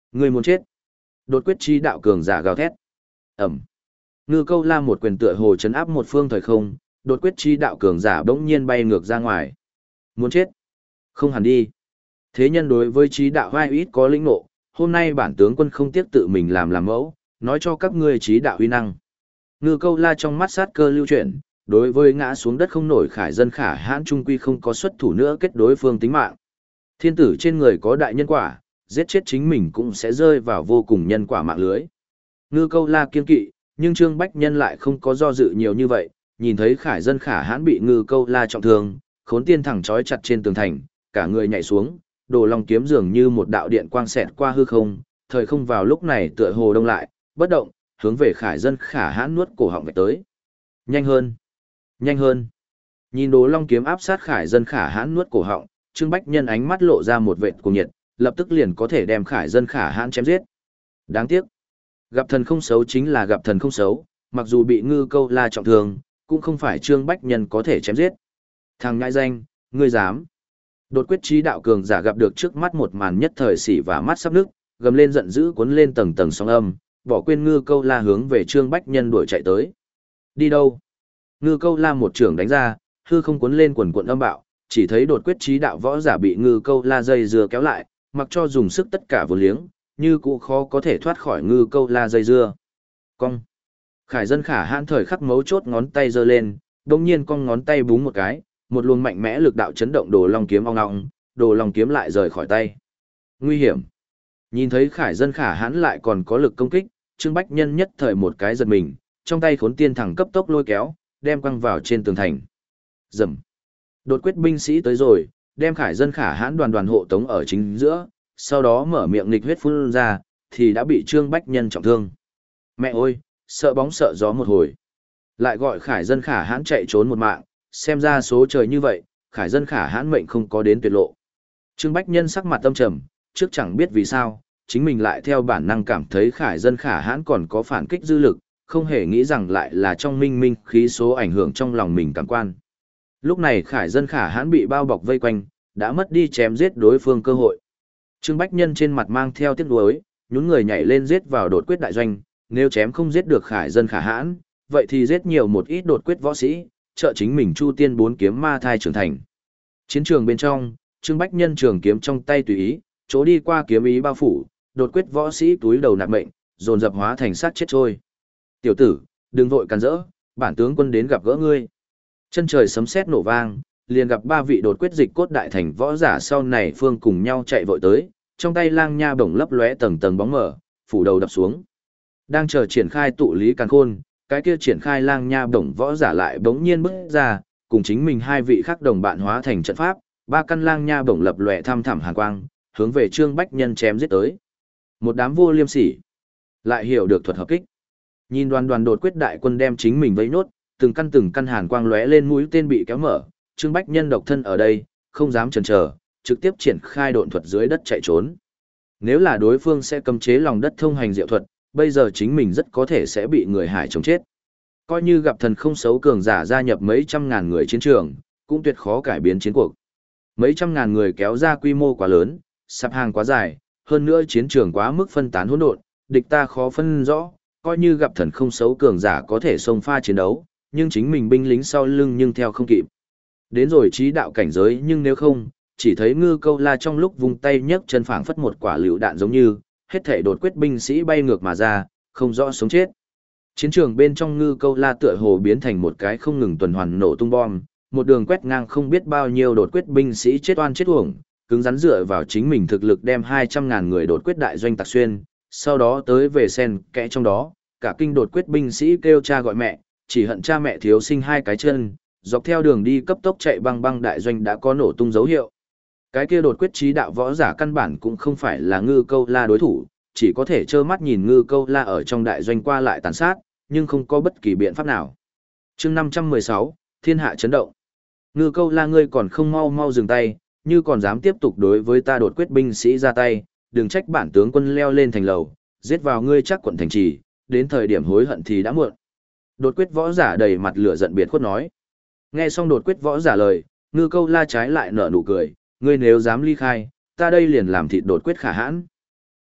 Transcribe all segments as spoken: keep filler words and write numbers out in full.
Ngươi muốn chết. Đột quyết chi đạo cường giả gào thét. Ẩm. Ngư câu la một quyền tựa hồ chấn áp một phương thời không, đột quyết chi đạo cường giả bỗng nhiên bay ngược ra ngoài. Muốn chết. Không hẳn đi. Thế nhân đối với trí đạo vai ít có lĩnh nộ, hôm nay bản tướng quân không tiếc tự mình làm làm mẫu, nói cho các ngươi trí đạo uy năng. Ngư câu la trong mắt sát cơ lưu chuyển, đối với ngã xuống đất không nổi khải dân khả hãn trung quy không có xuất thủ nữa kết đối phương tính mạng. Thiên tử trên người có đại nhân quả, giết chết chính mình cũng sẽ rơi vào vô cùng nhân quả mạng lưới. Ngư câu la kiên kỵ, nhưng Trương Bách Nhân lại không có do dự nhiều như vậy, nhìn thấy khải dân khả hãn bị ngư câu la trọng thương, khốn tiên thẳng trói chặt trên tường thành, cả người nhảy xuống, đồ long kiếm dường như một đạo điện quang xẹt qua hư không, thời không vào lúc này tựa hồ đông lại, bất động, hướng về khải dân khả hãn nuốt cổ họng vạch tới. Nhanh hơn! Nhanh hơn! Nhìn đồ long kiếm áp sát khải dân khả hãn nuốt cổ họng, Trương Bách Nhân ánh mắt lộ ra một vệt cuồng nhiệt, lập tức liền có thể đem khải dân khả hãn chém giết. Đáng tiếc! Gặp thần không xấu chính là gặp thần không xấu, mặc dù bị ngư câu la trọng thương, cũng không phải Trương Bách Nhân có thể chém giết. Thằng ngại danh, ngươi dám! Đột quyết trí đạo cường giả gặp được trước mắt một màn nhất thời xỉ và mắt sắp nước, gầm lên giận dữ cuốn lên tầng tầng sóng âm, bỏ quên ngư câu la hướng về Trương Bách Nhân đuổi chạy tới. Đi đâu? Ngư câu la một trường đánh ra, hư không cuốn lên quần quần âm bạo, chỉ thấy đột quyết trí đạo võ giả bị ngư câu la dây dưa kéo lại, mặc cho dùng sức tất cả vô liếng, như cụ khó có thể thoát khỏi ngư câu la dây dưa. Cong. Khải dân khả hãn thời khắc mấu chốt ngón tay giơ lên, đồng nhiên cong ngón tay búng một cái, một luồng mạnh mẽ lực đạo chấn động đồ long kiếm ong ong, đồ long kiếm lại rời khỏi tay. Nguy hiểm. Nhìn thấy khải dân khả hãn lại còn có lực công kích, Trương Bách Nhân nhất thời một cái giật mình, trong tay khốn tiên thẳng cấp tốc lôi kéo, đem quăng vào trên tường thành. Rầm. Đột quyết binh sĩ tới rồi, đem khải dân khả hãn đoàn đoàn hộ tống ở chính giữa, sau đó mở miệng nghịch huyết phun ra, thì đã bị Trương Bách Nhân trọng thương. Mẹ ơi, sợ bóng sợ gió một hồi. Lại gọi khải dân khả hãn chạy trốn một mạng, xem ra số trời như vậy, khải dân khả hãn mệnh không có đến tuyệt lộ. Trương Bách Nhân sắc mặt tâm trầm, trước chẳng biết vì sao, chính mình lại theo bản năng cảm thấy khải dân khả hãn còn có phản kích dư lực, không hề nghĩ rằng lại là trong minh minh khí số ảnh hưởng trong lòng mình cảm quan. Lúc này khải dân khả hãn bị bao bọc vây quanh, đã mất đi chém giết đối phương cơ hội. Trương Bách Nhân trên mặt mang theo tiếc nuối, nhún người nhảy lên giết vào đột quyết đại doanh, nếu chém không giết được khải dân khả hãn, vậy thì giết nhiều một ít đột quyết võ sĩ, trợ chính mình chu tiên bốn kiếm ma thai trưởng thành. Chiến trường bên trong, Trương Bách Nhân trường kiếm trong tay tùy ý, chỗ đi qua kiếm ý bao phủ, đột quyết võ sĩ túi đầu nạp mệnh, dồn dập hóa thành sát chết trôi. Tiểu tử, đừng vội càn rỡ, bản tướng quân đến gặp gỡ ngươi. Chân trời sấm sét nổ vang, liền gặp ba vị đột quyết dịch cốt đại thành võ giả sau này phương cùng nhau chạy vội tới, trong tay lang nha bổng lấp lóe tầng tầng bóng mở, phủ đầu đập xuống. Đang chờ triển khai tụ lý càn khôn, cái kia triển khai lang nha bổng võ giả lại bỗng nhiên bước ra, cùng chính mình hai vị khác đồng bạn hóa thành trận pháp, ba căn lang nha bổng lập lòe thăm thẳm hàn quang, hướng về Trương Bách Nhân chém giết tới. Một đám vô liêm sỉ, lại hiểu được thuật hợp kích. Nhìn đoàn đoàn đột quyết đại quân đem chính mình vây nốt, từng căn từng căn hàn quang lóe lên mũi tên bị kéo mở, Trương Bách Nhân độc thân ở đây, không dám chần chờ, trực tiếp triển khai độn thuật dưới đất chạy trốn. Nếu là đối phương sẽ cấm chế lòng đất thông hành diệu thuật, bây giờ chính mình rất có thể sẽ bị người hải chống chết. Coi như gặp thần không xấu cường giả gia nhập mấy trăm ngàn người chiến trường, cũng tuyệt khó cải biến chiến cuộc. Mấy trăm ngàn người kéo ra quy mô quá lớn, sạp hàng quá dài, hơn nữa chiến trường quá mức phân tán hỗn độn, địch ta khó phân rõ, coi như gặp thần không xấu cường giả có thể xông pha chiến đấu, nhưng chính mình binh lính sau lưng nhưng theo không kịp. Đến rồi trí đạo cảnh giới nhưng nếu không, chỉ thấy ngư câu la trong lúc vung tay nhấc chân phảng phất một quả lựu đạn giống như, hết thể đột quyết binh sĩ bay ngược mà ra, không rõ sống chết. Chiến trường bên trong ngư câu la tựa hồ biến thành một cái không ngừng tuần hoàn nổ tung bom, một đường quét ngang không biết bao nhiêu đột quyết binh sĩ chết oan chết uổng, cứng rắn dựa vào chính mình thực lực đem hai trăm ngàn người đột quyết đại doanh tạc xuyên, sau đó tới về sen kẽ trong đó, cả kinh đột quyết binh sĩ kêu cha gọi mẹ, chỉ hận cha mẹ thiếu sinh hai cái chân, dọc theo đường đi cấp tốc chạy băng băng đại doanh đã có nổ tung dấu hiệu. Cái kia đột quyết trí đạo võ giả căn bản cũng không phải là ngư câu la đối thủ, chỉ có thể trơ mắt nhìn ngư câu la ở trong đại doanh qua lại tàn sát, nhưng không có bất kỳ biện pháp nào. chương năm trăm mười sáu, Thiên hạ chấn động. Ngư câu la ngươi còn không mau mau dừng tay, như còn dám tiếp tục đối với ta đột quyết binh sĩ ra tay, đừng trách bản tướng quân leo lên thành lầu, giết vào ngươi chắc quận thành trì, đến thời điểm hối hận thì đã muộn. Đột quyết võ giả đầy mặt lửa giận biệt khuất nói. Nghe xong đột quyết võ giả lời, ngư câu la trái lại nở nụ cười, ngươi nếu dám ly khai, ta đây liền làm thịt đột quyết khả hãn.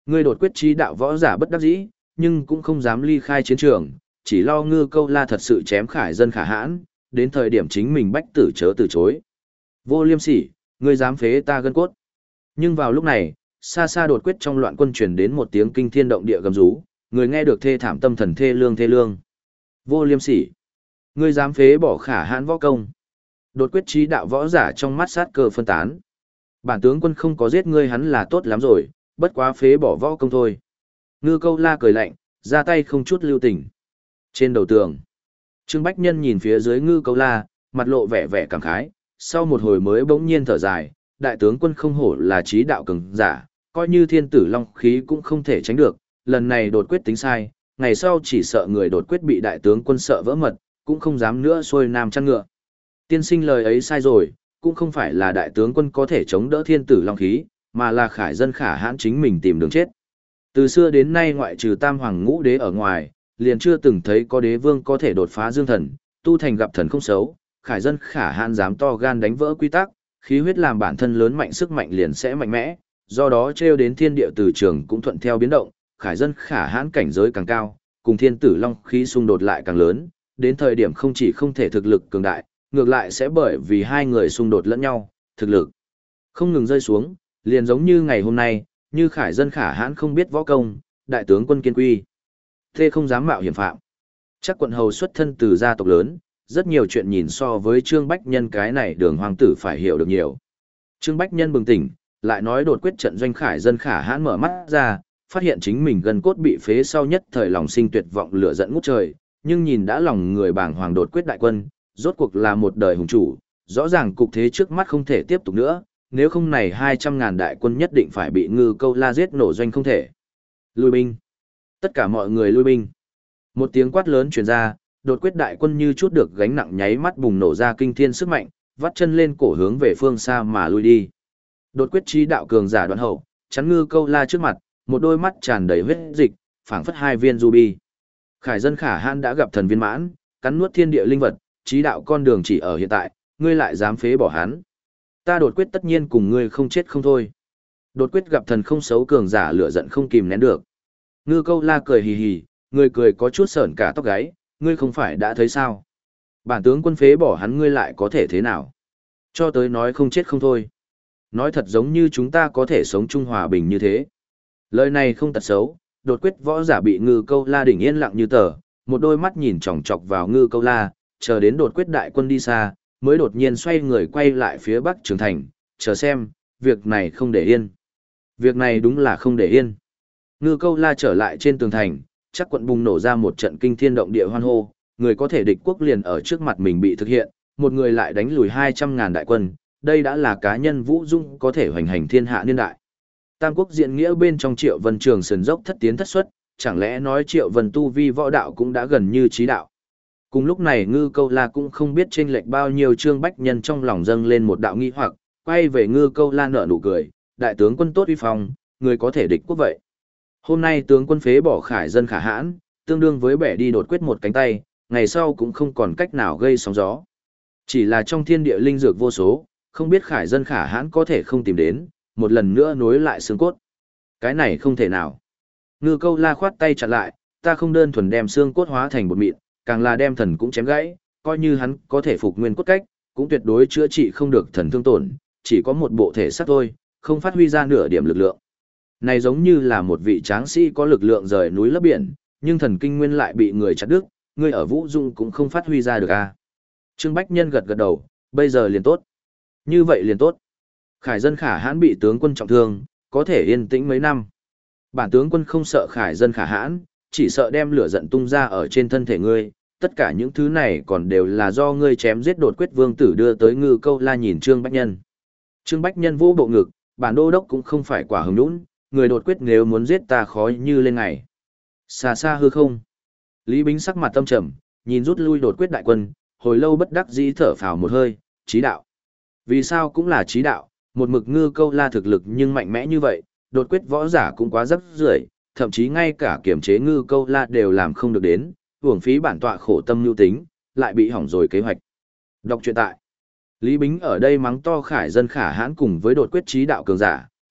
Ngươi đột quyết trí đạo võ giả bất đắc dĩ, nhưng cũng không dám ly khai chiến trường, chỉ lo Ngư Câu La thật sự chém khải dân khả hãn, đến thời điểm chính mình bách tử chớ từ chối. Vô liêm sỉ, ngươi dám phế ta gân cốt. Nhưng vào lúc này, xa xa đột quyết trong loạn quân truyền đến một tiếng kinh thiên động địa gầm rú, người nghe được thê thảm tâm thần thê lương thê lương. Vô liêm sỉ, ngươi dám phế bỏ khả hãn võ công. Đột quyết trí đạo võ giả trong mắt sát cơ phân tán. Bản tướng quân không có giết ngươi hắn là tốt lắm rồi, bất quá phế bỏ võ công thôi. Ngư Câu La cười lạnh, ra tay không chút lưu tình. Trên đầu tường, Trương Bách Nhân nhìn phía dưới Ngư Câu La, mặt lộ vẻ vẻ cảm khái, sau một hồi mới bỗng nhiên thở dài, đại tướng quân không hổ là trí đạo cường giả, coi như thiên tử long khí cũng không thể tránh được, lần này đột quyết tính sai, ngày sau chỉ sợ người đột quyết bị đại tướng quân sợ vỡ mật, cũng không dám nữa xuôi nam chăn ngựa. Tiên sinh lời ấy sai rồi, cũng không phải là đại tướng quân có thể chống đỡ thiên tử long khí, mà là khải dân khả hãn chính mình tìm đường chết. Từ xưa đến nay ngoại trừ tam hoàng ngũ đế ở ngoài, liền chưa từng thấy có đế vương có thể đột phá dương thần, tu thành gặp thần không xấu, khải dân khả hãn dám to gan đánh vỡ quy tắc, khí huyết làm bản thân lớn mạnh sức mạnh liền sẽ mạnh mẽ, do đó treo đến thiên địa từ trường cũng thuận theo biến động, khải dân khả hãn cảnh giới càng cao, cùng thiên tử long khí xung đột lại càng lớn, đến thời điểm không chỉ không thể thực lực cường đại, ngược lại sẽ bởi vì hai người xung đột lẫn nhau, thực lực không ngừng rơi xuống, liền giống như ngày hôm nay, như khải dân khả hãn không biết võ công, đại tướng quân kiên quy, thế không dám mạo hiểm phạm. Chắc quận hầu xuất thân từ gia tộc lớn, rất nhiều chuyện nhìn so với Trương Bách Nhân cái này đường hoàng tử phải hiểu được nhiều. Trương Bách Nhân bừng tỉnh, lại nói đột quyết trận doanh khải dân khả hãn mở mắt ra, phát hiện chính mình gần cốt bị phế sau nhất thời lòng sinh tuyệt vọng lửa giận ngút trời, nhưng nhìn đã lòng người bàng hoàng đột quyết đại quân, rốt cuộc là một đời hùng chủ, rõ ràng cục thế trước mắt không thể tiếp tục nữa, nếu không này hai trăm ngàn đại quân nhất định phải bị Ngư Câu La giết nổ doanh không thể. Lui binh. Tất cả mọi người lui binh. Một tiếng quát lớn truyền ra, đột quyết đại quân như chút được gánh nặng nháy mắt bùng nổ ra kinh thiên sức mạnh, vắt chân lên cổ hướng về phương xa mà lui đi. Đột quyết trí đạo cường giả đoạn hậu, chắn Ngư Câu La trước mặt, một đôi mắt tràn đầy huyết dịch, phảng phất hai viên ruby. Khải dân khả hãn đã gặp thần viên mãn, cắn nuốt thiên địa linh vật, trí đạo con đường chỉ ở hiện tại, ngươi lại dám phế bỏ hắn. Ta đột quyết tất nhiên cùng ngươi không chết không thôi. Đột quyết gặp thần không xấu cường giả lửa giận không kìm nén được. Ngư Câu La cười hì hì, người cười có chút sởn cả tóc gáy, ngươi không phải đã thấy sao? Bản tướng quân phế bỏ hắn ngươi lại có thể thế nào? Cho tới nói không chết không thôi. Nói thật giống như chúng ta có thể sống chung hòa bình như thế. Lời này không tật xấu, đột quyết võ giả bị Ngư Câu La đỉnh yên lặng như tờ, một đôi mắt nhìn chòng chọc vào Ngư Câu La, chờ đến đột quyết đại quân đi xa, mới đột nhiên xoay người quay lại phía bắc trường thành, chờ xem, việc này không để yên. Việc này đúng là không để yên. Ngư Câu La trở lại trên tường thành, chắc quận bùng nổ ra một trận kinh thiên động địa hoan hô, người có thể địch quốc liền ở trước mặt mình bị thực hiện, một người lại đánh lùi hai trăm ngàn đại quân, đây đã là cá nhân vũ dung có thể hoành hành thiên hạ niên đại. Tam quốc diện nghĩa bên trong Triệu Vân trường sườn dốc thất tiến thất xuất, chẳng lẽ nói Triệu Vân tu vi võ đạo cũng đã gần như trí đạo. Cùng lúc này Ngư Câu La cũng không biết chênh lệch bao nhiêu. Trương Bách Nhân trong lòng dâng lên một đạo nghi hoặc, quay về Ngư Câu La nở nụ cười, đại tướng quân tốt uy phong, người có thể địch quốc vậy. Hôm nay tướng quân phế bỏ khải dân khả hãn, tương đương với bẻ đi đột quyết một cánh tay, ngày sau cũng không còn cách nào gây sóng gió. Chỉ là trong thiên địa linh dược vô số, không biết khải dân khả hãn có thể không tìm đến, một lần nữa nối lại xương cốt. Cái này không thể nào. Ngư Câu La khoát tay chặn lại, ta không đơn thuần đem xương cốt hóa thành bột mịn, càng là đem thần cũng chém gãy, coi như hắn có thể phục nguyên cốt cách, cũng tuyệt đối chữa trị không được thần thương tổn, chỉ có một bộ thể xác thôi, không phát huy ra nửa điểm lực lượng. Này giống như là một vị tráng sĩ có lực lượng rời núi lấp biển, nhưng thần kinh nguyên lại bị người chặt đứt, người ở vũ dung cũng không phát huy ra được a. Trương Bách Nhân gật gật đầu, bây giờ liền tốt. Như vậy liền tốt. Khải dân khả hãn bị tướng quân trọng thương, có thể yên tĩnh mấy năm. Bản tướng quân không sợ khải dân khả hãn, chỉ sợ đem lửa giận tung ra ở trên thân thể ngươi. Tất cả những thứ này còn đều là do ngươi chém giết đột quyết vương tử đưa tới Ngư Câu La nhìn Trương Bách Nhân. Trương Bách Nhân vỗ bộ ngực, bản đô đốc cũng không phải quả hứng nũng, người đột quyết nếu muốn giết ta khó như lên ngày. Xa xa hư không. Lý Bính sắc mặt tâm trầm, nhìn rút lui đột quyết đại quân, hồi lâu bất đắc dĩ thở phào một hơi, trí đạo. Vì sao cũng là trí đạo, một mực Ngư Câu La thực lực nhưng mạnh mẽ như vậy, đột quyết võ giả cũng quá rất rưởi, thậm chí ngay cả kiểm chế Ngư Câu La đều làm không được đến, uổng phí bản tọa khổ tâm lưu tính, lại bị hỏng rồi kế hoạch. Đọc truyện tại. Lý Bính ở đây mắng to khải dân khả hãn cùng với đột quyết trí đạo cường giả,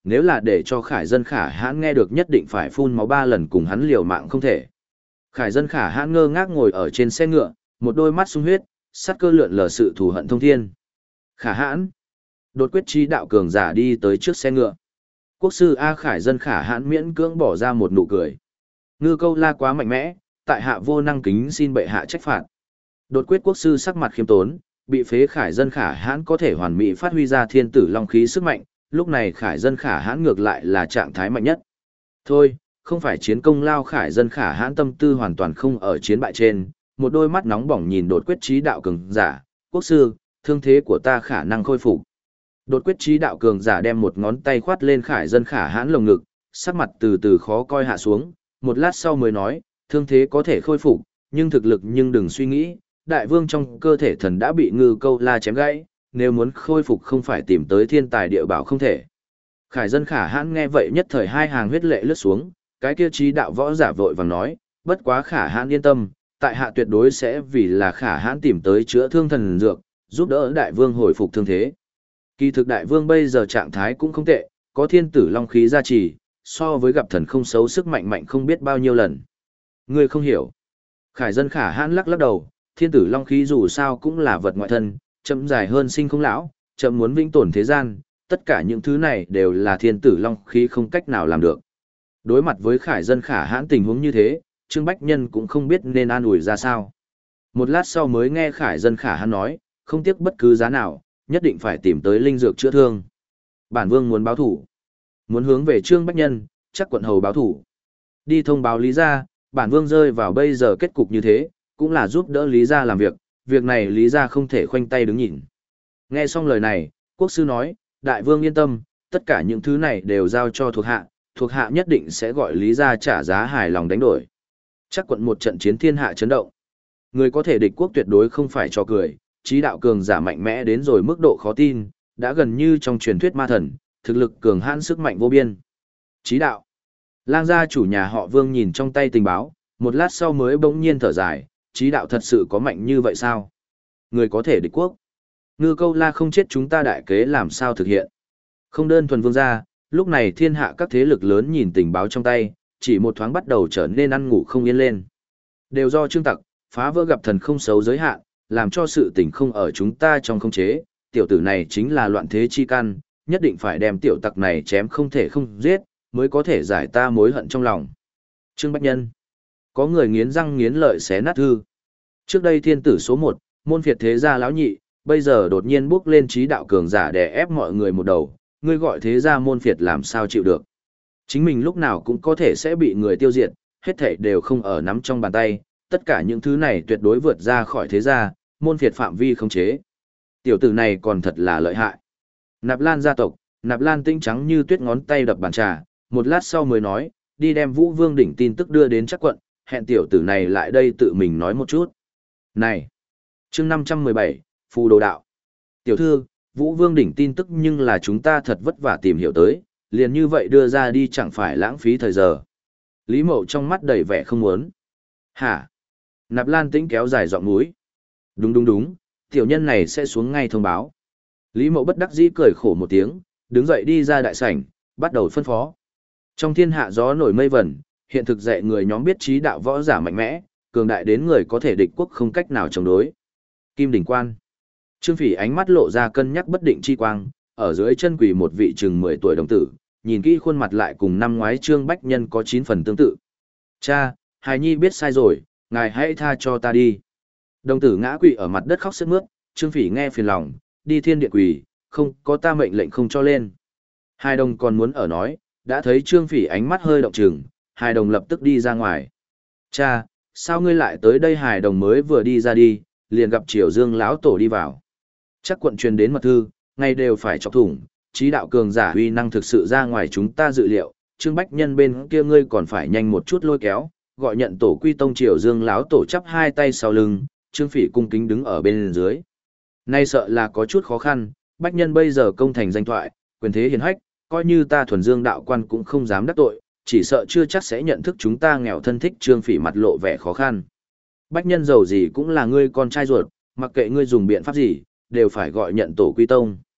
nếu là để cho Khải Dân Khả Hãn nghe được nhất định phải phun máu ba lần cùng hắn liều mạng không thể. Khải Dân Khả Hãn ngơ ngác ngồi ở trên xe ngựa, một đôi mắt sung huyết, sát cơ lượn lờ sự thù hận thông thiên. Khả Hãn, đột quyết chi đạo cường giả đi tới trước xe ngựa. Quốc sư A Khải Dân Khả Hãn miễn cưỡng bỏ ra một nụ cười. Ngư Câu La quá mạnh mẽ, tại hạ vô năng kính xin bệ hạ trách phạt. Đột quyết quốc sư sắc mặt khiêm tốn, bị phế Khải Dân Khả Hãn có thể hoàn mỹ phát huy ra thiên tử long khí sức mạnh, lúc này Khải Dân Khả Hãn ngược lại là trạng thái mạnh nhất. Thôi, không phải chiến công lao Khải Dân Khả Hãn tâm tư hoàn toàn không ở chiến bại trên, một đôi mắt nóng bỏng nhìn đột quyết trí đạo cường giả, quốc sư, thương thế của ta khả năng khôi phục. Đột quyết trí đạo cường giả đem một ngón tay khoát lên Khải Dân Khả Hãn lồng ngực, sắc mặt từ từ khó coi hạ xuống, một lát sau mới nói, thương thế có thể khôi phục, nhưng thực lực nhưng đừng suy nghĩ, đại vương trong cơ thể thần đã bị Ngư Câu La chém gãy, nếu muốn khôi phục không phải tìm tới thiên tài địa bảo không thể. Khải Dân Khả Hãn nghe vậy nhất thời hai hàng huyết lệ lướt xuống, cái kia trí đạo võ giả vội vàng nói, bất quá Khả Hãn yên tâm, tại hạ tuyệt đối sẽ vì là Khả Hãn tìm tới chữa thương thần dược, giúp đỡ đại vương hồi phục thương thế. Kỳ thực đại vương bây giờ trạng thái cũng không tệ, có thiên tử long khí gia trì, so với gặp thần không xấu sức mạnh mạnh không biết bao nhiêu lần. Ngươi không hiểu. Khải Dân Khả Hãn lắc lắc đầu, thiên tử long khí dù sao cũng là vật ngoại thân, chậm dài hơn sinh không lão, chậm muốn vĩnh tồn thế gian, tất cả những thứ này đều là thiên tử long khí không cách nào làm được. Đối mặt với Khải Dân Khả Hãn tình huống như thế, Trương Bách Nhân cũng không biết nên an ủi ra sao. Một lát sau mới nghe Khải Dân Khả Hãn nói, không tiếc bất cứ giá nào, nhất định phải tìm tới linh dược chữa thương. Bản vương muốn báo thủ, muốn hướng về Trương Bách Nhân, chắc quận hầu báo thủ. Đi thông báo Lý gia, bản vương rơi vào bây giờ kết cục như thế, cũng là giúp đỡ Lý gia làm việc, việc này Lý gia không thể khoanh tay đứng nhìn. Nghe xong lời này, quốc sư nói, đại vương yên tâm, tất cả những thứ này đều giao cho thuộc hạ, thuộc hạ nhất định sẽ gọi Lý gia trả giá hài lòng đánh đổi. Chắc quận một trận chiến thiên hạ chấn động. Người có thể địch quốc tuyệt đối không phải cho cười, trí đạo cường giả mạnh mẽ đến rồi mức độ khó tin, đã gần như trong truyền thuyết ma thần, thực lực cường hãn sức mạnh vô biên. Trí đạo. Lang gia chủ nhà họ Vương nhìn trong tay tình báo, một lát sau mới bỗng nhiên thở dài, trí đạo thật sự có mạnh như vậy sao? Người có thể địch quốc. Ngư Câu La không chết chúng ta đại kế làm sao thực hiện? Không đơn thuần Vương gia, lúc này thiên hạ các thế lực lớn nhìn tình báo trong tay, chỉ một thoáng bắt đầu trở nên ăn ngủ không yên lên. Đều do Trương Tặc, phá vỡ gặp thần không xấu giới hạn, làm cho sự tình không ở chúng ta trong không chế, tiểu tử này chính là loạn thế chi căn, nhất định phải đem tiểu tặc này chém không thể không giết, mới có thể giải ta mối hận trong lòng. Trương Bách Nhân. Có người nghiến răng nghiến lợi xé nát thư. Trước đây thiên tử số một, môn phiệt thế gia lão nhị, bây giờ đột nhiên bước lên trí đạo cường giả để ép mọi người một đầu, ngươi gọi thế gia môn phiệt làm sao chịu được. Chính mình lúc nào cũng có thể sẽ bị người tiêu diệt, hết thảy đều không ở nắm trong bàn tay, tất cả những thứ này tuyệt đối vượt ra khỏi thế gia, môn phiệt phạm vi không chế. Tiểu tử này còn thật là lợi hại. Nạp Lan gia tộc, Nạp Lan tinh trắng như tuyết ngón tay đập bàn trà, một lát sau mới nói, đi đem Vũ Vương đỉnh tin tức đưa đến chắc quận, hẹn tiểu tử này lại đây tự mình nói một chút. Này! Chương năm trăm mười bảy, Phù Đồ Đạo. Tiểu thư, Vũ Vương đỉnh tin tức nhưng là chúng ta thật vất vả tìm hiểu tới, liền như vậy đưa ra đi chẳng phải lãng phí thời giờ. Lý Mậu trong mắt đầy vẻ không muốn. Hả? Nạp Lan Tĩnh kéo dài giọng núi. Đúng đúng đúng, tiểu nhân này sẽ xuống ngay thông báo. Lý Mậu bất đắc dĩ cười khổ một tiếng, đứng dậy đi ra đại sảnh, bắt đầu phân phó. Trong thiên hạ gió nổi mây vẩn, hiện thực dạy người nhóm biết trí đạo võ giả mạnh mẽ, cường đại đến người có thể địch quốc không cách nào chống đối. Kim Đỉnh Quan. Trương Phỉ ánh mắt lộ ra cân nhắc bất định chi quang, ở dưới chân quỳ một vị chừng mười tuổi đồng tử, nhìn kỹ khuôn mặt lại cùng năm ngoái Trương Bách Nhân có chín phần tương tự. Cha, hài nhi biết sai rồi, ngài hãy tha cho ta đi. Đồng tử ngã quỵ ở mặt đất khóc sướt mướt, Trương Phỉ nghe phiền lòng, đi thiên điện quỳ, không có ta mệnh lệnh không cho lên. Hai đồng còn muốn ở nói, đã thấy Trương Phỉ ánh mắt hơi động chừng, hai đồng lập tức đi ra ngoài. Cha, sao ngươi lại tới đây? Hải đồng mới vừa đi ra đi, liền gặp Triều Dương lão tổ đi vào. Chắc quận truyền đến mật thư, ngay đều phải chọc thủng, trí đạo cường giả uy năng thực sự ra ngoài chúng ta dự liệu, Trương Bách Nhân bên kia ngươi còn phải nhanh một chút lôi kéo, gọi nhận tổ quy tông Triều Dương lão tổ chắp hai tay sau lưng, Trương Phỉ cung kính đứng ở bên dưới. Nay sợ là có chút khó khăn, Bách Nhân bây giờ công thành danh thoại, quyền thế hiển hách, coi như ta thuần dương đạo quan cũng không dám đắc tội, chỉ sợ chưa chắc sẽ nhận thức chúng ta nghèo thân thích. Trương Phỉ mặt lộ vẻ khó khăn. Bách Nhân giàu gì cũng là ngươi con trai ruột, mặc kệ ngươi dùng biện pháp gì, đều phải gọi nhận tổ quy tông.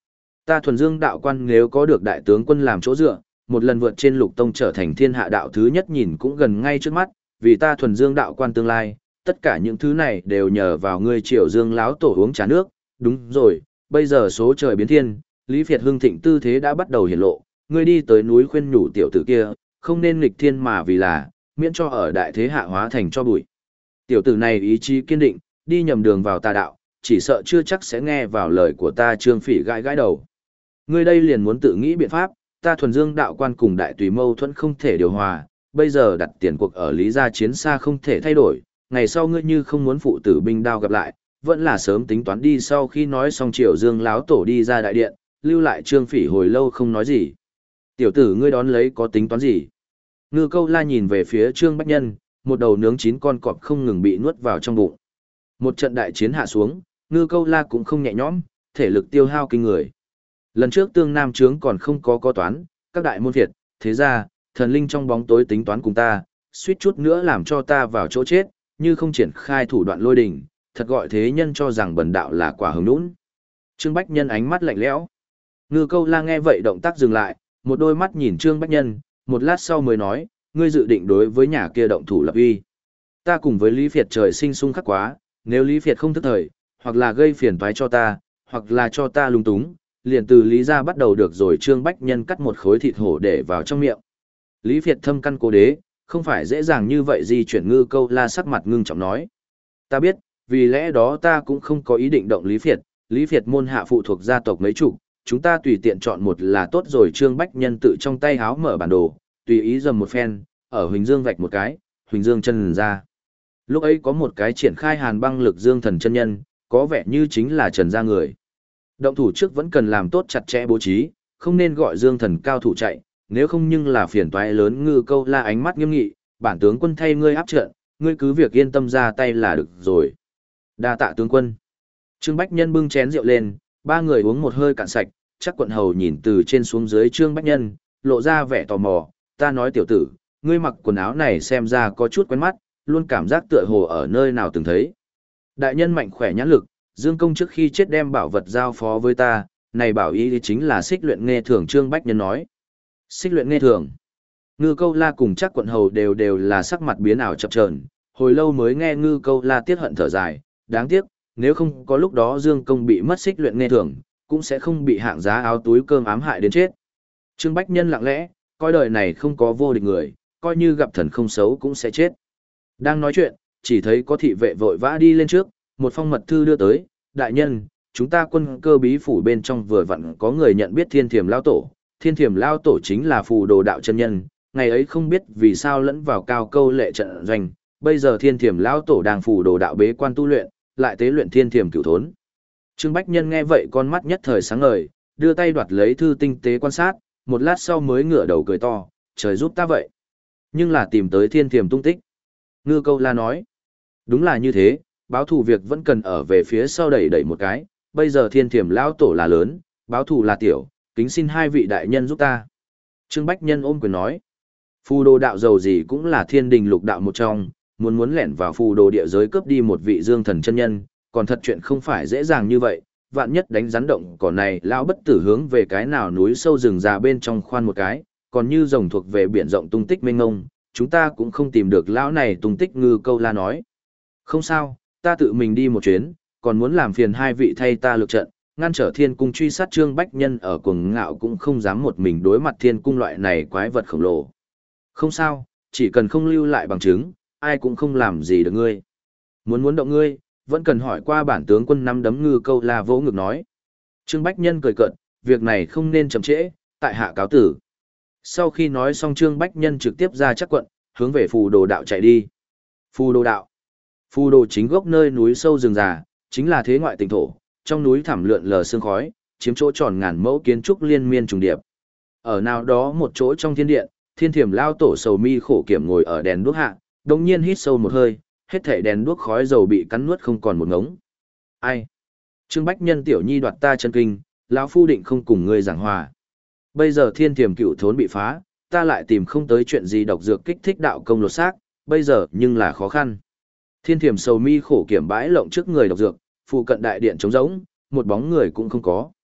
Ta thuần dương đạo quan nếu có được đại tướng quân làm chỗ dựa, một lần vượt trên lục tông trở thành thiên hạ đạo thứ nhất nhìn cũng gần ngay trước mắt, vì ta thuần dương đạo quan tương lai, tất cả những thứ này đều nhờ vào ngươi Triệu Dương láo tổ uống trà nước. Đúng rồi, bây giờ số trời biến thiên, Lý Việt hưng thịnh tư thế đã bắt đầu hiển lộ, ngươi đi tới núi khuyên nhủ tiểu tử kia, không nên nghịch thiên mà vì là, miễn cho ở đại thế hạ hóa thành cho bụi. Tiểu tử này ý chí kiên định, đi nhầm đường vào tà đạo, chỉ sợ chưa chắc sẽ nghe vào lời của ta. Trương Phỉ gãi gãi đầu. Ngươi đây liền muốn tự nghĩ biện pháp, ta thuần dương đạo quan cùng đại tùy mâu thuẫn không thể điều hòa, bây giờ đặt tiền cuộc ở Lý gia chiến xa không thể thay đổi, ngày sau ngươi như không muốn phụ tử binh đao gặp lại, vẫn là sớm tính toán đi. Sau khi nói xong Triệu Dương láo tổ đi ra đại điện, lưu lại Trương Phỉ hồi lâu không nói gì. Tiểu tử ngươi đón lấy có tính toán gì? Ngư Câu La nhìn về phía Trương Bách Nhân, một đầu nướng chín con cọp không ngừng bị nuốt vào trong bụng. Một trận đại chiến hạ xuống, Ngư Câu La cũng không nhẹ nhõm, thể lực tiêu hao kinh người. Lần trước Tương Nam Trướng còn không có có toán, các đại môn phiệt, thế ra, thần linh trong bóng tối tính toán cùng ta, suýt chút nữa làm cho ta vào chỗ chết, như không triển khai thủ đoạn lôi đình, thật gọi thế nhân cho rằng bần đạo là quả hứng nũng. Trương Bách Nhân ánh mắt lạnh lẽo. Ngư Câu La nghe vậy động tác dừng lại, một đôi mắt nhìn Trương Bách Nhân, một lát sau mới nói, ngươi dự định đối với nhà kia động thủ lập uy. Ta cùng với Lý Việt trời sinh xung khắc quá, nếu Lý Việt không thức thời, hoặc là gây phiền toái cho ta, hoặc là cho ta lung túng, liền từ Lý gia bắt đầu được rồi. Trương Bách Nhân cắt một khối thịt hổ để vào trong miệng. Lý Việt thâm căn cố đế, không phải dễ dàng như vậy di chuyển. Ngư Câu La sắc mặt ngưng trọng nói. Ta biết, vì lẽ đó ta cũng không có ý định động Lý Việt, Lý Việt môn hạ phụ thuộc gia tộc mấy chục, chúng ta tùy tiện chọn một là tốt rồi. Trương Bách Nhân tự trong tay háo mở bản đồ, tùy ý dầm một phen, ở Huỳnh Dương vạch một cái, Huỳnh Dương chân ra. Lúc ấy có một cái triển khai hàn băng lực dương thần chân nhân, có vẻ như chính là Trần gia người. Động thủ trước vẫn cần làm tốt chặt chẽ bố trí, không nên gọi dương thần cao thủ chạy, nếu không nhưng là phiền toái lớn. Ngư Câu La ánh mắt nghiêm nghị, bản tướng quân thay ngươi áp trận, ngươi cứ việc yên tâm ra tay là được rồi. Đa tạ tướng quân. Trương Bách Nhân bưng chén rượu lên, ba người uống một hơi cạn sạch. Chắc Quận Hầu nhìn từ trên xuống dưới Trương Bách Nhân, lộ ra vẻ tò mò. Ta nói tiểu tử, ngươi mặc quần áo này xem ra có chút quen mắt, luôn cảm giác tựa hồ ở nơi nào từng thấy. Đại nhân mạnh khỏe nhãn lực, Dương Công trước khi chết đem bảo vật giao phó với ta, này bảo ý chính là xích luyện nghe thường. Trương Bách Nhân nói. Xích luyện nghe thường. Ngư Câu La cùng Chắc Quận Hầu đều đều là sắc mặt biến ảo chập chờn, hồi lâu mới nghe Ngư Câu La tiết hận thở dài, đáng tiếc, nếu không có lúc đó Dương Công bị mất xích luyện nghe thường, cũng sẽ không bị hạng giá áo túi cơm ám hại đến chết. Trương Bách Nhân lặng lẽ, coi đời này không có vô địch người, coi như gặp thần không xấu cũng sẽ chết. Đang nói chuyện, chỉ thấy có thị vệ vội vã đi lên trước, một phong mật thư đưa tới. Đại nhân, chúng ta quân cơ bí phủ bên trong vừa vặn có người nhận biết Thiên Thiểm Lao Tổ. Thiên Thiểm Lao Tổ chính là phù đồ đạo chân nhân, ngày ấy không biết vì sao lẫn vào cao câu lệ trận doanh. Bây giờ Thiên Thiểm Lao Tổ đang phù đồ đạo bế quan tu luyện, lại tế luyện Thiên Thiểm Cửu Thốn. Trương Bách Nhân nghe vậy con mắt nhất thời sáng ngời, đưa tay đoạt lấy thư tinh tế quan sát, một lát sau mới ngửa đầu cười to, trời giúp ta vậy. Nhưng là tìm tới Thiên Thiểm tung tích. Ngư Câu La nói, đúng là như thế, báo thù việc vẫn cần ở về phía sau đẩy đẩy một cái, bây giờ Thiên Thiểm Lao Tổ là lớn, báo thù là tiểu, kính xin hai vị đại nhân giúp ta. Trương Bách Nhân ôm quyền nói, phù đồ đạo giàu gì cũng là thiên đình lục đạo một trong, muốn muốn lẻn vào phù đồ địa giới cướp đi một vị dương thần chân nhân, còn thật chuyện không phải dễ dàng như vậy. Vạn nhất đánh rắn động cỏ này lão bất tử hướng về cái nào núi sâu rừng già bên trong khoan một cái, còn như rồng thuộc về biển rộng tung tích mênh ngông, chúng ta cũng không tìm được lão này tung tích. Ngư Câu La nói, không sao, ta tự mình đi một chuyến, còn muốn làm phiền hai vị thay ta lực trận, ngăn trở thiên cung truy sát. Trương Bách Nhân ở cuồng ngạo cũng không dám một mình đối mặt thiên cung loại này quái vật khổng lồ. Không sao, chỉ cần không lưu lại bằng chứng, ai cũng không làm gì được ngươi. Muốn muốn động ngươi, vẫn cần hỏi qua bản tướng quân. Nắm đấm. Ngư Câu La vỗ ngực nói. Trương Bách Nhân cười cợt, việc này không nên chậm trễ, tại hạ cáo tử. Sau khi nói xong Trương Bách Nhân trực tiếp ra Chắc Quận, hướng về phù đồ đạo chạy đi. Phù đồ đạo. Phù đồ chính gốc nơi núi sâu rừng già, chính là thế ngoại tỉnh thổ, trong núi thẳm lượn lờ sương khói, chiếm chỗ tròn ngàn mẫu kiến trúc liên miên trùng điệp. Ở nào đó một chỗ trong thiên điện, Thiên Thiểm Lao Tổ sầu mi khổ kiểm ngồi ở đèn đuốc hạ, đồng nhiên hít sâu một hơi, hết thảy đèn đuốc khói dầu bị cắn nuốt không còn một ngống. Ai? Trương Bách Nhân tiểu nhi đoạt ta chân kinh, lão phu định không cùng ngươi giảng hòa. Bây giờ Thiên Thiểm Cửu Thốn bị phá, ta lại tìm không tới chuyện gì độc dược kích thích đạo công lột xác, bây giờ nhưng là khó khăn. Thiên Thiểm sầu mi khổ kiểm bãi lộng trước người độc dược, phụ cận đại điện trống rỗng, một bóng người cũng không có.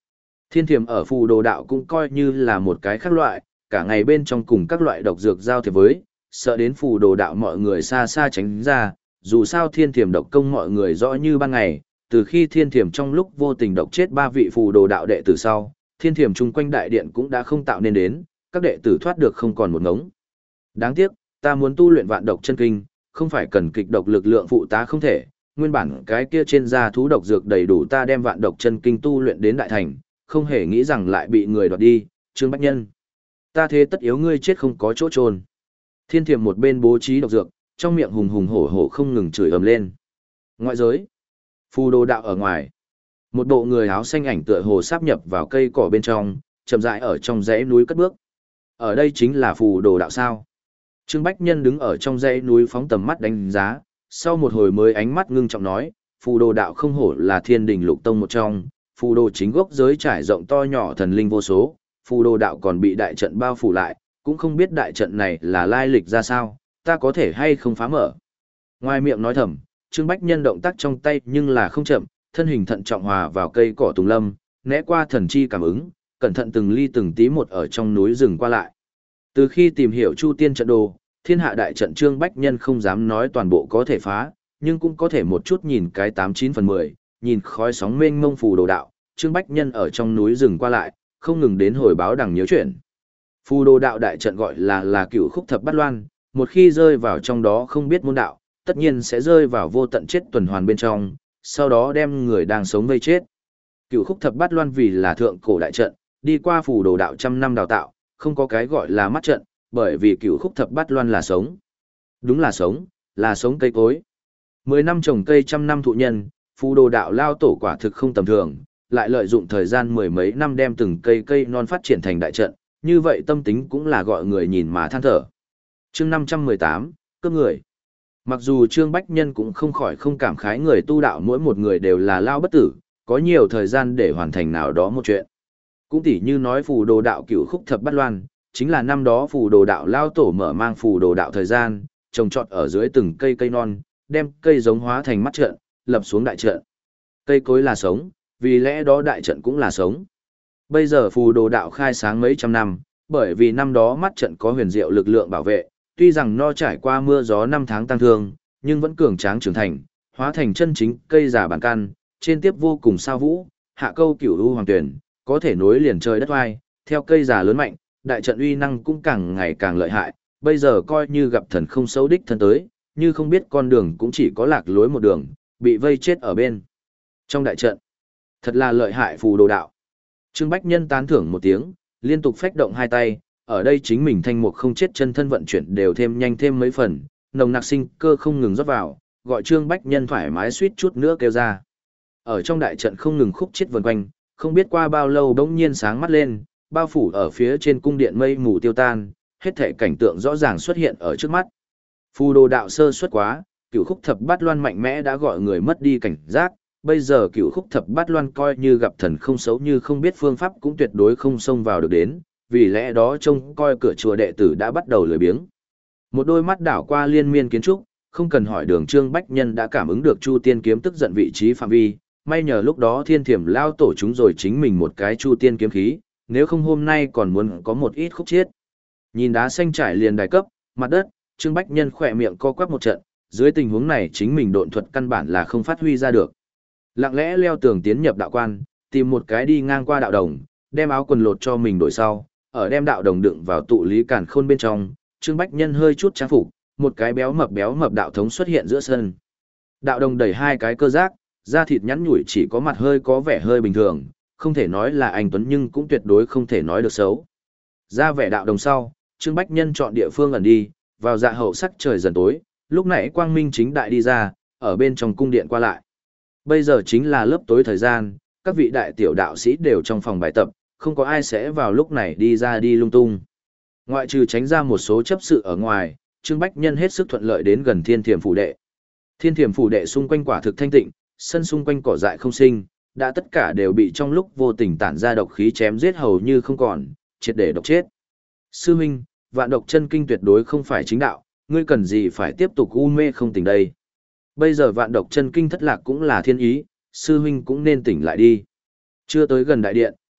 Thiên thiểm ở phù đồ đạo cũng coi như là một cái khác loại, cả ngày bên trong cùng các loại độc dược giao thiệp với, sợ đến phù đồ đạo mọi người xa xa tránh ra, dù sao thiên thiểm độc công mọi người rõ như ban ngày, từ khi thiên thiểm trong lúc vô tình độc chết ba vị phù đồ đạo đệ tử sau, thiên thiểm chung quanh đại điện cũng đã không tạo nên đến, các đệ tử thoát được không còn một ngống. Đáng tiếc, ta muốn tu luyện vạn độc chân kinh, không phải cần kịch độc lực lượng phụ tá không thể, nguyên bản cái kia trên da thú độc dược đầy đủ ta đem vạn độc chân kinh tu luyện đến đại thành, không hề nghĩ rằng lại bị người đoạt đi, Trương Bách Nhân. Ta thế tất yếu ngươi chết không có chỗ trôn. Thiên thiểm một bên bố trí độc dược, trong miệng hùng hùng hổ hổ không ngừng chửi ầm lên. Ngoại giới, phù đồ đạo ở ngoài, một bộ người áo xanh ảnh tựa hồ sáp nhập vào cây cỏ bên trong, chậm rãi ở trong dãy núi cất bước. Ở đây chính là phù đồ đạo sao? Trương Bách Nhân đứng ở trong dãy núi phóng tầm mắt đánh giá, sau một hồi mới ánh mắt ngưng trọng nói, phù đồ đạo không hổ là thiên đình lục tông một trong, phù đồ chính gốc giới trải rộng to nhỏ thần linh vô số, phù đồ đạo còn bị đại trận bao phủ lại, cũng không biết đại trận này là lai lịch ra sao, ta có thể hay không phá mở. Ngoài miệng nói thầm, Trương Bách Nhân động tác trong tay nhưng là không chậm, thân hình thận trọng hòa vào cây cỏ tùng lâm, né qua thần chi cảm ứng, cẩn thận từng ly từng tí một ở trong núi rừng qua lại. Từ khi tìm hiểu Chu Tiên trận đồ, thiên hạ đại trận Trương Bách Nhân không dám nói toàn bộ có thể phá, nhưng cũng có thể một chút nhìn cái tám chín phần mười, nhìn khói sóng mênh mông phù đồ đạo, Trương Bách Nhân ở trong núi rừng qua lại, không ngừng đến hồi báo đằng nhớ chuyện. Phù đồ đạo đại trận gọi là là cửu khúc thập bát loan, một khi rơi vào trong đó không biết môn đạo, tất nhiên sẽ rơi vào vô tận chết tuần hoàn bên trong, sau đó đem người đang sống vây chết. Cửu khúc thập bát loan vì là thượng cổ đại trận, đi qua phù đồ đạo trăm năm đào tạo, không có cái gọi là mắt trận, bởi vì cửu khúc thập bát loan là sống. Đúng là sống, là sống cây cối. Mười năm trồng cây trăm năm thụ nhân, phù đồ đạo lao tổ quả thực không tầm thường, lại lợi dụng thời gian mười mấy năm đem từng cây cây non phát triển thành đại trận, như vậy tâm tính cũng là gọi người nhìn mà than thở. Chương năm trăm mười tám, cướp người. Mặc dù Trương Bách Nhân cũng không khỏi không cảm khái người tu đạo mỗi một người đều là lao bất tử, có nhiều thời gian để hoàn thành nào đó một chuyện. Cũng tỉ như nói phù đồ đạo cửu khúc thập bát loan, chính là năm đó phù đồ đạo lao tổ mở mang phù đồ đạo thời gian, trồng trọt ở dưới từng cây cây non, đem cây giống hóa thành mắt trận, lập xuống đại trận. Cây cối là sống, vì lẽ đó đại trận cũng là sống. Bây giờ phù đồ đạo khai sáng mấy trăm năm, bởi vì năm đó mắt trận có huyền diệu lực lượng bảo vệ, tuy rằng no trải qua mưa gió năm tháng tăng thương, nhưng vẫn cường tráng trưởng thành, hóa thành chân chính cây già bản căn, trên tiếp vô cùng sao vũ, hạ câu cửu u hoàng tuyển, có thể nối liền trời đất oai, theo cây già lớn mạnh, đại trận uy năng cũng càng ngày càng lợi hại, bây giờ coi như gặp thần không xấu đích thân tới, như không biết con đường cũng chỉ có lạc lối một đường, bị vây chết ở bên. Trong đại trận, thật là lợi hại phù đồ đạo. Trương Bách Nhân tán thưởng một tiếng, liên tục phách động hai tay, ở đây chính mình thanh mục không chết chân thân vận chuyển đều thêm nhanh thêm mấy phần, nồng nặc sinh cơ không ngừng rót vào, gọi Trương Bách Nhân thoải mái suýt chút nữa kêu ra. Ở trong đại trận không ngừng khúc chết vần quanh, không biết qua bao lâu bỗng nhiên sáng mắt lên, bao phủ ở phía trên cung điện mây mù tiêu tan, hết thảy cảnh tượng rõ ràng xuất hiện ở trước mắt. Phù đồ đạo sơ suất quá, cửu khúc thập bát loan mạnh mẽ đã gọi người mất đi cảnh giác, bây giờ cửu khúc thập bát loan coi như gặp thần không xấu như không biết phương pháp cũng tuyệt đối không xông vào được đến, vì lẽ đó trông coi cửa chùa đệ tử đã bắt đầu lười biếng. Một đôi mắt đảo qua liên miên kiến trúc, không cần hỏi đường Trương Bách Nhân đã cảm ứng được Chu Tiên kiếm tức giận vị trí phạm vi, may nhờ lúc đó thiên thiểm lao tổ chúng rồi chính mình một cái Chu Tiên kiếm khí, nếu không hôm nay còn muốn có một ít khúc chiết. Nhìn đá xanh trải liền đài cấp, mặt đất, Trương Bách Nhân khỏe miệng co quắp một trận, dưới tình huống này chính mình độn thuật căn bản là không phát huy ra được. Lặng lẽ leo tường tiến nhập đạo quan, tìm một cái đi ngang qua đạo đồng, đem áo quần lột cho mình đổi sau, ở đem đạo đồng đựng vào tụ lý càn khôn bên trong, Trương Bách Nhân hơi chút trang phục, một cái béo mập béo mập đạo thống xuất hiện giữa sân. Đạo đồng đẩy hai cái cơ giác, da thịt nhẵn nhủi chỉ có mặt hơi có vẻ hơi bình thường, không thể nói là anh tuấn nhưng cũng tuyệt đối không thể nói được xấu. Ra vẻ đạo đồng sau, Trương Bách Nhân chọn địa phương ẩn đi, vào dạ hậu sắc trời dần tối, lúc nãy quang minh chính đại đi ra, ở bên trong cung điện qua lại. Bây giờ chính là lớp tối thời gian, các vị đại tiểu đạo sĩ đều trong phòng bài tập, không có ai sẽ vào lúc này đi ra đi lung tung. Ngoại trừ tránh ra một số chấp sự ở ngoài, Trương Bách Nhân hết sức thuận lợi đến gần Thiên Thiểm phủ đệ. Thiên Thiểm phủ đệ xung quanh quả thực thanh tịnh, sân xung quanh cỏ dại không sinh, đã tất cả đều bị trong lúc vô tình tản ra độc khí chém giết hầu như không còn, triệt để độc chết. Sư huynh, vạn độc chân kinh tuyệt đối không phải chính đạo, ngươi cần gì phải tiếp tục u mê không tỉnh đây. Bây giờ vạn độc chân kinh thất lạc cũng là thiên ý, sư huynh cũng nên tỉnh lại đi. Chưa tới gần đại điện,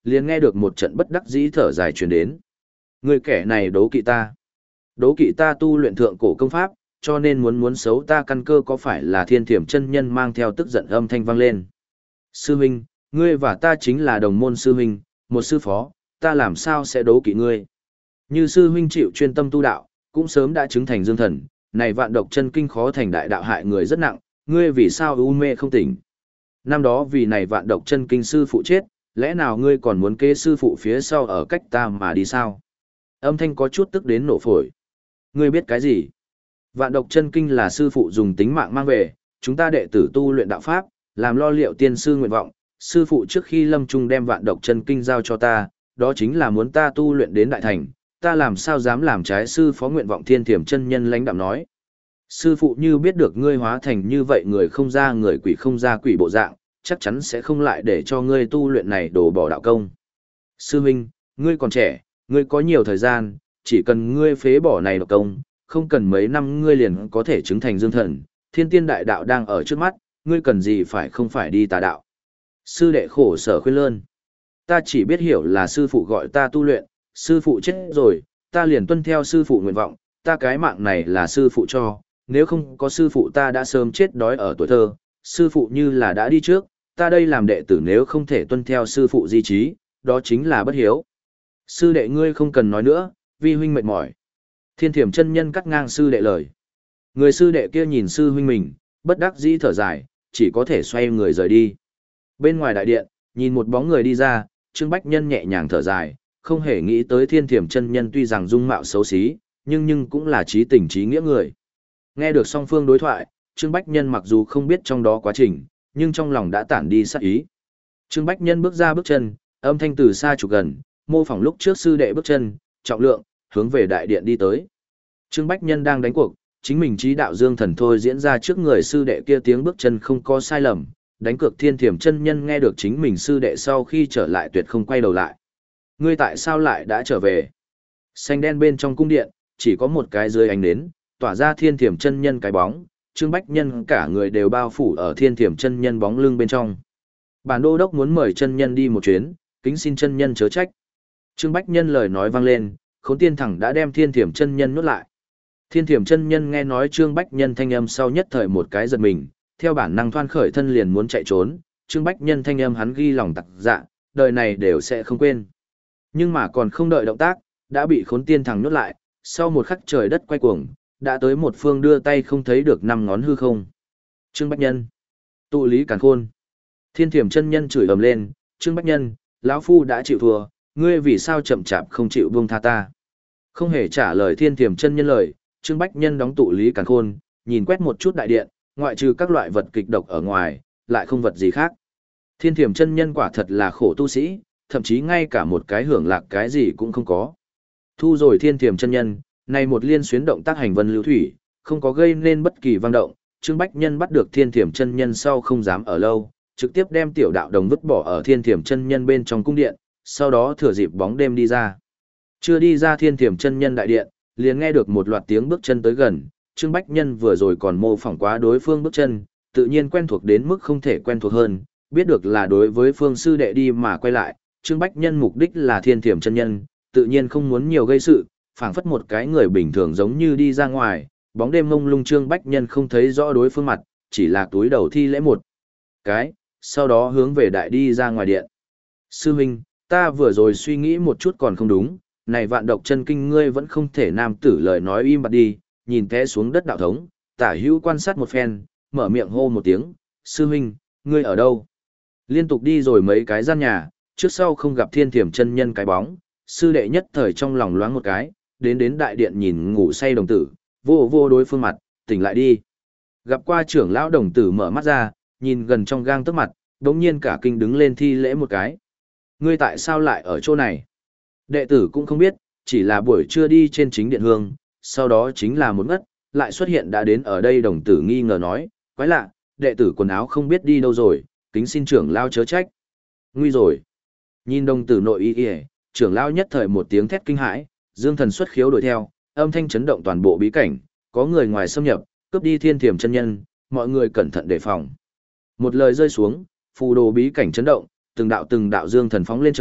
liền nghe được một trận bất đắc dĩ thở dài truyền đến. Người kẻ này đố kỵ ta. Đố kỵ ta tu luyện thượng cổ công pháp, cho nên muốn muốn xấu ta căn cơ có phải là Thiên Thiểm chân nhân mang theo tức giận âm thanh vang lên. Sư huynh, ngươi và ta chính là đồng môn sư huynh, một sư phó, ta làm sao sẽ đố kỵ ngươi. Như sư huynh chịu chuyên tâm tu đạo, cũng sớm đã chứng thành dương thần, này vạn độc chân kinh khó thành đại đạo hại người rất nặng, ngươi vì sao u mê không tỉnh. Năm đó vì này vạn độc chân kinh sư phụ chết, lẽ nào ngươi còn muốn kế sư phụ phía sau ở cách ta mà đi sao? Âm thanh có chút tức đến nổ phổi. Ngươi biết cái gì? Vạn độc chân kinh là sư phụ dùng tính mạng mang về, chúng ta đệ tử tu luyện đạo pháp, làm lo liệu tiên sư nguyện vọng, sư phụ trước khi lâm trung đem vạn độc chân kinh giao cho ta, đó chính là muốn ta tu luyện đến đại thành, ta làm sao dám làm trái sư phó nguyện vọng. Thiên Thiểm chân nhân lãnh đạm nói. Sư phụ như biết được ngươi hóa thành như vậy người không ra người quỷ không ra quỷ bộ dạng, chắc chắn sẽ không lại để cho ngươi tu luyện này đổ bỏ đạo công. Sư huynh, ngươi còn trẻ, ngươi có nhiều thời gian, chỉ cần ngươi phế bỏ này độc công, không cần mấy năm ngươi liền có thể chứng thành dương thần, thiên tiên đại đạo đang ở trước mắt, ngươi cần gì phải không phải đi tà đạo. Sư đệ khổ sở khuyên lơn. Ta chỉ biết hiểu là sư phụ gọi ta tu luyện, sư phụ chết rồi, ta liền tuân theo sư phụ nguyện vọng, ta cái mạng này là sư phụ cho, nếu không có sư phụ ta đã sớm chết đói ở tuổi thơ, sư phụ như là đã đi trước, ta đây làm đệ tử nếu không thể tuân theo sư phụ di trí, đó chính là bất hiếu. Sư đệ ngươi không cần nói nữa, vi huynh mệt mỏi. Thiên Thiểm chân nhân cắt ngang sư đệ lời. Người sư đệ kia nhìn sư huynh mình, bất đắc dĩ thở dài, chỉ có thể xoay người rời đi. Bên ngoài đại điện, nhìn một bóng người đi ra, Trương Bách Nhân nhẹ nhàng thở dài, không hề nghĩ tới Thiên Thiểm chân nhân tuy rằng dung mạo xấu xí, nhưng nhưng cũng là trí tình trí nghĩa người. Nghe được song phương đối thoại, Trương Bách Nhân mặc dù không biết trong đó quá trình, nhưng trong lòng đã tản đi sát ý. Trương Bách Nhân bước ra bước chân, âm thanh từ xa chục gần, mô phỏng lúc trước sư đệ bước chân, trọng lượng, hướng về đại điện đi tới. Trương Bách Nhân đang đánh cuộc, chính mình trí đạo dương thần thôi diễn ra trước người sư đệ kia tiếng bước chân không có sai lầm, đánh cược Thiên Thiểm chân nhân nghe được chính mình sư đệ sau khi trở lại tuyệt không quay đầu lại. Ngươi tại sao lại đã trở về? Xanh đen bên trong cung điện, chỉ có một cái dưới ánh nến, tỏa ra Thiên Thiểm chân nhân cái bóng, Trương Bách Nhân cả người đều bao phủ ở Thiên Thiểm chân nhân bóng lưng bên trong. Bản đô đốc muốn mời chân nhân đi một chuyến, kính xin chân nhân chớ trách. Trương Bách Nhân lời nói vang lên, Khốn Tiên thẳng đã đem Thiên Thiểm chân nhân nuốt lại. Thiên Thiểm chân nhân nghe nói Trương Bách Nhân thanh âm sau nhất thời một cái giật mình, theo bản năng thoăn khởi thân liền muốn chạy trốn, Trương Bách Nhân thanh âm hắn ghi lòng tặc dạ, đời này đều sẽ không quên. Nhưng mà còn không đợi động tác, đã bị Khốn Tiên thẳng nuốt lại, sau một khắc trời đất quay cuồng, đã tới một phương đưa tay không thấy được năm ngón hư không. Trương Bách Nhân, tụ lý càn khôn. Thiên Thiểm chân nhân chửi ầm lên, Trương Bách Nhân, lão phu đã chịu thua, ngươi vì sao chậm chạp không chịu buông tha ta? Không hề trả lời Thiên Thiểm chân nhân lời, Trương Bách Nhân đóng tụ lý càn khôn, nhìn quét một chút đại điện, ngoại trừ các loại vật kịch độc ở ngoài, lại không vật gì khác. Thiên Thiểm chân nhân quả thật là khổ tu sĩ, thậm chí ngay cả một cái hưởng lạc cái gì cũng không có. Thu rồi Thiên Thiểm chân nhân, này một liên xuyến động tác hành vân lưu thủy, không có gây nên bất kỳ vang động, Trương Bách Nhân bắt được Thiên Thiểm chân nhân sau không dám ở lâu, trực tiếp đem tiểu đạo đồng vứt bỏ ở Thiên Thiểm chân nhân bên trong cung điện, sau đó thừa dịp bóng đêm đi ra. Chưa đi ra Thiên Thiểm chân nhân đại điện, liền nghe được một loạt tiếng bước chân tới gần, Trương Bách Nhân vừa rồi còn mô phỏng quá đối phương bước chân, tự nhiên quen thuộc đến mức không thể quen thuộc hơn, biết được là đối với phương sư đệ đi mà quay lại, Trương Bách Nhân mục đích là Thiên Thiểm chân nhân, tự nhiên không muốn nhiều gây sự, phảng phất một cái người bình thường giống như đi ra ngoài, bóng đêm mông lung Trương Bách Nhân không thấy rõ đối phương mặt, chỉ là túi đầu thi lễ một cái, sau đó hướng về đại đi ra ngoài điện. Sư huynh, ta vừa rồi suy nghĩ một chút còn không đúng, này vạn độc chân kinh ngươi vẫn không thể nam tử lời nói im bặt đi, nhìn té xuống đất đạo thống, tả hữu quan sát một phen, mở miệng hô một tiếng, sư huynh, ngươi ở đâu? Liên tục đi rồi mấy cái gian nhà, trước sau không gặp Thiên Thiểm chân nhân cái bóng, sư đệ nhất thời trong lòng loáng một cái, đến đến đại điện nhìn ngủ say đồng tử, vô vô đối phương mặt, tỉnh lại đi. Gặp qua trưởng lão đồng tử mở mắt ra, nhìn gần trong gang tấc mặt, đống nhiên cả kinh đứng lên thi lễ một cái. Ngươi tại sao lại ở chỗ này? Đệ tử cũng không biết, chỉ là buổi trưa đi trên chính điện hương, sau đó chính là một ngất, lại xuất hiện đã đến ở đây đồng tử nghi ngờ nói, quái lạ, đệ tử quần áo không biết đi đâu rồi, kính xin trưởng lão chớ trách. Nguy rồi. Nhìn đồng tử nội y y, trưởng lão nhất thời một tiếng thét kinh hãi, dương thần xuất khiếu đuổi theo, âm thanh chấn động toàn bộ bí cảnh, có người ngoài xâm nhập, cướp đi Thiên Thiểm chân nhân, mọi người cẩn thận đề phòng. Một lời rơi xuống, phù đồ bí cảnh chấn động, từng đạo từng đạo dương thần phóng lên trời,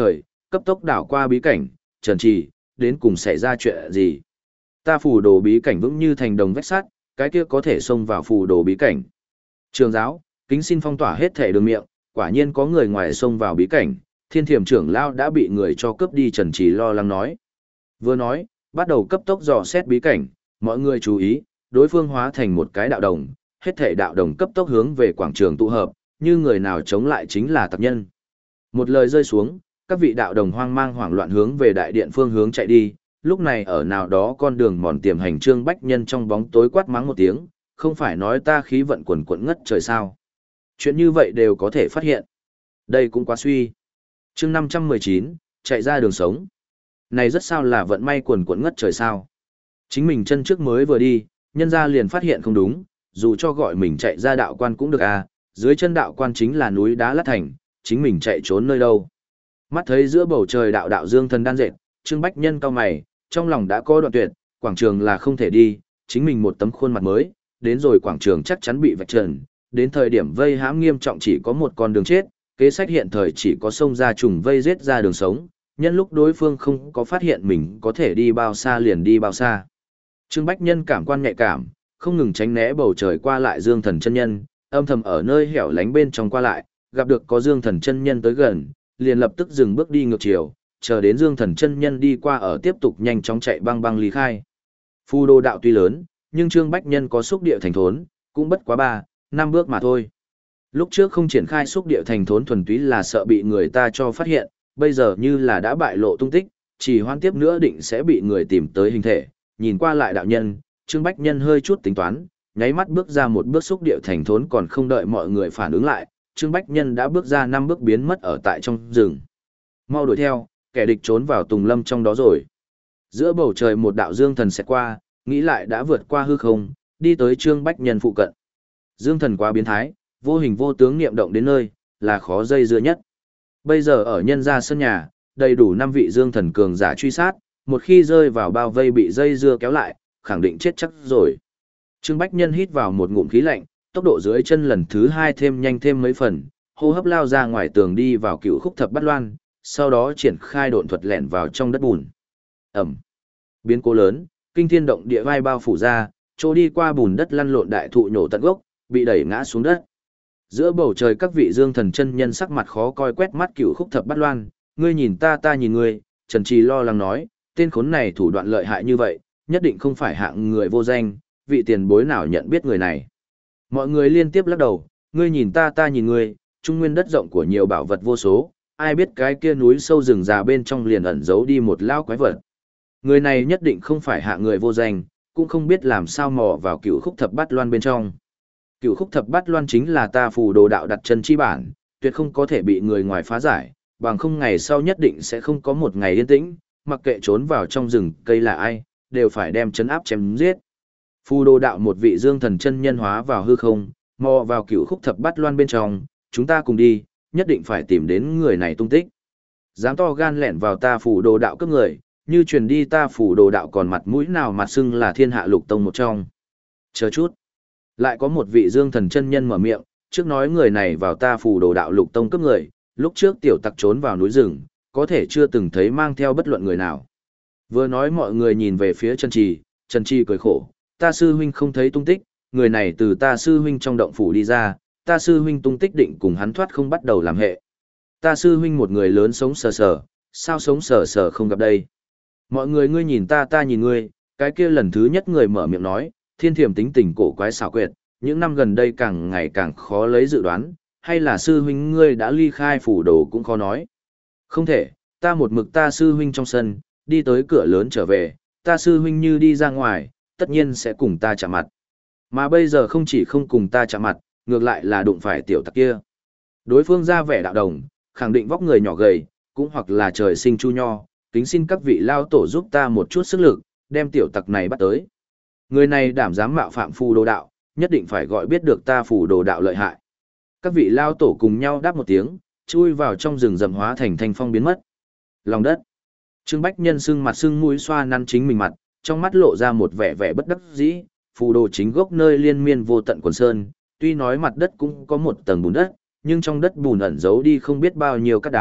cấp tốc đảo qua bí cảnh, trần trì, đến cùng xảy ra chuyện gì. Ta phù đồ bí cảnh vững như thành đồng vách sắt, cái kia có thể xông vào phù đồ bí cảnh. Trường giáo, kính xin phong tỏa hết thể đường miệng, quả nhiên có người ngoài xông vào bí cảnh, thiên thiểm trưởng lao đã bị người cho cướp đi, trần trì lo lắng nói. Vừa nói, bắt đầu cấp tốc dò xét bí cảnh, mọi người chú ý, đối phương hóa thành một cái đạo đồng, hết thể đạo đồng cấp tốc hướng về quảng trường tụ hợp, như người nào chống lại chính là tặc nhân. Một lời rơi xuống, các vị đạo đồng hoang mang hoảng loạn hướng về đại điện phương hướng chạy đi, lúc này ở nào đó con đường mòn tiềm hành Trương Bách Nhân trong bóng tối quát mắng một tiếng, không phải nói ta khí vận quần quận ngất trời sao. Chuyện như vậy đều có thể phát hiện. Đây cũng quá suy. Chương năm trăm mười chín, chạy ra đường sống. Này rất sao là vận may quần quận ngất trời sao. Chính mình chân trước mới vừa đi, nhân ra liền phát hiện không đúng, dù cho gọi mình chạy ra đạo quan cũng được à, dưới chân đạo quan chính là núi đá lát thành, chính mình chạy trốn nơi đâu. Mắt thấy giữa bầu trời đạo đạo dương thần đan dệt, Trương Bách Nhân cau mày, trong lòng đã có đoạn tuyệt, quảng trường là không thể đi, chính mình một tấm khuôn mặt mới, đến rồi quảng trường chắc chắn bị vạch trần, đến thời điểm vây hãm nghiêm trọng chỉ có một con đường chết, kế sách hiện thời chỉ có xông ra trùng vây giết ra đường sống, nhân lúc đối phương không có phát hiện mình có thể đi bao xa liền đi bao xa. Trương Bách Nhân cảm quan nhạy cảm, không ngừng tránh né bầu trời qua lại dương thần chân nhân, âm thầm ở nơi hẻo lánh bên trong qua lại, gặp được có dương thần chân nhân tới gần, liền lập tức dừng bước đi ngược chiều, chờ đến dương thần chân nhân đi qua ở tiếp tục nhanh chóng chạy băng băng lý khai. Phù đồ đạo tuy lớn, nhưng Trương Bách Nhân có xúc địa thành thốn, cũng bất quá ba, năm bước mà thôi. Lúc trước không triển khai xúc địa thành thốn thuần túy là sợ bị người ta cho phát hiện, bây giờ như là đã bại lộ tung tích, chỉ hoan tiếp nữa định sẽ bị người tìm tới hình thể. Nhìn qua lại đạo nhân, Trương Bách Nhân hơi chút tính toán, nháy mắt bước ra một bước xúc địa thành thốn, còn không đợi mọi người phản ứng lại, Trương Bách Nhân đã bước ra năm bước biến mất ở tại trong rừng. Mau đuổi theo, kẻ địch trốn vào tùng lâm trong đó rồi. Giữa bầu trời một đạo dương thần xẹt qua, nghĩ lại đã vượt qua hư không, đi tới Trương Bách Nhân phụ cận. Dương thần quá biến thái, vô hình vô tướng niệm động đến nơi, là khó dây dưa nhất. Bây giờ ở nhân gia sân nhà, đầy đủ năm vị dương thần cường giả truy sát, một khi rơi vào bao vây bị dây dưa kéo lại, khẳng định chết chắc rồi. Trương Bách Nhân hít vào một ngụm khí lạnh, tốc độ dưới chân lần thứ hai thêm nhanh thêm mấy phần, hô hấp lao ra ngoài tường đi vào cựu khúc thập bát loan, sau đó triển khai độn thuật lẻn vào trong đất bùn. Ẩm. Biến cố lớn, kinh thiên động địa vai bao phủ ra, chỗ đi qua bùn đất lăn lộn đại thụ nhổ tận gốc, bị đẩy ngã xuống đất. Giữa bầu trời các vị dương thần chân nhân sắc mặt khó coi quét mắt cựu khúc thập bát loan, ngươi nhìn ta ta nhìn ngươi, Trần Trì lo lắng nói, tên khốn này thủ đoạn lợi hại như vậy, nhất định không phải hạng người vô danh, vị tiền bối nào nhận biết người này. Mọi người liên tiếp lắc đầu, ngươi nhìn ta ta nhìn ngươi, trung nguyên đất rộng của nhiều bảo vật vô số, ai biết cái kia núi sâu rừng già bên trong liền ẩn giấu đi một lao quái vật. Người này nhất định không phải hạng người vô danh, cũng không biết làm sao mò vào cựu khúc thập bát loan bên trong. Cựu khúc thập bát loan chính là ta phù đồ đạo đặt chân chi bản, tuyệt không có thể bị người ngoài phá giải, bằng không ngày sau nhất định sẽ không có một ngày yên tĩnh, mặc kệ trốn vào trong rừng cây là ai, đều phải đem chấn áp chém giết. Phù đồ đạo một vị dương thần chân nhân hóa vào hư không, mò vào cựu khúc thập bát loan bên trong, chúng ta cùng đi, nhất định phải tìm đến người này tung tích. Dám to gan lẻn vào ta phù đồ đạo cướp người, như truyền đi ta phù đồ đạo còn mặt mũi nào mặt xưng là thiên hạ lục tông một trong. Chờ chút. Lại có một vị dương thần chân nhân mở miệng, trước nói người này vào ta phù đồ đạo lục tông cướp người, lúc trước tiểu tặc trốn vào núi rừng, có thể chưa từng thấy mang theo bất luận người nào. Vừa nói mọi người nhìn về phía Trần Trì, Trần Trì cười khổ, ta sư huynh không thấy tung tích, người này từ ta sư huynh trong động phủ đi ra, ta sư huynh tung tích định cùng hắn thoát không bắt đầu làm hệ. Ta sư huynh một người lớn sống sờ sờ, sao sống sờ sờ không gặp đây. Mọi người ngươi nhìn ta ta nhìn ngươi, cái kia lần thứ nhất người mở miệng nói, thiên thiểm tính tình cổ quái xảo quyệt, những năm gần đây càng ngày càng khó lấy dự đoán, hay là sư huynh ngươi đã ly khai phủ đồ cũng khó nói. Không thể, ta một mực ta sư huynh trong sân, đi tới cửa lớn trở về, ta sư huynh như đi ra ngoài, tất nhiên sẽ cùng ta chạm mặt. Mà bây giờ không chỉ không cùng ta chạm mặt, ngược lại là đụng phải tiểu tặc kia. Đối phương ra vẻ đạo đồng, khẳng định vóc người nhỏ gầy, cũng hoặc là trời sinh chu nho, kính xin các vị lao tổ giúp ta một chút sức lực, đem tiểu tặc này bắt tới. Người này đảm dám mạo phạm phù đồ đạo, nhất định phải gọi biết được ta phù đồ đạo lợi hại. Các vị lao tổ cùng nhau đáp một tiếng, chui vào trong rừng rậm hóa thành thanh phong biến mất. Lòng đất. Trương Bách Nhân sưng mặt sưng mũi xoa năn chính mình mặt, trong mắt lộ ra một vẻ vẻ bất đắc dĩ, phù đồ chính gốc nơi liên miên vô tận quần sơn, tuy nói mặt đất cũng có một tầng bùn đất, nhưng trong đất bùn ẩn giấu đi không biết bao nhiêu cát đá,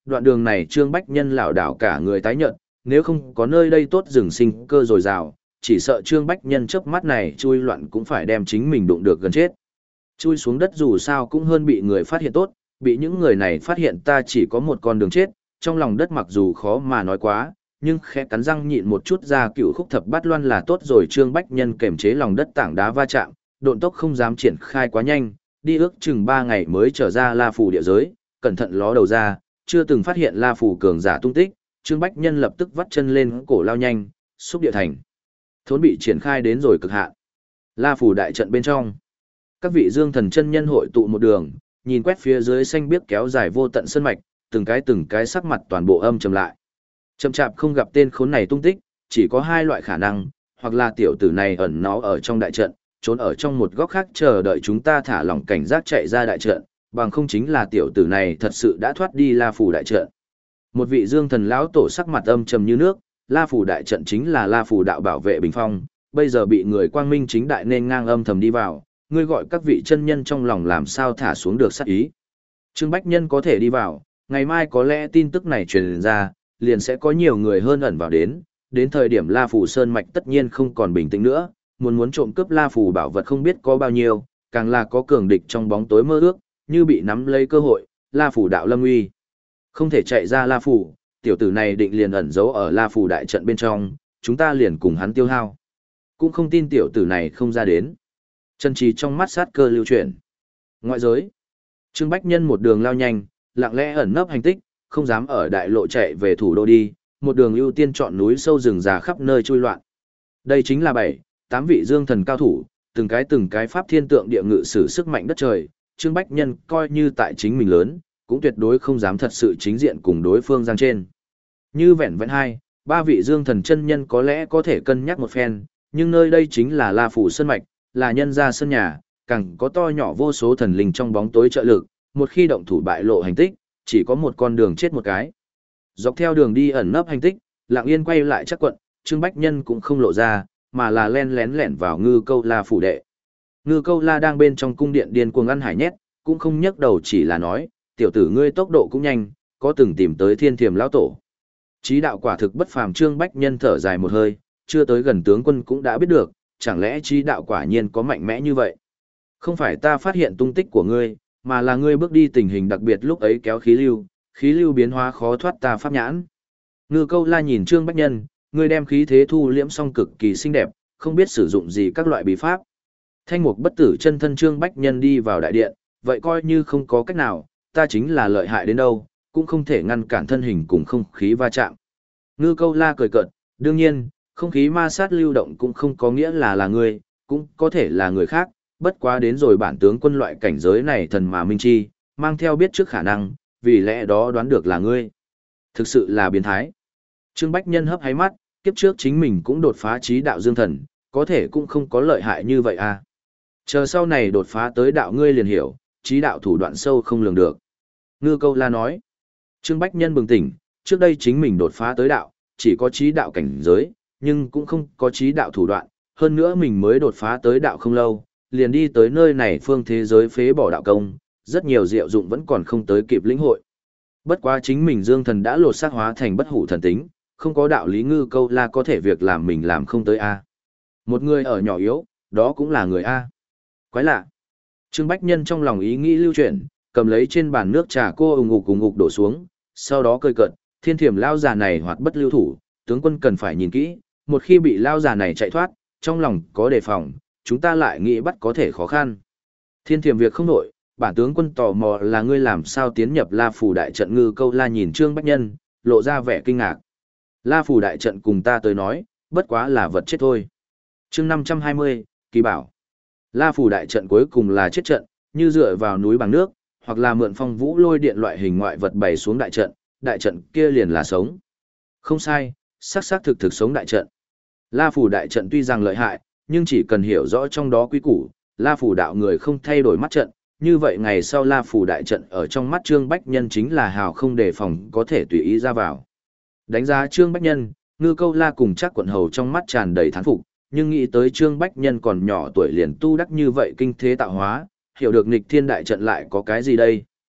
đoạn đường này Trương Bách Nhân lảo đảo cả người tái nhợt, nếu không có nơi đây tốt rừng sinh cơ dồi dào, chỉ sợ Trương Bách Nhân chớp mắt này chui loạn cũng phải đem chính mình đụng được gần chết. Chui xuống đất dù sao cũng hơn bị người phát hiện tốt, bị những người này phát hiện ta chỉ có một con đường chết, trong lòng đất mặc dù khó mà nói quá, nhưng khẽ cắn răng nhịn một chút ra cựu khúc thập bát loan là tốt rồi. Trương Bách Nhân kềm chế lòng đất tảng đá va chạm, độn tốc không dám triển khai quá nhanh, đi ước chừng ba ngày mới trở ra La Phủ địa giới, cẩn thận ló đầu ra, chưa từng phát hiện La Phủ cường giả tung tích, Trương Bách Nhân lập tức vắt chân lên cổ lao nhanh, xúc địa thành. Thốn bị triển khai đến rồi cực hạn. La Phủ đại trận bên trong, các vị dương thần chân nhân hội tụ một đường, nhìn quét phía dưới xanh biếc kéo dài vô tận sơn mạch, từng cái từng cái sắc mặt toàn bộ âm trầm lại. Chậm chạp không gặp tên khốn này tung tích, chỉ có hai loại khả năng, hoặc là tiểu tử này ẩn nó ở trong đại trận, trốn ở trong một góc khác chờ đợi chúng ta thả lỏng cảnh giác chạy ra đại trận, bằng không chính là tiểu tử này thật sự đã thoát đi La Phủ đại trận. Một vị dương thần lão tổ sắc mặt âm trầm như nước, La Phủ đại trận chính là La Phủ đạo bảo vệ bình phong, bây giờ bị người quang minh chính đại nên ngang âm thầm đi vào, ngươi gọi các vị chân nhân trong lòng làm sao thả xuống được sát ý. Trương Bách Nhân có thể đi vào, ngày mai có lẽ tin tức này truyền ra, liền sẽ có nhiều người hơn ẩn vào đến, đến thời điểm La Phủ sơn mạch tất nhiên không còn bình tĩnh nữa, muốn muốn trộm cướp La Phủ bảo vật không biết có bao nhiêu, càng là có cường địch trong bóng tối mơ ước, như bị nắm lấy cơ hội, La Phủ đạo lâm uy. Không thể chạy ra La Phủ, tiểu tử này định liền ẩn giấu ở La Phủ đại trận bên trong, chúng ta liền cùng hắn tiêu hao. Cũng không tin tiểu tử này không ra đến. Chân trí trong mắt sát cơ lưu chuyển. Ngoại giới, Trương Bách Nhân một đường lao nhanh, lặng lẽ ẩn nấp hành tích, không dám ở đại lộ chạy về thủ đô đi, một đường ưu tiên chọn núi sâu rừng già khắp nơi chui loạn. Đây chính là bảy, tám vị dương thần cao thủ, từng cái từng cái pháp thiên tượng địa ngự sử sức mạnh đất trời, Trương Bách Nhân coi như tại chính mình lớn, cũng tuyệt đối không dám thật sự chính diện cùng đối phương giang trên. Như vẹn vẹn hai, ba vị dương thần chân nhân có lẽ có thể cân nhắc một phen, nhưng nơi đây chính là La Phủ sơn mạch, là nhân gia sân nhà, càng có to nhỏ vô số thần linh trong bóng tối trợ lực, một khi động thủ bại lộ hành tích, chỉ có một con đường chết một cái. Dọc theo đường đi ẩn nấp hành tích, Lặng Yên quay lại chắc quận, Trương Bách Nhân cũng không lộ ra, mà là len lén lẻn vào Ngư Câu La phủ đệ. Ngư Câu La đang bên trong cung điện điên cuồng ăn hải nhét, cũng không nhấc đầu chỉ là nói, tiểu tử ngươi tốc độ cũng nhanh, có từng tìm tới Thiên Thiềm lão tổ. Chí đạo quả thực bất phàm. Trương Bách Nhân thở dài một hơi, chưa tới gần tướng quân cũng đã biết được, chẳng lẽ chí đạo quả nhiên có mạnh mẽ như vậy? Không phải ta phát hiện tung tích của ngươi, mà là ngươi bước đi tình hình đặc biệt lúc ấy kéo khí lưu, khí lưu biến hóa khó thoát ta pháp nhãn. Ngư Câu La nhìn Trương Bách Nhân, ngươi đem khí thế thu liễm xong cực kỳ xinh đẹp, không biết sử dụng gì các loại bí pháp. Thanh mục bất tử chân thân Trương Bách Nhân đi vào đại điện, vậy coi như không có cách nào, ta chính là lợi hại đến đâu, cũng không thể ngăn cản thân hình cùng không khí va chạm. Ngư Câu La cười cợt, đương nhiên, không khí ma sát lưu động cũng không có nghĩa là là ngươi, cũng có thể là người khác, bất quá đến rồi bản tướng quân loại cảnh giới này thần mà minh chi, mang theo biết trước khả năng, vì lẽ đó đoán được là ngươi. Thực sự là biến thái. Trương Bách Nhân hấp háy mắt, kiếp trước chính mình cũng đột phá chí đạo dương thần, có thể cũng không có lợi hại như vậy à. Chờ sau này đột phá tới đạo ngươi liền hiểu, chí đạo thủ đoạn sâu không lường được. Ngư Câu La nói. Trương Bách Nhân bừng tỉnh, trước đây chính mình đột phá tới đạo, chỉ có chí đạo cảnh giới, nhưng cũng không có chí đạo thủ đoạn, hơn nữa mình mới đột phá tới đạo không lâu, liền đi tới nơi này phương thế giới phế bỏ đạo công, rất nhiều diệu dụng vẫn còn không tới kịp lĩnh hội. Bất quá chính mình dương thần đã lột xác hóa thành bất hủ thần tính, không có đạo lý Ngư Câu La có thể việc làm mình làm không tới a. Một người ở nhỏ yếu, đó cũng là người a. Quái lạ. Trương Bách Nhân trong lòng ý nghĩ lưu chuyển, cầm lấy trên bàn nước trà cô ùng ục ùng ục đổ xuống, sau đó cười cợt, Thiên Thiểm lao già này hoạt bất lưu thủ, tướng quân cần phải nhìn kỹ, một khi bị lao già này chạy thoát, trong lòng có đề phòng, chúng ta lại nghĩ bắt có thể khó khăn. Thiên Thiểm việc không nổi, bản tướng quân tò mò là ngươi làm sao tiến nhập La Phủ đại trận. Ngư Câu La nhìn Trương Bách Nhân, lộ ra vẻ kinh ngạc. La Phủ đại trận cùng ta tới nói, bất quá là vật chết thôi. Chương năm trăm hai mươi, Kỳ bảo. La Phủ đại trận cuối cùng là chết trận, như dựa vào núi bằng nước, hoặc là mượn phong vũ lôi điện loại hình ngoại vật bày xuống đại trận, đại trận kia liền là sống. Không sai, xác xác thực thực sống đại trận. La Phủ đại trận tuy rằng lợi hại, nhưng chỉ cần hiểu rõ trong đó quy củ, La Phủ đạo người không thay đổi mắt trận, như vậy ngày sau La Phủ đại trận ở trong mắt Trương Bách Nhân chính là hào không đề phòng có thể tùy ý ra vào. Đánh giá Trương Bách Nhân, Ngư Câu La cùng chắc quận hầu trong mắt tràn đầy thán phục, nhưng nghĩ tới Trương Bách Nhân còn nhỏ tuổi liền tu đắc như vậy kinh thế tạo hóa, hiểu được nghịch thiên đại trận lại có cái gì đây.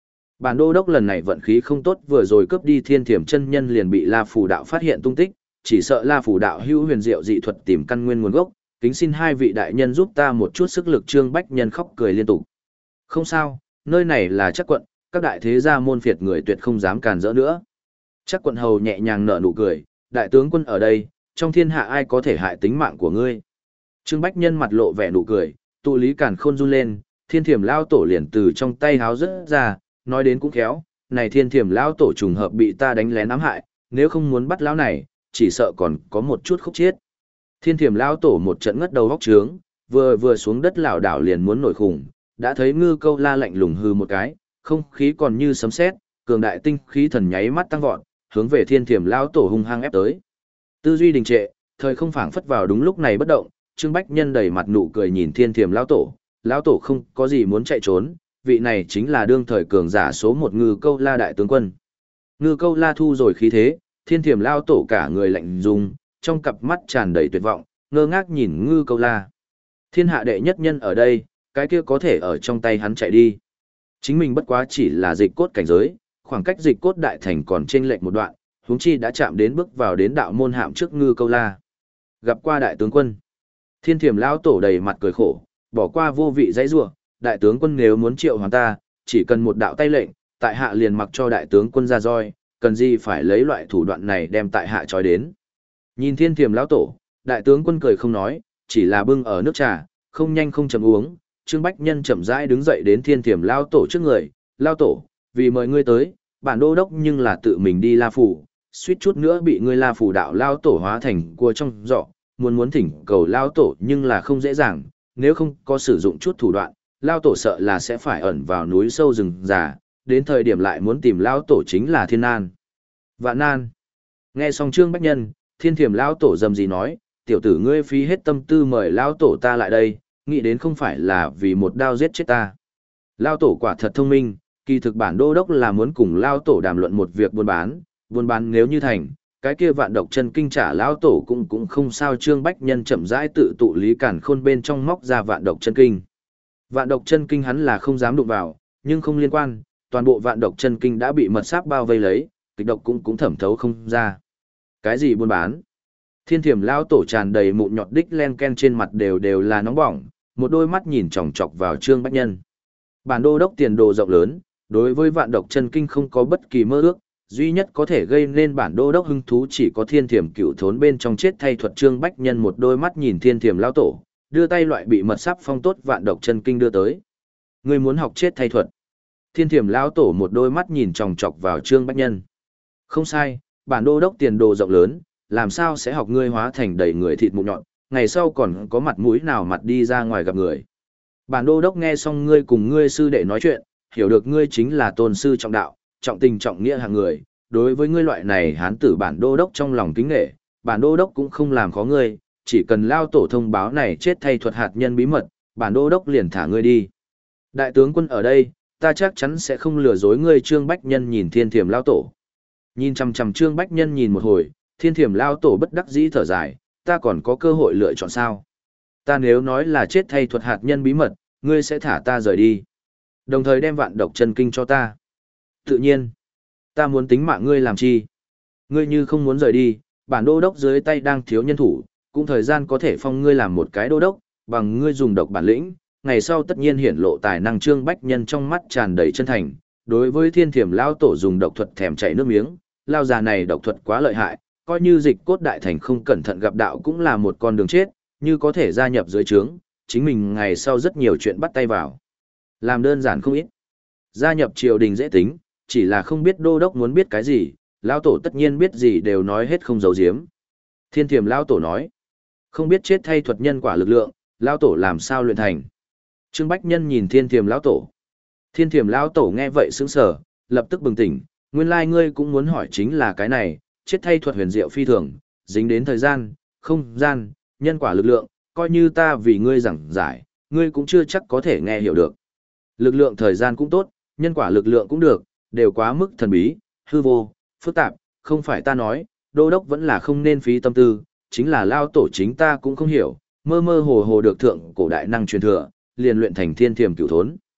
Bản đô đốc lần này vận khí không tốt, vừa rồi cướp đi Thiên Thiểm chân nhân liền bị La Phủ đạo phát hiện tung tích, chỉ sợ La Phủ đạo hữu huyền diệu dị thuật tìm căn nguyên nguồn gốc, kính xin hai vị đại nhân giúp ta một chút sức lực. Trương Bách Nhân khóc cười liên tục. Không sao, nơi này là Trắc quận, các đại thế gia môn phiệt người tuyệt không dám càn rỡ nữa. Trắc quận hầu nhẹ nhàng nở nụ cười, đại tướng quân ở đây, trong thiên hạ ai có thể hại tính mạng của ngươi. Trương Bách Nhân mặt lộ vẻ nụ cười, tụ lý càn khôn run lên, Thiên Thiểm lao tổ liền từ trong tay háo rớt ra, nói đến cũng khéo, này Thiên Thiểm lao tổ trùng hợp bị ta đánh lén ám hại, nếu không muốn bắt lão này, chỉ sợ còn có một chút khúc chết. Thiên Thiểm lao tổ một trận ngất đầu góc trướng, vừa vừa xuống đất lảo đảo liền muốn nổi khủng, đã thấy Ngư Câu La lạnh lùng hư một cái, không khí còn như sấm sét, cường đại tinh khí thần nháy mắt tăng vọt, hướng về Thiên Thiểm lao tổ hung hăng ép tới. Tư duy đình trệ, thời không phảng phất vào đúng lúc này bất động, Trương Bách Nhân đầy mặt nụ cười nhìn Thiên Thiểm lao tổ, lão tổ không có gì muốn chạy trốn, vị này chính là đương thời cường giả số một Ngư Câu La đại tướng quân. Ngư Câu La thu rồi khí thế, Thiên Thiểm lao tổ cả người lạnh rung, trong cặp mắt tràn đầy tuyệt vọng, ngơ ngác nhìn Ngư Câu La. Thiên hạ đệ nhất nhân ở đây, cái kia có thể ở trong tay hắn chạy đi. Chính mình bất quá chỉ là dịch cốt cảnh giới, khoảng cách dịch cốt đại thành còn chênh lệch một đoạn, huống chi đã chạm đến bước vào đến đạo môn hạm trước Ngư Câu La. Gặp qua đại tướng quân. Thiên Thiểm lão tổ đầy mặt cười khổ, bỏ qua vô vị dãy rủa, đại tướng quân nếu muốn triệu hoàn ta, chỉ cần một đạo tay lệnh, tại hạ liền mặc cho đại tướng quân ra roi, cần gì phải lấy loại thủ đoạn này đem tại hạ trói đến. Nhìn Thiên Thiểm lão tổ, đại tướng quân cười không nói, chỉ là bưng ở nước trà, không nhanh không chậm uống. Trương Bách Nhân chậm rãi đứng dậy đến Thiên Thiểm lão tổ trước người, lão tổ, vì mời ngươi tới, bản đô đốc nhưng là tự mình đi La Phủ, suýt chút nữa bị ngươi La Phủ đạo lão tổ hóa thành cua trong giỏ, muốn muốn thỉnh cầu lão tổ nhưng là không dễ dàng, nếu không có sử dụng chút thủ đoạn, lão tổ sợ là sẽ phải ẩn vào núi sâu rừng già, đến thời điểm lại muốn tìm lão tổ chính là thiên nan. Vạn nan. Nghe xong Trương Bách Nhân, Thiên Thiểm lão tổ dầm gì nói, tiểu tử ngươi phí hết tâm tư mời lão tổ ta lại đây, nghĩ đến không phải là vì một đao giết chết ta. Lão tổ quả thật thông minh, kỳ thực bản đô đốc là muốn cùng lão tổ đàm luận một việc buôn bán, buôn bán nếu như thành, cái kia vạn độc chân kinh trả lão tổ cũng cũng không sao. Trương Bách Nhân chậm rãi tự tụ lý cản khôn bên trong móc ra vạn độc chân kinh. Vạn độc chân kinh hắn là không dám đụng vào, nhưng không liên quan, toàn bộ vạn độc chân kinh đã bị mật sáp bao vây lấy, kịch độc cũng cũng thẩm thấu không ra. Cái gì buôn bán? Thiên Thiểm lão tổ tràn đầy mụn nhọt đích len ken trên mặt đều đều là nóng bỏng, một đôi mắt nhìn chòng chọc vào Trương Bách Nhân. Bản đô đốc tiền đồ rộng lớn, đối với vạn độc chân kinh không có bất kỳ mơ ước, duy nhất có thể gây nên bản đô đốc hứng thú chỉ có Thiên Thiểm cựu thốn bên trong chết thay thuật. Trương Bách Nhân một đôi mắt nhìn Thiên Thiểm lão tổ, đưa tay loại bị mật sáp phong tốt vạn độc chân kinh đưa tới. Ngươi muốn học chết thay thuật? Thiên Thiểm lão tổ một đôi mắt nhìn chòng chọc vào Trương Bách Nhân. Không sai, bản đô đốc tiền đồ rộng lớn, làm sao sẽ học ngươi hóa thành đầy người thịt mụn nhọn, ngày sau còn có mặt mũi nào mặt đi ra ngoài gặp người. Bản đô đốc nghe xong ngươi cùng ngươi sư đệ nói chuyện, hiểu được ngươi chính là tôn sư trọng đạo, trọng tình trọng nghĩa hạng người, đối với ngươi loại này hán tử bản đô đốc trong lòng kính nghệ, bản đô đốc cũng không làm khó ngươi, chỉ cần lao tổ thông báo này chết thay thuật hạt nhân bí mật, bản đô đốc liền thả ngươi đi. Đại tướng quân ở đây, ta chắc chắn sẽ không lừa dối ngươi. Trương Bách Nhân nhìn Thiên Thiểm lao tổ. Nhìn chằm chằm Trương Bách Nhân nhìn một hồi, Thiên Thiểm lao tổ bất đắc dĩ thở dài, ta còn có cơ hội lựa chọn sao? Ta nếu nói là chết thay thuật hạt nhân bí mật, ngươi sẽ thả ta rời đi. Đồng thời đem vạn độc chân kinh cho ta. Tự nhiên, ta muốn tính mạng ngươi làm chi? Ngươi như không muốn rời đi, bản đô đốc dưới tay đang thiếu nhân thủ, cũng thời gian có thể phong ngươi làm một cái đô đốc, bằng ngươi dùng độc bản lĩnh, ngày sau tất nhiên hiển lộ tài năng. Trương Bách Nhân trong mắt tràn đầy chân thành, đối với Thiên Thiểm lao tổ dùng độc thuật thèm chảy nước miếng, lao già này độc thuật quá lợi hại, coi như dịch cốt đại thành không cẩn thận gặp đạo cũng là một con đường chết, như có thể gia nhập dưới trướng, chính mình ngày sau rất nhiều chuyện bắt tay vào. Làm đơn giản không ít. Gia nhập triều đình dễ tính, chỉ là không biết đô đốc muốn biết cái gì, lao tổ tất nhiên biết gì đều nói hết không giấu giếm. Thiên Thiểm lao tổ nói, không biết chết thay thuật nhân quả lực lượng, lao tổ làm sao luyện thành. Trương Bách Nhân nhìn Thiên Thiểm lao tổ. Thiên Thiểm lao tổ nghe vậy sững sờ, lập tức bừng tỉnh, nguyên lai ngươi cũng muốn hỏi chính là cái này, chết thay thuật huyền diệu phi thường, dính đến thời gian, không gian, nhân quả lực lượng, coi như ta vì ngươi giảng giải, ngươi cũng chưa chắc có thể nghe hiểu được. Lực lượng thời gian cũng tốt, nhân quả lực lượng cũng được, đều quá mức thần bí, hư vô, phức tạp, không phải ta nói, đô đốc vẫn là không nên phí tâm tư, chính là lao tổ chính ta cũng không hiểu, mơ mơ hồ hồ được thượng cổ đại năng truyền thừa, liền luyện thành Thiên Thiểm cửu thốn.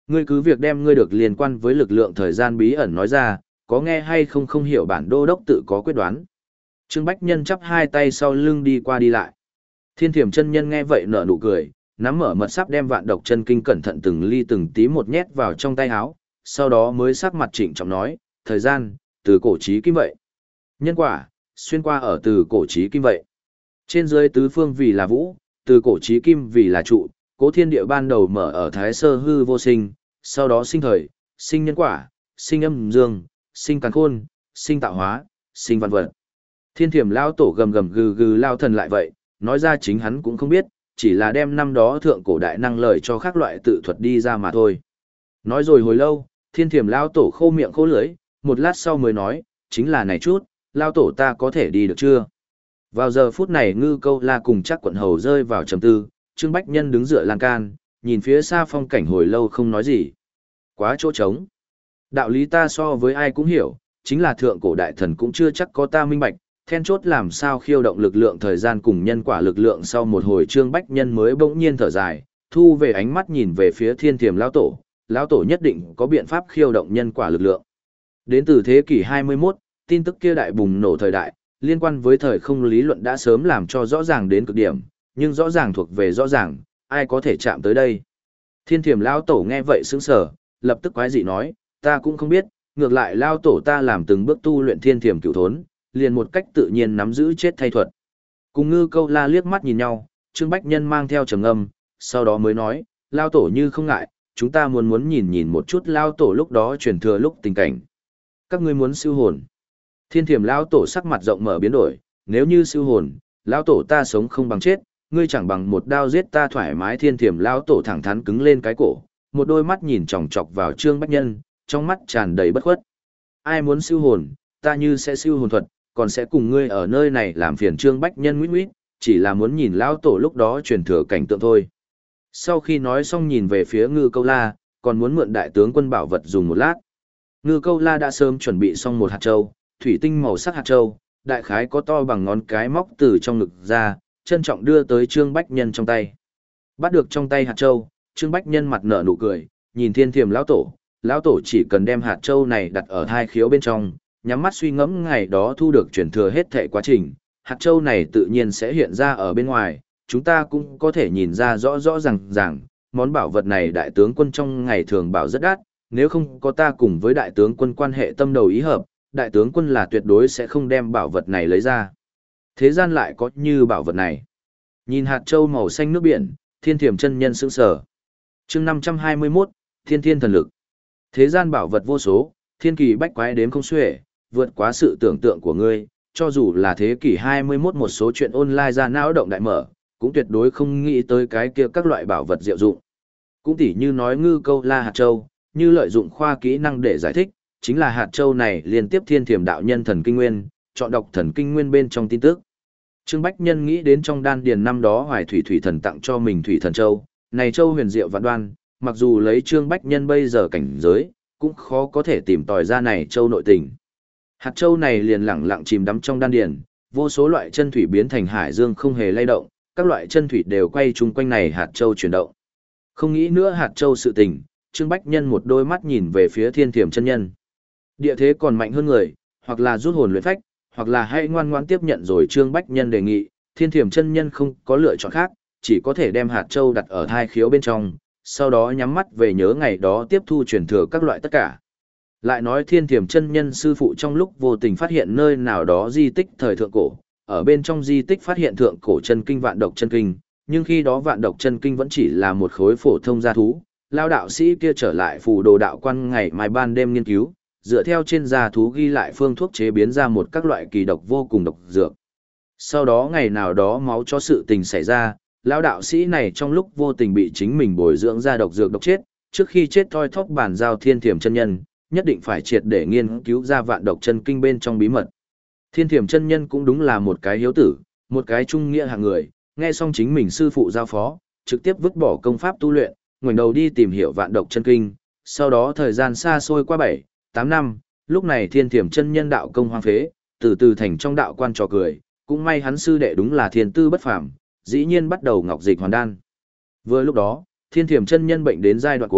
Ngươi cứ việc đem ngươi được liên quan với lực lượng thời gian bí ẩn nói ra, có nghe hay không không hiểu bản đô đốc tự có quyết đoán. Trương Bách Nhân chắp hai tay sau lưng đi qua đi lại. Thiên Thiểm chân nhân nghe vậy nở nụ cười, nắm mở mật sắp đem vạn độc chân kinh cẩn thận từng ly từng tí một nhét vào trong tay áo, sau đó mới sắc mặt trịnh trọng nói, thời gian, từ cổ chí kim vậy. Nhân quả, xuyên qua ở từ cổ chí kim vậy. Trên dưới tứ phương vì là vũ, từ cổ chí kim vì là trụ, cố thiên địa ban đầu mở ở thái sơ hư vô sinh, sau đó sinh thời, sinh nhân quả, sinh âm dương, sinh càn khôn, sinh tạo hóa, sinh văn vật. Thiên Thiểm lao tổ gầm gầm gừ gừ lao thần lại vậy, nói ra chính hắn cũng không biết, chỉ là đem năm đó thượng cổ đại năng lời cho các loại tự thuật đi ra mà thôi. Nói rồi hồi lâu, Thiên Thiểm lao tổ khô miệng khô lưỡi, một lát sau mới nói, chính là này chút, lao tổ ta có thể đi được chưa? Vào giờ phút này Ngư Câu La cùng chắc quận hầu rơi vào trầm tư, Trương Bách Nhân đứng dựa lan can, nhìn phía xa phong cảnh hồi lâu không nói gì. Quá chỗ trống. Đạo lý ta so với ai cũng hiểu, chính là thượng cổ đại thần cũng chưa chắc có ta minh bạch, then chốt làm sao khiêu động lực lượng thời gian cùng nhân quả lực lượng. Sau một hồi Trương Bách Nhân mới bỗng nhiên thở dài, thu về ánh mắt nhìn về phía Thiên Thiểm lão tổ, lão tổ nhất định có biện pháp khiêu động nhân quả lực lượng. Đến từ thế kỷ hai mươi mốt, tin tức kia đại bùng nổ thời đại, liên quan với thời không lý luận đã sớm làm cho rõ ràng đến cực điểm, nhưng rõ ràng thuộc về rõ ràng, ai có thể chạm tới đây. Thiên Thiểm lão tổ nghe vậy sững sờ, lập tức quái dị nói, ta cũng không biết, ngược lại lão tổ ta làm từng bước tu luyện Thiên Thiểm cửu thốn, liền một cách tự nhiên nắm giữ chết thay thuật. Cùng Ngư Câu La liếc mắt nhìn nhau, Trương Bách Nhân mang theo trầm ngâm, sau đó mới nói, lão tổ như không ngại, chúng ta muốn muốn nhìn nhìn một chút lão tổ lúc đó truyền thừa lúc tình cảnh. Các ngươi muốn siêu hồn. Thiên Thiểm lão tổ sắc mặt rộng mở biến đổi, nếu như siêu hồn, lão tổ ta sống không bằng chết, ngươi chẳng bằng một đao giết ta thoải mái. Thiên Thiểm lão tổ thẳng thắn cứng lên cái cổ, một đôi mắt nhìn chòng chọc vào Trương Bách Nhân, trong mắt tràn đầy bất khuất. Ai muốn siêu hồn, ta như sẽ siêu hồn thuật, còn sẽ cùng ngươi ở nơi này làm phiền. Trương Bách Nhân nguyễn nguyễn, chỉ là muốn nhìn lão tổ lúc đó truyền thừa cảnh tượng thôi. Sau khi nói xong nhìn về phía Ngư Câu La, còn muốn mượn đại tướng quân bảo vật dùng một lát. Ngư Câu La đã sớm chuẩn bị xong một hạt châu, thủy tinh màu sắc hạt châu, đại khái có to bằng ngón cái móc từ trong ngực ra, trân trọng đưa tới Trương Bách Nhân trong tay. Bắt được trong tay hạt châu, Trương Bách Nhân mặt nở nụ cười, nhìn Thiên Thiểm lão tổ, lão tổ chỉ cần đem hạt châu này đặt ở hai khiếu bên trong, nhắm mắt suy ngẫm ngày đó thu được truyền thừa hết thảy quá trình, hạt châu này tự nhiên sẽ hiện ra ở bên ngoài, chúng ta cũng có thể nhìn ra rõ rõ ràng ràng, món bảo vật này đại tướng quân trong ngày thường bảo rất đắt, nếu không có ta cùng với đại tướng quân quan hệ tâm đầu ý hợp, đại tướng quân là tuyệt đối sẽ không đem bảo vật này lấy ra. Thế gian lại có như bảo vật này. Nhìn hạt châu màu xanh nước biển, Thiên Thiểm chân nhân sững sờ. Chương năm trăm hai mươi mốt, Thiên Thiên thần lực. Thế gian bảo vật vô số, thiên kỳ bách quái đếm không xuể, vượt quá sự tưởng tượng của ngươi, cho dù là thế kỷ hai mươi mốt một số chuyện online ra não động đại mở, cũng tuyệt đối không nghĩ tới cái kia các loại bảo vật diệu dụng. Cũng tỉ như nói Ngư Câu La hạt châu, như lợi dụng khoa kỹ năng để giải thích, chính là hạt châu này liên tiếp Thiên Thiểm đạo nhân thần kinh nguyên, chọn đọc thần kinh nguyên bên trong tin tức. Trương Bách Nhân nghĩ đến trong đan điền năm đó Hoài Thủy Thủy thần tặng cho mình Thủy thần châu, này châu huyền diệu vạn đoan, mặc dù lấy Trương Bách Nhân bây giờ cảnh giới, cũng khó có thể tìm tòi ra này châu nội tình. Hạt châu này liền lẳng lặng chìm đắm trong đan điền, vô số loại chân thủy biến thành hải dương không hề lay động, các loại chân thủy đều quay chung quanh này hạt châu chuyển động. Không nghĩ nữa hạt châu sự tình, Trương Bách Nhân một đôi mắt nhìn về phía Thiên Thiểm chân nhân. Địa thế còn mạnh hơn người, hoặc là rút hồn luyện phách, hoặc là hãy ngoan ngoãn tiếp nhận rồi Trương Bách Nhân đề nghị, Thiên Thiểm chân nhân không có lựa chọn khác, chỉ có thể đem hạt châu đặt ở hai khiếu bên trong, sau đó nhắm mắt về nhớ ngày đó tiếp thu truyền thừa các loại tất cả. Lại nói Thiên Thiểm chân nhân sư phụ trong lúc vô tình phát hiện nơi nào đó di tích thời thượng cổ, ở bên trong di tích phát hiện thượng cổ chân kinh vạn độc chân kinh, nhưng khi đó vạn độc chân kinh vẫn chỉ là một khối phổ thông gia thú, lao đạo sĩ kia trở lại phù đồ đạo quan ngày mai ban đêm nghiên cứu, dựa theo trên gia thú ghi lại phương thuốc chế biến ra một các loại kỳ độc vô cùng độc dược. Sau đó ngày nào đó máu cho sự tình xảy ra, lão đạo sĩ này trong lúc vô tình bị chính mình bồi dưỡng ra độc dược độc chết, trước khi chết thoi thóp bàn giao Thiên Thiểm chân nhân, nhất định phải triệt để nghiên cứu ra vạn độc chân kinh bên trong bí mật. Thiên Thiểm chân nhân cũng đúng là một cái hiếu tử, một cái trung nghĩa hạng người, nghe xong chính mình sư phụ giao phó, trực tiếp vứt bỏ công pháp tu luyện, ngoảnh đầu đi tìm hiểu vạn độc chân kinh, sau đó thời gian xa xôi qua bảy, tám năm, lúc này Thiên Thiểm chân nhân đạo công hoang phế, từ từ thành trong đạo quan trò cười, cũng may hắn sư đệ đúng là thiên tư bất phàm, dĩ nhiên bắt đầu ngọc dịch hoàn đan. Vừa lúc đó, Thiên Thiểm chân nhân bệnh đến giai đoạn cuối,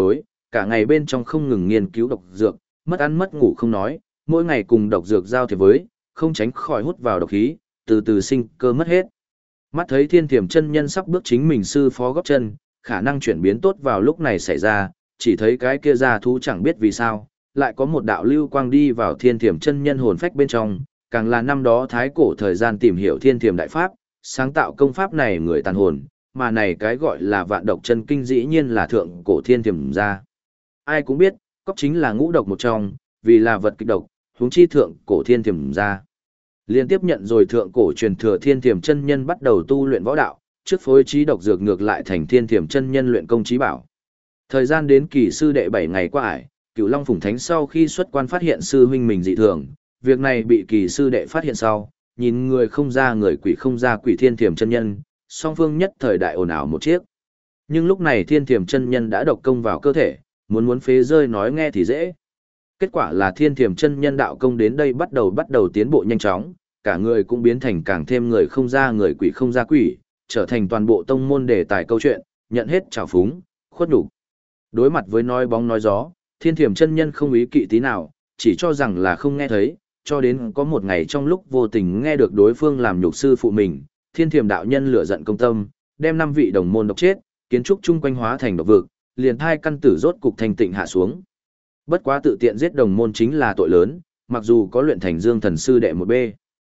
cả ngày bên trong không ngừng nghiên cứu độc dược, mất ăn mất ngủ không nói, mỗi ngày cùng độc dược giao thiệp với, không tránh khỏi hút vào độc khí, từ từ sinh cơ mất hết. Mắt thấy Thiên Thiểm chân nhân sắp bước chính mình sư phó góp chân, khả năng chuyển biến tốt vào lúc này xảy ra, chỉ thấy cái kia ra thú chẳng biết vì sao, lại có một đạo lưu quang đi vào Thiên Thiểm chân nhân hồn phách bên trong, càng là năm đó thái cổ thời gian tìm hiểu Thiên Thiểm đại pháp, sáng tạo công pháp này người tàn hồn, mà này cái gọi là vạn độc chân kinh dĩ nhiên là thượng cổ Thiên Thiểm ra. Ai cũng biết, cóc chính là ngũ độc một trong, vì là vật kịch độc, huống chi thượng cổ Thiên Thiểm ra. Liên tiếp nhận rồi thượng cổ truyền thừa Thiên Thiểm chân nhân bắt đầu tu luyện võ đạo, trước phối trí độc dược ngược lại thành Thiên Thiểm chân nhân luyện công trí bảo. Thời gian đến kỳ sư đệ bảy ngày qua ải, Cửu Long Phùng Thánh sau khi xuất quan phát hiện sư huynh mình dị thường, việc này bị kỳ sư đệ phát hiện sau, nhìn người không ra người quỷ không ra quỷ Thiên Thiểm chân nhân, song phương nhất thời đại ồn ào một chiếc. Nhưng lúc này Thiên Thiểm chân nhân đã độc công vào cơ thể, muốn muốn phế rơi nói nghe thì dễ. Kết quả là Thiên Thiểm chân nhân đạo công đến đây bắt đầu bắt đầu tiến bộ nhanh chóng, cả người cũng biến thành càng thêm người không ra người quỷ không ra quỷ, trở thành toàn bộ tông môn đề tài câu chuyện, nhận hết trào phúng, khuất nhục. Đối mặt với nói bóng nói gió, Thiên Thiểm chân nhân không ý kỵ tí nào, chỉ cho rằng là không nghe thấy, cho đến có một ngày trong lúc vô tình nghe được đối phương làm nhục sư phụ mình, Thiên Thiểm đạo nhân lửa giận công tâm, đem năm vị đồng môn độc chết, kiến trúc chung quanh hóa thành độc vực, liền thai căn tử rốt cục thanh tịnh hạ xuống. Bất quá tự tiện giết đồng môn chính là tội lớn, mặc dù có luyện thành Dương Thần sư đệ một B.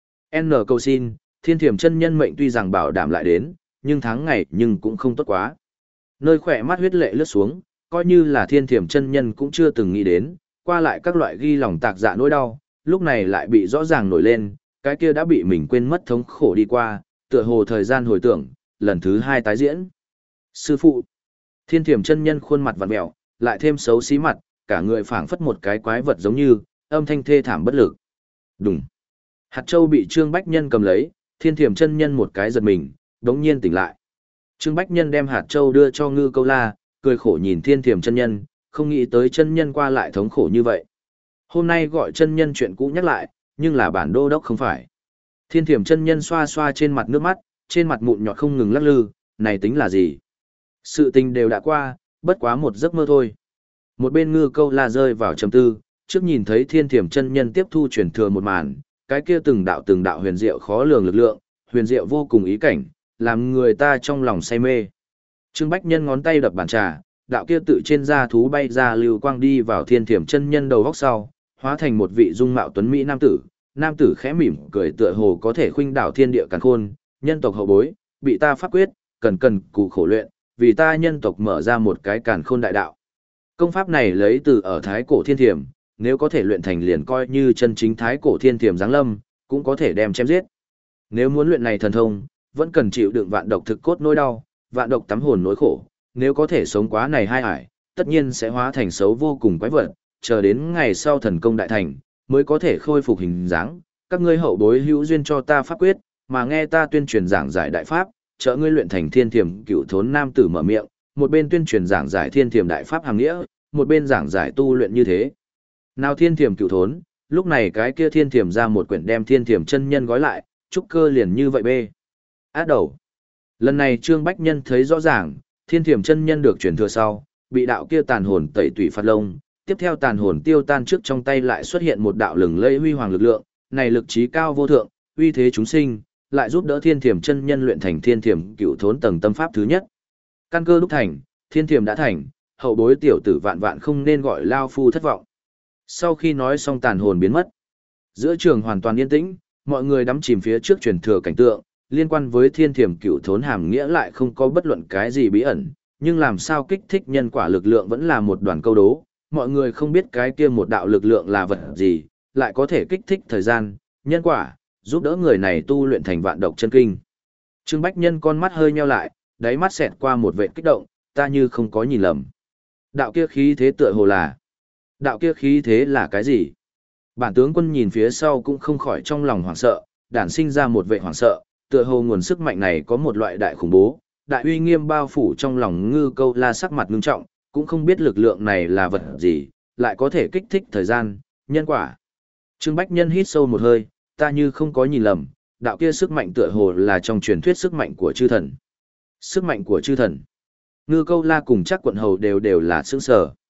N cầu xin, Thiên Thiểm chân nhân mệnh tuy rằng bảo đảm lại đến, nhưng tháng ngày nhưng cũng không tốt quá. Nơi khỏe mắt huyết lệ lướt xuống, coi như là Thiên Thiểm chân nhân cũng chưa từng nghĩ đến, qua lại các loại ghi lòng tạc dạ nỗi đau, lúc này lại bị rõ ràng nổi lên, cái kia đã bị mình quên mất thống khổ đi qua, tựa hồ thời gian hồi tưởng, lần thứ hai tái diễn. Sư phụ, Thiên Thiểm chân nhân khuôn mặt vặn mẹo, lại thêm xấu xí mặt, cả người phảng phất một cái quái vật giống như, âm thanh thê thảm bất lực. Đùng. Hạt châu bị Trương Bách Nhân cầm lấy, Thiên Thiểm chân nhân một cái giật mình, đống nhiên tỉnh lại. Trương Bách Nhân đem hạt châu đưa cho Ngư Câu La, cười khổ nhìn Thiên Thiểm chân nhân, không nghĩ tới chân nhân qua lại thống khổ như vậy. Hôm nay gọi chân nhân chuyện cũ nhắc lại, nhưng là bản đô đốc không phải. Thiên Thiểm chân nhân xoa xoa trên mặt nước mắt, trên mặt mụn nhọt không ngừng lắc lư, này tính là gì? Sự tình đều đã qua, bất quá một giấc mơ thôi. Một bên Ngư Câu La rơi vào trầm tư, trước nhìn thấy Thiên Thiểm chân nhân tiếp thu truyền thừa một màn, cái kia từng đạo từng đạo huyền diệu khó lường lực lượng, huyền diệu vô cùng ý cảnh, làm người ta trong lòng say mê. Trương Bách Nhân ngón tay đập bàn trà, đạo kia tự trên da thú bay ra lưu quang đi vào Thiên Thiểm chân nhân đầu góc sau, hóa thành một vị dung mạo tuấn mỹ nam tử. Nam tử khẽ mỉm cười tựa hồ có thể khuynh đảo thiên địa càn khôn, nhân tộc hậu bối, bị ta pháp quyết, cần cần cù khổ luyện, vì ta nhân tộc mở ra một cái càn khôn đại đạo. Công pháp này lấy từ ở thái cổ Thiên Thiểm, nếu có thể luyện thành liền coi như chân chính thái cổ Thiên Thiểm giáng lâm, cũng có thể đem chém giết. Nếu muốn luyện này thần thông, vẫn cần chịu đựng vạn độc thực cốt nỗi đau, vạn độc tắm hồn nỗi khổ, nếu có thể sống quá này hai ải, tất nhiên sẽ hóa thành xấu vô cùng quái vật, chờ đến ngày sau thần công đại thành, mới có thể khôi phục hình dáng. Các ngươi hậu bối hữu duyên cho ta pháp quyết, mà nghe ta tuyên truyền giảng giải đại pháp, trợ ngươi luyện thành Thiên Thiểm cựu thốn nam tử mở miệng, một bên tuyên truyền giảng giải Thiên Thiểm đại pháp hàng nghĩa, một bên giảng giải tu luyện như thế. Nào Thiên Thiểm cựu thốn, lúc này cái kia Thiên Thiểm ra một quyển đem Thiên Thiểm chân nhân gói lại, trúc cơ liền như vậy bê. Át đầu. Lần này Trương Bách Nhân thấy rõ ràng, Thiên Thiểm chân nhân được truyền thừa sau, bị đạo kia tàn hồn tẩy tủy phạt lông, tiếp theo tàn hồn tiêu tan trước trong tay lại xuất hiện một đạo lừng lẫy huy hoàng lực lượng, này lực trí cao vô thượng, uy thế chúng sinh, lại giúp đỡ Thiên Thiểm chân nhân luyện thành Thiên Thiểm cựu thốn tầng tâm pháp thứ nhất. Căn cơ đúc thành, Thiên Thiểm đã thành, hậu bối tiểu tử vạn vạn không nên gọi lao phu thất vọng. Sau khi nói xong tàn hồn biến mất, giữa trường hoàn toàn yên tĩnh, mọi người đắm chìm phía trước truyền thừa cảnh tượng, liên quan với Thiên Thiểm cựu thốn hàm nghĩa lại không có bất luận cái gì bí ẩn, nhưng làm sao kích thích nhân quả lực lượng vẫn là một đoàn câu đố, mọi người không biết cái kia một đạo lực lượng là vật gì, lại có thể kích thích thời gian, nhân quả, giúp đỡ người này tu luyện thành vạn độc chân kinh. Trương Bách Nhân con mắt hơi nheo lại, đáy mắt xẹt qua một vệt kích động, ta như không có nhìn lầm. Đạo kia khí thế tựa hồ là... Đạo kia khí thế là cái gì? Bản tướng quân nhìn phía sau cũng không khỏi trong lòng hoảng sợ, đản sinh ra một vệ hoảng sợ, tựa hồ nguồn sức mạnh này có một loại đại khủng bố, đại uy nghiêm bao phủ trong lòng Ngư Câu La sắc mặt ngưng trọng, cũng không biết lực lượng này là vật gì, lại có thể kích thích thời gian, nhân quả. Trương Bách Nhân hít sâu một hơi, ta như không có nhìn lầm, đạo kia sức mạnh tựa hồ là trong truyền thuyết sức mạnh của chư thần. Sức mạnh của chư thần. Ngư Câu La cùng chắc quận hầu đều đều là sững sờ.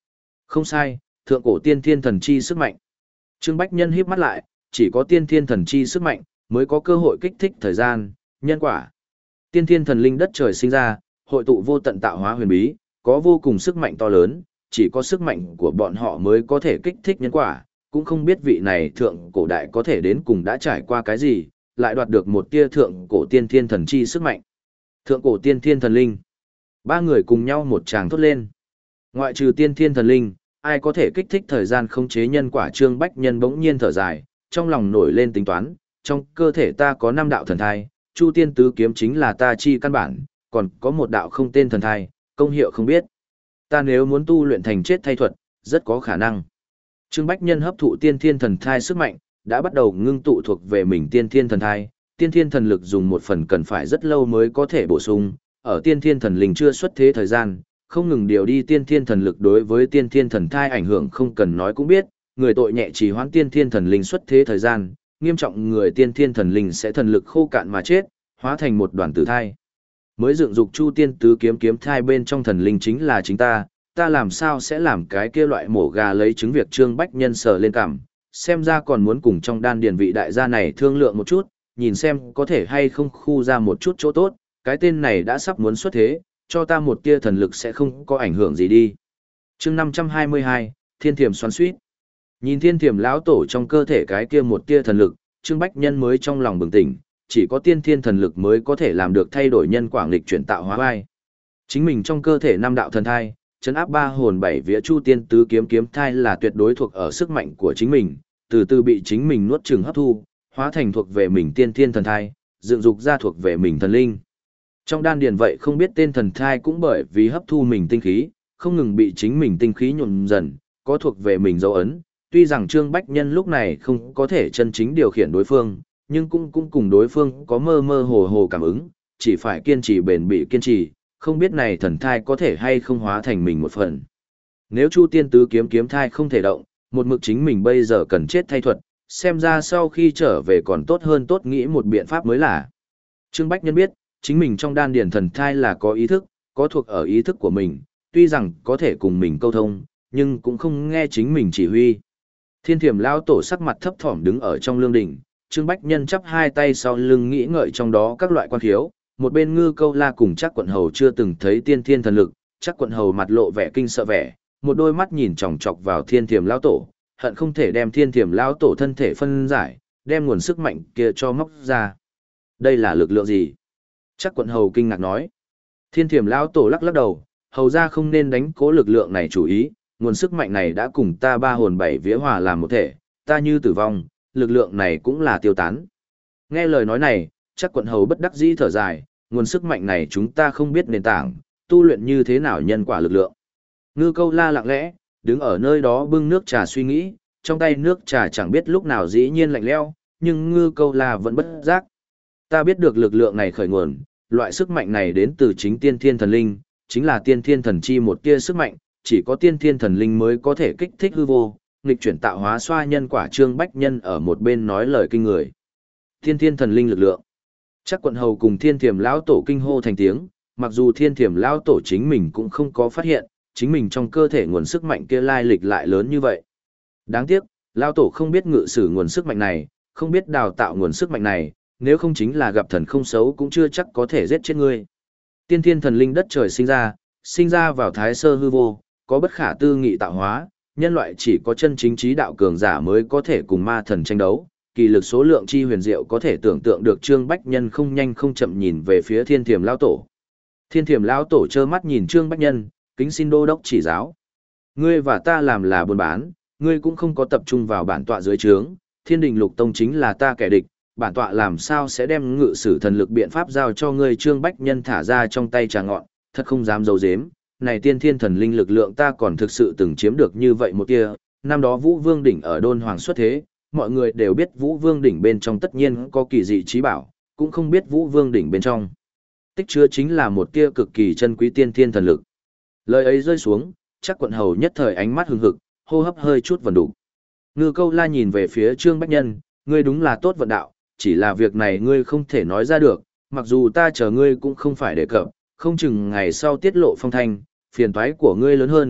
Không sai, thượng cổ tiên thiên thần chi sức mạnh. Trương Bách Nhân híp mắt lại, chỉ có tiên thiên thần chi sức mạnh mới có cơ hội kích thích thời gian, nhân quả. Tiên thiên thần linh đất trời sinh ra, hội tụ vô tận tạo hóa huyền bí, có vô cùng sức mạnh to lớn, chỉ có sức mạnh của bọn họ mới có thể kích thích nhân quả, cũng không biết vị này thượng cổ đại có thể đến cùng đã trải qua cái gì, lại đoạt được một tia thượng cổ tiên thiên thần chi sức mạnh. Thượng cổ tiên thiên thần linh. Ba người cùng nhau một tràng thốt lên. Ngoại trừ tiên thiên thần linh, ai có thể kích thích thời gian khống chế nhân quả? Trương Bách Nhân bỗng nhiên thở dài, trong lòng nổi lên tính toán, trong cơ thể ta có năm đạo thần thai, Chu Tiên Tứ Kiếm chính là ta chi căn bản, còn có một đạo không tên thần thai, công hiệu không biết. Ta nếu muốn tu luyện thành chết thay thuật, rất có khả năng. Trương Bách Nhân hấp thụ tiên thiên thần thai sức mạnh, đã bắt đầu ngưng tụ thuộc về mình tiên thiên thần thai, tiên thiên thần lực dùng một phần cần phải rất lâu mới có thể bổ sung, ở tiên thiên thần linh chưa xuất thế thời gian, không ngừng điều đi tiên thiên thần lực đối với tiên thiên thần thai ảnh hưởng không cần nói cũng biết, người tội nhẹ trì hoãn tiên thiên thần linh xuất thế thời gian, nghiêm trọng người tiên thiên thần linh sẽ thần lực khô cạn mà chết, hóa thành một đoàn tử thai. Mới dựng dục Chu Tiên Tứ Kiếm kiếm thai bên trong thần linh chính là chính ta, ta làm sao sẽ làm cái kia loại mổ gà lấy trứng việc? Trương Bách Nhân sờ lên cằm, xem ra còn muốn cùng trong đan điền vị đại gia này thương lượng một chút, nhìn xem có thể hay không khu ra một chút chỗ tốt, cái tên này đã sắp muốn xuất thế, cho ta một tia thần lực sẽ không có ảnh hưởng gì đi. Chương năm trăm hai mươi hai, Thiên Thiểm xoắn xuýt. Nhìn Thiên Thiểm lão tổ trong cơ thể cái kia một tia thần lực, Trương Bách Nhân mới trong lòng bừng tỉnh, chỉ có tiên thiên thần lực mới có thể làm được thay đổi nhân quả nghịch chuyển tạo hóa vai. Chính mình trong cơ thể năm đạo thần thai, trấn áp ba hồn bảy vía Chu Tiên Tứ Kiếm kiếm thai là tuyệt đối thuộc ở sức mạnh của chính mình, từ từ bị chính mình nuốt chửng hấp thu, hóa thành thuộc về mình tiên thiên thần thai, dựng dục ra thuộc về mình thần linh. Trong đan điền vậy không biết tên thần thai cũng bởi vì hấp thu mình tinh khí, không ngừng bị chính mình tinh khí nhuộm dần, có thuộc về mình dấu ấn. Tuy rằng Trương Bách Nhân lúc này không có thể chân chính điều khiển đối phương, nhưng cũng cũng cùng đối phương có mơ mơ hồ hồ cảm ứng, chỉ phải kiên trì bền bỉ kiên trì, không biết này thần thai có thể hay không hóa thành mình một phần. Nếu Chu Tiên Tứ Kiếm kiếm thai không thể động, một mực chính mình bây giờ cần chết thay thuật, xem ra sau khi trở về còn tốt hơn tốt nghĩ một biện pháp mới là. Trương Bách Nhân biết, chính mình trong đan điền thần thai là có ý thức, có thuộc ở ý thức của mình, tuy rằng có thể cùng mình câu thông, nhưng cũng không nghe chính mình chỉ huy. Thiên Thiểm lão tổ sắc mặt thấp thỏm đứng ở trong lương đỉnh, Trương Bách Nhân chắp hai tay sau lưng nghĩ ngợi trong đó các loại quan khiếu, một bên Ngư Câu La cùng Chắc Quận Hầu chưa từng thấy tiên thiên thần lực, Chắc Quận Hầu mặt lộ vẻ kinh sợ vẻ, một đôi mắt nhìn chòng chọc vào Thiên Thiểm lão tổ, hận không thể đem Thiên Thiểm lão tổ thân thể phân giải, đem nguồn sức mạnh kia cho móc ra. Đây là lực lượng gì? Chắc Quận Hầu kinh ngạc nói. Thiên Thiểm lão tổ lắc lắc đầu, hầu ra không nên đánh cố lực lượng này chủ ý, nguồn sức mạnh này đã cùng ta ba hồn bảy vía hòa làm một thể, ta như tử vong, lực lượng này cũng là tiêu tán. Nghe lời nói này, Chắc Quận Hầu bất đắc dĩ thở dài, nguồn sức mạnh này chúng ta không biết nền tảng, tu luyện như thế nào nhân quả lực lượng. Ngư Câu La lặng lẽ, đứng ở nơi đó bưng nước trà suy nghĩ, trong tay nước trà chẳng biết lúc nào dĩ nhiên lạnh lẽo, nhưng Ngư Câu La vẫn bất giác. Ta biết được lực lượng này khởi nguồn, loại sức mạnh này đến từ chính tiên thiên thần linh, chính là tiên thiên thần chi một tia sức mạnh, chỉ có tiên thiên thần linh mới có thể kích thích hư vô, nghịch chuyển tạo hóa xoa nhân quả. Trương Bách Nhân ở một bên nói lời kinh người. Tiên thiên thần linh lực lượng. Chắc Quận Hầu cùng Thiên Thiểm lão tổ kinh hô thành tiếng, mặc dù Thiên Thiểm lão tổ chính mình cũng không có phát hiện, chính mình trong cơ thể nguồn sức mạnh kia lai lịch lại lớn như vậy. Đáng tiếc, lão tổ không biết ngự sử nguồn sức mạnh này, không biết đào tạo nguồn sức mạnh này, nếu không chính là gặp thần không xấu cũng chưa chắc có thể giết chết ngươi. Tiên thiên thần linh đất trời sinh ra, sinh ra vào thái sơ hư vô, có bất khả tư nghị tạo hóa, nhân loại chỉ có chân chính trí đạo cường giả mới có thể cùng ma thần tranh đấu, kỳ lực số lượng chi huyền diệu có thể tưởng tượng được. Trương Bách Nhân không nhanh không chậm nhìn về phía Thiên Thiểm lão tổ. Thiên Thiểm lão tổ trơ mắt nhìn Trương Bách Nhân, kính xin đô đốc chỉ giáo. Ngươi và ta làm là buôn bán, ngươi cũng không có tập trung vào bản tọa dưới trướng, Thiên Đình Lục Tông chính là ta kẻ địch, bản tọa làm sao sẽ đem ngự sử thần lực biện pháp giao cho ngươi? Trương Bách Nhân thả ra trong tay trà ngọn, thật không dám giấu giếm, này tiên thiên thần linh lực lượng ta còn thực sự từng chiếm được như vậy một tia. Năm đó Vũ Vương đỉnh ở Đôn Hoàng xuất thế, mọi người đều biết Vũ Vương đỉnh bên trong tất nhiên có kỳ dị trí bảo, cũng không biết Vũ Vương đỉnh bên trong tích chứa chính là một tia cực kỳ chân quý tiên thiên thần lực. Lời ấy rơi xuống, Chắc Quận Hầu nhất thời ánh mắt hừng hực, hô hấp hơi chút vần đủ. Ngư Câu La nhìn về phía Trương Bách Nhân, ngươi đúng là tốt vận đạo, chỉ là việc này ngươi không thể nói ra được, mặc dù ta chờ ngươi cũng không phải đề cập, không chừng ngày sau tiết lộ phong thanh, phiền toái của ngươi lớn hơn,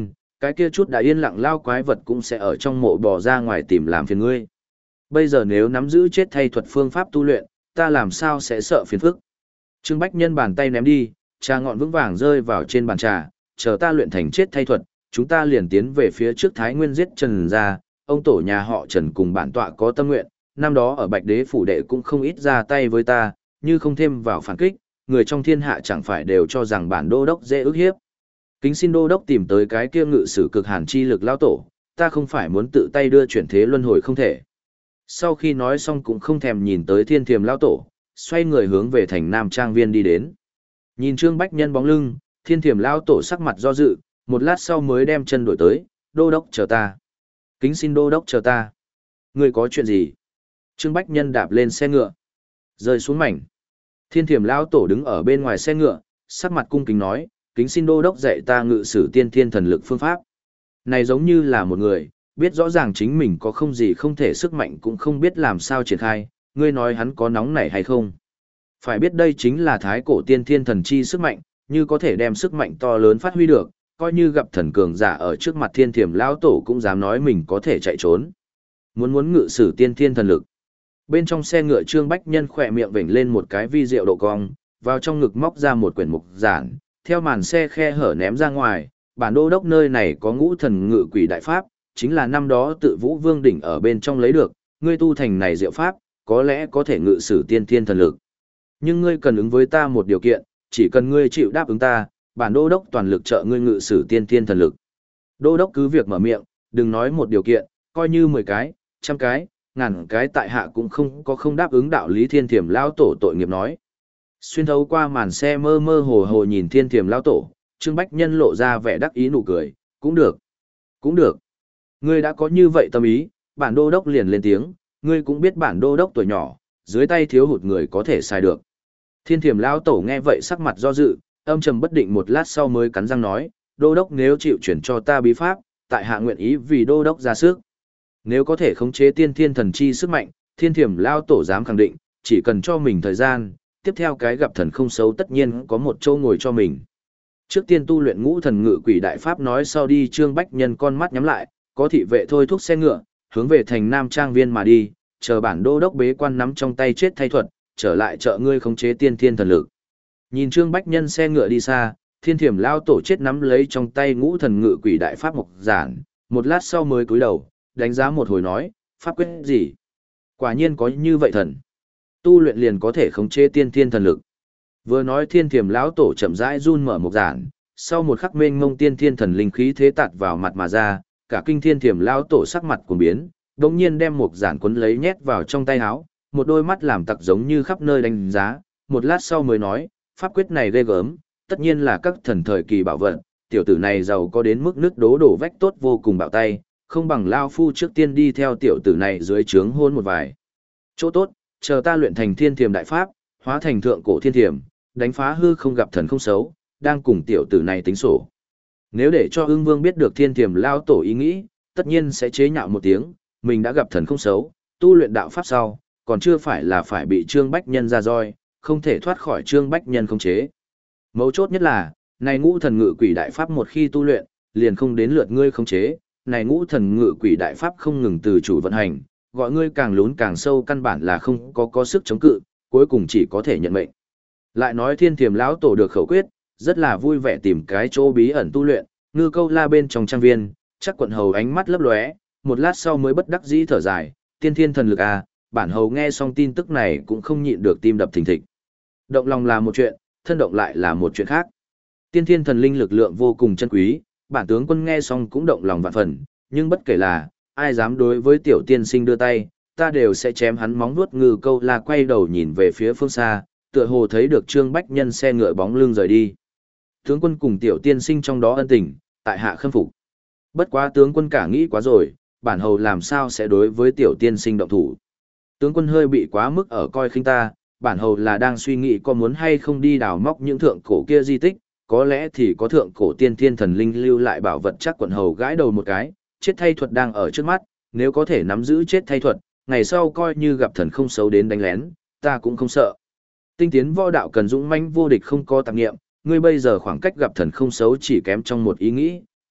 Cái kia chút đã yên lặng lao quái vật cũng sẽ ở trong mộ bò ra ngoài tìm làm phiền ngươi. Bây giờ nếu nắm giữ chết thay thuật phương pháp tu luyện, ta làm sao sẽ sợ phiền phức. Trương Bách Nhân bàn tay ném đi, trà ngọn vững vàng rơi vào trên bàn trà, chờ ta luyện thành chết thay thuật, chúng ta liền tiến về phía trước Thái Nguyên giết Trần gia, ông tổ nhà họ Trần cùng bản tọa có tâm nguyện, năm đó ở Bạch Đế phủ đệ cũng không ít ra tay với ta, như không thêm vào phản kích, người trong thiên hạ chẳng phải đều cho rằng bản đô đốc dễ ức hiếp. Kính xin đô đốc tìm tới cái kia ngự sử cực hàn chi lực lao tổ, ta không phải muốn tự tay đưa chuyển thế luân hồi không thể. Sau khi nói xong cũng không thèm nhìn tới thiên thiềm lao tổ, xoay người hướng về thành Nam Trang Viên đi đến. Nhìn Trương Bách Nhân bóng lưng, thiên thiềm lao tổ sắc mặt do dự, một lát sau mới đem chân đổi tới, đô đốc chờ ta. Kính xin đô đốc chờ ta. Người có chuyện gì? Trương Bách Nhân đạp lên xe ngựa, rơi xuống mảnh. Thiên thiềm lao tổ đứng ở bên ngoài xe ngựa, sắc mặt cung kính nói, kính xin đô đốc dạy ta ngự sử tiên thiên thần lực phương pháp. Này giống như là một người, biết rõ ràng chính mình có không gì không thể sức mạnh cũng không biết làm sao triển khai, ngươi nói hắn có nóng nảy hay không. Phải biết đây chính là thái cổ tiên thiên thần chi sức mạnh, như có thể đem sức mạnh to lớn phát huy được, coi như gặp thần cường giả ở trước mặt thiên thiềm lão tổ cũng dám nói mình có thể chạy trốn. Muốn muốn ngự sử tiên thiên thần lực. Bên trong xe ngựa Trương Bách Nhân khỏe miệng vểnh lên một cái vi diệu độ cong, vào trong ngực móc ra một quyển mục giản, theo màn xe khe hở ném ra ngoài, bản đô đốc nơi này có ngũ thần ngự quỷ đại pháp, chính là năm đó tự Vũ Vương đỉnh ở bên trong lấy được, ngươi tu thành này diệu pháp, có lẽ có thể ngự sử tiên thiên thần lực. Nhưng ngươi cần ứng với ta một điều kiện, chỉ cần ngươi chịu đáp ứng ta, bản đô đốc toàn lực trợ ngươi ngự sử tiên thiên thần lực. Đô đốc cứ việc mở miệng, đừng nói một điều kiện, coi như mười cái, trăm cái, ngàn cái tại hạ cũng không có không đáp ứng đạo lý. Thiên thiềm lao tổ tội nghiệp nói. Xuyên thấu qua màn xe mơ mơ hồ hồ nhìn thiên thiềm lao tổ, Trương Bách Nhân lộ ra vẻ đắc ý nụ cười, cũng được, cũng được. Ngươi đã có như vậy tâm ý, bản đô đốc liền lên tiếng, ngươi cũng biết bản đô đốc tuổi nhỏ, dưới tay thiếu hụt người có thể xài được. Thiên thiềm lao tổ nghe vậy sắc mặt do dự, âm trầm bất định một lát sau mới cắn răng nói, đô đốc nếu chịu chuyển cho ta bí pháp, tại hạ nguyện ý vì đô đốc ra sức. Nếu có thể khống chế tiên thiên thần chi sức mạnh, thiên thiềm lao tổ dám khẳng định, chỉ cần cho mình thời gian, tiếp theo cái gặp thần không xấu tất nhiên có một chỗ ngồi cho mình. Trước tiên tu luyện ngũ thần ngự quỷ đại pháp nói sau đi. Trương Bách Nhân con mắt nhắm lại, có thị vệ thôi thúc xe ngựa, hướng về thành Nam Trang Viên mà đi, chờ bản đô đốc bế quan nắm trong tay chết thay thuật, trở lại trợ ngươi khống chế tiên thiên thần lực. Nhìn Trương Bách Nhân xe ngựa đi xa, thiên thiểm lao tổ chết nắm lấy trong tay ngũ thần ngự quỷ đại pháp mục giản, một lát sau mới cúi đầu, đánh giá một hồi nói, pháp quyết gì? Quả nhiên có như vậy thần. Tu luyện liền có thể khống chế tiên thiên thần lực. Vừa nói thiên thiểm lão tổ chậm rãi run mở mục giản, sau một khắc mênh mông tiên thiên thần linh khí thế tạt vào mặt mà ra, cả kinh thiên thiểm lão tổ sắc mặt cuồng biến, đống nhiên đem mục giản cuốn lấy nhét vào trong tay áo, một đôi mắt làm tặc giống như khắp nơi đánh giá, một lát sau mới nói, pháp quyết này ghê gớm, tất nhiên là các thần thời kỳ bảo vật, tiểu tử này giàu có đến mức nước đố đổ vách tốt vô cùng bạo tay, không bằng lao phu trước tiên đi theo tiểu tử này dưới trướng hôn một vài chỗ tốt, chờ ta luyện thành thiên thiềm đại pháp, hóa thành thượng cổ thiên thiềm, đánh phá hư không gặp thần không xấu, đang cùng tiểu tử này tính sổ. Nếu để cho ưng vương biết được thiên thiềm lao tổ ý nghĩ, tất nhiên sẽ chế nhạo một tiếng, mình đã gặp thần không xấu, tu luyện đạo pháp sau, còn chưa phải là phải bị Trương Bách Nhân ra roi, không thể thoát khỏi Trương Bách Nhân khống chế. Mấu chốt nhất là, này ngũ thần ngự quỷ đại pháp một khi tu luyện, liền không đến lượt ngươi khống chế, này ngũ thần ngự quỷ đại pháp không ngừng từ chủ vận hành, gọi ngươi càng lún càng sâu, căn bản là không có có sức chống cự, cuối cùng chỉ có thể nhận mệnh. Lại nói thiên thiềm lão tổ được khẩu quyết, rất là vui vẻ tìm cái chỗ bí ẩn tu luyện, ngư câu la bên trong trang viên, chắc quận hầu ánh mắt lấp lóe, một lát sau mới bất đắc dĩ thở dài, tiên thiên thần lực à, bản hầu nghe xong tin tức này cũng không nhịn được tim đập thình thịch. Động lòng là một chuyện, thân động lại là một chuyện khác. Tiên thiên thần linh lực lượng vô cùng chân quý, bản tướng quân nghe xong cũng động lòng vạn phần, nhưng bất kể là ai dám đối với tiểu tiên sinh đưa tay, ta đều sẽ chém hắn móng vuốt. Ngư câu la quay đầu nhìn về phía phương xa, tựa hồ thấy được Trương Bách Nhân xe ngựa bóng lưng rời đi. Tướng quân cùng tiểu tiên sinh trong đó ân tình, tại hạ khâm phục. Bất quá tướng quân cả nghĩ quá rồi, bản hầu làm sao sẽ đối với tiểu tiên sinh động thủ. Tướng quân hơi bị quá mức ở coi khinh ta, bản hầu là đang suy nghĩ có muốn hay không đi đào móc những thượng cổ kia di tích, có lẽ thì có thượng cổ tiên thiên thần linh lưu lại bảo vật. Chắc quận hầu gãi đầu một cái, chết thay thuật đang ở trước mắt, nếu có thể nắm giữ chết thay thuật, ngày sau coi như gặp thần không xấu đến đánh lén, ta cũng không sợ. Tinh tiến võ đạo cần dũng mãnh vô địch không có tạp nghiệm, ngươi bây giờ khoảng cách gặp thần không xấu chỉ kém trong một ý nghĩ,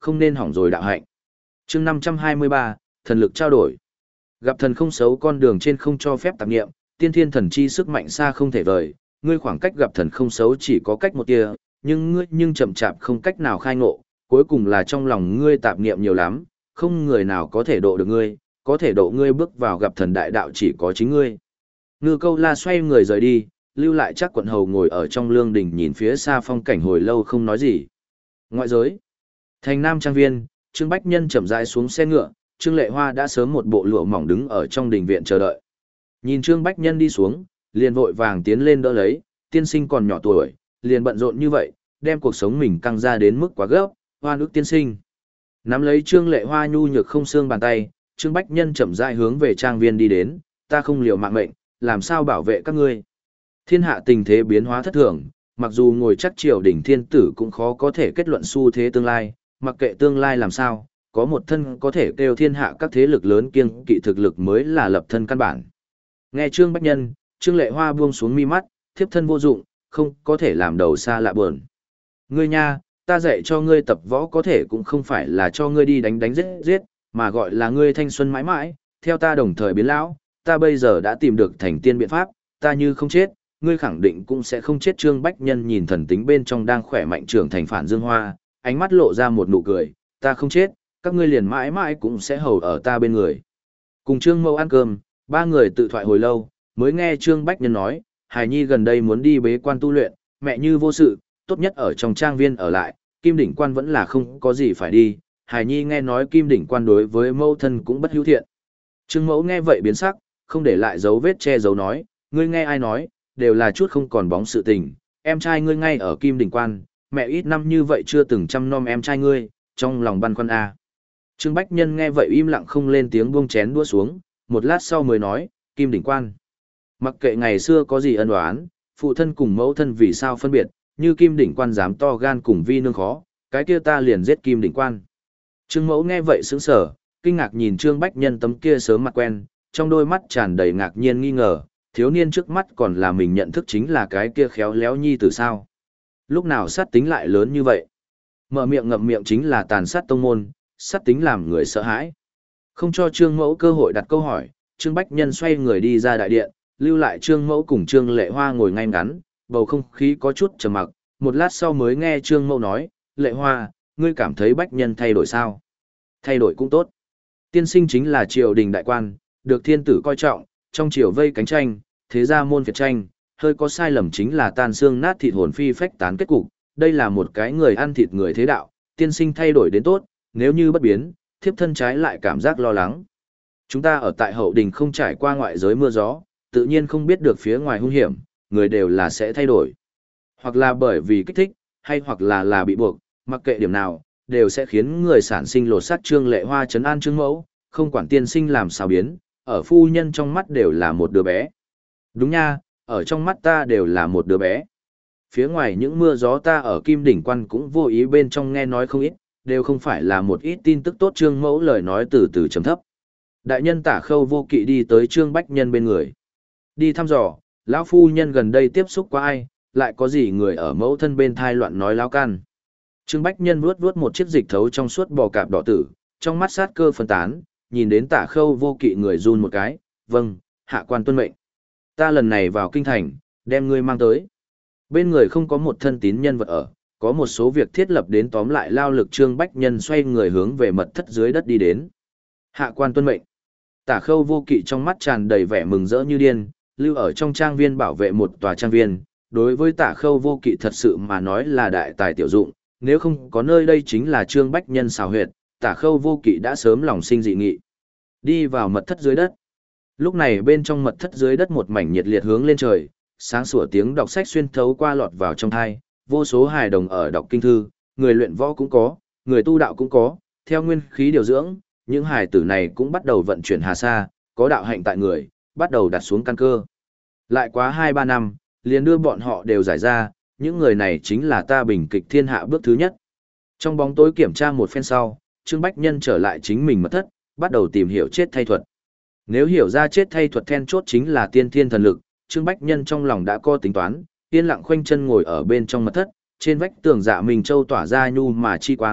không nên hỏng rồi đạo hạnh. Chương năm trăm hai mươi ba, thần lực trao đổi. Gặp thần không xấu con đường trên không cho phép tạp niệm, tiên thiên thần chi sức mạnh xa không thể vời, ngươi khoảng cách gặp thần không xấu chỉ có cách một tia, nhưng ngươi nhưng chậm chạp không cách nào khai ngộ, cuối cùng là trong lòng ngươi tạp niệm nhiều lắm, không người nào có thể độ được ngươi, có thể độ ngươi bước vào gặp thần đại đạo chỉ có chính ngươi. Ngư Câu La xoay người rời đi, lưu lại chắc quận hầu ngồi ở trong lương đình nhìn phía xa phong cảnh hồi lâu không nói gì. Ngoại giới. Thành Nam Trang Viên, Trương Bách Nhân chậm rãi xuống xe ngựa, Trương Lệ Hoa đã sớm một bộ lụa mỏng đứng ở trong đình viện chờ đợi. Nhìn Trương Bách Nhân đi xuống, liền vội vàng tiến lên đỡ lấy, tiên sinh còn nhỏ tuổi, liền bận rộn như vậy, đem cuộc sống mình căng ra đến mức quá gấp, hoa nước tiên sinh. Nắm lấy Trương Lệ Hoa nhu nhược không xương bàn tay, Trương Bách Nhân chậm rãi hướng về trang viên đi đến, ta không liều mạng mệnh, làm sao bảo vệ các ngươi. Thiên hạ tình thế biến hóa thất thường, mặc dù ngồi chắc triều đỉnh thiên tử cũng khó có thể kết luận xu thế tương lai, mặc kệ tương lai làm sao, có một thân có thể kêu thiên hạ các thế lực lớn kiêng kỵ thực lực mới là lập thân căn bản. Nghe Trương Bách Nhân, Trương Lệ Hoa buông xuống mi mắt, thiếp thân vô dụng, không có thể làm đầu xa lạ buồn. Ngươi nha, ta dạy cho ngươi tập võ có thể cũng không phải là cho ngươi đi đánh đánh giết giết, mà gọi là ngươi thanh xuân mãi mãi, theo ta đồng thời biến lão, ta bây giờ đã tìm được thành tiên biện pháp, ta như không chết, ngươi khẳng định cũng sẽ không chết. Trương Bách Nhân nhìn thần tính bên trong đang khỏe mạnh trưởng thành Phản Dương Hoa, ánh mắt lộ ra một nụ cười, ta không chết, các ngươi liền mãi mãi cũng sẽ hầu ở ta bên người. Cùng Trương Mâu ăn cơm, ba người tự thoại hồi lâu, mới nghe Trương Bách Nhân nói, Hải Nhi gần đây muốn đi bế quan tu luyện, mẹ như vô sự, tốt nhất ở trong trang viên ở lại, Kim Đỉnh Quan vẫn là không có gì phải đi. Hải Nhi nghe nói Kim Đỉnh Quan đối với mẫu thân cũng bất hữu thiện. Trương Mẫu nghe vậy biến sắc, không để lại dấu vết che giấu nói, ngươi nghe ai nói, đều là chút không còn bóng sự tình, em trai ngươi ngay ở Kim Đỉnh Quan, mẹ ít năm như vậy chưa từng chăm nom em trai ngươi, trong lòng băn khoăn a. Trương Bách Nhân nghe vậy im lặng không lên tiếng, buông chén đũa xuống, một lát sau mới nói, Kim Đỉnh Quan. Mặc kệ ngày xưa có gì ân oán, phụ thân cùng mẫu thân vì sao phân biệt, như Kim Đỉnh Quan dám to gan cùng vi nương khó, cái kia ta liền giết Kim Đỉnh Quan. Trương Mẫu nghe vậy sững sờ, kinh ngạc nhìn Trương Bách Nhân tấm kia sớm mặt quen, trong đôi mắt tràn đầy ngạc nhiên nghi ngờ, thiếu niên trước mắt còn là mình nhận thức chính là cái kia khéo léo nhi tử sao. Lúc nào sát tính lại lớn như vậy? Mở miệng ngậm miệng chính là tàn sát tông môn, sát tính làm người sợ hãi. Không cho Trương Mẫu cơ hội đặt câu hỏi, Trương Bách Nhân xoay người đi ra đại điện, lưu lại Trương Mẫu cùng Trương Lệ Hoa ngồi ngay ngắn, bầu không khí có chút trầm mặc, một lát sau mới nghe Trương Mẫu nói, Lệ Hoa, ngươi cảm thấy Bách Nhân thay đổi sao? Thay đổi cũng tốt. Tiên sinh chính là triều đình đại quan, được thiên tử coi trọng, trong triều vây cánh tranh, thế ra môn phiệt tranh, hơi có sai lầm chính là tan xương nát thịt hồn phi phách tán kết cục, đây là một cái người ăn thịt người thế đạo, tiên sinh thay đổi đến tốt, nếu như bất biến, thiếp thân trái lại cảm giác lo lắng. Chúng ta ở tại hậu đình không trải qua ngoại giới mưa gió, tự nhiên không biết được phía ngoài hung hiểm, người đều là sẽ thay đổi. Hoặc là bởi vì kích thích, hay hoặc là là bị buộc, mặc kệ điểm nào, đều sẽ khiến người sản sinh lột xác. Trương Lệ Hoa trấn an Trương Mẫu, không quản tiên sinh làm sao biến, ở phu nhân trong mắt đều là một đứa bé. Đúng nha, ở trong mắt ta đều là một đứa bé. Phía ngoài những mưa gió ta ở Kim Đỉnh Quan cũng vô ý bên trong nghe nói không ít, đều không phải là một ít tin tức tốt. Trương Mẫu lời nói từ từ trầm thấp. Đại nhân Tả Khâu Vô Kỵ đi tới Trương Bách Nhân bên người. Đi thăm dò, lão phu nhân gần đây tiếp xúc qua ai, lại có gì người ở mẫu thân bên thai loạn nói láo can. Trương Bách Nhân vuốt vuốt một chiếc dịch thấu trong suốt bò cạp đỏ tử, trong mắt sát cơ phân tán, nhìn đến Tả Khâu Vô Kỵ người run một cái, vâng, hạ quan tuân mệnh. Ta lần này vào kinh thành, đem ngươi mang tới. Bên người không có một thân tín nhân vật ở, có một số việc thiết lập đến tóm lại lao lực. Trương Bách Nhân xoay người hướng về mật thất dưới đất đi đến. Hạ quan tuân mệnh. Tả Khâu Vô Kỵ trong mắt tràn đầy vẻ mừng rỡ như điên, lưu ở trong trang viên bảo vệ một tòa trang viên. Đối với Tả Khâu Vô Kỵ thật sự mà nói là đại tài tiểu dụng, nếu không có nơi đây chính là Trương Bách Nhân xào huyệt, Tả Khâu Vô Kỵ đã sớm lòng sinh dị nghị. Đi vào mật thất dưới đất. Lúc này bên trong mật thất dưới đất một mảnh nhiệt liệt hướng lên trời, sáng sủa tiếng đọc sách xuyên thấu qua lọt vào trong thai, vô số hài đồng ở đọc kinh thư, người luyện võ cũng có, người tu đạo cũng có, theo nguyên khí điều dưỡng, những hài tử này cũng bắt đầu vận chuyển hà sa, có đạo hạnh tại người, bắt đầu đặt xuống căn cơ. Lại quá hai ba năm, liền đưa bọn họ đều giải ra, những người này chính là ta bình kịch thiên hạ bước thứ nhất. Trong bóng tối kiểm tra một phen sau, Trương Bách Nhân trở lại chính mình mật thất, bắt đầu tìm hiểu chết thay thuật. Nếu hiểu ra chết thay thuật then chốt chính là tiên thiên thần lực, Trương Bách Nhân trong lòng đã có tính toán, yên lặng khoanh chân ngồi ở bên trong mật thất, trên vách tường Dạ Minh Châu tỏa ra nhu mà chi quang,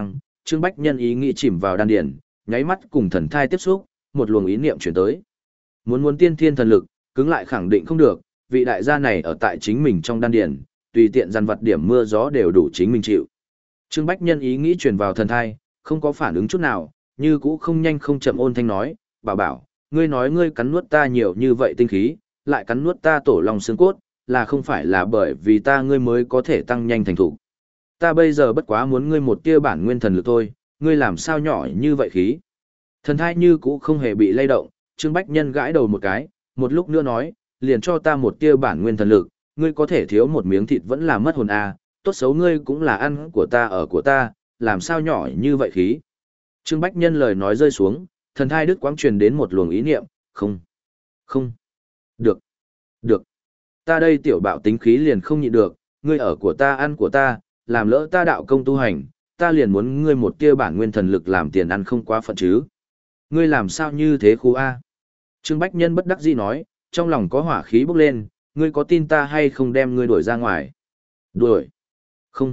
Trương Bách Nhân ý nghĩ chìm vào đan điền, nháy mắt cùng thần thai tiếp xúc, một luồng ý niệm chuyển tới. Muốn muốn tiên thiên thần lực, cứng lại khẳng định không được, vị đại gia này ở tại chính mình trong đan điền, tùy tiện dằn vặt điểm mưa gió đều đủ chính mình chịu. Trương Bách Nhân ý nghĩ truyền vào thần thai, không có phản ứng chút nào, như cũ không nhanh không chậm ôn thanh nói, bảo bảo, ngươi nói ngươi cắn nuốt ta nhiều như vậy tinh khí, lại cắn nuốt ta tổ lòng xương cốt, là không phải là bởi vì ta ngươi mới có thể tăng nhanh thành thủ. Ta bây giờ bất quá muốn ngươi một tia bản nguyên thần lực thôi, ngươi làm sao nhỏ như vậy khí. Thần thai như cũ không hề bị lay động, Trương Bách Nhân gãi đầu một cái, một lúc nữa nói, liền cho ta một tia bản nguyên thần lực, ngươi có thể thiếu một miếng thịt vẫn là mất hồn à, tốt xấu ngươi cũng là ăn của ta ở của ta, làm sao nhỏ như vậy khí. Trương Bách Nhân lời nói rơi xuống, thần thai đức quáng truyền đến một luồng ý niệm, không, không, được, được, ta đây tiểu bạo tính khí liền không nhịn được, ngươi ở của ta ăn của ta, làm lỡ ta đạo công tu hành, ta liền muốn ngươi một tia bản nguyên thần lực làm tiền ăn không quá phận chứ. Ngươi làm sao như thế khu A? Trương Bách Nhân bất đắc dĩ nói, trong lòng có hỏa khí bốc lên, ngươi có tin ta hay không đem ngươi đuổi ra ngoài? Đuổi? Không.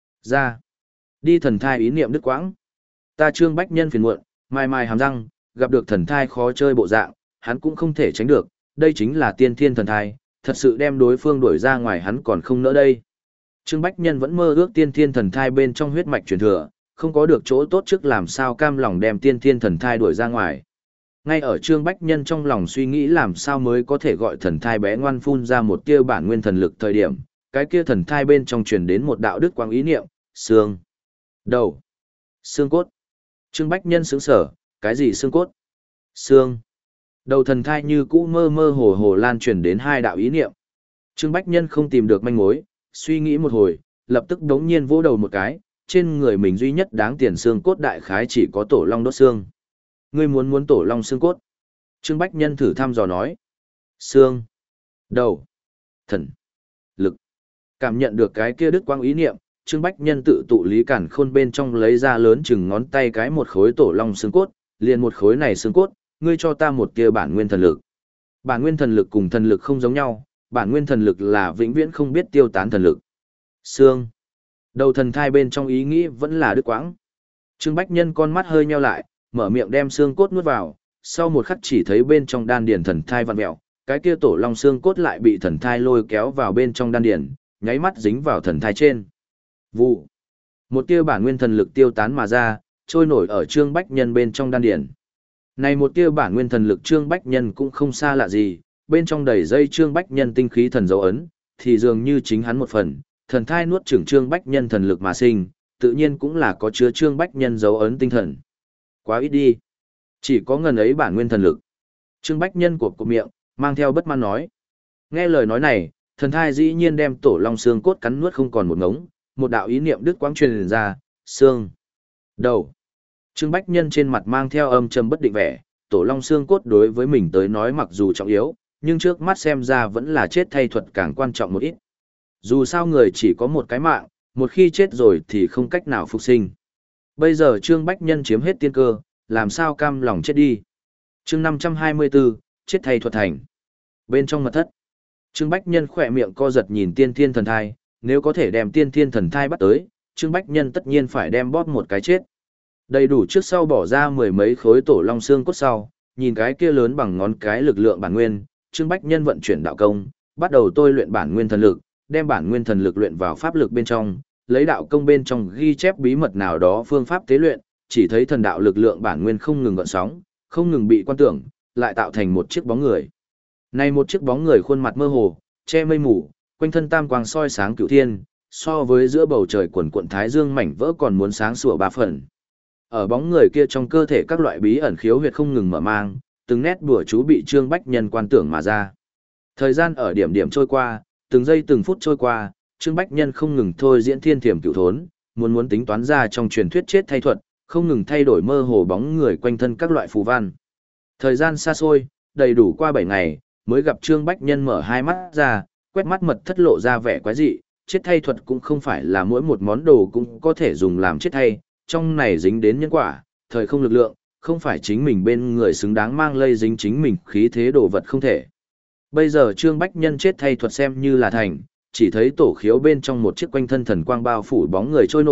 Ra. Đi thần thai ý niệm đứt quãng. Ta Trương Bách Nhân phiền muộn, mai mai hàm răng, gặp được thần thai khó chơi bộ dạng, hắn cũng không thể tránh được, đây chính là tiên thiên thần thai, thật sự đem đối phương đuổi ra ngoài hắn còn không nỡ đây. Trương Bách Nhân vẫn mơ ước tiên thiên thần thai bên trong huyết mạch truyền thừa, không có được chỗ tốt trước làm sao cam lòng đem tiên thiên thần thai đuổi ra ngoài. Ngay ở Trương Bách Nhân trong lòng suy nghĩ làm sao mới có thể gọi thần thai bé ngoan phun ra một tia bản nguyên thần lực thời điểm, cái kia thần thai bên trong truyền đến một đạo đức quang ý niệm, xương, đầu, xương cốt. Trương Bách Nhân sững sở, cái gì xương cốt? Xương. Đầu thần thai như cũ mơ mơ hồ hồ lan truyền đến hai đạo ý niệm. Trương Bách Nhân không tìm được manh mối, suy nghĩ một hồi, lập tức đống nhiên vỗ đầu một cái, trên người mình duy nhất đáng tiền xương cốt đại khái chỉ có tổ long đốt xương. Ngươi muốn muốn tổ long xương cốt? Trương Bách Nhân thử thăm dò nói. Xương, đầu, thần, lực. Cảm nhận được cái kia đức quang ý niệm, Trương Bách Nhân tự tụ lý cản khôn bên trong lấy ra lớn chừng ngón tay cái một khối tổ long xương cốt, liền một khối này xương cốt, ngươi cho ta một tia bản nguyên thần lực. Bản nguyên thần lực cùng thần lực không giống nhau, bản nguyên thần lực là vĩnh viễn không biết tiêu tán thần lực. Xương, đầu thần thai bên trong ý nghĩ vẫn là đức quãng. Trương Bách Nhân con mắt hơi nheo lại, mở miệng đem xương cốt nuốt vào, sau một khắc chỉ thấy bên trong đan điền thần thai vặn mèo, cái kia tổ long xương cốt lại bị thần thai lôi kéo vào bên trong đan điền, nháy mắt dính vào thần thai trên. Vụ. Một tia bản nguyên thần lực tiêu tán mà ra, trôi nổi ở Trương Bách Nhân bên trong đan điền. Này một tia bản nguyên thần lực Trương Bách Nhân cũng không xa lạ gì, bên trong đầy dây Trương Bách Nhân tinh khí thần dấu ấn, thì dường như chính hắn một phần, thần thai nuốt chửng Trương Bách Nhân thần lực mà sinh, tự nhiên cũng là có chứa Trương Bách Nhân dấu ấn tinh thần. Quá ít đi. Chỉ có ngần ấy bản nguyên thần lực. Trương Bách Nhân của cụp miệng, mang theo bất mãn nói. Nghe lời nói này, thần thai dĩ nhiên đem tổ long xương cốt cắn nuốt không còn một ngống, một đạo ý niệm đứt quãng truyền ra, xương, đầu. Trương Bách Nhân trên mặt mang theo âm trầm bất định vẻ, tổ long xương cốt đối với mình tới nói mặc dù trọng yếu, nhưng trước mắt xem ra vẫn là chết thay thuật càng quan trọng một ít. Dù sao người chỉ có một cái mạng, một khi chết rồi thì không cách nào phục sinh. Bây giờ Trương Bách Nhân chiếm hết tiên cơ, làm sao cam lòng chết đi. Chương năm trăm hai mươi bốn, chết thay thuật thành. Bên trong mật thất, Trương Bách Nhân khỏe miệng co giật nhìn tiên thiên thần thai, nếu có thể đem tiên thiên thần thai bắt tới, Trương Bách Nhân tất nhiên phải đem bóp một cái chết. Đầy đủ trước sau bỏ ra mười mấy khối tổ long xương cốt sau, nhìn cái kia lớn bằng ngón cái lực lượng bản nguyên, Trương Bách Nhân vận chuyển đạo công, bắt đầu tôi luyện bản nguyên thần lực, đem bản nguyên thần lực luyện vào pháp lực bên trong, lấy đạo công bên trong ghi chép bí mật nào đó phương pháp tế luyện, chỉ thấy thần đạo lực lượng bản nguyên không ngừng gợn sóng, không ngừng bị quan tưởng, lại tạo thành một chiếc bóng người. Này một chiếc bóng người khuôn mặt mơ hồ, che mây mù, quanh thân tam quang soi sáng cửu thiên, so với giữa bầu trời quần quần thái dương mảnh vỡ còn muốn sáng sủa ba phần. Ở bóng người kia trong cơ thể các loại bí ẩn khiếu huyệt không ngừng mở mang, từng nét đùa chú bị Trương Bách Nhân quan tưởng mà ra. Thời gian ở điểm điểm trôi qua, từng giây từng phút trôi qua, Trương Bách Nhân không ngừng thôi diễn thiên thiểm cửu thốn, muốn muốn tính toán ra trong truyền thuyết chết thay thuật, không ngừng thay đổi mơ hồ bóng người quanh thân các loại phù văn. Thời gian xa xôi, đầy đủ qua bảy ngày, mới gặp Trương Bách Nhân mở hai mắt ra, quét mắt mật thất lộ ra vẻ quái dị, chết thay thuật cũng không phải là mỗi một món đồ cũng có thể dùng làm chết thay, trong này dính đến nhân quả, thời không lực lượng, không phải chính mình bên người xứng đáng mang lây dính chính mình khí thế đồ vật không thể. Bây giờ Trương Bách Nhân chết thay thuật xem như là thành, chỉ thấy tổ khiếu bên trong một chiếc quanh thân thần quang bao phủ bóng người trôi nổi,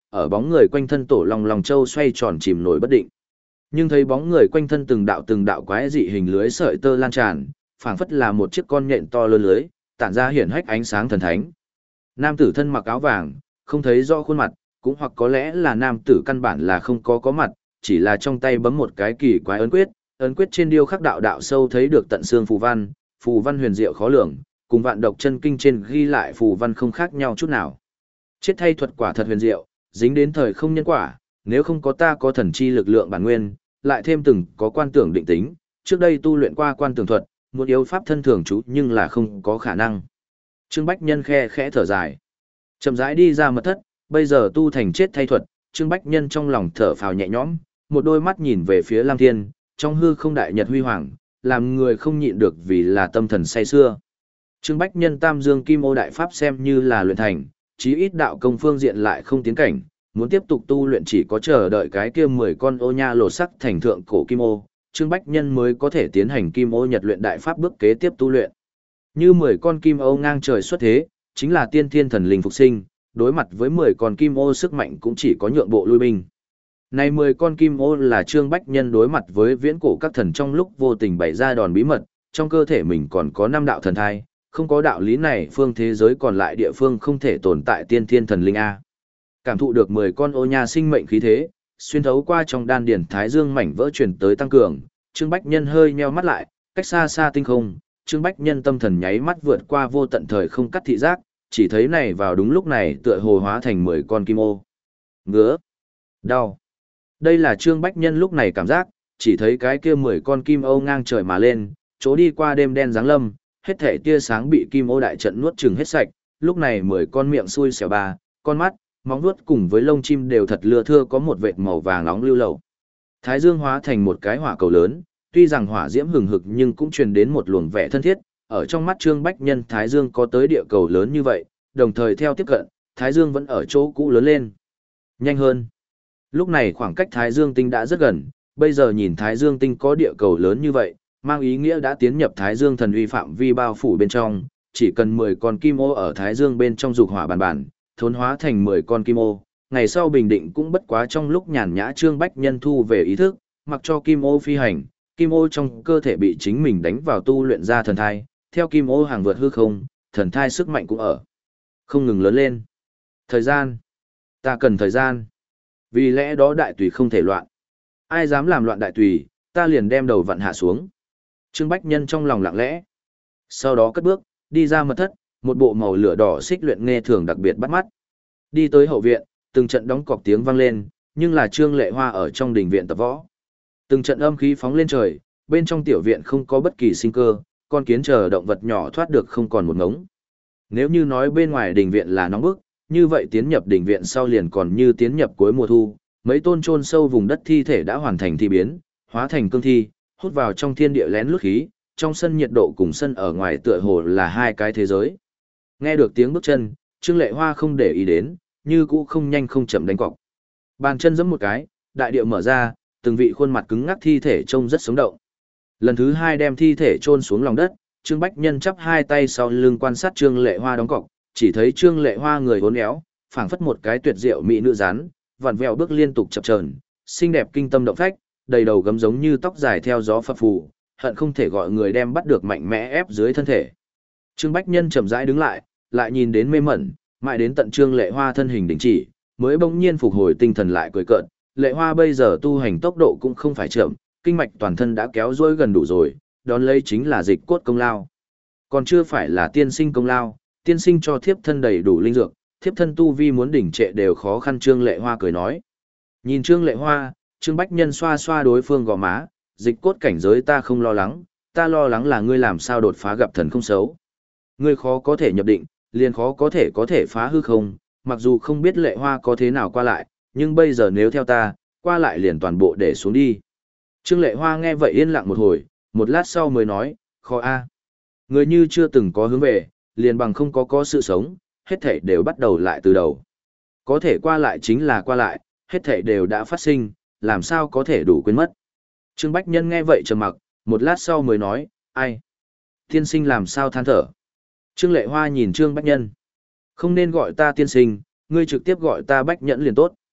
ở bóng người quanh thân tổ long lòng châu xoay tròn chìm nổi bất định. Nhưng thấy bóng người quanh thân từng đạo từng đạo quái dị hình lưới sợi tơ lan tràn, phảng phất là một chiếc con nhện to lớn lưới, tản ra hiển hách ánh sáng thần thánh. Nam tử thân mặc áo vàng, không thấy rõ khuôn mặt, cũng hoặc có lẽ là nam tử căn bản là không có có mặt, chỉ là trong tay bấm một cái kỳ quái ấn quyết, ấn quyết trên điêu khắc đạo đạo sâu thấy được tận xương phù văn, phù văn huyền diệu khó lường, cùng vạn độc chân kinh trên ghi lại phù văn không khác nhau chút nào. Chết thay thuật quả thật huyền diệu, dính đến thời không nhân quả, nếu không có ta có thần chi lực lượng bản nguyên, lại thêm từng có quan tưởng định tính, trước đây tu luyện qua quan tưởng thuật, muốn yếu pháp thân thường chú nhưng là không có khả năng. Trương Bách Nhân khe khẽ thở dài, chậm rãi đi ra mật thất, bây giờ tu thành chết thay thuật, Trương Bách Nhân trong lòng thở phào nhẹ nhõm, một đôi mắt nhìn về phía Lam Thiên, trong hư không đại nhật huy hoàng, làm người không nhịn được vì là tâm thần say xưa. Trương Bách Nhân Tam Dương Kim Ô đại pháp xem như là luyện thành, chí ít đạo công phương diện lại không tiến cảnh, muốn tiếp tục tu luyện chỉ có chờ đợi cái kia mười con ô nha lột sắc thành thượng cổ kim ô, Trương Bách Nhân mới có thể tiến hành kim ô nhật luyện đại pháp bước kế tiếp tu luyện. Như mười con kim ô ngang trời xuất thế, chính là tiên thiên thần linh phục sinh, đối mặt với mười con kim ô sức mạnh cũng chỉ có nhượng bộ lui binh. Này mười con kim ô là Trương Bách Nhân đối mặt với viễn cổ các thần trong lúc vô tình bày ra đòn bí mật, trong cơ thể mình còn có năm đạo thần thai, không có đạo lý này phương thế giới còn lại địa phương không thể tồn tại tiên thiên thần linh A. Cảm thụ được mười con ô nha sinh mệnh khí thế, xuyên thấu qua trong đan điển thái dương mảnh vỡ truyền tới tăng cường, Trương Bách Nhân hơi nheo mắt lại, cách xa xa tinh không, Trương Bách Nhân tâm thần nháy mắt vượt qua vô tận thời không cắt thị giác, chỉ thấy này vào đúng lúc này tựa hồ hóa thành mười con kim ô. Ngứa, đau. Đây là Trương Bách Nhân lúc này cảm giác, chỉ thấy cái kia mười con kim ô ngang trời mà lên, chỗ đi qua đêm đen giáng lâm, hết thể tia sáng bị kim ô đại trận nuốt chửng hết sạch, lúc này mười con miệng xui xẻo ba, con mắt, móng vuốt cùng với lông chim đều thật lưa thưa có một vệt màu vàng nóng lưu lầu. Thái dương hóa thành một cái hỏa cầu lớn, tuy rằng hỏa diễm hừng hực nhưng cũng truyền đến một luồng vẻ thân thiết, ở trong mắt Trương Bách Nhân Thái dương có tới địa cầu lớn như vậy, đồng thời theo tiếp cận, Thái dương vẫn ở chỗ cũ lớn lên. Nhanh hơn. Lúc này khoảng cách Thái dương tinh đã rất gần, bây giờ nhìn Thái dương tinh có địa cầu lớn như vậy, mang ý nghĩa đã tiến nhập Thái dương thần uy phạm vi bao phủ bên trong, chỉ cần mười con kim ô ở Thái dương bên trong dục hỏa bàn bàn, thốn hóa thành mười con kim ô, ngày sau bình định cũng bất quá trong lúc nhàn nhã. Trương Bách Nhân thu về ý thức, mặc cho kim ô phi hành, kim ô trong cơ thể bị chính mình đánh vào tu luyện ra thần thai, theo kim ô hàng vượt hư không, thần thai sức mạnh cũng ở không ngừng lớn lên. Thời gian, ta cần thời gian. Vì lẽ đó đại tùy không thể loạn. Ai dám làm loạn đại tùy, ta liền đem đầu vặn hạ xuống. Trương Bách Nhân trong lòng lặng lẽ. Sau đó cất bước, đi ra mật thất, một bộ màu lửa đỏ xích luyện nghe thường đặc biệt bắt mắt. Đi tới hậu viện, từng trận đóng cọc tiếng vang lên, nhưng là Trương Lệ Hoa ở trong đình viện tập võ. Từng trận âm khí phóng lên trời, bên trong tiểu viện không có bất kỳ sinh cơ, con kiến chờ động vật nhỏ thoát được không còn một ngống. Nếu như nói bên ngoài đình viện là nóng bức, như vậy tiến nhập đình viện sau liền còn như tiến nhập cuối mùa thu, mấy tôn chôn sâu vùng đất thi thể đã hoàn thành thi biến, hóa thành cương thi, hút vào trong thiên địa lén lút khí, trong sân nhiệt độ cùng sân ở ngoài tựa hồ là hai cái thế giới. Nghe được tiếng bước chân, Trương Lệ Hoa không để ý đến, như cũ không nhanh không chậm đánh cọc. Bàn chân giẫm một cái, đại địa mở ra, từng vị khuôn mặt cứng ngắc thi thể trông rất sống động. Lần thứ hai đem thi thể chôn xuống lòng đất, Trương Bách Nhân chắp hai tay sau lưng quan sát Trương Lệ Hoa đóng cọc, chỉ thấy Trương Lệ Hoa người uốn éo, phảng phất một cái tuyệt diệu mỹ nữ rắn, vặn vẹo bước liên tục chập chờn, xinh đẹp kinh tâm động phách, đầy đầu gấm giống như tóc dài theo gió phập phù, hận không thể gọi người đem bắt được mạnh mẽ ép dưới thân thể. Trương Bách Nhân chậm rãi đứng lại, lại nhìn đến mê mẩn, mãi đến tận Trương Lệ Hoa thân hình đình chỉ, mới bỗng nhiên phục hồi tinh thần lại cười cợt. Lệ Hoa bây giờ tu hành tốc độ cũng không phải chậm, kinh mạch toàn thân đã kéo dối gần đủ rồi, đón lấy chính là dịch cốt công lao. Còn chưa phải là tiên sinh công lao, tiên sinh cho thiếp thân đầy đủ linh dược, thiếp thân tu vi muốn đỉnh trệ đều khó khăn. Trương Lệ Hoa cười nói. Nhìn Trương Lệ Hoa, Trương Bách Nhân xoa xoa đối phương gò má, dịch cốt cảnh giới ta không lo lắng, ta lo lắng là ngươi làm sao đột phá gặp thần không xấu. Ngươi khó có thể nhập định, liền khó có thể có thể phá hư không, mặc dù không biết Lệ Hoa có thế nào qua lại, nhưng bây giờ nếu theo ta, qua lại liền toàn bộ để xuống đi. Trương Lệ Hoa nghe vậy yên lặng một hồi, một lát sau mới nói, khó a. Người như chưa từng có hướng về, liền bằng không có có sự sống, hết thảy đều bắt đầu lại từ đầu. Có thể qua lại chính là qua lại, hết thảy đều đã phát sinh, làm sao có thể đủ quên mất. Trương Bách Nhân nghe vậy trầm mặc, một lát sau mới nói, ai? Tiên sinh làm sao than thở? Trương Lệ Hoa nhìn Trương Bách Nhân. Không nên gọi ta tiên sinh, ngươi trực tiếp gọi ta Bách Nhẫn liền tốt.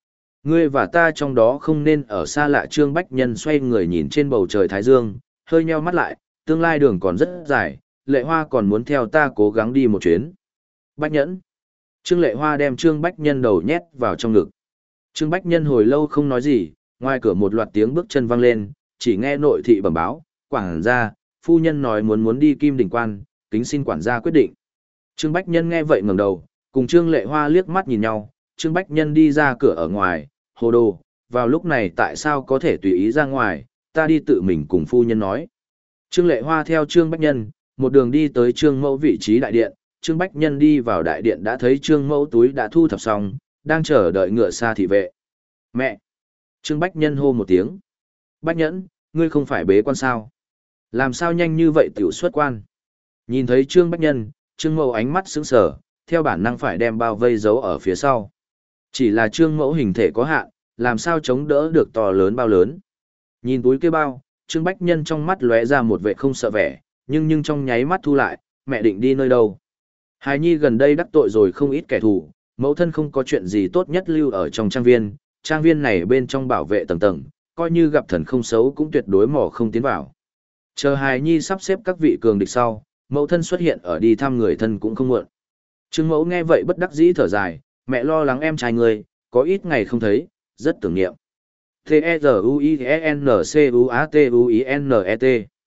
Ngươi và ta trong đó không nên ở xa lạ. Trương Bách Nhân xoay người nhìn trên bầu trời Thái Dương, hơi nheo mắt lại, tương lai đường còn rất dài, Lệ Hoa còn muốn theo ta cố gắng đi một chuyến. Bách Nhẫn. Trương Lệ Hoa đem Trương Bách Nhân đầu nhét vào trong ngực. Trương Bách Nhân hồi lâu không nói gì, ngoài cửa một loạt tiếng bước chân vang lên, chỉ nghe nội thị bẩm báo, quản gia, phu nhân nói muốn muốn đi Kim Đỉnh Quan, kính xin quản gia quyết định. Trương Bách Nhân nghe vậy ngẩng đầu, cùng Trương Lệ Hoa liếc mắt nhìn nhau, Trương Bách Nhân đi ra cửa ở ngoài, hồ đồ, vào lúc này tại sao có thể tùy ý ra ngoài, ta đi tự mình cùng phu nhân nói. Trương Lệ Hoa theo Trương Bách Nhân, một đường đi tới Trương Mẫu vị trí đại điện, Trương Bách Nhân đi vào đại điện đã thấy Trương Mẫu túi đã thu thập xong, đang chờ đợi ngựa xa thị vệ. Mẹ! Trương Bách Nhân hô một tiếng. Bách Nhẫn, ngươi không phải bế quan sao? Làm sao nhanh như vậy tiểu xuất quan? Nhìn thấy Trương Bách Nhân, Trương Mẫu ánh mắt sững sờ, theo bản năng phải đem bao vây giấu ở phía sau. Chỉ là Trương Mẫu hình thể có hạn, làm sao chống đỡ được to lớn bao lớn. Nhìn túi kia bao, Trương Bách Nhân trong mắt lóe ra một vẻ không sợ vẻ, nhưng nhưng trong nháy mắt thu lại, mẹ định đi nơi đâu? Hài Nhi gần đây đắc tội rồi không ít kẻ thù, mẫu thân không có chuyện gì tốt nhất lưu ở trong trang viên, trang viên này bên trong bảo vệ tầng tầng, coi như gặp thần không xấu cũng tuyệt đối mò không tiến vào. Chờ Hài Nhi sắp xếp các vị cường địch sau, mẫu thân xuất hiện ở đi thăm người thân cũng không muộn. Trương Mẫu nghe vậy bất đắc dĩ thở dài, mẹ lo lắng em trai người, có ít ngày không thấy, rất tưởng niệm. T-E-Z-U-I-N-C-U-A-T-U-I-N-E-T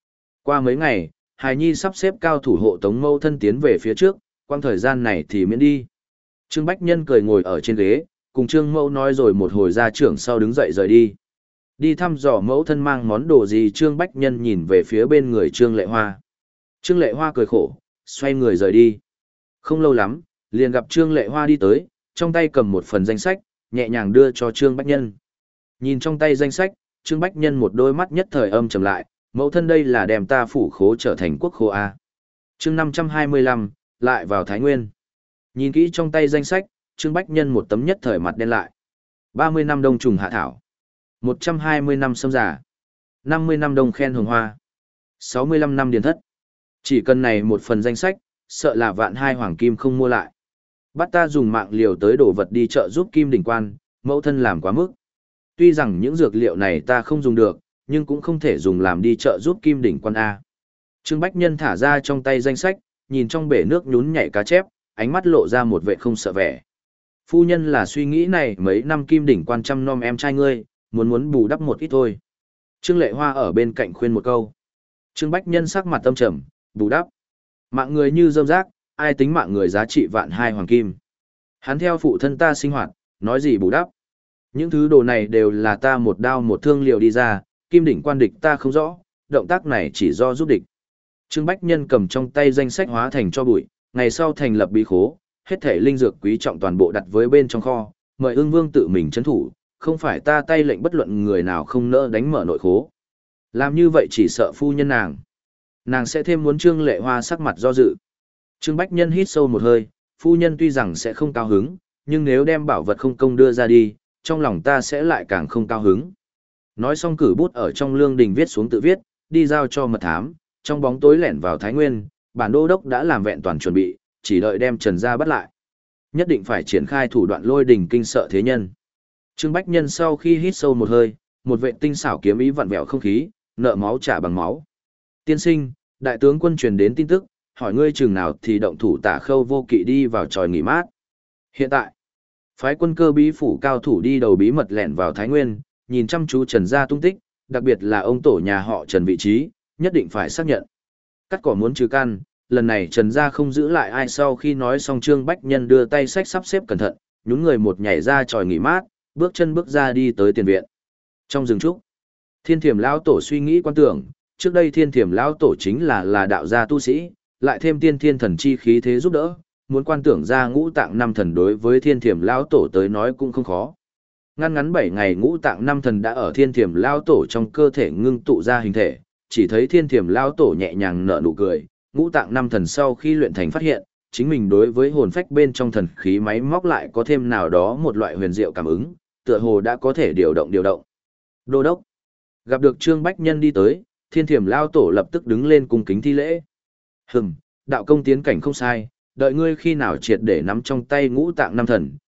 Qua mấy ngày, Hài Nhi sắp xếp cao thủ hộ tống mẫu thân tiến về phía trước, quang thời gian này thì miễn đi. Trương Bách Nhân cười ngồi ở trên ghế, cùng Trương Mẫu nói rồi một hồi ra trưởng sau đứng dậy rời đi. Đi thăm dò mẫu thân mang món đồ gì. Trương Bách Nhân nhìn về phía bên người Trương Lệ Hoa. Trương Lệ Hoa cười khổ, xoay người rời đi. Không lâu lắm, liền gặp Trương Lệ Hoa đi tới, trong tay cầm một phần danh sách, nhẹ nhàng đưa cho Trương Bách Nhân. Nhìn trong tay danh sách, Trương Bách Nhân một đôi mắt nhất thời âm trầm lại, mẫu thân đây là đem ta phủ khố trở thành quốc khố A. Chương năm trăm hai mươi lăm, lại vào Thái Nguyên. Nhìn kỹ trong tay danh sách, Trương Bách Nhân một tấm nhất thời mặt đen lại. ba mươi năm đông trùng hạ thảo, một trăm hai mươi năm sâm giả, năm mươi năm đông khen hồng hoa, sáu mươi lăm năm điền thất. Chỉ cần này một phần danh sách, sợ là vạn hai hoàng kim không mua lại. Bắt ta dùng mạng liều tới đổ vật đi chợ giúp Kim Đỉnh Quan, mẫu thân làm quá mức. Tuy rằng những dược liệu này ta không dùng được, nhưng cũng không thể dùng làm đi chợ giúp Kim Đỉnh Quan A. Trương Bách Nhân thả ra trong tay danh sách, nhìn trong bể nước nhún nhảy cá chép, ánh mắt lộ ra một vẻ không sợ vẻ. Phu nhân là suy nghĩ này mấy năm Kim Đỉnh Quan chăm nom em trai ngươi, muốn muốn bù đắp một ít thôi. Trương Lệ Hoa ở bên cạnh khuyên một câu. Trương Bách Nhân sắc mặt tâm trầm, bù đắp. Mạng người như rơm rác, ai tính mạng người giá trị vạn hai hoàng kim. Hắn theo phụ thân ta sinh hoạt, nói gì bù đắp. Những thứ đồ này đều là ta một đao một thương liều đi ra, Kim Đỉnh Quan địch ta không rõ, động tác này chỉ do giúp địch. Trương Bách Nhân cầm trong tay danh sách hóa thành cho bụi, ngày sau thành lập bí khố, hết thể linh dược quý trọng toàn bộ đặt với bên trong kho, mời Ưng Vương tự mình trấn thủ, không phải ta tay lệnh bất luận người nào không nỡ đánh mở nội khố. Làm như vậy chỉ sợ phu nhân nàng. Nàng sẽ thêm muốn Trương Lệ Hoa sắc mặt do dự. Trương Bách Nhân hít sâu một hơi, phu nhân tuy rằng sẽ không cao hứng, nhưng nếu đem bảo vật không công đưa ra đi, trong lòng ta sẽ lại càng không cao hứng. Nói xong cử bút ở trong lương đình viết xuống tự viết, đi giao cho mật thám, trong bóng tối lẻn vào Thái Nguyên, bản đô đốc đã làm vẹn toàn chuẩn bị, chỉ đợi đem Trần gia bắt lại. Nhất định phải triển khai thủ đoạn lôi đình kinh sợ thế nhân. Trương Bách Nhân sau khi hít sâu một hơi, một vệ tinh xảo kiếm ý vặn vẹo không khí, nợ máu trả bằng máu. Tiên sinh, đại tướng quân truyền đến tin tức, hỏi ngươi chừng nào thì động thủ Tả Khâu Vô Kỵ đi vào tròi nghỉ mát. Hiện tại, phái quân cơ bí phủ cao thủ đi đầu bí mật lẻn vào Thái Nguyên, nhìn chăm chú Trần gia tung tích, đặc biệt là ông tổ nhà họ Trần vị trí, nhất định phải xác nhận. Cắt cỏ muốn trừ căn, lần này Trần gia không giữ lại ai. Sau khi nói xong, Trương Bách Nhân đưa tay sách sắp xếp cẩn thận, nhún người một nhảy ra tròi nghỉ mát, bước chân bước ra đi tới tiền viện. Trong rừng trúc, Thiên Thiểm lão tổ suy nghĩ quan tưởng, trước đây Thiên Thiểm lão tổ chính là là đạo gia tu sĩ, lại thêm tiên thiên thần chi khí thế giúp đỡ, muốn quan tưởng ra ngũ tạng năm thần đối với Thiên Thiểm lão tổ tới nói cũng không khó. Ngắn ngắn bảy ngày ngũ tạng năm thần đã ở Thiên Thiểm lão tổ trong cơ thể ngưng tụ ra hình thể, chỉ thấy Thiên Thiểm lão tổ nhẹ nhàng nở nụ cười, ngũ tạng năm thần sau khi luyện thành phát hiện, chính mình đối với hồn phách bên trong thần khí máy móc lại có thêm nào đó một loại huyền diệu cảm ứng, tựa hồ đã có thể điều động điều động. Đô đốc gặp được Trương Bách Nhân đi tới, Thiên Thiểm lão tổ lập tức đứng lên cung kính thi lễ. Hừm, đạo công tiến cảnh không sai, đợi ngươi khi nào triệt để nắm trong tay ngũ tạng năm thần,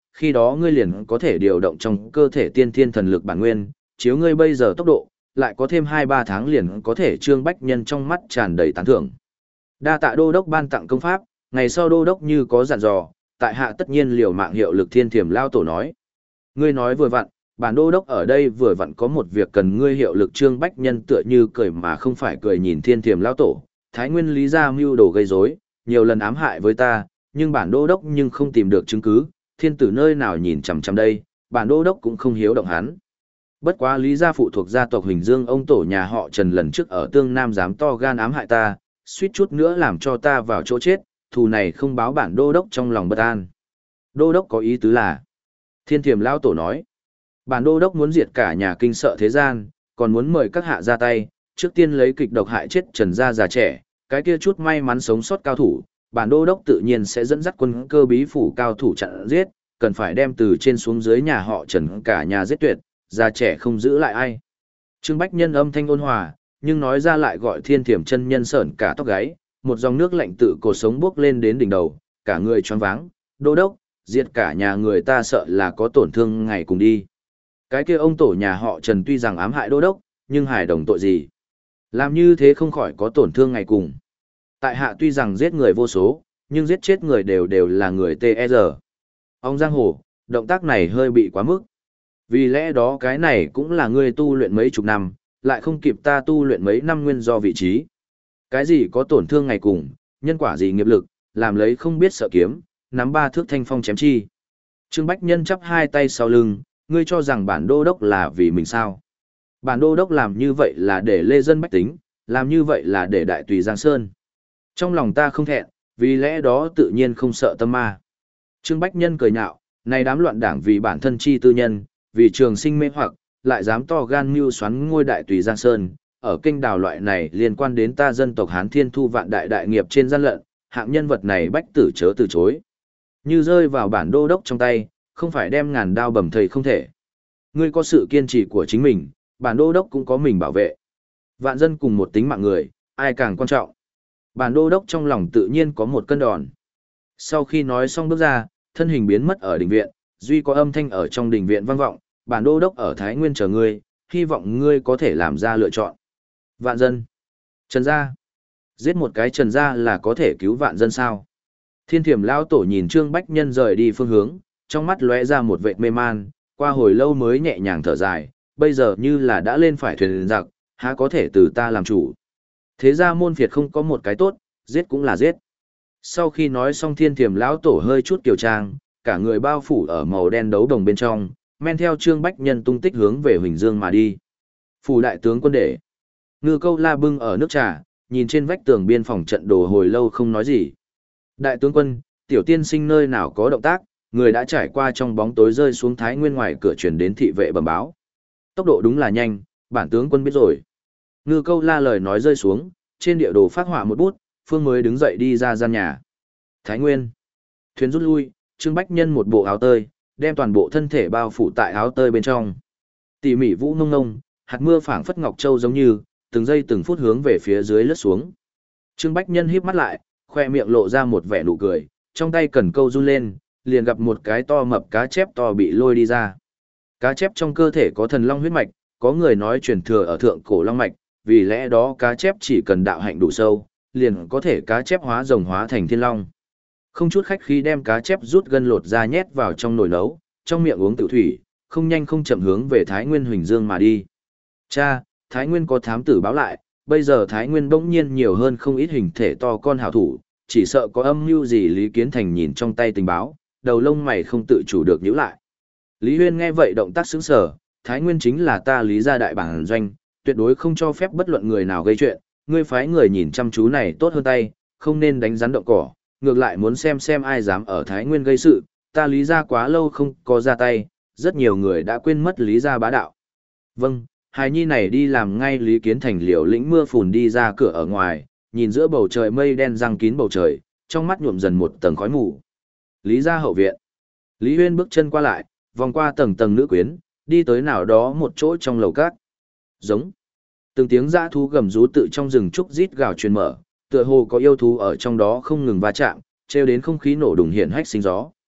khi đó ngươi liền có thể điều động trong cơ thể tiên thiên thần lực bản nguyên, chiếu ngươi bây giờ tốc độ, lại có thêm hai ba tháng liền có thể Trương Bách Nhân trong mắt tràn đầy tán thưởng. Đa tạ đô đốc ban tặng công pháp, ngày sau đô đốc như có dặn dò, tại hạ tất nhiên liều mạng hiệu lực Thiên Thiểm lao tổ nói. Ngươi nói vừa vặn, bản đô đốc ở đây vừa vặn có một việc cần ngươi hiệu lực. Trương Bách Nhân tựa như cười mà không phải cười nhìn Thiên Thiểm lao tổ, Thái Nguyên lý ra mưu đồ gây rối, nhiều lần ám hại với ta, nhưng bản đô đốc nhưng không tìm được chứng cứ, thiên tử nơi nào nhìn chằm chằm đây, bản đô đốc cũng không hiếu động hắn. Bất quá lý gia phụ thuộc gia tộc Huỳnh Dương, ông tổ nhà họ Trần lần trước ở Tương Nam dám to gan ám hại ta, suýt chút nữa làm cho ta vào chỗ chết, thù này không báo bản đô đốc trong lòng bất an. Đô đốc có ý tứ là, Thiên Thiểm lao tổ nói, bản đô đốc muốn diệt cả nhà kinh sợ thế gian, còn muốn mời các hạ ra tay, trước tiên lấy kịch độc hại chết Trần gia già trẻ, cái kia chút may mắn sống sót cao thủ, bản đô đốc tự nhiên sẽ dẫn dắt quân cơ bí phủ cao thủ chặn giết, cần phải đem từ trên xuống dưới nhà họ Trần cả nhà giết tuyệt, già trẻ không giữ lại ai. Trương Bách Nhân âm thanh ôn hòa, nhưng nói ra lại gọi Thiên Thiểm chân nhân sởn cả tóc gáy, một dòng nước lạnh tự cột sống bước lên đến đỉnh đầu, cả người choáng váng, đô đốc, diệt cả nhà người ta sợ là có tổn thương ngày cùng đi. Cái kia ông tổ nhà họ Trần tuy rằng ám hại đô đốc, nhưng hài đồng tội gì? Làm như thế không khỏi có tổn thương ngày cùng. Tại hạ tuy rằng giết người vô số, nhưng giết chết người đều đều là người tê e rờ. Ông Giang Hồ, động tác này hơi bị quá mức. Vì lẽ đó cái này cũng là ngươi tu luyện mấy chục năm, lại không kịp ta tu luyện mấy năm nguyên do vị trí. Cái gì có tổn thương ngày cùng, nhân quả gì nghiệp lực, làm lấy không biết sợ kiếm, nắm ba thước thanh phong chém chi. Trương Bách Nhân chắp hai tay sau lưng, ngươi cho rằng bản đô đốc là vì mình sao? Bản đô đốc làm như vậy là để lê dân bách tính, làm như vậy là để đại tùy Giang Sơn. Trong lòng ta không thẹn, vì lẽ đó tự nhiên không sợ tâm ma. Trương Bách Nhân cười nhạo, này đám loạn đảng vì bản thân chi tư nhân, vì trường sinh mê hoặc, lại dám to gan mưu xoắn ngôi đại tùy Giang Sơn, ở kinh đào loại này liên quan đến ta dân tộc Hán Thiên Thu vạn đại đại nghiệp trên gian lận, hạng nhân vật này bách tử chớ từ chối. Như rơi vào bản đô đốc trong tay, không phải đem ngàn đao bầm thầy không thể. Ngươi có sự kiên trì của chính mình, bản đô đốc cũng có mình bảo vệ. Vạn dân cùng một tính mạng người, ai càng quan trọng. Bản đô đốc trong lòng tự nhiên có một cân đòn. Sau khi nói xong bước ra, thân hình biến mất ở đình viện, duy có âm thanh ở trong đình viện vang vọng, bản đô đốc ở Thái Nguyên chờ ngươi, hy vọng ngươi có thể làm ra lựa chọn. Vạn dân. Trần gia. Giết một cái Trần gia là có thể cứu vạn dân sao? Thiên Thiểm lão tổ nhìn Trương Bách Nhân rời đi phương hướng, trong mắt lóe ra một vệt mê man, qua hồi lâu mới nhẹ nhàng thở dài, bây giờ như là đã lên phải thuyền giặc, há có thể từ ta làm chủ. Thế ra môn phiệt không có một cái tốt, giết cũng là giết. Sau khi nói xong Thiên Thiểm lão tổ hơi chút kiều trang, cả người bao phủ ở màu đen đấu đồng bên trong, men theo Trương Bách Nhân tung tích hướng về Huỳnh Dương mà đi. Phủ đại tướng quân để. Ngư Câu La bưng ở nước trà, nhìn trên vách tường biên phòng trận đồ hồi lâu không nói gì. Đại tướng quân, tiểu tiên sinh nơi nào có động tác, người đã trải qua trong bóng tối rơi xuống Thái Nguyên ngoài cửa truyền đến thị vệ bẩm báo. Tốc độ đúng là nhanh, bản tướng quân biết rồi. Ngư Câu La lời nói rơi xuống, trên địa đồ phát họa một bút, Phương mới đứng dậy đi ra gian nhà. Thái Nguyên. Thuyền rút lui, Trương Bách Nhân một bộ áo tơi, đem toàn bộ thân thể bao phủ tại áo tơi bên trong. Tỉ mỉ vũ nông nông, hạt mưa phảng phất ngọc châu giống như, từng giây từng phút hướng về phía dưới lướt xuống. Trương Bách Nhân híp mắt lại, khoe miệng lộ ra một vẻ nụ cười, trong tay cần câu run lên, liền gặp một cái to mập cá chép to bị lôi đi ra. Cá chép trong cơ thể có thần long huyết mạch, có người nói truyền thừa ở thượng cổ long mạch, vì lẽ đó cá chép chỉ cần đạo hạnh đủ sâu, liền có thể cá chép hóa rồng hóa thành thiên long. Không chút khách khí đem cá chép rút gân lột ra nhét vào trong nồi nấu, trong miệng uống tự thủy, không nhanh không chậm hướng về Thái Nguyên Huỳnh Dương mà đi. Cha, Thái Nguyên có thám tử báo lại, bây giờ Thái Nguyên bỗng nhiên nhiều hơn không ít hình thể to con hảo thủ, chỉ sợ có âm mưu gì. Lý Kiến Thành nhìn trong tay tình báo, đầu lông mày không tự chủ được nhíu lại. Lý Huyên nghe vậy động tác sững sờ, Thái Nguyên chính là ta Lý gia đại bản doanh, tuyệt đối không cho phép bất luận người nào gây chuyện, ngươi phái người nhìn chăm chú này tốt hơn tay, không nên đánh rắn động cỏ, ngược lại muốn xem xem ai dám ở Thái Nguyên gây sự, ta Lý gia quá lâu không có ra tay, rất nhiều người đã quên mất Lý gia bá đạo. Vâng, hài nhi này đi làm ngay. Lý Kiến Thành liều lĩnh mưa phùn đi ra cửa ở ngoài, nhìn giữa bầu trời mây đen răng kín bầu trời, trong mắt nhuộm dần một tầng khói mù. Lý gia hậu viện. Lý Huyên bước chân qua lại, vòng qua tầng tầng nữ quyến, đi tới nào đó một chỗ trong lầu cát. Giống. Từng tiếng dã thú gầm rú tự trong rừng trúc rít gào truyền mở, tựa hồ có yêu thú ở trong đó không ngừng va chạm, treo đến không khí nổ đùng hiện hách sinh gió.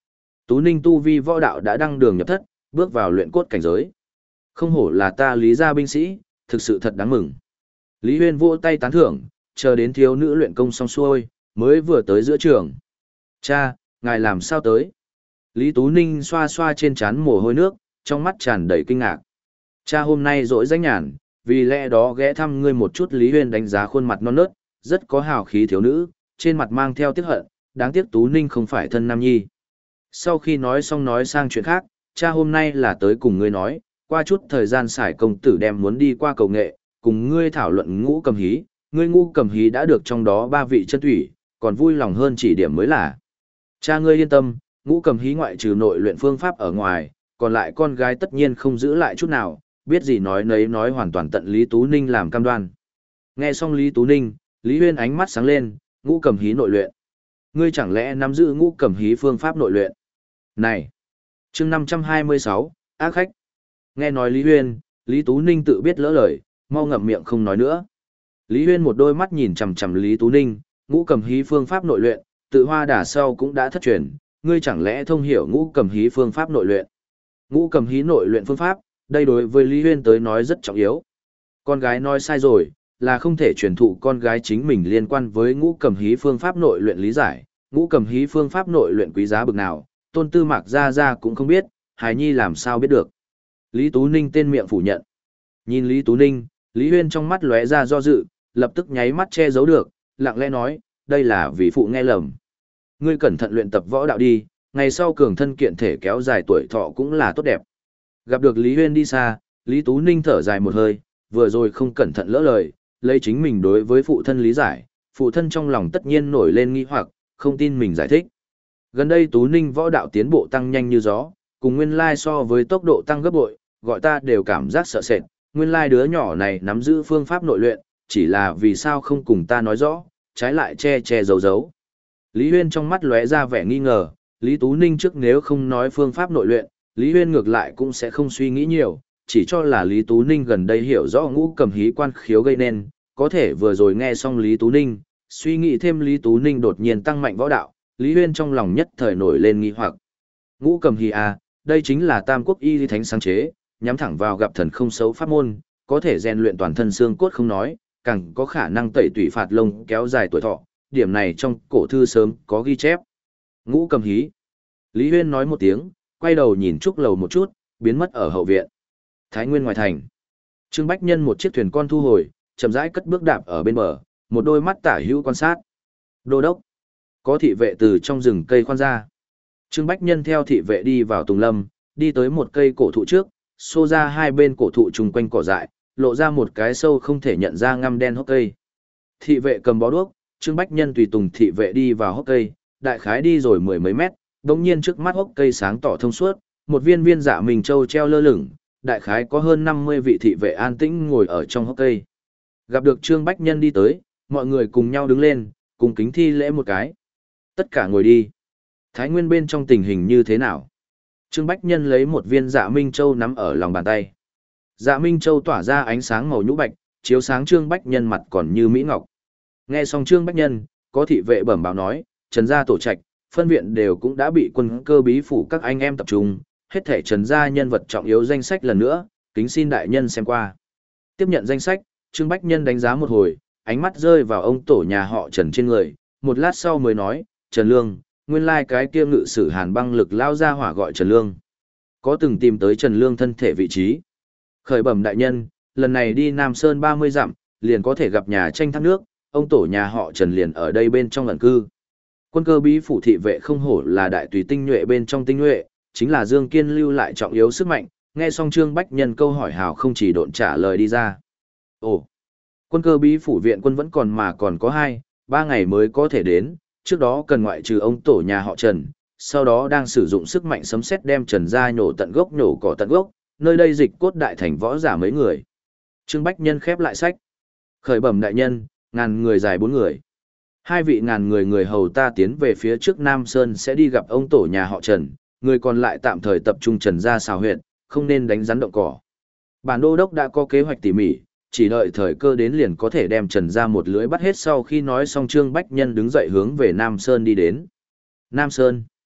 Tú Ninh tu vi võ đạo đã đăng đường nhập thất, bước vào luyện cốt cảnh giới. Không hổ là ta Lý gia binh sĩ, thực sự thật đáng mừng. Lý Huyên vỗ tay tán thưởng, chờ đến thiếu nữ luyện công xong xuôi, mới vừa tới giữa trường. Cha, ngài làm sao tới? Lý Tú Ninh xoa xoa trên trán mồ hôi nước, trong mắt tràn đầy kinh ngạc. Cha hôm nay rỗi rảnh nhàn, vì lẽ đó ghé thăm ngươi một chút. Lý Huyên đánh giá khuôn mặt non nớt, rất có hào khí thiếu nữ, trên mặt mang theo tiếc hận, đáng tiếc Tú Ninh không phải thân nam nhi. Sau khi nói xong nói sang chuyện khác, cha hôm nay là tới cùng ngươi nói, qua chút thời gian Sải công tử đem muốn đi qua cầu nghệ, cùng ngươi thảo luận ngũ cầm hí, ngươi ngũ cầm hí đã được trong đó ba vị chân thủy, còn vui lòng hơn chỉ điểm mới là. Cha ngươi yên tâm, ngũ cầm hí ngoại trừ nội luyện phương pháp ở ngoài, còn lại con gái tất nhiên không giữ lại chút nào, biết gì nói nấy nói hoàn toàn tận Lý Tú Ninh làm cam đoan. Nghe xong Lý Tú Ninh, Lý Huyên ánh mắt sáng lên, ngũ cầm hí nội luyện. Ngươi chẳng lẽ nắm giữ ngũ cầm hí phương pháp nội luyện? Này! Chương năm trăm hai mươi sáu, ác khách. Nghe nói Lý Huyên, Lý Tú Ninh tự biết lỡ lời, mau ngậm miệng không nói nữa. Lý Huyên một đôi mắt nhìn chằm chằm Lý Tú Ninh, ngũ cầm hí phương pháp nội luyện, tự hoa đả sau cũng đã thất truyền, ngươi chẳng lẽ thông hiểu ngũ cầm hí phương pháp nội luyện? Ngũ cầm hí nội luyện phương pháp, đây đối với Lý Huyên tới nói rất trọng yếu. Con gái nói sai rồi, là không thể truyền thụ con gái chính mình liên quan với ngũ cầm hí phương pháp nội luyện lý giải, ngũ cầm hí phương pháp nội luyện quý giá bực nào, Tôn Tư Mạc ra ra cũng không biết, hài nhi làm sao biết được. Lý Tú Ninh tên miệng phủ nhận. Nhìn Lý Tú Ninh, Lý Huyên trong mắt lóe ra do dự, lập tức nháy mắt che giấu được, lặng lẽ nói, đây là vì phụ nghe lầm. Ngươi cẩn thận luyện tập võ đạo đi, ngày sau cường thân kiện thể kéo dài tuổi thọ cũng là tốt đẹp. Gặp được Lý Huyên đi xa, Lý Tú Ninh thở dài một hơi, vừa rồi không cẩn thận lỡ lời, lấy chính mình đối với phụ thân lý giải, phụ thân trong lòng tất nhiên nổi lên nghi hoặc, không tin mình giải thích. Gần đây Tú Ninh võ đạo tiến bộ tăng nhanh như gió, cùng nguyên lai so với tốc độ tăng gấp bội, gọi ta đều cảm giác sợ sệt, nguyên lai đứa nhỏ này nắm giữ phương pháp nội luyện, chỉ là vì sao không cùng ta nói rõ, trái lại che che giấu giấu. Lý Huyên trong mắt lóe ra vẻ nghi ngờ, Lý Tú Ninh trước nếu không nói phương pháp nội luyện, Lý Huyên ngược lại cũng sẽ không suy nghĩ nhiều, chỉ cho là Lý Tú Ninh gần đây hiểu rõ ngũ cầm hí quan khiếu gây nên, có thể vừa rồi nghe xong Lý Tú Ninh, suy nghĩ thêm Lý Tú Ninh đột nhiên tăng mạnh võ đạo, Lý Huyên trong lòng nhất thời nổi lên nghi hoặc. Ngũ cầm hí à, đây chính là Tam Quốc Y Thánh sáng chế, nhắm thẳng vào gặp thần không xấu pháp môn, có thể rèn luyện toàn thân xương cốt không nói, càng có khả năng tẩy tủy phạt lông kéo dài tuổi thọ, điểm này trong cổ thư sớm có ghi chép. Ngũ cầm hí. Lý Huyên nói một tiếng, quay đầu nhìn trúc lầu một chút, biến mất ở hậu viện. Thái Nguyên ngoài thành. Trương Bách Nhân một chiếc thuyền con thu hồi, chậm rãi cất bước đạp ở bên bờ, một đôi mắt tả hữu quan sát. Đô đốc. Có thị vệ từ trong rừng cây khoan ra. Trương Bách Nhân theo thị vệ đi vào Tùng Lâm, đi tới một cây cổ thụ trước, xô ra hai bên cổ thụ chung quanh cỏ dại, lộ ra một cái sâu không thể nhận ra ngăm đen hốc cây. Thị vệ cầm bó đuốc, Trương Bách Nhân tùy tùng thị vệ đi vào hốc cây, đại khái đi rồi mười mấy mét, đống nhiên trước mắt hốc cây sáng tỏ thông suốt, một viên viên dạ mình châu treo lơ lửng, đại khái có hơn năm mươi vị thị vệ an tĩnh ngồi ở trong hốc cây. Gặp được Trương Bách Nhân đi tới, mọi người cùng nhau đứng lên, cùng kính thi lễ một cái. Tất cả ngồi đi. Thái Nguyên bên trong tình hình như thế nào? Trương Bách Nhân lấy một viên dạ minh châu nắm ở lòng bàn tay. Dạ minh châu tỏa ra ánh sáng màu nhũ bạch, chiếu sáng Trương Bách Nhân mặt còn như mỹ ngọc. Nghe xong Trương Bách Nhân, có thị vệ bẩm báo nói, Trần gia tổ trạch, phân viện đều cũng đã bị quân cơ bí phủ các anh em tập trung, hết thể Trần gia nhân vật trọng yếu danh sách lần nữa, kính xin đại nhân xem qua. Tiếp nhận danh sách, Trương Bách Nhân đánh giá một hồi, ánh mắt rơi vào ông tổ nhà họ Trần trên người, một lát sau mới nói, Trần Lương, nguyên lai cái kia ngự sử Hàn băng lực lao ra hỏa gọi Trần Lương. Có từng tìm tới Trần Lương thân thể vị trí. Khởi bẩm đại nhân, lần này đi Nam Sơn ba mươi dặm, liền có thể gặp nhà tranh thác nước, ông tổ nhà họ Trần liền ở đây bên trong ẩn cư. Quân cơ bí phủ thị vệ không hổ là đại tùy tinh nhuệ bên trong tinh nhuệ, chính là Dương Kiên lưu lại trọng yếu sức mạnh, nghe xong Trương Bách Nhân câu hỏi hào không chỉ độn trả lời đi ra. Ồ, quân cơ bí phủ viện quân vẫn còn mà còn có hai, ba ngày mới có thể đến, trước đó cần ngoại trừ ông tổ nhà họ Trần, sau đó đang sử dụng sức mạnh sấm sét đem Trần gia nhổ tận gốc nhổ cỏ tận gốc, nơi đây dịch cốt đại thành võ giả mấy người. Trương Bách Nhân khép lại sách. Khởi bẩm đại nhân, ngàn người dài bốn người. Hai vị ngàn người người hầu ta tiến về phía trước Nam Sơn sẽ đi gặp ông tổ nhà họ Trần, người còn lại tạm thời tập trung Trần gia xào huyện, không nên đánh rắn động cỏ. Bản đô đốc đã có kế hoạch tỉ mỉ, chỉ đợi thời cơ đến liền có thể đem Trần gia một lưới bắt hết. Sau khi nói xong Trương Bách Nhân đứng dậy hướng về Nam Sơn đi đến. Nam Sơn.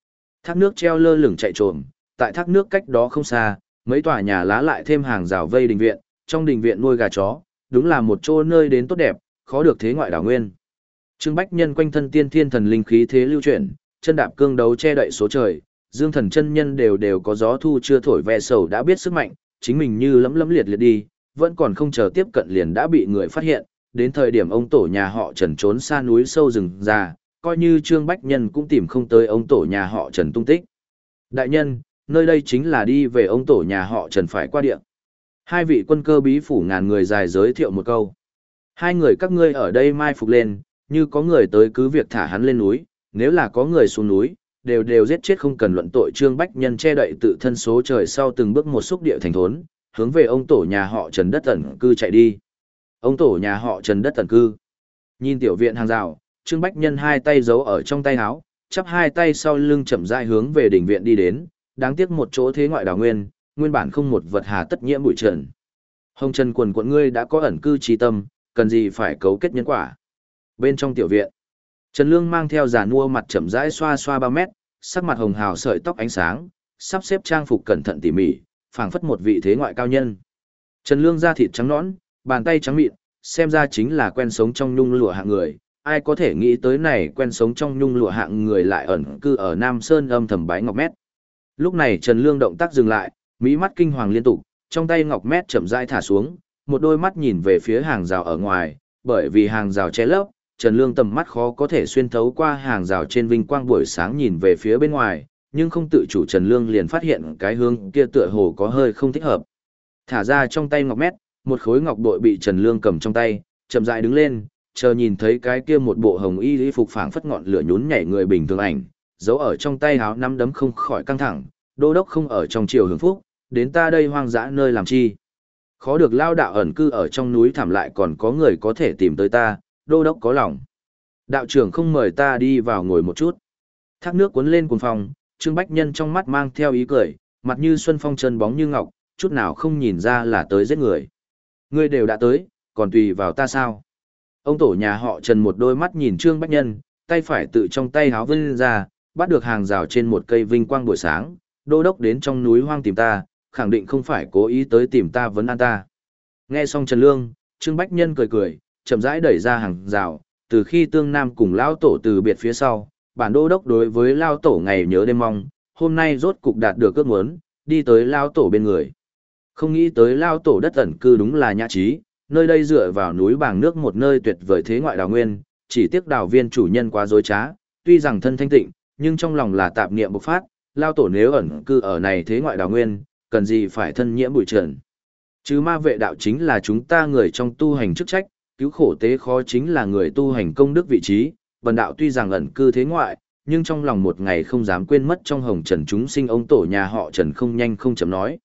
Thác nước treo lơ lửng chạy trồm, tại thác nước cách đó không xa, mấy tòa nhà lá lại thêm hàng rào vây đình viện, trong đình viện nuôi gà chó, đúng là một chỗ nơi đến tốt đẹp, khó được thế ngoại đảo nguyên. Trương Bách Nhân quanh thân tiên thiên thần linh khí thế lưu chuyển, chân đạp cương đấu che đậy số trời, Dương Thần chân nhân đều đều có gió thu chưa thổi ve sầu đã biết sức mạnh, chính mình như lấm lấm liệt liệt đi, vẫn còn không chờ tiếp cận liền đã bị người phát hiện, đến thời điểm ông tổ nhà họ Trần trốn xa núi sâu rừng già, coi như Trương Bách Nhân cũng tìm không tới ông tổ nhà họ Trần tung tích. Đại nhân, nơi đây chính là đi về ông tổ nhà họ Trần phải qua địa. Hai vị quân cơ bí phủ ngàn người dài giới thiệu một câu. Hai người các ngươi ở đây mai phục lên, như có người tới cứ việc thả hắn lên núi, nếu là có người xuống núi, đều đều giết chết không cần luận tội. Trương Bách Nhân che đậy tự thân số trời sau từng bước một xúc địa thành thốn, hướng về ông tổ nhà họ Trần đất ẩn cư chạy đi. Ông tổ nhà họ Trần đất ẩn cư. Nhìn tiểu viện hàng rào, Trương Bách Nhân hai tay giấu ở trong tay áo, chắp hai tay sau lưng chậm rãi hướng về đỉnh viện đi đến, đáng tiếc một chỗ thế ngoại đào nguyên, nguyên bản không một vật hà tất nhiễm bụi trần. Hồng Trần quần quận ngươi đã có ẩn cư trí tâm, cần gì phải cấu kết nhân quả. Bên trong tiểu viện, Trần Lương mang theo giàn mua mặt chậm rãi xoa xoa ba mét, sắc mặt hồng hào sợi tóc ánh sáng, sắp xếp trang phục cẩn thận tỉ mỉ, phảng phất một vị thế ngoại cao nhân. Trần Lương da thịt trắng nõn, bàn tay trắng mịn, xem ra chính là quen sống trong nhung lụa hạng người. Ai có thể nghĩ tới này quen sống trong nhung lụa hạng người lại ẩn cư ở Nam Sơn âm thầm bái ngọc mét. Lúc này Trần Lương động tác dừng lại, mỹ mắt kinh hoàng liên tục, trong tay ngọc mét chậm rãi thả xuống, một đôi mắt nhìn về phía hàng rào ở ngoài, bởi vì hàng rào che lấp, Trần Lương tầm mắt khó có thể xuyên thấu qua hàng rào trên vinh quang buổi sáng nhìn về phía bên ngoài, nhưng không tự chủ Trần Lương liền phát hiện cái hướng kia tựa hồ có hơi không thích hợp. Thả ra trong tay ngọc mét, một khối ngọc bội bị Trần Lương cầm trong tay, chậm rãi đứng lên, chờ nhìn thấy cái kia một bộ hồng y y phục phảng phất ngọn lửa nhún nhảy người bình thường ảnh, giấu ở trong tay háo nắm đấm không khỏi căng thẳng, đô đốc không ở trong triều hưởng phúc, đến ta đây hoang dã nơi làm chi? Khó được lao đạo ẩn cư ở trong núi thảm lại còn có người có thể tìm tới ta, đô đốc có lòng. Đạo trưởng không mời ta đi vào ngồi một chút. Thác nước cuốn lên cuồng phòng, Trương Bách Nhân trong mắt mang theo ý cười, mặt như xuân phong chân bóng như ngọc, chút nào không nhìn ra là tới giết người. Ngươi đều đã tới, còn tùy vào ta sao? Ông tổ nhà họ Trần một đôi mắt nhìn Trương Bách Nhân, tay phải tự trong tay háo vươn ra, bắt được hàng rào trên một cây vinh quang buổi sáng, đô đốc đến trong núi hoang tìm ta, khẳng định không phải cố ý tới tìm ta vấn an ta. Nghe xong Trần Lương, Trương Bách Nhân cười cười, chậm rãi đẩy ra hàng rào, từ khi Tương Nam cùng Lao Tổ từ biệt phía sau, bản đô đốc đối với Lao Tổ ngày nhớ đêm mong, hôm nay rốt cục đạt được ước muốn, đi tới Lao Tổ bên người. Không nghĩ tới Lao Tổ đất ẩn cư đúng là nhã trí, nơi đây dựa vào núi bàng nước một nơi tuyệt vời thế ngoại đào nguyên, chỉ tiếc đào viên chủ nhân quá dối trá, tuy rằng thân thanh tịnh, nhưng trong lòng là tạp niệm bộc phát, Lao Tổ nếu ẩn cư ở này thế ngoại đào nguyên, cần gì phải thân nhiễm bụi trần. Chứ ma vệ đạo chính là chúng ta người trong tu hành chức trách, cứu khổ tế khó chính là người tu hành công đức vị trí, bần đạo tuy rằng ẩn cư thế ngoại, nhưng trong lòng một ngày không dám quên mất trong hồng trần chúng sinh ông tổ nhà họ Trần không nhanh không chậm nói.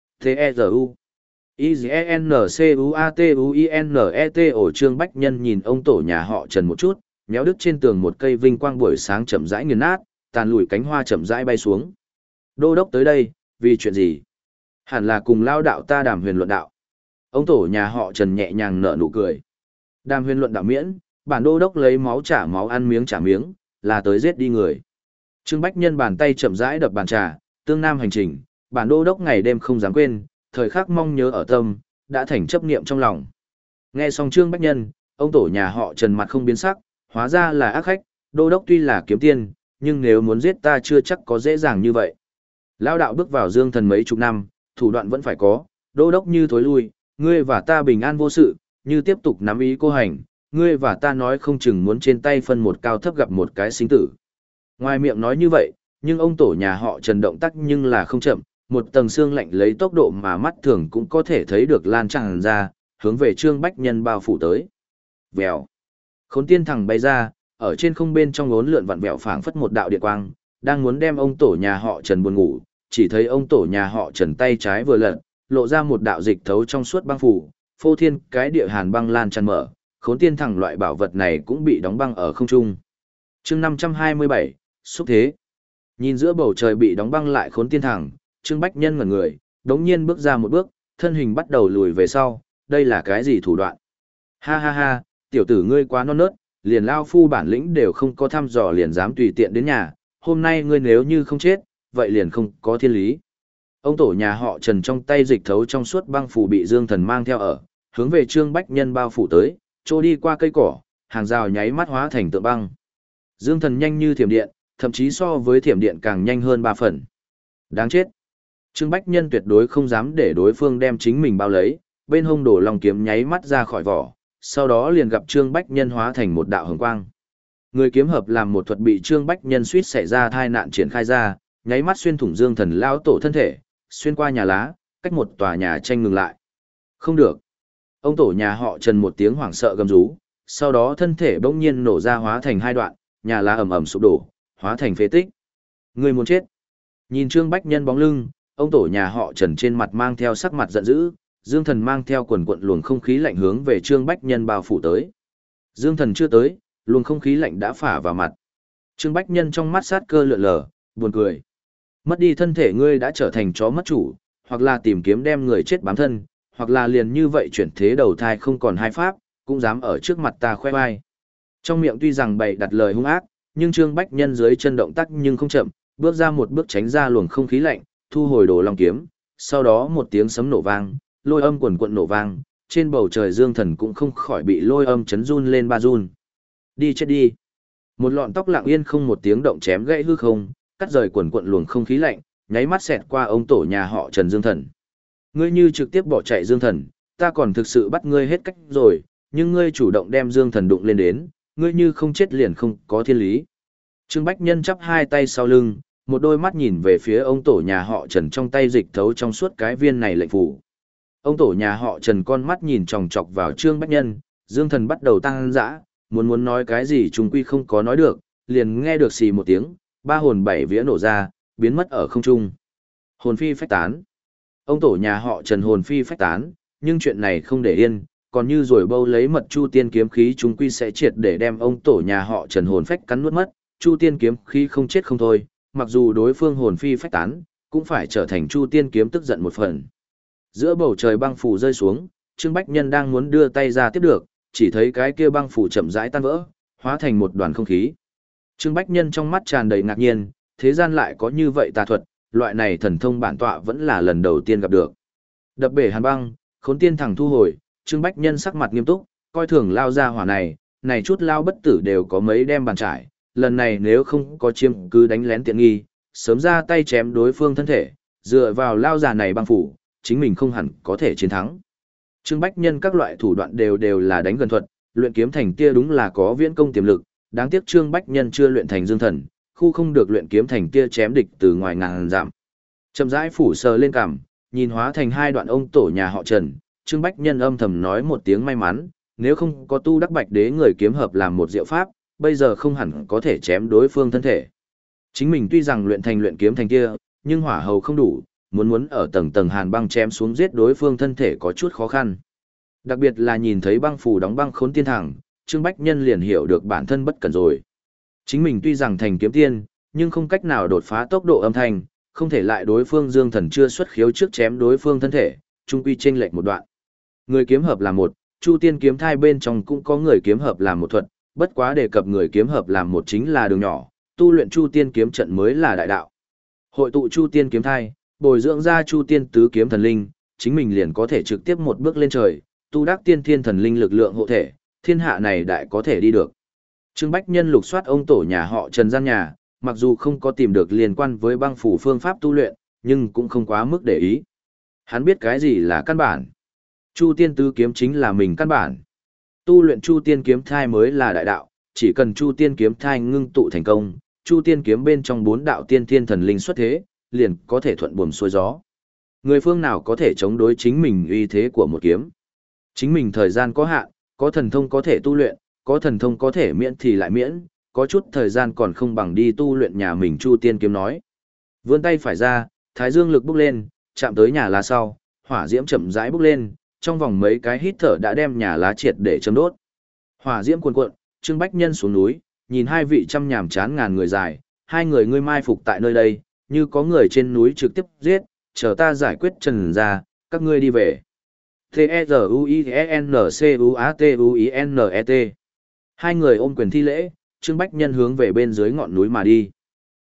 T-E-Z-U I-Z-E-N-C-U-A-T-U-I-N-E-T ổ Trương Bách Nhân nhìn ông tổ nhà họ Trần một chút, méo đứt trên tường một cây vinh quang buổi sáng chậm rãi nghiền nát, tàn lùi cánh hoa chậm rãi bay xuống. Đô đốc tới đây, vì chuyện gì? Hẳn là cùng lao đạo ta đàm huyền luận đạo. Ông tổ nhà họ Trần nhẹ nhàng nở nụ cười. Đàm huyền luận đạo miễn, bản đô đốc lấy máu trả máu ăn miếng trả miếng, là tới giết đi người. Trương Bách Nhân bàn tay chậm rãi đập bàn trà, Tương Nam hành trình, bản đô đốc ngày đêm không dám quên, thời khắc mong nhớ ở tâm, đã thành chấp niệm trong lòng. Nghe xong Trương Bách Nhân, ông tổ nhà họ Trần mặt không biến sắc, hóa ra là ác khách, đô đốc tuy là kiếm tiên, nhưng nếu muốn giết ta chưa chắc có dễ dàng như vậy. Lao đạo bước vào dương thần mấy chục năm, thủ đoạn vẫn phải có, đô đốc như thối lui, ngươi và ta bình an vô sự, như tiếp tục nắm ý cô hành, ngươi và ta nói không chừng muốn trên tay phân một cao thấp gặp một cái sinh tử. Ngoài miệng nói như vậy, nhưng ông tổ nhà họ Trần động tác nhưng là không chậm, một tầng xương lạnh lấy tốc độ mà mắt thường cũng có thể thấy được lan tràn ra, hướng về Trương Bách Nhân bao phủ tới. Vèo. Khốn tiên thẳng bay ra, ở trên không bên trong ngốn lượn vặn vẹo phảng phất một đạo điện quang, đang muốn đem ông tổ nhà họ Trần buồn ngủ, chỉ thấy ông tổ nhà họ Trần tay trái vừa lật, lộ ra một đạo dịch thấu trong suốt băng phủ, phô thiên cái địa hàn băng lan tràn mở, khốn tiên thẳng loại bảo vật này cũng bị đóng băng ở không trung. Chương năm trăm hai mươi bảy, xúc thế. Nhìn giữa bầu trời bị đóng băng lại khốn tiên thẳng, Trương Bách Nhân ngẩn người, đống nhiên bước ra một bước, thân hình bắt đầu lùi về sau, đây là cái gì thủ đoạn? Ha ha ha, tiểu tử ngươi quá non nớt, liền lao phu bản lĩnh đều không có thăm dò liền dám tùy tiện đến nhà, hôm nay ngươi nếu như không chết, vậy liền không có thiên lý. Ông tổ nhà họ Trần trong tay dịch thấu trong suốt băng phủ bị Dương Thần mang theo ở, hướng về Trương Bách Nhân bao phủ tới, trôi đi qua cây cỏ, hàng rào nháy mắt hóa thành tượng băng. Dương Thần nhanh như thiểm điện, thậm chí so với thiểm điện càng nhanh hơn ba phần. Đáng chết. Trương Bách Nhân tuyệt đối không dám để đối phương đem chính mình bao lấy, bên hông đổ lòng kiếm nháy mắt ra khỏi vỏ, sau đó liền gặp Trương Bách Nhân hóa thành một đạo hồng quang. Người kiếm hợp làm một thuật bị Trương Bách Nhân suýt xảy ra tai nạn triển khai ra, nháy mắt xuyên thủng Dương Thần lão tổ thân thể, xuyên qua nhà lá, cách một tòa nhà tranh ngừng lại. Không được. Ông tổ nhà họ Trần một tiếng hoảng sợ gầm rú, sau đó thân thể bỗng nhiên nổ ra hóa thành hai đoạn, nhà lá ầm ầm sụp đổ, hóa thành phế tích. Người muốn chết. Nhìn Trương Bách Nhân bóng lưng, ông tổ nhà họ Trần trên mặt mang theo sắc mặt giận dữ, Dương Thần mang theo quần quận luồng không khí lạnh hướng về Trương Bách Nhân bao phủ tới. Dương Thần chưa tới, luồng không khí lạnh đã phả vào mặt. Trương Bách Nhân trong mắt sát cơ lượn lờ, buồn cười. Mất đi thân thể ngươi đã trở thành chó mất chủ, hoặc là tìm kiếm đem người chết bám thân, hoặc là liền như vậy chuyển thế đầu thai không còn hai pháp, cũng dám ở trước mặt ta khoe vai. Trong miệng tuy rằng bày đặt lời hung ác, nhưng Trương Bách Nhân dưới chân động tác nhưng không chậm, bước ra một bước tránh ra luồng không khí lạnh, thu hồi đồ long kiếm, sau đó một tiếng sấm nổ vang, lôi âm quần quận nổ vang, trên bầu trời Dương Thần cũng không khỏi bị lôi âm chấn run lên ba run. Đi chết đi. Một lọn tóc lặng yên không một tiếng động chém gãy hư không, cắt rời quần quận luồng không khí lạnh, nháy mắt xẹt qua ông tổ nhà họ Trần Dương Thần. Ngươi như trực tiếp bỏ chạy Dương Thần, ta còn thực sự bắt ngươi hết cách rồi, nhưng ngươi chủ động đem Dương Thần đụng lên đến, ngươi như không chết liền không có thiên lý. Trương Bách Nhân chắp hai tay sau lưng, một đôi mắt nhìn về phía ông tổ nhà họ Trần trong tay dịch thấu trong suốt cái viên này lệnh phủ. Ông tổ nhà họ Trần con mắt nhìn chòng chọc vào Trương Bách Nhân, Dương Thần bắt đầu tăng dã, muốn muốn nói cái gì chúng quy không có nói được, liền nghe được xì một tiếng, ba hồn bảy vía nổ ra, biến mất ở không trung. Hồn phi phách tán. Ông tổ nhà họ Trần hồn phi phách tán, nhưng chuyện này không để yên, còn như rồi bâu lấy mật Chu Tiên kiếm khí chúng quy sẽ triệt để đem ông tổ nhà họ Trần hồn phách cắn nuốt mất, Chu Tiên kiếm khí không chết không thôi, mặc dù đối phương hồn phi phách tán, cũng phải trở thành Chu Tiên kiếm tức giận một phần. Giữa bầu trời băng phủ rơi xuống, Trương Bách Nhân đang muốn đưa tay ra tiếp được, chỉ thấy cái kia băng phủ chậm rãi tan vỡ, hóa thành một đoàn không khí. Trương Bách Nhân trong mắt tràn đầy ngạc nhiên, thế gian lại có như vậy tà thuật, loại này thần thông bản tọa vẫn là lần đầu tiên gặp được. Đập bể hàn băng, khốn tiên thẳng thu hồi, Trương Bách Nhân sắc mặt nghiêm túc, coi thường lao ra hỏa này, này chút lao bất tử đều có mấy đem bàn trải, lần này nếu không có chiêm cứ đánh lén tiện nghi, sớm ra tay chém đối phương thân thể, dựa vào lao già này băng phủ, chính mình không hẳn có thể chiến thắng. Trương Bách Nhân các loại thủ đoạn đều đều là đánh gần thuật, luyện kiếm thành kia đúng là có viễn công tiềm lực, đáng tiếc Trương Bách Nhân chưa luyện thành Dương Thần, khu không được luyện kiếm thành kia chém địch từ ngoài ngàn dặm. Chậm rãi phủ sờ lên cằm, nhìn hóa thành hai đoạn ông tổ nhà họ Trần, Trương Bách Nhân âm thầm nói một tiếng may mắn, nếu không có tu đắc bạch đế người kiếm hợp làm một diệu pháp, bây giờ không hẳn có thể chém đối phương thân thể. Chính mình tuy rằng luyện thành luyện kiếm thành kia, nhưng hỏa hầu không đủ, muốn muốn ở tầng tầng hàn băng chém xuống giết đối phương thân thể có chút khó khăn. Đặc biệt là nhìn thấy băng phù đóng băng khốn tiên thẳng, Trương Bách Nhân liền hiểu được bản thân bất cẩn rồi. Chính mình tuy rằng thành kiếm tiên, nhưng không cách nào đột phá tốc độ âm thanh, không thể lại đối phương Dương Thần chưa xuất khiếu trước chém đối phương thân thể, chung quy chênh lệch một đoạn. Người kiếm hợp là một, Chu Tiên kiếm thai bên trong cũng có người kiếm hợp làm một thuật, bất quá đề cập người kiếm hợp làm một chính là đường nhỏ, tu luyện Chu Tiên kiếm trận mới là đại đạo. Hội tụ Chu Tiên kiếm thai, bồi dưỡng ra Chu Tiên tứ kiếm thần linh, chính mình liền có thể trực tiếp một bước lên trời, tu đắc tiên thiên thần linh lực lượng hộ thể, thiên hạ này đại có thể đi được. Trương Bách Nhân lục soát ông tổ nhà họ Trần gian nhà, mặc dù không có tìm được liên quan với băng phủ phương pháp tu luyện, nhưng cũng không quá mức để ý. Hắn biết cái gì là căn bản. Chu Tiên tứ kiếm chính là mình căn bản. Tu luyện Chu Tiên kiếm thai mới là đại đạo, chỉ cần Chu Tiên kiếm thai ngưng tụ thành công, Chu Tiên kiếm bên trong bốn đạo tiên thiên thần linh xuất thế, liền có thể thuận buồm xuôi gió. Người phương nào có thể chống đối chính mình uy thế của một kiếm? Chính mình thời gian có hạn, có thần thông có thể tu luyện, có thần thông có thể miễn thì lại miễn, có chút thời gian còn không bằng đi tu luyện nhà mình Chu Tiên kiếm nói. Vươn tay phải ra, thái dương lực bốc lên, chạm tới nhà lá sau, hỏa diễm chậm rãi bốc lên, trong vòng mấy cái hít thở đã đem nhà lá triệt để châm đốt. Hỏa diễm cuồn cuộn, Trương Bách Nhân xuống núi, nhìn hai vị trăm nhàm chán ngàn người dài, hai người ngươi mai phục tại nơi đây, như có người trên núi trực tiếp giết, chờ ta giải quyết Trần ra, các ngươi đi về. T-E-Z-U-I-N-C-U-A-T-U-I-N-E-T Hai người ôm quyền thi lễ, Trương Bách Nhân hướng về bên dưới ngọn núi mà đi.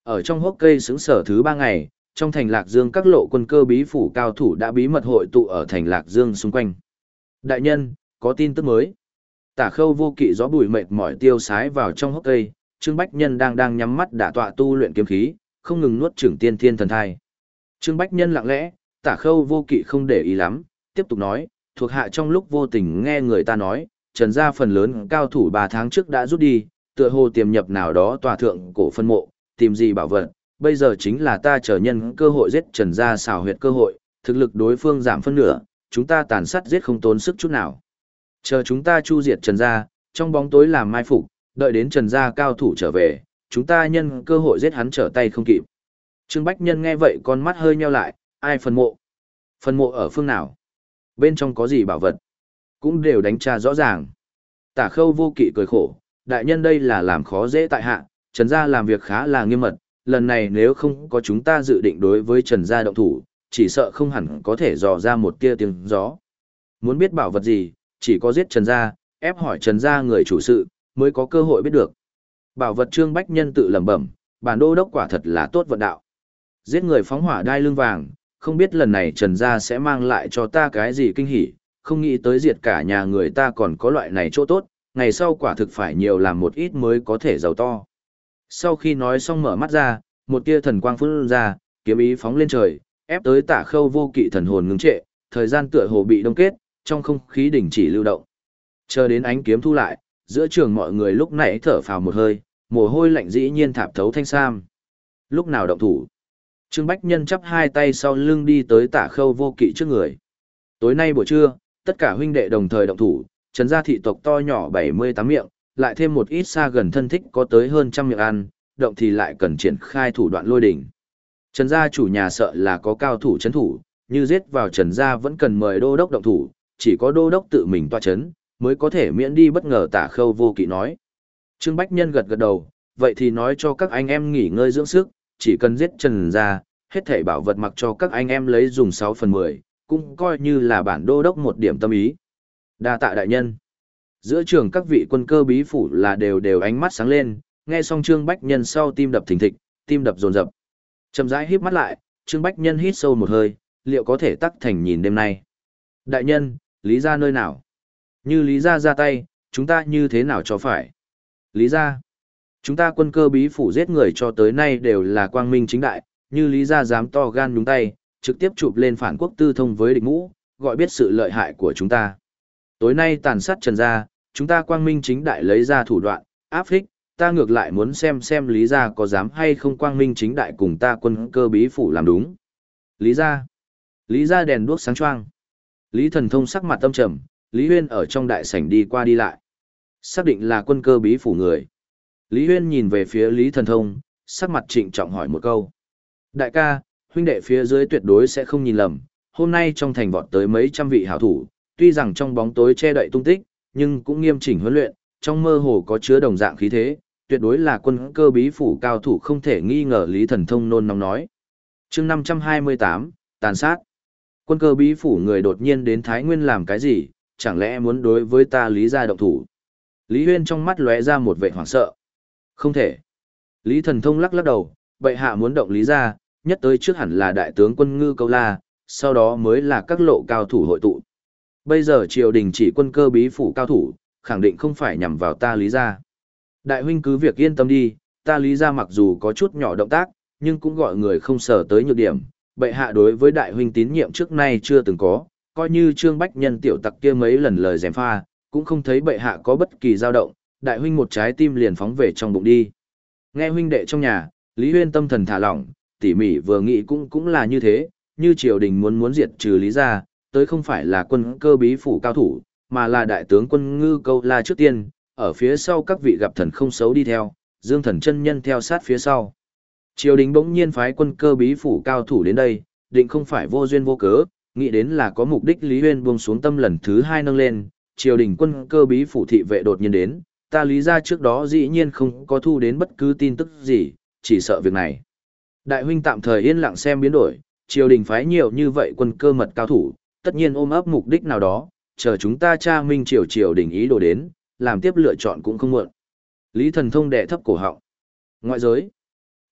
Ở trong hốc cây xứng sở thứ ba ngày, trong thành Lạc Dương các lộ quân cơ bí phủ cao thủ đã bí mật hội tụ ở thành Lạc Dương xung quanh. Đại nhân, có tin tức mới. Tả Khâu Vô Kỵ gió bùi mệt mỏi tiêu sái vào trong hốc cây, Trương Bách Nhân đang đang nhắm mắt đả tọa tu luyện kiếm khí, không ngừng nuốt chửng tiên thiên thần thai. Trương Bách Nhân lặng lẽ, Tả Khâu Vô Kỵ không để ý lắm, tiếp tục nói, thuộc hạ trong lúc vô tình nghe người ta nói, Trần gia phần lớn cao thủ ba tháng trước đã rút đi, tựa hồ tiềm nhập nào đó tòa thượng cổ phân mộ, tìm gì bảo vật, bây giờ chính là ta chờ nhân cơ hội giết Trần gia xào huyệt cơ hội, thực lực đối phương giảm phân nửa, chúng ta tàn sát giết không tốn sức chút nào. Chờ chúng ta chu diệt Trần gia, trong bóng tối làm mai phục, đợi đến Trần gia cao thủ trở về, chúng ta nhân cơ hội giết hắn trở tay không kịp. Trương Bách Nhân nghe vậy con mắt hơi nheo lại, ai phần mộ? Phần mộ ở phương nào? Bên trong có gì bảo vật? Cũng đều đánh tra rõ ràng. Tả Khâu Vô Kỵ cười khổ, đại nhân đây là làm khó dễ tại hạ, Trần gia làm việc khá là nghiêm mật, lần này nếu không có chúng ta dự định đối với Trần gia động thủ, chỉ sợ không hẳn có thể dò ra một tia tiếng gió. Muốn biết bảo vật gì, chỉ có giết Trần gia, ép hỏi Trần gia người chủ sự, mới có cơ hội biết được. Bảo vật Trương Bách Nhân tự lẩm bẩm, bản đô đốc quả thật là tốt vận đạo. Giết người phóng hỏa đai lưng vàng, không biết lần này Trần gia sẽ mang lại cho ta cái gì kinh hỉ, không nghĩ tới diệt cả nhà người ta còn có loại này chỗ tốt, ngày sau quả thực phải nhiều làm một ít mới có thể giàu to. Sau khi nói xong mở mắt ra, một tia thần quang phun ra, kiếm ý phóng lên trời, ép tới Tả Khâu Vô Kỵ thần hồn ngưng trệ, thời gian tựa hồ bị đông kết, trong không khí đình chỉ lưu động. Chờ đến ánh kiếm thu lại, giữa trường mọi người lúc nãy thở phào một hơi, mồ hôi lạnh dĩ nhiên thạp thấu thanh sam. Lúc nào động thủ? Trương Bách Nhân chắp hai tay sau lưng đi tới Tả Khâu Vô Kỵ trước người. Tối nay buổi trưa, tất cả huynh đệ đồng thời động thủ, Trần gia thị tộc to nhỏ bảy mươi tám miệng, lại thêm một ít xa gần thân thích có tới hơn trăm miệng ăn, động thì lại cần triển khai thủ đoạn lôi đỉnh. Trần gia chủ nhà sợ là có cao thủ chấn thủ, như giết vào Trần gia vẫn cần mời đô đốc động thủ, chỉ có đô đốc tự mình tọa chấn, mới có thể miễn đi bất ngờ. Tả Khâu Vô Kỵ nói. Trương Bách Nhân gật gật đầu, vậy thì nói cho các anh em nghỉ ngơi dưỡng sức, chỉ cần giết Trần gia, hết thảy bảo vật mặc cho các anh em lấy dùng sáu phần mười, cũng coi như là bản đô đốc một điểm tâm ý. Đa tạ đại nhân. Giữa trường các vị quân cơ bí phủ là đều đều ánh mắt sáng lên, nghe xong Trương Bách Nhân sau tim đập thình thịch, tim đập dồn dập. Chậm rãi híp mắt lại, Trương Bách Nhân hít sâu một hơi, liệu có thể tắc thành nhìn đêm nay. Đại nhân, Lý gia nơi nào? Như Lý gia ra tay, chúng ta như thế nào cho phải? Lý gia, chúng ta quân cơ bí phủ giết người cho tới nay đều là quang minh chính đại, như Lý gia dám to gan nhúng tay, trực tiếp chụp lên phản quốc tư thông với địch ngũ, gọi biết sự lợi hại của chúng ta. Tối nay tàn sát Trần gia, chúng ta quang minh chính đại lấy ra thủ đoạn, áp phích, ta ngược lại muốn xem xem Lý gia có dám hay không quang minh chính đại cùng ta quân cơ bí phủ làm đúng. Lý gia, Lý gia đèn đuốc sáng choang. Lý Thần Thông sắc mặt âm trầm, Lý Huyên ở trong đại sảnh đi qua đi lại. Xác định là quân cơ bí phủ người. Lý Huyên nhìn về phía Lý Thần Thông, sắc mặt trịnh trọng hỏi một câu. Đại ca, huynh đệ phía dưới tuyệt đối sẽ không nhìn lầm, hôm nay trong thành vọt tới mấy trăm vị hảo thủ, tuy rằng trong bóng tối che đậy tung tích, nhưng cũng nghiêm chỉnh huấn luyện, trong mơ hồ có chứa đồng dạng khí thế, tuyệt đối là quân cơ bí phủ cao thủ không thể nghi ngờ. Lý Thần Thông nôn nóng nói. Chương năm trăm hai mươi tám, tàn sát. Quân cơ bí phủ người đột nhiên đến Thái Nguyên làm cái gì, chẳng lẽ muốn đối với ta Lý gia động thủ? Lý Huyên trong mắt lóe ra một vẻ hoảng sợ. Không thể. Lý Thần Thông lắc lắc đầu, bệ hạ muốn động Lý gia, nhất tới trước hẳn là đại tướng quân Ngư Câu La, sau đó mới là các lộ cao thủ hội tụ. Bây giờ triều đình chỉ quân cơ bí phủ cao thủ, khẳng định không phải nhằm vào ta Lý gia. Đại huynh cứ việc yên tâm đi, ta Lý gia mặc dù có chút nhỏ động tác, nhưng cũng gọi người không sở tới nhược điểm. Bệ hạ đối với đại huynh tín nhiệm trước nay chưa từng có, coi như Trương Bách Nhân tiểu tặc kia mấy lần lời gièm pha, cũng không thấy bệ hạ có bất kỳ dao động, đại huynh một trái tim liền phóng về trong bụng đi. Nghe huynh đệ trong nhà, Lý Huyên tâm thần thả lỏng, tỉ mỉ vừa nghĩ cũng cũng là như thế, như triều đình muốn muốn diệt trừ Lý gia, tới không phải là quân cơ bí phủ cao thủ, mà là đại tướng quân Ngư Câu La trước tiên, ở phía sau các vị gặp thần không xấu đi theo, Dương Thần chân nhân theo sát phía sau. Triều đình bỗng nhiên phái quân cơ bí phủ cao thủ đến đây, định không phải vô duyên vô cớ, nghĩ đến là có mục đích. Lý Huyên buông xuống tâm lần thứ hai nâng lên, triều đình quân cơ bí phủ thị vệ đột nhiên đến, ta Lý gia trước đó dĩ nhiên không có thu đến bất cứ tin tức gì, chỉ sợ việc này. Đại huynh tạm thời yên lặng xem biến đổi, triều đình phái nhiều như vậy quân cơ mật cao thủ, tất nhiên ôm ấp mục đích nào đó, chờ chúng ta tra minh triều triều đình ý đồ đến, làm tiếp lựa chọn cũng không muộn. Lý Thần Thông đệ thấp cổ họng. Ngoại giới.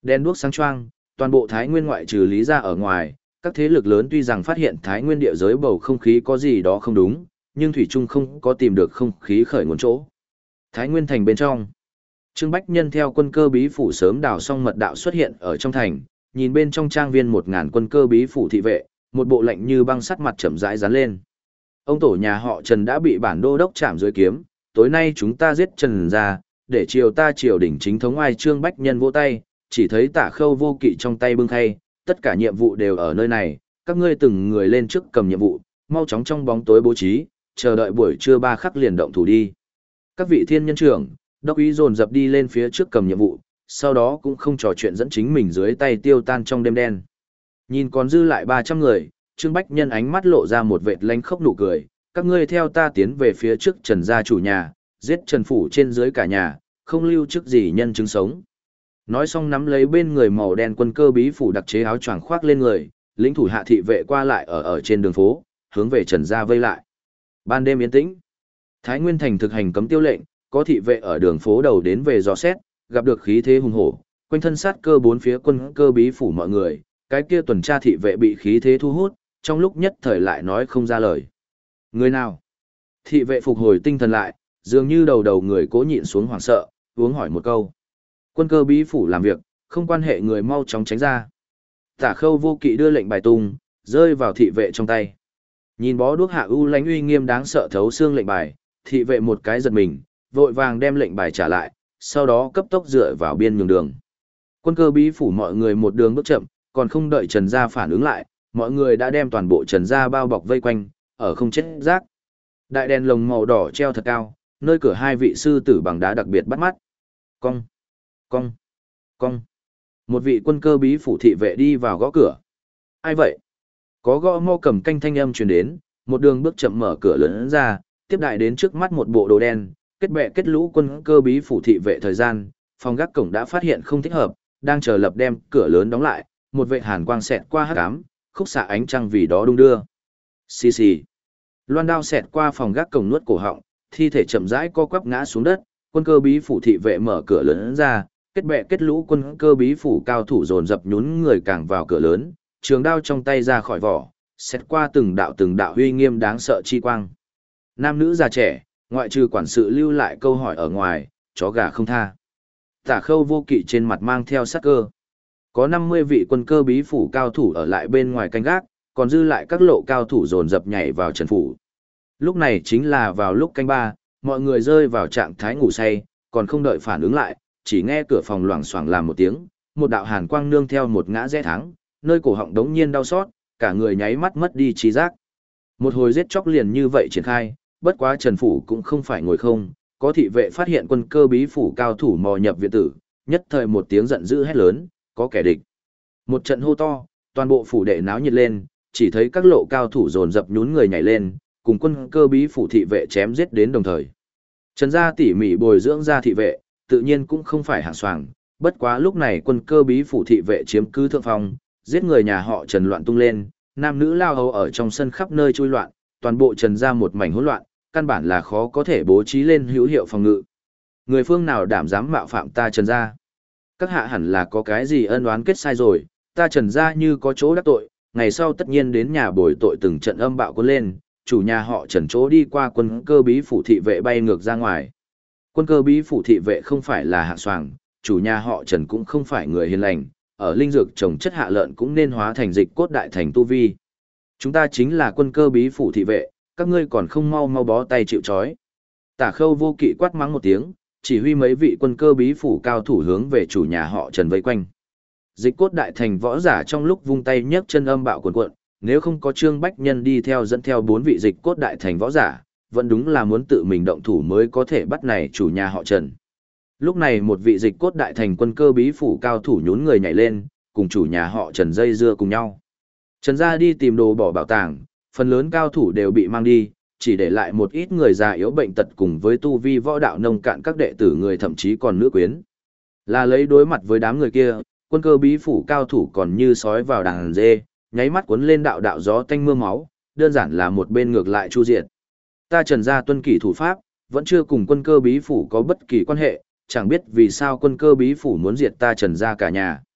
Đen đuốc sáng choang, toàn bộ Thái Nguyên ngoại trừ Lý gia ở ngoài, các thế lực lớn tuy rằng phát hiện Thái Nguyên địa giới bầu không khí có gì đó không đúng, nhưng thủy chung không có tìm được không khí khởi nguồn chỗ. Thái Nguyên thành bên trong, Trương Bách Nhân theo quân cơ bí phủ sớm đào xong mật đạo xuất hiện ở trong thành, nhìn bên trong trang viên một ngàn quân cơ bí phủ thị vệ, một bộ lạnh như băng sắt mặt chậm rãi dán lên. Ông tổ nhà họ Trần đã bị bản đô đốc chạm dưới kiếm, tối nay chúng ta giết Trần gia, để triều ta triều đỉnh chính thống ai. Trương Bách Nhân vỗ tay, chỉ thấy Tả Khâu Vô Kỵ trong tay bưng khay, tất cả nhiệm vụ đều ở nơi này, các ngươi từng người lên trước cầm nhiệm vụ, mau chóng trong bóng tối bố trí, chờ đợi buổi trưa ba khắc liền động thủ đi. Các vị thiên nhân trưởng, đốc ý dồn dập đi lên phía trước cầm nhiệm vụ, sau đó cũng không trò chuyện dẫn chính mình dưới tay tiêu tan trong đêm đen. Nhìn còn dư lại ba trăm người, Trương Bách Nhân ánh mắt lộ ra một vệt lánh khốc nụ cười, các ngươi theo ta tiến về phía trước Trần gia chủ nhà, giết Trần phủ trên dưới cả nhà, không lưu chức gì nhân chứng sống. Nói xong nắm lấy bên người màu đen quân cơ bí phủ đặc chế áo choàng khoác lên người, lĩnh thủ hạ thị vệ qua lại ở ở trên đường phố, hướng về Trần gia vây lại. Ban đêm yên tĩnh, Thái Nguyên thành thực hành cấm tiêu lệnh, có thị vệ ở đường phố đầu đến về dò xét, gặp được khí thế hùng hổ, quanh thân sát cơ bốn phía quân cơ bí phủ mọi người, cái kia tuần tra thị vệ bị khí thế thu hút, trong lúc nhất thời lại nói không ra lời. Người nào? Thị vệ phục hồi tinh thần lại, dường như đầu đầu người cố nhịn xuống hoảng sợ, uống hỏi một câu. Quân cơ bí phủ làm việc, không quan hệ người mau chóng tránh ra. Tả Khâu Vô Kỵ đưa lệnh bài tung, rơi vào thị vệ trong tay. Nhìn bó đuốc hạ u lãnh uy nghiêm đáng sợ thấu xương lệnh bài, thị vệ một cái giật mình, vội vàng đem lệnh bài trả lại, sau đó cấp tốc dựa vào biên nhường đường. Quân cơ bí phủ mọi người một đường bước chậm, còn không đợi Trần gia phản ứng lại, mọi người đã đem toàn bộ Trần gia bao bọc vây quanh, ở không chết rác. Đại đèn lồng màu đỏ treo thật cao, nơi cửa hai vị sư tử bằng đá đặc biệt bắt mắt. Cong, cong, cong. Một vị quân cơ bí phủ thị vệ đi vào gõ cửa. Ai vậy? Có gõ mõ cầm canh thanh âm truyền đến, một đường bước chậm mở cửa lớn ra, tiếp đại đến trước mắt một bộ đồ đen, kết bè kết lũ quân cơ bí phủ thị vệ thời gian, phòng gác cổng đã phát hiện không thích hợp, đang chờ lập đem cửa lớn đóng lại, một vệ hàn quang xẹt qua hắc ám, khúc xạ ánh trăng vì đó đung đưa. Xì xì. Loan đao xẹt qua phòng gác cổng nuốt cổ họng, thi thể chậm rãi co quắp ngã xuống đất, quân cơ bí phủ thị vệ mở cửa lớn ra, kết bè kết lũ quân cơ bí phủ cao thủ dồn dập nhún người càng vào cửa lớn, trường đao trong tay ra khỏi vỏ, xẹt qua từng đạo từng đạo uy nghiêm đáng sợ chi quang. Nam nữ già trẻ, ngoại trừ quản sự lưu lại câu hỏi ở ngoài, chó gà không tha. Tả Khâu Vô Kỵ trên mặt mang theo sắc cơ. Có năm mươi vị quân cơ bí phủ cao thủ ở lại bên ngoài canh gác, còn dư lại các lộ cao thủ dồn dập nhảy vào trần phủ. Lúc này chính là vào lúc canh ba, mọi người rơi vào trạng thái ngủ say, còn không đợi phản ứng lại, chỉ nghe cửa phòng loảng xoảng làm một tiếng, một đạo hàn quang nương theo một ngã rẽ thắng, nơi cổ họng đống nhiên đau xót, cả người nháy mắt mất đi trí giác. Một hồi giết chóc liền như vậy triển khai, bất quá Trần phủ cũng không phải ngồi không, có thị vệ phát hiện quân cơ bí phủ cao thủ mò nhập viện tử, nhất thời một tiếng giận dữ hét lớn, có kẻ địch. Một trận hô to, toàn bộ phủ đệ náo nhiệt lên, chỉ thấy các lộ cao thủ dồn dập nhún người nhảy lên, cùng quân cơ bí phủ thị vệ chém giết đến đồng thời. Trần gia tỉ mỉ bồi dưỡng ra thị vệ, tự nhiên cũng không phải hạng soàng, bất quá lúc này quân cơ bí phủ thị vệ chiếm cứ thượng phong, giết người nhà họ Trần loạn tung lên, nam nữ lao hầu ở trong sân khắp nơi chui loạn, toàn bộ Trần gia một mảnh hỗn loạn, căn bản là khó có thể bố trí lên hữu hiệu phòng ngự. Người phương nào đảm dám mạo phạm ta Trần gia? Các hạ hẳn là có cái gì ân oán kết sai rồi, ta Trần gia như có chỗ đắc tội, ngày sau tất nhiên đến nhà bồi tội từng trận âm bạo quân lên, chủ nhà họ Trần chỗ đi qua quân cơ bí phủ thị vệ bay ngược ra ngoài. Quân cơ bí phủ thị vệ không phải là hạ soàng, chủ nhà họ Trần cũng không phải người hiền lành, ở linh dược trồng chất hạ lợn cũng nên hóa thành dịch cốt đại thành tu vi. Chúng ta chính là quân cơ bí phủ thị vệ, các ngươi còn không mau mau bó tay chịu trói. Tả Khâu Vô Kỵ quát mắng một tiếng, chỉ huy mấy vị quân cơ bí phủ cao thủ hướng về chủ nhà họ Trần vây quanh. Dịch cốt đại thành võ giả trong lúc vung tay nhấc chân âm bạo cuồn cuộn, nếu không có Trương Bách Nhân đi theo dẫn theo bốn vị dịch cốt đại thành võ giả, vẫn đúng là muốn tự mình động thủ mới có thể bắt này chủ nhà họ Trần. Lúc này một vị dịch cốt đại thành quân cơ bí phủ cao thủ nhún người nhảy lên, cùng chủ nhà họ Trần dây dưa cùng nhau. Trần gia đi tìm đồ bỏ bảo tàng, phần lớn cao thủ đều bị mang đi, chỉ để lại một ít người già yếu bệnh tật cùng với tu vi võ đạo nông cạn các đệ tử người thậm chí còn nữ quyến. Là lấy đối mặt với đám người kia, quân cơ bí phủ cao thủ còn như sói vào đàn dê, nháy mắt cuốn lên đạo đạo gió tanh mưa máu, đơn giản là một bên ngược lại chu diệt. Ta Trần gia tuân kỷ thủ pháp, vẫn chưa cùng quân cơ bí phủ có bất kỳ quan hệ, chẳng biết vì sao quân cơ bí phủ muốn diệt ta Trần gia cả nhà.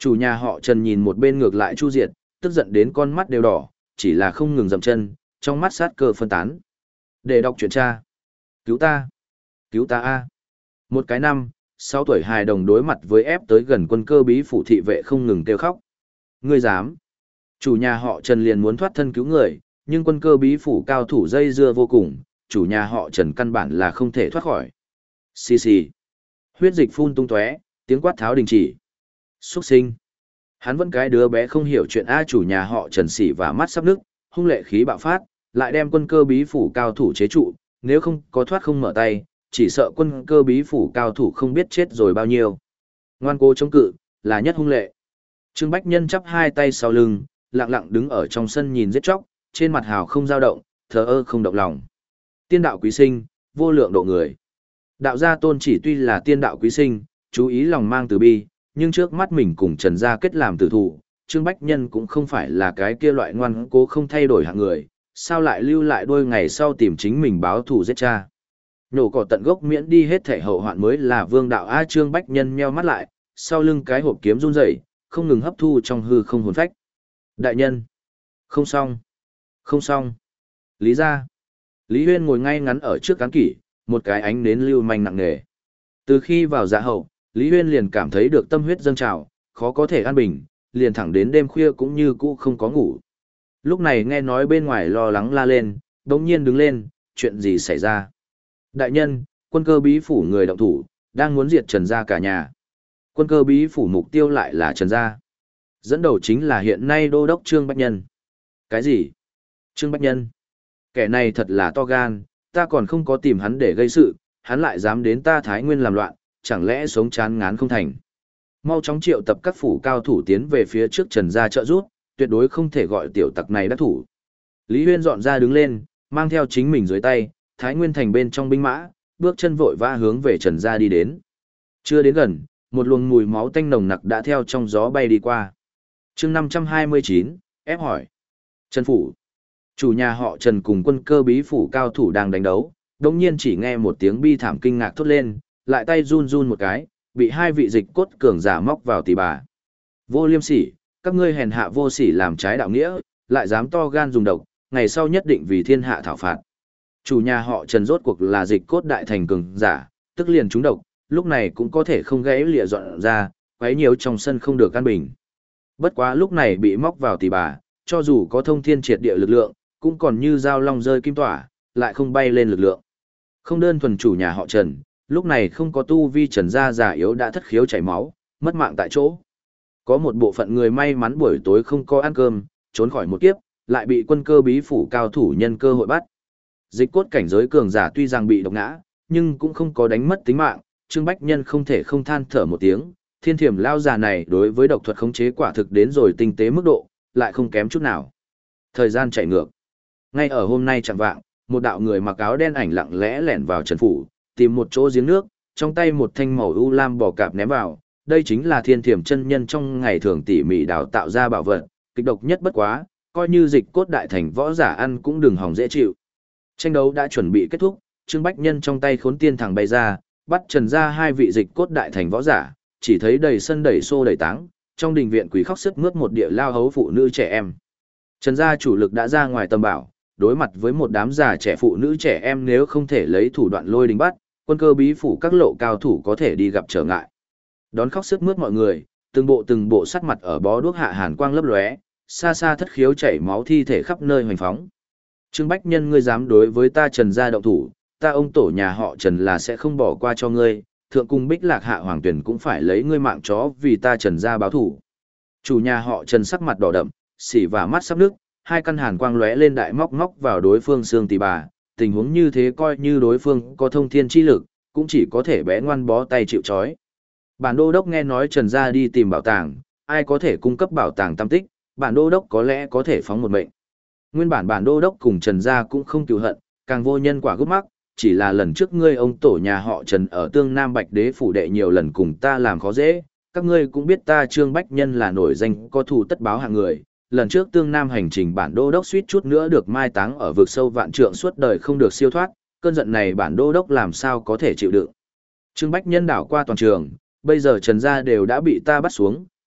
Chủ nhà họ Trần nhìn một bên ngược lại Chu Diệt, tức giận đến con mắt đều đỏ, chỉ là không ngừng dậm chân, trong mắt sát cơ phân tán. Để đọc truyện cha. Cứu ta. Cứu ta a. Một cái năm, sáu tuổi hài đồng đối mặt với ép tới gần quân cơ bí phủ thị vệ không ngừng kêu khóc. Ngươi dám. Chủ nhà họ Trần liền muốn thoát thân cứu người, nhưng quân cơ bí phủ cao thủ dây dưa vô cùng, chủ nhà họ Trần căn bản là không thể thoát khỏi. Xì xì. Huyết dịch phun tung tóe, tiếng quát tháo đình chỉ. Xuất sinh. Hắn vẫn cái đứa bé không hiểu chuyện A, chủ nhà họ Trần xỉ và mắt sắp nước, hung lệ khí bạo phát, lại đem quân cơ bí phủ cao thủ chế trụ, nếu không có thoát không mở tay, chỉ sợ quân cơ bí phủ cao thủ không biết chết rồi bao nhiêu. Ngoan cố chống cự, là nhất hung lệ. Trương Bách Nhân chắp hai tay sau lưng, lặng lặng đứng ở trong sân nhìn giết chóc, trên mặt hào không dao động, thờ ơ không động lòng. Tiên đạo quý sinh, vô lượng độ người. Đạo gia tôn chỉ tuy là tiên đạo quý sinh, chú ý lòng mang từ bi, nhưng trước mắt mình cùng Trần gia kết làm tử thủ, Trương Bách Nhân cũng không phải là cái kia loại ngoan cố không thay đổi hạng người, sao lại lưu lại đôi ngày sau tìm chính mình báo thù giết cha. Nhổ cỏ tận gốc miễn đi hết thể hậu hoạn mới là vương đạo. A, Trương Bách Nhân nheo mắt lại, sau lưng cái hộp kiếm run rẩy, không ngừng hấp thu trong hư không hồn phách. Đại nhân. Không xong. Không xong. Lý gia. Lý Huyên ngồi ngay ngắn ở trước cán kỷ, một cái ánh nến lưu manh nặng nề. Từ khi vào dạ hậu, Lý Huyên liền cảm thấy được tâm huyết dâng trào, khó có thể an bình, liền thẳng đến đêm khuya cũng như cũ không có ngủ. Lúc này nghe nói bên ngoài lo lắng la lên, đống nhiên đứng lên, chuyện gì xảy ra? Đại nhân, quân cơ bí phủ người động thủ, đang muốn diệt Trần gia cả nhà. Quân cơ bí phủ mục tiêu lại là Trần gia. Dẫn đầu chính là hiện nay đô đốc Trương Bách Nhân. Cái gì? Trương Bách Nhân? Kẻ này thật là to gan, ta còn không có tìm hắn để gây sự, hắn lại dám đến ta Thái Nguyên làm loạn, chẳng lẽ sống chán ngán không thành. Mau chóng triệu tập các phủ cao thủ tiến về phía trước Trần gia trợ rút, tuyệt đối không thể gọi tiểu tặc này đắc thủ. Lý Huyên dọn ra đứng lên, mang theo chính mình dưới tay, Thái Nguyên thành bên trong binh mã, bước chân vội vã hướng về Trần gia đi đến. Chưa đến gần, một luồng mùi máu tanh nồng nặc đã theo trong gió bay đi qua. Chương năm trăm hai mươi chín, ép hỏi. Trần phủ. Chủ nhà họ Trần cùng quân cơ bí phủ cao thủ đang đánh đấu, đột nhiên chỉ nghe một tiếng bi thảm kinh ngạc thốt lên, lại tay run run một cái, bị hai vị dịch cốt cường giả móc vào tỉ bà. Vô liêm sỉ, các ngươi hèn hạ vô sỉ làm trái đạo nghĩa, lại dám to gan dùng độc, ngày sau nhất định vì thiên hạ thảo phạt. Chủ nhà họ Trần rốt cuộc là dịch cốt đại thành cường giả, tức liền trúng độc, lúc này cũng có thể không gãy lìa dọn ra, quấy nhiễu trong sân không được căn bình. Bất quá lúc này bị móc vào tỉ bà, cho dù có thông thiên triệt địa lực lượng, cũng còn như dao long rơi kim tỏa, lại không bay lên lực lượng. Không đơn thuần chủ nhà họ Trần, lúc này không có tu vi Trần gia già yếu đã thất khiếu chảy máu, mất mạng tại chỗ. Có một bộ phận người may mắn buổi tối không có ăn cơm, trốn khỏi một kiếp, lại bị quân cơ bí phủ cao thủ nhân cơ hội bắt. Dịch cốt cảnh giới cường giả tuy rằng bị độc ngã, nhưng cũng không có đánh mất tính mạng, Trương Bách Nhân không thể không than thở một tiếng, thiên thiểm lao già này đối với độc thuật khống chế quả thực đến rồi tinh tế mức độ, lại không kém chút nào. Thời gian chạy ngược. Ngay ở hôm nay chẳng vạng, một đạo người mặc áo đen ảnh lặng lẽ lẻn vào Trần phủ, tìm một chỗ giếng nước, trong tay một thanh màu u lam bò cạp ném vào, đây chính là thiên thiểm chân nhân trong ngày thường tỉ mỉ đào tạo ra bảo vật, kịch độc nhất bất quá, coi như dịch cốt đại thành võ giả ăn cũng đừng hòng dễ chịu. Tranh đấu đã chuẩn bị kết thúc, Trương Bách Nhân trong tay khốn tiên thẳng bay ra, bắt Trần ra hai vị dịch cốt đại thành võ giả, chỉ thấy đầy sân đầy xô đầy táng, trong đình viện quỷ khóc sướt mướt một địa lao hấu phụ nữ trẻ em. Trần gia chủ lực đã ra ngoài tầm bảo, đối mặt với một đám già trẻ phụ nữ trẻ em nếu không thể lấy thủ đoạn lôi đình bắt, quân cơ bí phủ các lộ cao thủ có thể đi gặp trở ngại. Đón khóc sướt mướt mọi người, từng bộ từng bộ sắt mặt ở bó đuốc hạ hàn quang lấp lóe, xa xa thất khiếu chảy máu thi thể khắp nơi hoành phóng. Trương Bách Nhân, ngươi dám đối với ta Trần gia động thủ, ta ông tổ nhà họ Trần là sẽ không bỏ qua cho ngươi, thượng cung Bích Lạc Hạ Hoàng Tuyển cũng phải lấy ngươi mạng chó vì ta Trần gia báo thủ. Chủ nhà họ Trần sắc mặt đỏ đậm, xỉ và mắt sắp nước, hai căn hàn quang lóe lên đại móc móc vào đối phương xương tỳ bà, tình huống như thế coi như đối phương có thông thiên chi lực, cũng chỉ có thể bé ngoan bó tay chịu trói. Bản đô đốc nghe nói Trần gia đi tìm bảo tàng, ai có thể cung cấp bảo tàng tam tích, bản đô đốc có lẽ có thể phóng một mệnh. Nguyên bản bản đô đốc cùng Trần gia cũng không cừu hận, càng vô nhân quả gút mắc, chỉ là lần trước ngươi ông tổ nhà họ Trần ở Tương Nam Bạch Đế phủ đệ nhiều lần cùng ta làm khó dễ, các ngươi cũng biết ta Trương Bách Nhân là nổi danh có thù tất báo hạng người. Lần trước Tương Nam hành trình bản đô đốc suýt chút nữa được mai táng ở vực sâu vạn trượng suốt đời không được siêu thoát, cơn giận này bản đô đốc làm sao có thể chịu đựng. Trương Bách Nhân đảo qua toàn trường, bây giờ Trần gia đều đã bị ta bắt xuống,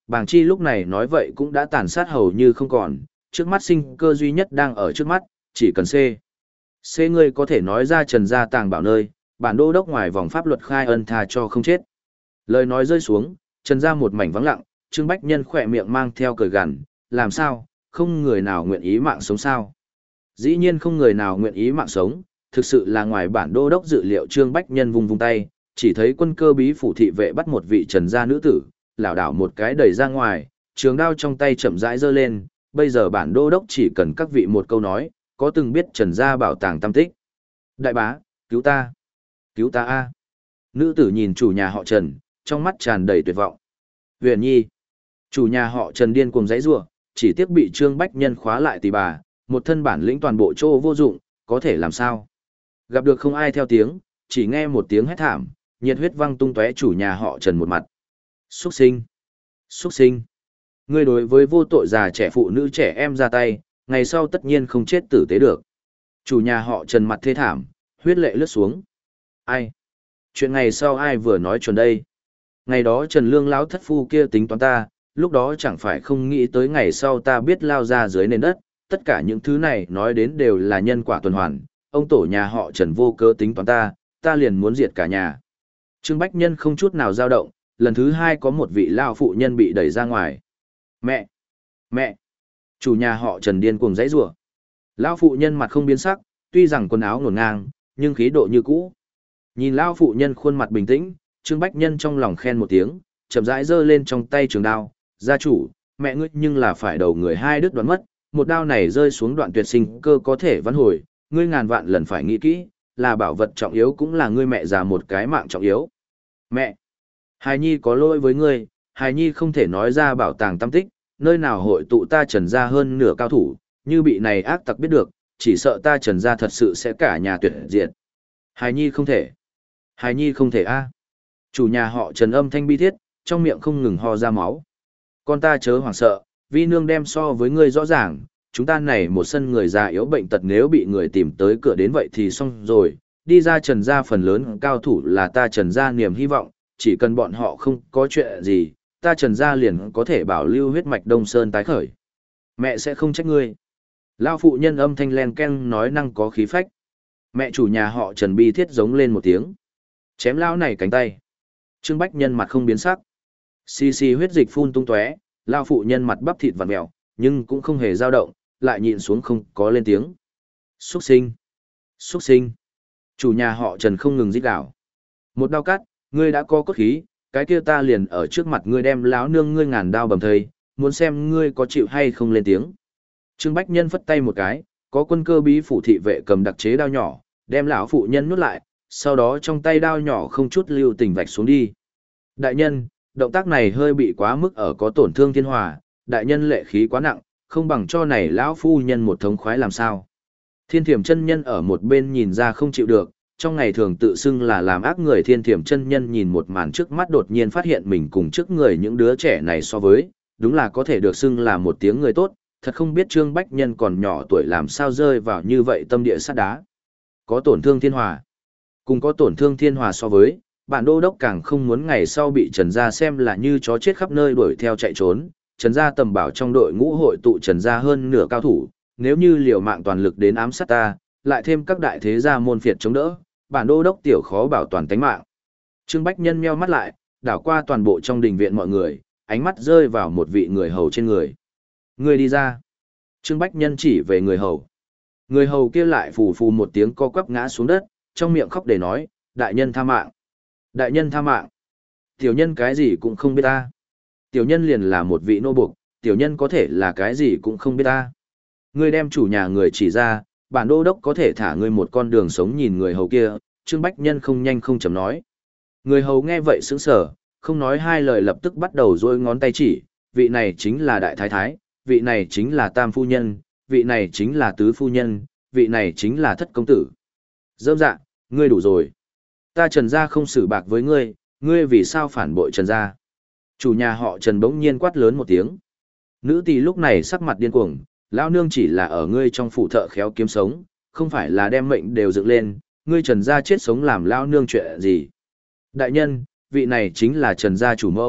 Bàng Chi lúc này nói vậy cũng đã tàn sát hầu như không còn, trước mắt sinh cơ duy nhất đang ở trước mắt, chỉ cần C. C ngươi có thể nói ra Trần gia tàng bảo nơi, bản đô đốc ngoài vòng pháp luật khai ân tha cho không chết. Lời nói rơi xuống, Trần gia một mảnh vắng lặng, Trương Bách Nhân khỏe miệng mang theo cười gằn, làm sao, không người nào nguyện ý mạng sống sao? Dĩ nhiên không người nào nguyện ý mạng sống, thực sự là ngoài bản đô đốc dự liệu. Trương Bách Nhân vung vung tay, chỉ thấy quân cơ bí phủ thị vệ bắt một vị Trần gia nữ tử, lảo đảo một cái đẩy ra ngoài, trường đao trong tay chậm rãi giơ lên, bây giờ bản đô đốc chỉ cần các vị một câu nói, có từng biết Trần gia bảo tàng tam tích. Đại bá, cứu ta, cứu ta a! Nữ tử nhìn chủ nhà họ Trần, trong mắt tràn đầy tuyệt vọng. Huyền Nhi, chủ nhà họ Trần điên cuồng giãy giụa, chỉ tiếc bị Trương Bách Nhân khóa lại tỉ bà, một thân bản lĩnh toàn bộ chỗ vô dụng, có thể làm sao? Gặp được không ai theo tiếng, chỉ nghe một tiếng hét thảm, nhiệt huyết văng tung tóe chủ nhà họ Trần một mặt. Xuất sinh! Xuất sinh! Ngươi đối với vô tội già trẻ phụ nữ trẻ em ra tay, ngày sau tất nhiên không chết tử tế được. Chủ nhà họ Trần mặt thê thảm, huyết lệ lướt xuống. Ai? Chuyện ngày sau ai vừa nói chuẩn đây? Ngày đó Trần Lương lão thất phu kia tính toán ta, lúc đó chẳng phải không nghĩ tới ngày sau ta biết lao ra dưới nền đất, tất cả những thứ này nói đến đều là nhân quả tuần hoàn, ông tổ nhà họ Trần vô cớ tính toán ta, ta liền muốn diệt cả nhà. Trương Bách Nhân không chút nào dao động, lần thứ hai có một vị lao phụ nhân bị đẩy ra ngoài. Mẹ! Mẹ! Chủ nhà họ Trần điên cuồng giãy giụa. Lao phụ nhân mặt không biến sắc, tuy rằng quần áo ngổn ngang, nhưng khí độ như cũ. Nhìn lao phụ nhân khuôn mặt bình tĩnh, Trương Bách Nhân trong lòng khen một tiếng, chậm rãi giơ lên trong tay trường đao, gia chủ, mẹ ngươi nhưng là phải đầu người hai đứt đoán mất, một đao này rơi xuống đoạn tuyệt sinh cơ có thể vãn hồi, ngươi ngàn vạn lần phải nghĩ kỹ, là bảo vật trọng yếu cũng là ngươi mẹ già một cái mạng trọng yếu. Mẹ! Hài Nhi có lỗi với ngươi, Hài Nhi không thể nói ra bảo tàng tâm tích, nơi nào hội tụ ta Trần gia hơn nửa cao thủ, như bị này ác tặc biết được, chỉ sợ ta Trần gia thật sự sẽ cả nhà tuyệt diệt. Hài Nhi không thể. Hài Nhi không thể a. Chủ nhà họ Trần âm thanh bi thiết, trong miệng không ngừng ho ra máu. Con ta chớ hoảng sợ, vi nương đem so với ngươi rõ ràng, chúng ta này một sân người già yếu bệnh tật nếu bị người tìm tới cửa đến vậy thì xong rồi, đi ra Trần gia phần lớn cao thủ là ta Trần gia niềm hy vọng, chỉ cần bọn họ không có chuyện gì, ta Trần gia liền có thể bảo lưu huyết mạch Đông Sơn tái khởi. Mẹ sẽ không trách ngươi. Lao phụ nhân âm thanh len ken nói năng có khí phách. Mẹ chủ nhà họ Trần bi thiết giống lên một tiếng. Chém lao này cánh tay. Trương Bách Nhân mặt không biến sắc. Xì xì huyết dịch phun tung tóe, lao phụ nhân mặt bắp thịt vặn mèo, nhưng cũng không hề dao động, lại nhịn xuống không có lên tiếng. Xuất sinh! Xuất sinh! Chủ nhà họ Trần không ngừng rít gào. Một đao cắt, ngươi đã có cốt khí, cái kia ta liền ở trước mặt ngươi đem láo nương ngươi ngàn đao bầm thây, muốn xem ngươi có chịu hay không lên tiếng. Trương Bách Nhân phất tay một cái, có quân cơ bí phủ thị vệ cầm đặc chế đao nhỏ, đem lão phụ nhân nuốt lại, sau đó trong tay đao nhỏ không chút lưu tình vạch xuống đi. Đại nhân, động tác này hơi bị quá mức ở có tổn thương thiên hòa, đại nhân lệ khí quá nặng, không bằng cho này lão phu nhân một thống khoái làm sao. Thiên Thiểm chân nhân ở một bên nhìn ra không chịu được, trong ngày thường tự xưng là làm ác người Thiên Thiểm chân nhân nhìn một màn trước mắt đột nhiên phát hiện mình cùng trước người những đứa trẻ này so với, đúng là có thể được xưng là một tiếng người tốt, thật không biết Trương Bách Nhân còn nhỏ tuổi làm sao rơi vào như vậy tâm địa sắt đá. Có tổn thương thiên hòa. Cùng có tổn thương thiên hòa so với, bản đô đốc càng không muốn ngày sau bị Trần gia xem là như chó chết khắp nơi đuổi theo chạy trốn. Trần gia tầm bảo trong đội ngũ hội tụ Trần gia hơn nửa cao thủ, nếu như liều mạng toàn lực đến ám sát ta, lại thêm các đại thế gia môn phiệt chống đỡ, bản đô đốc tiểu khó bảo toàn tánh mạng. Trương Bách Nhân meo mắt lại, đảo qua toàn bộ trong đình viện mọi người, ánh mắt rơi vào một vị người hầu trên người. Người đi ra. Trương Bách Nhân chỉ về người hầu. Người hầu kia lại phù phù một tiếng co quắp ngã xuống đất, trong miệng khóc để nói, đại nhân tha mạng. Đại nhân tha mạng. Tiểu nhân cái gì cũng không biết ta. Tiểu nhân liền là một vị nô buộc, tiểu nhân có thể là cái gì cũng không biết ta. Ngươi đem chủ nhà người chỉ ra, bản đô đốc có thể thả ngươi một con đường sống. Nhìn người hầu kia, Trương Bách Nhân không nhanh không chậm nói. Người hầu nghe vậy sững sờ, không nói hai lời lập tức bắt đầu duỗi ngón tay chỉ, vị này chính là đại thái thái, vị này chính là tam phu nhân, vị này chính là tứ phu nhân, vị này chính là thất công tử. Dâm dạ, ngươi đủ rồi. Ta Trần gia không xử bạc với ngươi, ngươi vì sao phản bội Trần gia? Chủ nhà họ Trần bỗng nhiên quát lớn một tiếng. Nữ tỳ lúc này sắc mặt điên cuồng, lão nương chỉ là ở ngươi trong phủ thợ khéo kiếm sống, không phải là đem mệnh đều dựng lên, ngươi Trần gia chết sống làm lão nương chuyện gì? Đại nhân, vị này chính là Trần gia chủ mẫu,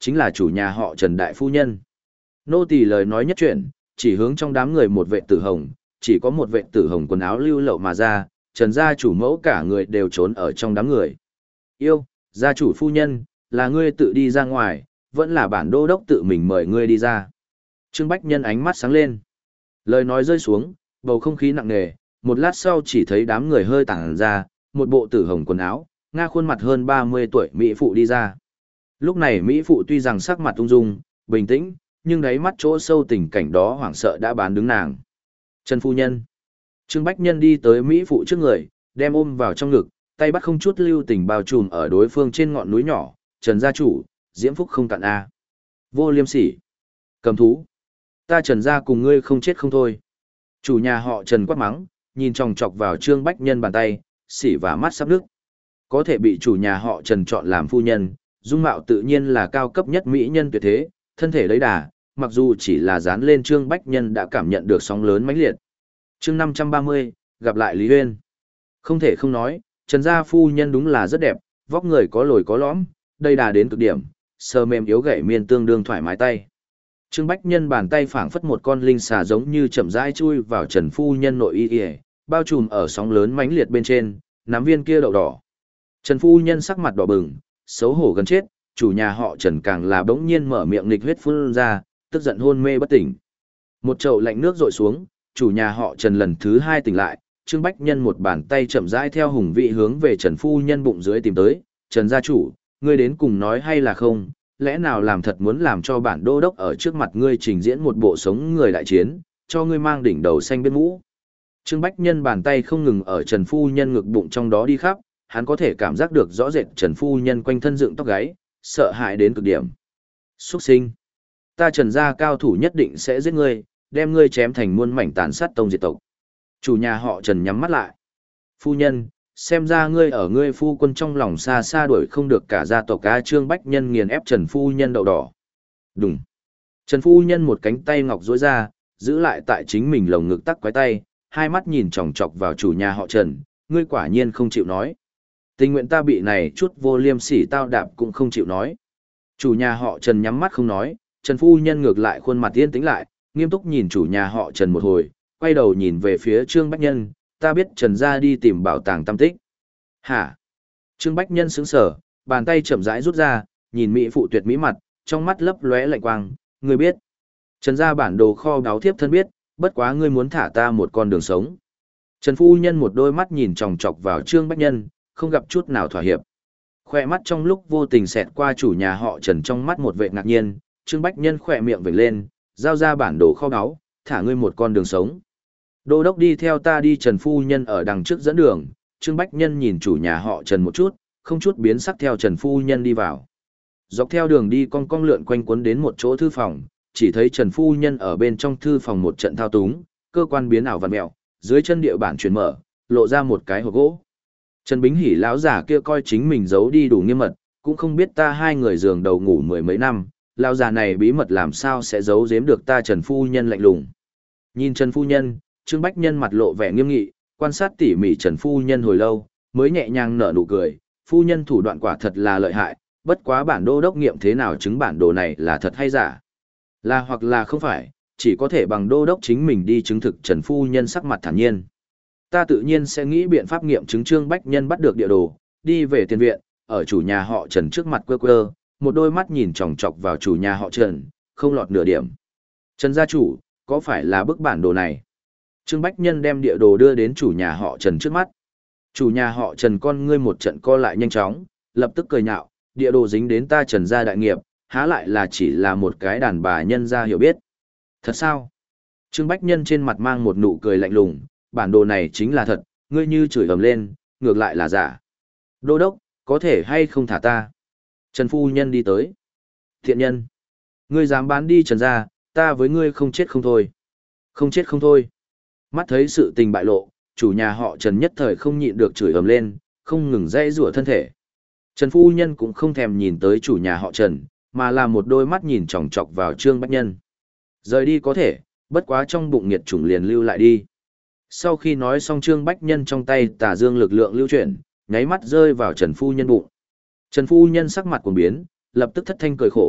chính là chủ nhà họ Trần đại phu nhân. Nô tỳ lời nói nhất chuyển, chỉ hướng trong đám người một vệ tử hồng, chỉ có một vệ tử hồng quần áo lưu lậu mà ra, Trần gia chủ mẫu cả người đều trốn ở trong đám người. Yêu, gia chủ phu nhân, là ngươi tự đi ra ngoài, vẫn là bản đô đốc tự mình mời ngươi đi ra. Trương Bách Nhân ánh mắt sáng lên. Lời nói rơi xuống, bầu không khí nặng nề, một lát sau chỉ thấy đám người hơi tản ra, một bộ tử hồng quần áo, nga khuôn mặt hơn ba mươi tuổi Mỹ phụ đi ra. Lúc này Mỹ phụ tuy rằng sắc mặt ung dung, bình tĩnh, nhưng đáy mắt chỗ sâu tình cảnh đó hoảng sợ đã bán đứng nàng. Trần phu nhân. Trương Bách Nhân đi tới Mỹ phụ trước người, đem ôm vào trong ngực, tay bắt không chút lưu tình bao trùm ở đối phương trên ngọn núi nhỏ, Trần gia chủ, diễm phúc không cạn a. Vô liêm sỉ. Cầm thú. Ta Trần gia cùng ngươi không chết không thôi. Chủ nhà họ Trần quát mắng, nhìn chòng chọc vào Trương Bách Nhân bàn tay, sỉ và mắt sắp nước. Có thể bị chủ nhà họ Trần chọn làm phu nhân, dung mạo tự nhiên là cao cấp nhất mỹ nhân tuyệt thế, thân thể lấy đà, mặc dù chỉ là dán lên Trương Bách Nhân đã cảm nhận được sóng lớn mãnh liệt. Chương năm trăm ba mươi, gặp lại Lý Huyên. Không thể không nói, Trần gia phu nhân đúng là rất đẹp, vóc người có lồi có lõm, đầy đà đến cực điểm, sờ mềm yếu gậy miên tương đương thoải mái tay. Trương Bách Nhân bàn tay phảng phất một con linh xà giống như chậm rãi chui vào Trần phu nhân nội y, y bao trùm ở sóng lớn mãnh liệt bên trên, nắm viên kia đậu đỏ. Trần phu nhân sắc mặt đỏ bừng, xấu hổ gần chết, chủ nhà họ Trần càng là bỗng nhiên mở miệng nghịch huyết phun ra, tức giận hôn mê bất tỉnh. Một chậu lạnh nước rội xuống, chủ nhà họ Trần lần thứ hai tỉnh lại, Trương Bách Nhân một bàn tay chậm rãi theo hùng vị hướng về Trần phu nhân bụng dưới tìm tới, "Trần gia chủ, ngươi đến cùng nói hay là không? Lẽ nào làm thật muốn làm cho bản đô đốc ở trước mặt ngươi trình diễn một bộ sống người đại chiến, cho ngươi mang đỉnh đầu xanh biết mũ?" Trương Bách Nhân bàn tay không ngừng ở Trần phu nhân ngực bụng trong đó đi khắp, hắn có thể cảm giác được rõ rệt Trần phu nhân quanh thân dựng tóc gáy, sợ hãi đến cực điểm. "Xuất sinh! Ta Trần gia cao thủ nhất định sẽ giết ngươi, đem ngươi chém thành muôn mảnh tàn sát tông diệt tộc." Chủ nhà họ Trần nhắm mắt lại. "Phu nhân, xem ra ngươi ở ngươi phu quân trong lòng xa xa đuổi không được cả gia tộc." A Trương Bách Nhân nghiền ép Trần phu nhân đậu đỏ. Đùng. Trần phu nhân một cánh tay ngọc duỗi ra, giữ lại tại chính mình lồng ngực tắc quái tay, hai mắt nhìn chòng chọc vào chủ nhà họ Trần, "Ngươi quả nhiên không chịu nói. Tình nguyện ta bị này chút vô liêm sỉ tao đạp cũng không chịu nói." Chủ nhà họ Trần nhắm mắt không nói, Trần phu nhân ngược lại khuôn mặt yên tĩnh lại, nghiêm túc nhìn chủ nhà họ Trần một hồi, quay đầu nhìn về phía Trương Bách Nhân, "Ta biết Trần gia đi tìm bảo tàng tam tích." "Hả?" Trương Bách Nhân sững sờ, bàn tay chậm rãi rút ra, nhìn mỹ phụ tuyệt mỹ mặt, trong mắt lấp lóe lạnh quang, "Ngươi biết? Trần gia bản đồ kho báu thiếp thân biết, bất quá ngươi muốn thả ta một con đường sống." Trần phu nhân một đôi mắt nhìn chòng chọc vào Trương Bách Nhân, không gặp chút nào thỏa hiệp. Khoe mắt trong lúc vô tình xẹt qua chủ nhà họ Trần trong mắt một vệ ngạc nhiên, Trương Bách Nhân khỏe miệng vểnh lên, giao ra bản đồ kho báu, "Thả ngươi một con đường sống." "Đô đốc đi theo ta đi." Trần phu nhân ở đằng trước dẫn đường, Trương Bách Nhân nhìn chủ nhà họ Trần một chút, không chút biến sắc theo Trần phu nhân đi vào. Dọc theo đường đi cong cong lượn quanh quấn đến một chỗ thư phòng, chỉ thấy Trần phu nhân ở bên trong thư phòng một trận thao túng, cơ quan biến ảo vặn mèo, dưới chân địa bản chuyển mở, lộ ra một cái hộp gỗ. Trần Bính Hỉ lão giả kia coi chính mình giấu đi đủ nghiêm mật, cũng không biết ta hai người giường đầu ngủ mười mấy năm, lão già này bí mật làm sao sẽ giấu giếm được ta Trần phu nhân lạnh lùng. Nhìn Trần phu nhân, Trương Bách Nhân mặt lộ vẻ nghiêm nghị, quan sát tỉ mỉ Trần phu nhân hồi lâu, mới nhẹ nhàng nở nụ cười, "Phu nhân thủ đoạn quả thật là lợi hại, bất quá bản đô đốc nghiệm thế nào chứng bản đồ này là thật hay giả? Là hoặc là không phải, chỉ có thể bằng đô đốc chính mình đi chứng thực." Trần phu nhân sắc mặt thản nhiên. "Ta tự nhiên sẽ nghĩ biện pháp nghiệm chứng." Trương Bách Nhân bắt được địa đồ, đi về tiền viện, ở chủ nhà họ Trần trước mặt quơ quơ, một đôi mắt nhìn chòng chọc vào chủ nhà họ Trần, không lọt nửa điểm. "Trần gia chủ, có phải là bức bản đồ này?" Trương Bách Nhân đem địa đồ đưa đến chủ nhà họ Trần trước mắt. Chủ nhà họ Trần con ngươi một trận co lại nhanh chóng, lập tức cười nhạo, "Địa đồ dính đến ta Trần gia đại nghiệp, há lại là chỉ là một cái đàn bà nhân gia hiểu biết." "Thật sao?" Trương Bách Nhân trên mặt mang một nụ cười lạnh lùng, "Bản đồ này chính là thật, ngươi như chửi ầm lên, ngược lại là giả. Đô đốc, có thể hay không thả ta?" Trần phu nhân đi tới. "Thiện nhân, ngươi dám bán đi Trần gia, ta với ngươi không chết không thôi." "Không chết không thôi." Mắt thấy sự tình bại lộ, chủ nhà họ Trần nhất thời không nhịn được chửi ầm lên, không ngừng dãy rủa thân thể. Trần phu nhân cũng không thèm nhìn tới chủ nhà họ Trần, mà là một đôi mắt nhìn chòng chọc vào Trương Bách Nhân. "Rời đi có thể, bất quá trong bụng nghiệt chủng liền lưu lại đi." Sau khi nói xong, Trương Bách Nhân trong tay tà dương lực lượng lưu chuyển, nháy mắt rơi vào Trần phu nhân bụng. Trần phu nhân sắc mặt cuồng biến, lập tức thất thanh cười khổ,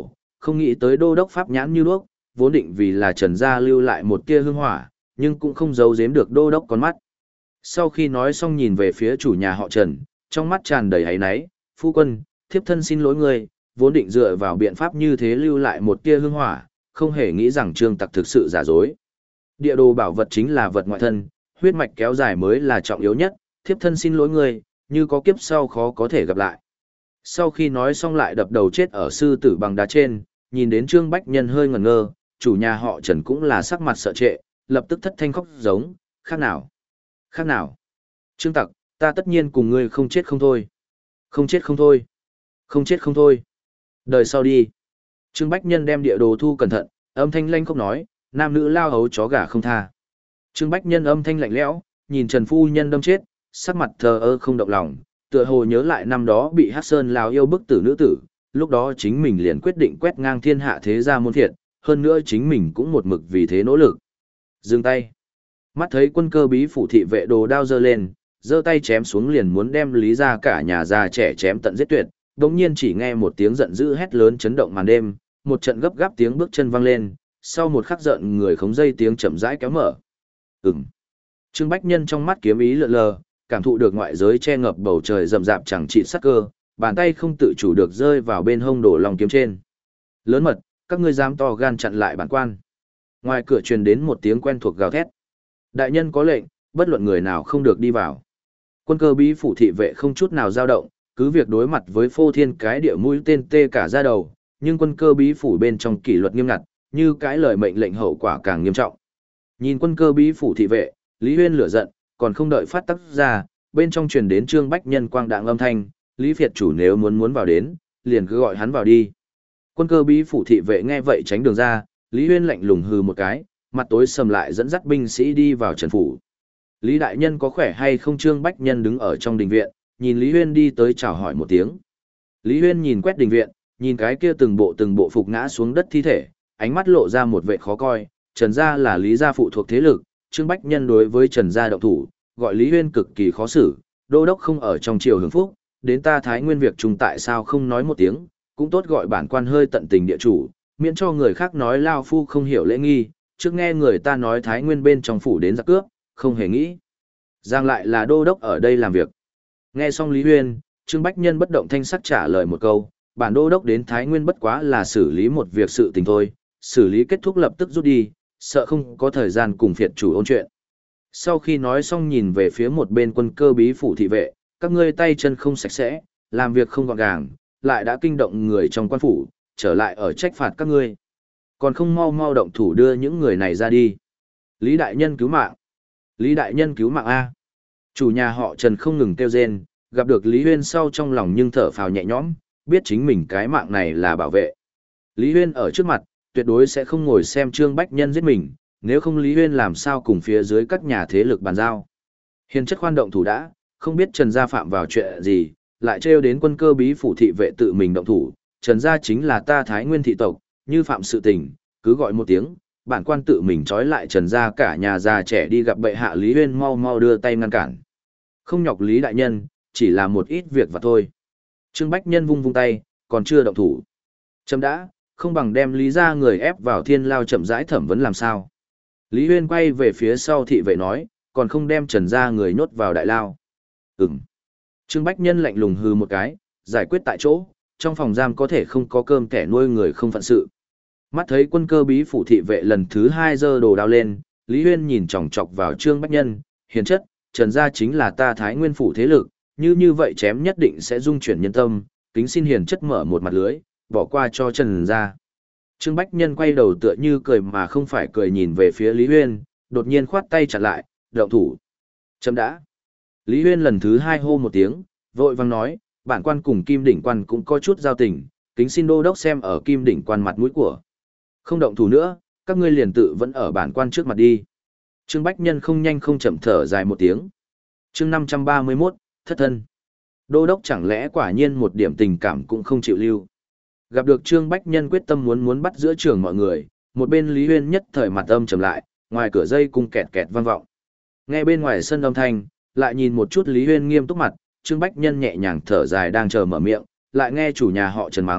không nghĩ tới đô đốc pháp nhãn như đuốc, vốn định vì là Trần gia lưu lại một tia hương hỏa, nhưng cũng không giấu giếm được đô đốc con mắt. Sau khi nói xong nhìn về phía chủ nhà họ Trần, trong mắt tràn đầy áy náy, phu quân, thiếp thân xin lỗi người, vốn định dựa vào biện pháp như thế lưu lại một tia hương hỏa, không hề nghĩ rằng Trương Tặc thực sự giả dối. Địa đồ bảo vật chính là vật ngoại thân, huyết mạch kéo dài mới là trọng yếu nhất, thiếp thân xin lỗi người, như có kiếp sau khó có thể gặp lại. Sau khi nói xong lại đập đầu chết ở sư tử bằng đá trên, nhìn đến Trương Bách Nhân hơi ngẩn ngơ, chủ nhà họ Trần cũng là sắc mặt sợ trệ, lập tức thất thanh khóc giống, khác nào, khác nào. Trương Tặc, ta tất nhiên cùng ngươi không chết không thôi. Không chết không thôi. Không chết không thôi. Đời sau đi. Trương Bách Nhân đem địa đồ thu cẩn thận, âm thanh lanh không nói, nam nữ lao hấu chó gà không tha. Trương Bách Nhân âm thanh lạnh lẽo, nhìn Trần phu nhân đâm chết, sắc mặt thờ ơ không động lòng, tựa hồ nhớ lại năm đó bị Hắc Sơn lao yêu bức tử nữ tử, lúc đó chính mình liền quyết định quét ngang thiên hạ thế gia môn thiệt, hơn nữa chính mình cũng một mực vì thế nỗ lực. Dừng tay. Mắt thấy quân cơ bí phủ thị vệ đồ đao giơ lên, giơ tay chém xuống liền muốn đem Lý gia cả nhà già trẻ chém tận giết tuyệt, đống nhiên chỉ nghe một tiếng giận dữ hét lớn chấn động màn đêm, một trận gấp gáp tiếng bước chân vang lên, sau một khắc giận người khống dây tiếng chậm rãi kéo mở. Ừm. Trương Bách Nhân trong mắt kiếm ý lượn lờ, cảm thụ được ngoại giới che ngập bầu trời rậm rạp chẳng trị sắc cơ, bàn tay không tự chủ được rơi vào bên hông đổ lòng kiếm trên. Lớn mật, các ngươi dám to gan chặn lại bản quan. Ngoài cửa truyền đến một tiếng quen thuộc gào thét. Đại nhân có lệnh, bất luận người nào không được đi vào. Quân cơ bí phủ thị vệ không chút nào dao động, cứ việc đối mặt với phô thiên cái địa mũi tên tê cả ra đầu, nhưng quân cơ bí phủ bên trong kỷ luật nghiêm ngặt, như cái lời mệnh lệnh hậu quả càng nghiêm trọng. Nhìn quân cơ bí phủ thị vệ, Lý Huyên lửa giận, còn không đợi phát tác ra, bên trong truyền đến Trương Bách Nhân quang đạng âm thanh, Lý Việt chủ nếu muốn muốn vào đến, liền cứ gọi hắn vào đi. Quân cơ bí phủ thị vệ nghe vậy tránh đường ra, Lý Huyên lạnh lùng hừ một cái, mặt tối sầm lại dẫn dắt binh sĩ đi vào trần phủ. Lý đại nhân có khỏe hay không? Trương Bách Nhân đứng ở trong đình viện, nhìn Lý Huyên đi tới chào hỏi một tiếng. Lý Huyên nhìn quét đình viện, nhìn cái kia từng bộ từng bộ phục ngã xuống đất thi thể, ánh mắt lộ ra một vẻ khó coi, Trần gia là Lý gia phụ thuộc thế lực, Trương Bách Nhân đối với Trần gia động thủ, gọi Lý Huyên cực kỳ khó xử, đô đốc không ở trong triều hưởng phúc, đến ta Thái Nguyên việc chung tại sao không nói một tiếng, cũng tốt gọi bản quan hơi tận tình địa chủ, miễn cho người khác nói lao phu không hiểu lễ nghi, trước nghe người ta nói Thái Nguyên bên trong phủ đến giặc cướp, không hề nghĩ rằng lại là đô đốc ở đây làm việc. Nghe xong Lý Huyên, Trương Bách Nhân bất động thanh sắc trả lời một câu, bản đô đốc đến Thái Nguyên bất quá là xử lý một việc sự tình thôi, xử lý kết thúc lập tức rút đi, sợ không có thời gian cùng phiệt chủ ôn chuyện. Sau khi nói xong nhìn về phía một bên quân cơ bí phủ thị vệ, các ngươi tay chân không sạch sẽ, làm việc không gọn gàng, lại đã kinh động người trong quan phủ, trở lại ở trách phạt các ngươi. Còn không mau mau động thủ đưa những người này ra đi. Lý đại nhân cứu mạng. Lý đại nhân cứu mạng A. Chủ nhà họ Trần không ngừng kêu rên, gặp được Lý Huyên sau trong lòng nhưng thở phào nhẹ nhõm, biết chính mình cái mạng này là bảo vệ. Lý Huyên ở trước mặt, tuyệt đối sẽ không ngồi xem Trương Bách Nhân giết mình, nếu không Lý Huyên làm sao cùng phía dưới các nhà thế lực bàn giao. Hiền chất khoan động thủ đã, không biết Trần gia phạm vào chuyện gì, lại trêu đến quân cơ bí phủ thị vệ tự mình động thủ, Trần gia chính là ta Thái Nguyên thị tộc, như phạm sự tình, cứ gọi một tiếng, bản quan tự mình trói lại Trần gia cả nhà già trẻ đi gặp bệ hạ. Lý Huyên mau mau đưa tay ngăn cản. Không nhọc Lý đại nhân, chỉ là một ít việc và thôi. Trương Bách Nhân vung vung tay, còn chưa động thủ. Chấm đã, không bằng đem Lý gia người ép vào thiên lao chậm rãi thẩm vấn làm sao. Lý Huyên quay về phía sau thị vệ nói, còn không đem Trần gia người nhốt vào đại lao. Ừm. Trương Bách Nhân lạnh lùng hừ một cái, giải quyết tại chỗ, trong phòng giam có thể không có cơm kẻ nuôi người không phận sự. Mắt thấy quân cơ bí phủ thị vệ lần thứ hai giơ đồ đao lên, Lý Huyên nhìn chòng chọc vào Trương Bách Nhân, hiền chất, Trần gia chính là ta Thái Nguyên phủ thế lực, như như vậy chém nhất định sẽ dung chuyển nhân tâm, kính xin hiền chất mở một mặt lưới, bỏ qua cho Trần gia. Trương Bách Nhân quay đầu tựa như cười mà không phải cười nhìn về phía Lý Huyên, đột nhiên khoát tay chặn lại, động thủ. Chấm đã. Lý Huyên lần thứ hai hô một tiếng, vội vang nói, bản quan cùng Kim Đỉnh Quan cũng có chút giao tình, kính xin đô đốc xem ở Kim Đỉnh Quan mặt mũi của. Không động thủ nữa, các ngươi liền tự vẫn ở bản quan trước mặt đi. Trương Bách Nhân không nhanh không chậm thở dài một tiếng. Chương năm trăm ba mươi mốt, thất thân. Đô đốc chẳng lẽ quả nhiên một điểm tình cảm cũng không chịu lưu. Gặp được Trương Bách Nhân quyết tâm muốn muốn bắt giữa trường mọi người, một bên Lý Huyên nhất thời mặt âm trầm lại, ngoài cửa dây cung kẹt kẹt vang vọng. Nghe bên ngoài sân âm thanh, lại nhìn một chút Lý Huyên nghiêm túc mặt, Trương Bách Nhân nhẹ nhàng thở dài đang chờ mở miệng, lại nghe chủ nhà họ Trần mắng,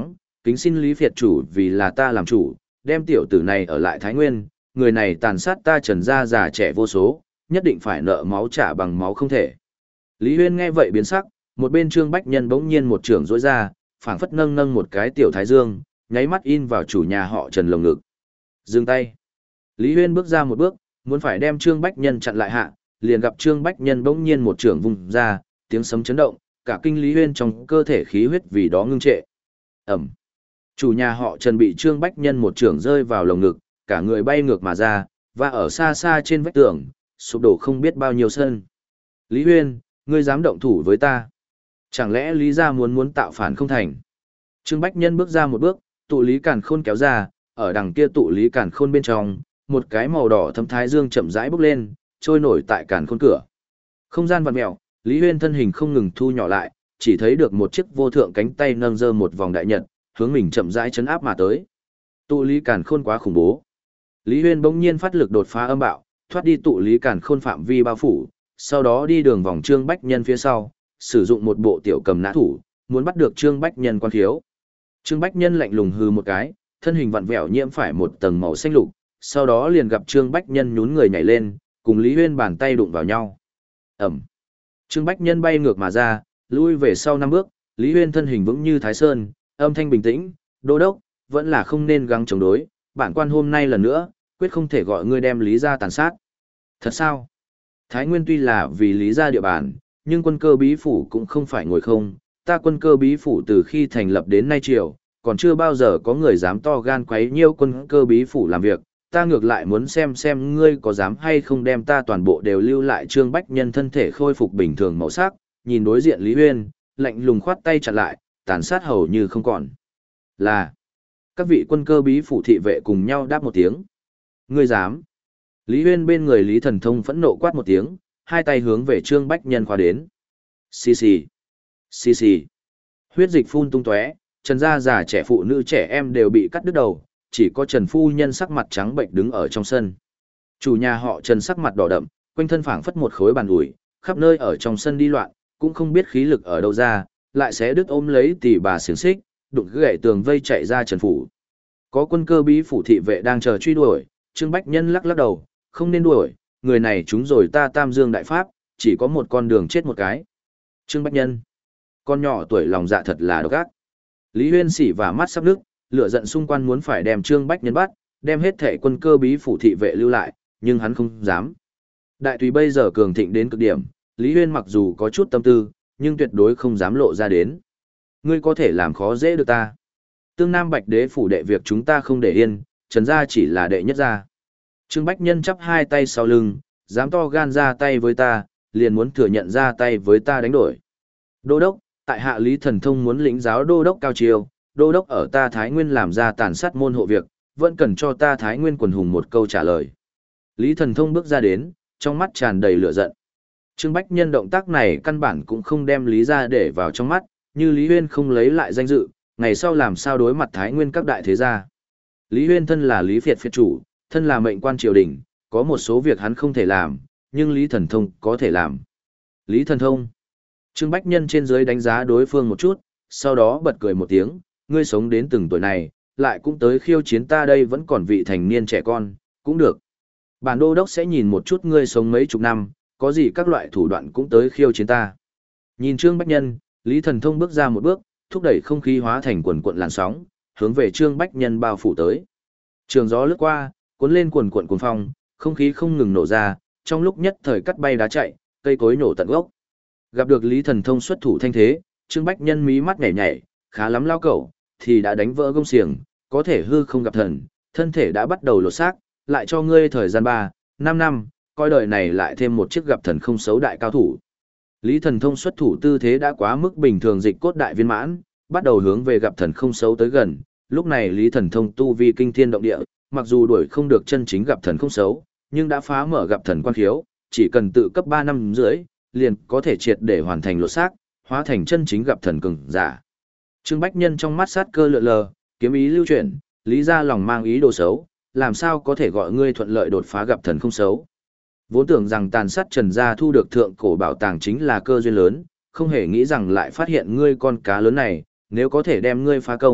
Kính xin Lý Việt chủ vì là ta làm chủ, đem tiểu tử này ở lại Thái Nguyên, người này tàn sát ta Trần gia già trẻ vô số, nhất định phải nợ máu trả bằng máu không thể. Lý Huyên nghe vậy biến sắc, một bên Trương Bách Nhân bỗng nhiên một trường rỗi ra, phảng phất nâng nâng một cái tiểu thái dương, nháy mắt in vào chủ nhà họ Trần lồng ngực. Dừng tay. Lý Huyên bước ra một bước, muốn phải đem Trương Bách Nhân chặn lại hạ, liền gặp Trương Bách Nhân bỗng nhiên một trường vùng ra, tiếng sấm chấn động, cả kinh Lý Huyên trong cơ thể khí huyết vì đó ngưng trệ. Ẩm. Chủ nhà họ Trần bị Trương Bách Nhân một trường rơi vào lồng ngực, cả người bay ngược mà ra, và ở xa xa trên vách tường, sụp đổ không biết bao nhiêu sân. Lý Huyên, ngươi dám động thủ với ta? Chẳng lẽ Lý gia muốn muốn tạo phản không thành? Trương Bách Nhân bước ra một bước, tụ Lý Càn Khôn kéo ra, ở đằng kia tụ Lý Càn Khôn bên trong, một cái màu đỏ thâm thái dương chậm rãi bốc lên, trôi nổi tại Càn Khôn cửa. Không gian vặn mèo, Lý Huyên thân hình không ngừng thu nhỏ lại, chỉ thấy được một chiếc vô thượng cánh tay nâng giơ một vòng đại nhật, hướng mình chậm rãi chấn áp mà tới. Tụ Lý Càn Khôn quá khủng bố. Lý Huyên bỗng nhiên phát lực đột phá âm bạo, thoát đi tụ Lý Càn Khôn phạm vi bao phủ, sau đó đi đường vòng Trương Bách Nhân phía sau, sử dụng một bộ tiểu cầm nã thủ, muốn bắt được Trương Bách Nhân quan khiếu. Trương Bách Nhân lạnh lùng hừ một cái, thân hình vặn vẹo nhiễm phải một tầng màu xanh lục, sau đó liền gặp Trương Bách Nhân nhún người nhảy lên, cùng Lý Huyên bàn tay đụng vào nhau. Ẩm. Trương Bách Nhân bay ngược mà ra, lui về sau năm bước, Lý Huyên thân hình vững như Thái Sơn, âm thanh bình tĩnh, đô đốc, vẫn là không nên gắng chống đối, bản quan hôm nay lần nữa, quyết không thể gọi ngươi đem Lý gia tàn sát. Thật sao? Thái Nguyên tuy là vì Lý gia địa bàn, nhưng quân cơ bí phủ cũng không phải ngồi không, ta quân cơ bí phủ từ khi thành lập đến nay triều, còn chưa bao giờ có người dám to gan quấy nhiêu quân cơ bí phủ làm việc, ta ngược lại muốn xem xem ngươi có dám hay không đem ta toàn bộ đều lưu lại. Trương Bách Nhân thân thể khôi phục bình thường màu sắc, nhìn đối diện Lý Huyên, lạnh lùng khoát tay chặn lại, tàn sát hầu như không còn. Là, các vị quân cơ bí phủ thị vệ cùng nhau đáp một tiếng. Ngươi dám? Lý Huyên bên người Lý Thần Thông phẫn nộ quát một tiếng, hai tay hướng về Trương Bách Nhân khóa đến. Xì xì, xì xì. Huyết dịch phun tung tóe, Trần gia già trẻ phụ nữ trẻ em đều bị cắt đứt đầu, chỉ có Trần phu nhân sắc mặt trắng bệnh đứng ở trong sân. Chủ nhà họ Trần sắc mặt đỏ đậm, quanh thân phảng phất một khối bàn ủi, khắp nơi ở trong sân đi loạn, cũng không biết khí lực ở đâu ra, lại xé đứt ôm lấy tỷ bà xiềng xích, đụng gãy tường vây chạy ra Trần phủ. Có quân cơ bí phủ thị vệ đang chờ truy đuổi, Trương Bách Nhân lắc lắc đầu, không nên đuổi, người này chúng rồi ta Tam Dương đại pháp, chỉ có một con đường chết một cái. Trương Bách Nhân, con nhỏ tuổi lòng dạ thật là độc ác. Lý Huyên sỉ và mắt sắp nước, lửa giận xung quanh muốn phải đem Trương Bách Nhân bắt, đem hết thể quân cơ bí phủ thị vệ lưu lại, nhưng hắn không dám. Đại tùy bây giờ cường thịnh đến cực điểm, Lý Huyên mặc dù có chút tâm tư, nhưng tuyệt đối không dám lộ ra đến. Ngươi có thể làm khó dễ được ta. Tương Nam Bạch Đế phủ đệ việc chúng ta không để yên, Trần gia chỉ là đệ nhất gia. Trương Bách Nhân chắp hai tay sau lưng, dám to gan ra tay với ta, liền muốn thừa nhận ra tay với ta đánh đổi. Đô đốc, tại hạ Lý Thần Thông muốn lĩnh giáo đô đốc cao chiêu, đô đốc ở ta Thái Nguyên làm ra tàn sát môn hộ việc, vẫn cần cho ta Thái Nguyên quần hùng một câu trả lời. Lý Thần Thông bước ra đến, trong mắt tràn đầy lửa giận. Trương Bách Nhân động tác này căn bản cũng không đem Lý ra để vào trong mắt, như Lý Huyên không lấy lại danh dự, ngày sau làm sao đối mặt Thái Nguyên các đại thế gia. Lý Huyên thân là Lý Việt phiệt chủ, thân là mệnh quan triều đình, có một số việc hắn không thể làm, nhưng Lý Thần Thông có thể làm. Lý Thần Thông. Trương Bách Nhân trên dưới đánh giá đối phương một chút, sau đó bật cười một tiếng, ngươi sống đến từng tuổi này, lại cũng tới khiêu chiến ta đây vẫn còn vị thành niên trẻ con, cũng được. Bản đô đốc sẽ nhìn một chút ngươi sống mấy chục năm, có gì các loại thủ đoạn cũng tới khiêu chiến ta. Nhìn Trương Bách Nhân, Lý Thần Thông bước ra một bước, thúc đẩy không khí hóa thành quần cuộn làn sóng, hướng về Trương Bách Nhân bao phủ tới. Trường gió lướt qua, cuốn lên quần cuộn cuồng phong, không khí không ngừng nổ ra, trong lúc nhất thời cắt bay đá chạy, cây cối nổ tận gốc. Gặp được Lý Thần Thông xuất thủ thanh thế, Trương Bách Nhân mí mắt nhảy nhảy, khá lắm lao cẩu, thì đã đánh vỡ gông xiềng, có thể hư không gặp thần, thân thể đã bắt đầu lột xác, lại cho ngươi thời gian ba, năm năm, coi đời này lại thêm một chiếc gặp thần không xấu đại cao thủ. Lý Thần Thông xuất thủ tư thế đã quá mức bình thường dịch cốt đại viên mãn, bắt đầu hướng về gặp thần không xấu tới gần, lúc này Lý Thần Thông tu vi kinh thiên động địa, mặc dù đuổi không được chân chính gặp thần không xấu, nhưng đã phá mở gặp thần quan khiếu, chỉ cần tự cấp ba năm rưỡi, liền có thể triệt để hoàn thành lột xác, hóa thành chân chính gặp thần cường giả. Trương Bách Nhân trong mắt sát cơ lượn lờ, kiếm ý lưu chuyển, Lý ra lòng mang ý đồ xấu, làm sao có thể gọi ngươi thuận lợi đột phá gặp thần không xấu. Vốn tưởng rằng tàn sát Trần gia thu được thượng cổ bảo tàng chính là cơ duyên lớn, không hề nghĩ rằng lại phát hiện ngươi con cá lớn này, nếu có thể đem ngươi phá công,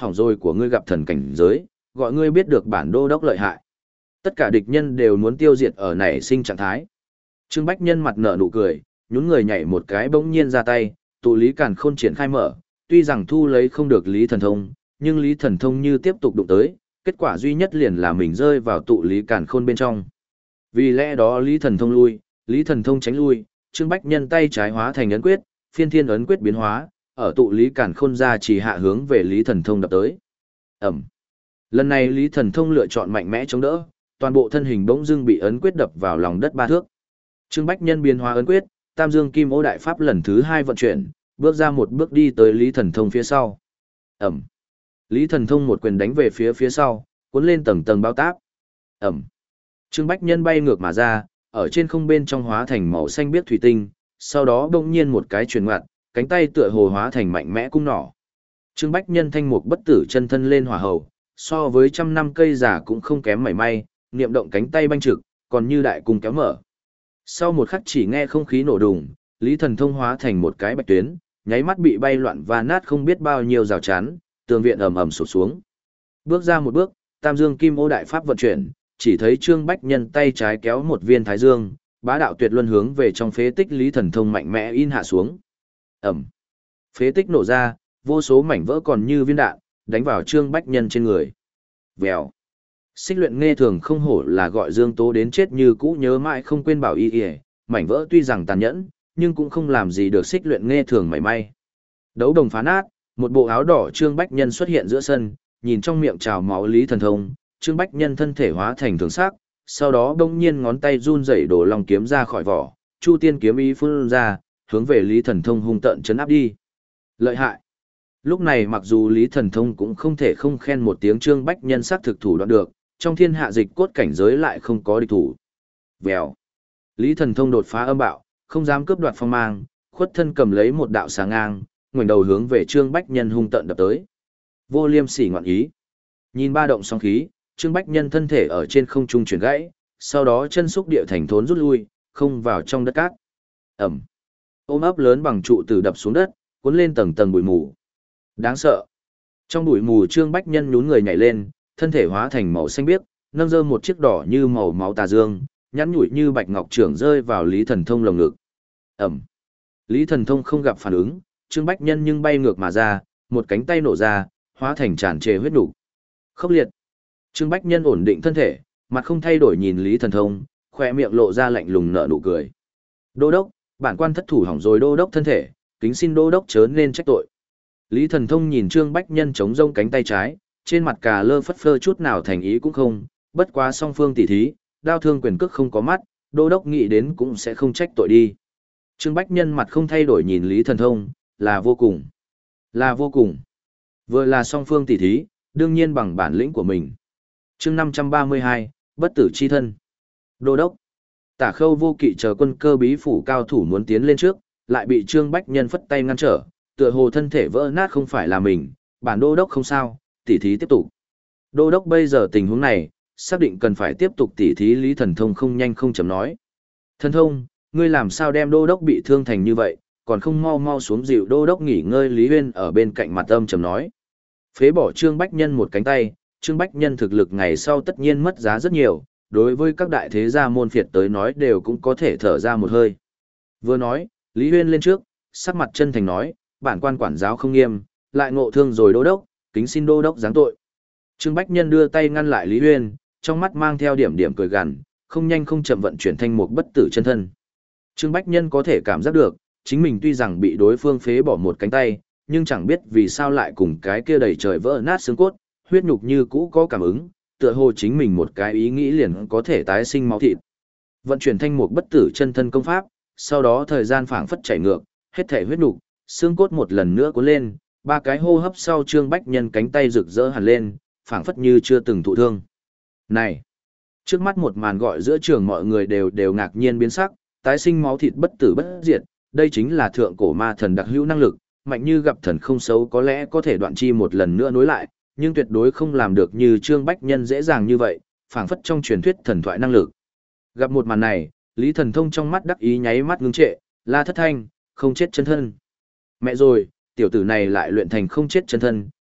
hỏng rồi của ngươi gặp thần cảnh giới, gọi ngươi biết được bản đô đốc lợi hại. Tất cả địch nhân đều muốn tiêu diệt ở nảy sinh trạng thái. Trương Bách Nhân mặt nở nụ cười, nhún người nhảy một cái bỗng nhiên ra tay, tụ Lý Càn Khôn triển khai mở, tuy rằng thu lấy không được Lý Thần Thông, nhưng Lý Thần Thông như tiếp tục đụng tới, kết quả duy nhất liền là mình rơi vào tụ Lý Càn Khôn bên trong. Vì lẽ đó Lý Thần Thông lui, Lý Thần Thông tránh lui, Trương Bách Nhân tay trái hóa thành ấn quyết, phiên thiên ấn quyết biến hóa, ở tụ Lý Càn Khôn ra chỉ hạ hướng về Lý Thần Thông đập tới. Ẩm. Lần này Lý Thần Thông lựa chọn mạnh mẽ chống đỡ, toàn bộ thân hình bỗng dưng bị ấn quyết đập vào lòng đất ba thước. Trương Bách Nhân biến hóa ấn quyết, Tam Dương Kim Ô Đại Pháp lần thứ hai vận chuyển, bước ra một bước đi tới Lý Thần Thông phía sau. Ẩm. Lý Thần Thông một quyền đánh về phía phía sau, cuốn lên tầng tầng bao táp. Ẩm. Trương Bách Nhân bay ngược mà ra, ở trên không bên trong hóa thành màu xanh biếc thủy tinh, sau đó bỗng nhiên một cái chuyển ngoặt, cánh tay tựa hồ hóa thành mạnh mẽ cung nỏ. Trương Bách Nhân thanh mục bất tử chân thân lên hỏa hầu, so với trăm năm cây giả cũng không kém mảy may, niệm động cánh tay banh trực, còn như đại cung kéo mở. Sau một khắc chỉ nghe không khí nổ đùng, Lý Thần Thông hóa thành một cái bạch tuyến, nháy mắt bị bay loạn và nát không biết bao nhiêu rào chắn, tường viện ầm ầm sụp xuống. Bước ra một bước, Tam Dương Kim Ô Đại Pháp vận chuyển, chỉ thấy Trương Bách Nhân tay trái kéo một viên thái dương, bá đạo tuyệt luân hướng về trong phế tích Lý Thần Thông mạnh mẽ in hạ xuống. Ầm. Phế tích nổ ra, vô số mảnh vỡ còn như viên đạn, đánh vào Trương Bách Nhân trên người. Vèo. Xích Luyện Nghe Thường không hổ là gọi Dương Tố đến chết như cũ nhớ mãi không quên bảo y y, mảnh vỡ tuy rằng tàn nhẫn, nhưng cũng không làm gì được Xích Luyện Nghe Thường mảy may. Đấu đồng phá nát, một bộ áo đỏ Trương Bách Nhân xuất hiện giữa sân, nhìn trong miệng trào máu Lý Thần Thông, Trương Bách Nhân thân thể hóa thành thường sắc, sau đó bỗng nhiên ngón tay run rẩy đổ long kiếm ra khỏi vỏ, Chu Tiên kiếm ý phun ra, hướng về Lý Thần Thông hung tợn chấn áp đi. Lợi hại. Lúc này mặc dù Lý Thần Thông cũng không thể không khen một tiếng Trương Bách Nhân sắc thực thủ đoạn được, trong thiên hạ dịch cốt cảnh giới lại không có địch thủ. Vèo. Lý Thần Thông đột phá âm bạo, không dám cướp đoạt phong mang, khuất thân cầm lấy một đạo sáng ngang, ngoảnh đầu hướng về Trương Bách Nhân hung tợn đập tới. Vô Liêm Sỉ ngoạn ý. Nhìn ba động song khí, Trương Bách Nhân thân thể ở trên không trung chuyển gãy, sau đó chân xúc địa thành thốn rút lui, không vào trong đất cát. Ẩm. Ôm ấp lớn bằng trụ từ đập xuống đất, cuốn lên tầng tầng bụi mù. Đáng sợ. Trong bụi mù Trương Bách Nhân nhún người nhảy lên, thân thể hóa thành màu xanh biếc, nâng giơ một chiếc đỏ như màu máu tà dương, nhẵn nhụi như bạch ngọc trưởng rơi vào Lý Thần Thông lồng ngực. Ẩm. Lý Thần Thông không gặp phản ứng, Trương Bách Nhân nhưng bay ngược mà ra, một cánh tay nổ ra, hóa thành tràn trề huyết nục. Khốc liệt. Trương Bách Nhân ổn định thân thể, mặt không thay đổi nhìn Lý Thần Thông, khỏe miệng lộ ra lạnh lùng nở nụ cười. Đô đốc, bản quan thất thủ hỏng rồi đô đốc thân thể, kính xin đô đốc chớ nên trách tội. Lý Thần Thông nhìn Trương Bách Nhân chống rông cánh tay trái, trên mặt cà lơ phất phơ chút nào thành ý cũng không, bất quá song phương tỉ thí, đao thương quyền cước không có mắt, đô đốc nghĩ đến cũng sẽ không trách tội đi. Trương Bách Nhân mặt không thay đổi nhìn Lý Thần Thông, là vô cùng, là vô cùng. Vừa là song phương tỉ thí, đương nhiên bằng bản lĩnh của mình. Chương năm trăm ba mươi hai, bất tử chi thân. Đô đốc. Tả Khâu Vô Kỵ chờ quân cơ bí phủ cao thủ muốn tiến lên trước, lại bị Trương Bách Nhân phất tay ngăn trở, tựa hồ thân thể vỡ nát không phải là mình, bản đô đốc không sao, tỉ thí tiếp tục. Đô đốc bây giờ tình huống này, xác định cần phải tiếp tục tỉ thí. Lý Thần Thông không nhanh không chậm nói. Thần Thông, ngươi làm sao đem đô đốc bị thương thành như vậy, còn không mau mau xuống dịu đô đốc nghỉ ngơi. Lý Huyên ở bên cạnh mặt âm trầm nói. Phế bỏ Trương Bách Nhân một cánh tay, Trương Bách Nhân thực lực ngày sau tất nhiên mất giá rất nhiều, đối với các đại thế gia môn phiệt tới nói đều cũng có thể thở ra một hơi. Vừa nói, Lý Huyên lên trước, sắc mặt chân thành nói, bản quan quản giáo không nghiêm, lại ngộ thương rồi đô đốc, kính xin đô đốc giáng tội. Trương Bách Nhân đưa tay ngăn lại Lý Huyên, trong mắt mang theo điểm điểm cười gằn, không nhanh không chậm vận chuyển thanh mục bất tử chân thân. Trương Bách Nhân có thể cảm giác được, chính mình tuy rằng bị đối phương phế bỏ một cánh tay, nhưng chẳng biết vì sao lại cùng cái kia đầy trời vỡ nát xương cốt, huyết nhục như cũ có cảm ứng, tựa hồ chính mình một cái ý nghĩ liền có thể tái sinh máu thịt. Vận chuyển thanh mục bất tử chân thân công pháp, sau đó thời gian phảng phất chảy ngược, hết thể huyết nhục, xương cốt một lần nữa cuốn lên, ba cái hô hấp sau Trương Bách Nhân cánh tay rực rỡ hẳn lên, phảng phất như chưa từng thụ thương. Này, trước mắt một màn gọi giữa trường mọi người đều đều ngạc nhiên biến sắc, tái sinh máu thịt bất tử bất diệt, đây chính là thượng cổ ma thần đặc hữu năng lực, mạnh như gặp thần không xấu có lẽ có thể đoạn chi một lần nữa nối lại, nhưng tuyệt đối không làm được như Trương Bách Nhân dễ dàng như vậy, phảng phất trong truyền thuyết thần thoại năng lực. Gặp một màn này, Lý Thần Thông trong mắt đắc ý nháy mắt ngưng trệ, la thất thanh, không chết chân thân. Mẹ rồi, tiểu tử này lại luyện thành không chết chân thân,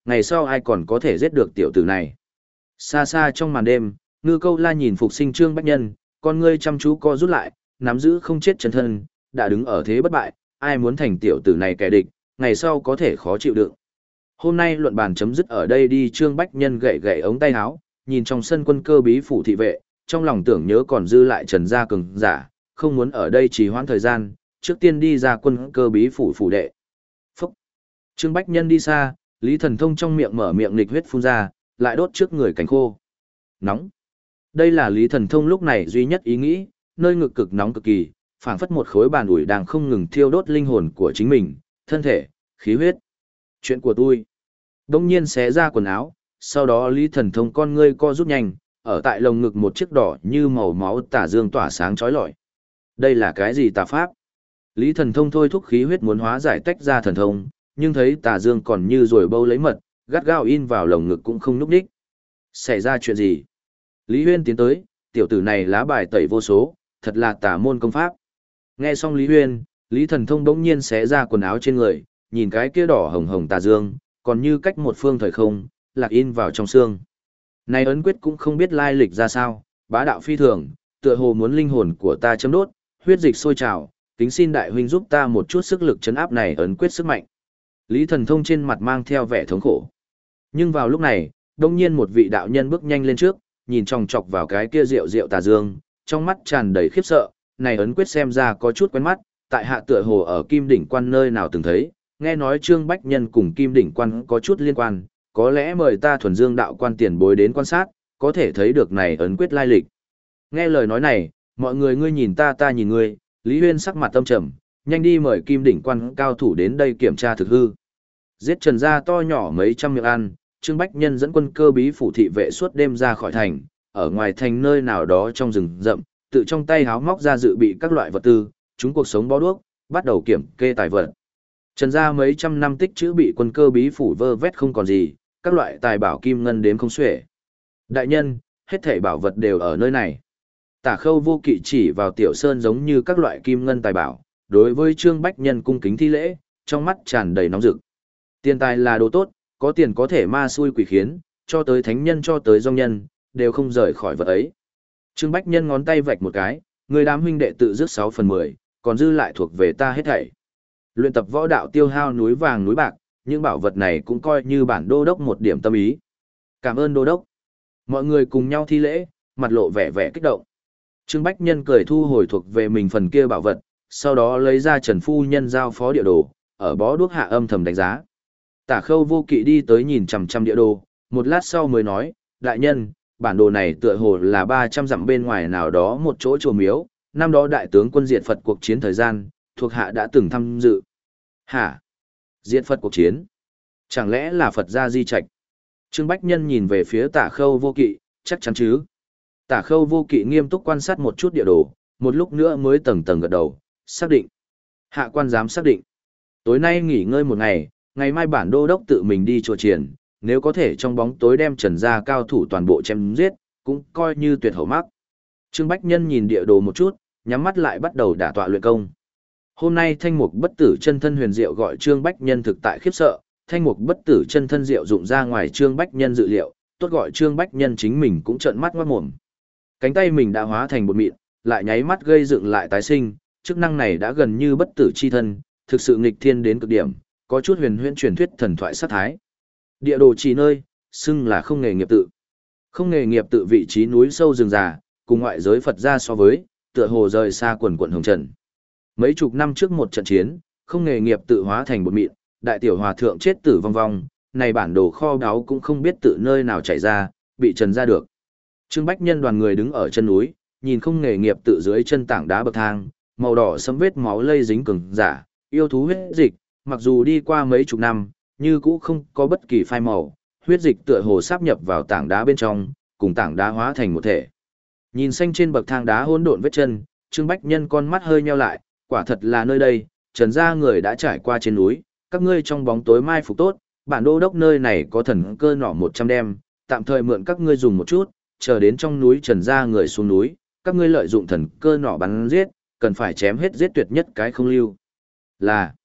ngày sau ai còn có thể giết được tiểu tử này. Xa xa trong màn đêm, Ngư Câu La nhìn phục sinh Trương Bách Nhân, con ngươi chăm chú co rút lại, nắm giữ không chết chân thân, đã đứng ở thế bất bại, ai muốn thành tiểu tử này kẻ địch, ngày sau có thể khó chịu đựng. Hôm nay luận bàn chấm dứt ở đây đi. Trương Bách Nhân gậy gậy ống tay áo, nhìn trong sân quân cơ bí phủ thị vệ, trong lòng tưởng nhớ còn dư lại Trần gia cường giả, không muốn ở đây trì hoãn thời gian, trước tiên đi ra quân cơ bí phủ phủ đệ. Phúc! Trương Bách Nhân đi xa, Lý Thần Thông trong miệng mở miệng nghịch huyết phun ra, lại đốt trước người cánh khô. Nóng! Đây là Lý Thần Thông lúc này duy nhất ý nghĩ, nơi ngực cực nóng cực kỳ, phảng phất một khối bàn ủi đang không ngừng thiêu đốt linh hồn của chính mình, thân thể, khí huyết. Chuyện của tôi. Đông nhiên xé ra quần áo, sau đó Lý Thần Thông con ngươi co rút nhanh, ở tại lồng ngực một chiếc đỏ như màu máu tà dương tỏa sáng chói lọi. Đây là cái gì tà pháp? Lý Thần Thông thôi thúc khí huyết muốn hóa giải tách ra thần thông, nhưng thấy tà dương còn như rồi bâu lấy mật, gắt gao in vào lồng ngực cũng không núp đích. Xảy ra chuyện gì? Lý Huyên tiến tới, tiểu tử này lá bài tẩy vô số, thật là tà môn công pháp. Nghe xong Lý Huyên, Lý Thần Thông bỗng nhiên xé ra quần áo trên người, nhìn cái kia đỏ hồng hồng tà dương, còn như cách một phương thời không, lạc in vào trong xương. Này ấn quyết cũng không biết lai lịch ra sao, bá đạo phi thường, tựa hồ muốn linh hồn của ta chấm đốt, huyết dịch sôi trào, kính xin đại huynh giúp ta một chút sức lực chấn áp này ấn quyết sức mạnh. Lý Thần Thông trên mặt mang theo vẻ thống khổ. Nhưng vào lúc này, đông nhiên một vị đạo nhân bước nhanh lên trước, nhìn chòng chọc vào cái kia rượu rượu tà dương, trong mắt tràn đầy khiếp sợ, này ấn quyết xem ra có chút quen mắt, tại hạ tựa hồ ở Kim Đỉnh Quan nơi nào từng thấy, nghe nói Trương Bách Nhân cùng Kim Đỉnh Quan có chút liên quan, có lẽ mời ta Thuần Dương đạo quan tiền bối đến quan sát, có thể thấy được này ấn quyết lai lịch. Nghe lời nói này, mọi người ngươi nhìn ta ta nhìn ngươi, Lý Huyên sắc mặt tâm trầm, nhanh đi mời Kim Đỉnh Quan cao thủ đến đây kiểm tra thực hư. Giết Trần gia to nhỏ mấy trăm miệng ăn, Trương Bách Nhân dẫn quân cơ bí phủ thị vệ suốt đêm ra khỏi thành, ở ngoài thành nơi nào đó trong rừng rậm, tự trong tay háo móc ra dự bị các loại vật tư, chúng cuộc sống bó đuốc, bắt đầu kiểm kê tài vật. Trần gia mấy trăm năm tích trữ bị quân cơ bí phủ vơ vét không còn gì, các loại tài bảo kim ngân đếm không xuể. Đại nhân, hết thảy bảo vật đều ở nơi này. Tả Khâu Vô Kỵ chỉ vào Tiểu Sơn giống như các loại kim ngân tài bảo, đối với Trương Bách Nhân cung kính thi lễ, trong mắt tràn đầy nóng rực. Tiền tài là đồ tốt, có tiền có thể ma xui quỷ khiến, cho tới thánh nhân cho tới dòng nhân, đều không rời khỏi vật ấy. Trương Bách Nhân ngón tay vạch một cái, người đám huynh đệ tự dứt sáu phần mười, còn dư lại thuộc về ta hết thảy. Luyện tập võ đạo tiêu hao núi vàng núi bạc, những bảo vật này cũng coi như bản đô đốc một điểm tâm ý. Cảm ơn đô đốc. Mọi người cùng nhau thi lễ, mặt lộ vẻ vẻ kích động. Trương Bách Nhân cười thu hồi thuộc về mình phần kia bảo vật, sau đó lấy ra Trần Phu Nhân giao phó địa đồ, ở bó đuốc hạ âm thầm đánh giá. Tả Khâu Vô Kỵ đi tới nhìn chằm chằm địa đồ, một lát sau mới nói, đại nhân, bản đồ này tựa hồ là ba trăm dặm bên ngoài nào đó một chỗ chùa miếu, năm đó đại tướng quân diệt Phật cuộc chiến thời gian, thuộc hạ đã từng tham dự. Hả? Diệt Phật cuộc chiến? Chẳng lẽ là Phật gia di trạch? Trương Bách Nhân nhìn về phía Tả Khâu Vô Kỵ, chắc chắn chứ? Tả Khâu Vô Kỵ nghiêm túc quan sát một chút địa đồ, một lúc nữa mới tầng tầng gật đầu, xác định. Hạ quan dám xác định. Tối nay nghỉ ngơi một ngày, ngày mai bản đô đốc tự mình đi chùa triển, nếu có thể trong bóng tối đem Trần gia cao thủ toàn bộ chém giết, cũng coi như tuyệt hậu mắc. Trương Bách Nhân nhìn địa đồ một chút, nhắm mắt lại bắt đầu đả tọa luyện công. Hôm nay thanh mục bất tử chân thân huyền diệu gọi Trương Bách Nhân thực tại khiếp sợ, thanh mục bất tử chân thân diệu dụng ra ngoài Trương Bách Nhân dự liệu, tốt gọi Trương Bách Nhân chính mình cũng trợn mắt ngoát mồm. Cánh tay mình đã hóa thành bột mịn, lại nháy mắt gây dựng lại tái sinh, chức năng này đã gần như bất tử chi thân, thực sự nghịch thiên đến cực điểm, có chút huyền huyễn truyền thuyết thần thoại sát thái. Địa đồ chỉ nơi, xưng là không nghề nghiệp tự. Không nghề nghiệp tự vị trí núi sâu rừng già, cùng ngoại giới Phật gia so với, tựa hồ rời xa quần quần hồng trần. Mấy chục năm trước một trận chiến, không nghề nghiệp tự hóa thành bột mịn, đại tiểu hòa thượng chết tử vong vong, này bản đồ kho báu cũng không biết tự nơi nào chảy ra, bị trần ra được. Trương Bách Nhân đoàn người đứng ở chân núi, nhìn không nghề nghiệp tự dưới chân tảng đá bậc thang, màu đỏ sẫm vết máu lây dính cường giả, yêu thú huyết dịch, mặc dù đi qua mấy chục năm, như cũ không có bất kỳ phai màu, huyết dịch tựa hồ sáp nhập vào tảng đá bên trong, cùng tảng đá hóa thành một thể. Nhìn xanh trên bậc thang đá hỗn độn vết chân, Trương Bách Nhân con mắt hơi nheo lại, quả thật là nơi đây, Trần gia người đã trải qua trên núi, các ngươi trong bóng tối mai phục tốt, bản đô đốc nơi này có thần cơ nỏ một trăm đem, tạm thời mượn các ngươi dùng một chút, chờ đến trong núi Trần gia người xuống núi, các ngươi lợi dụng thần cơ nỏ bắn giết, cần phải chém hết giết tuyệt nhất cái không lưu. Là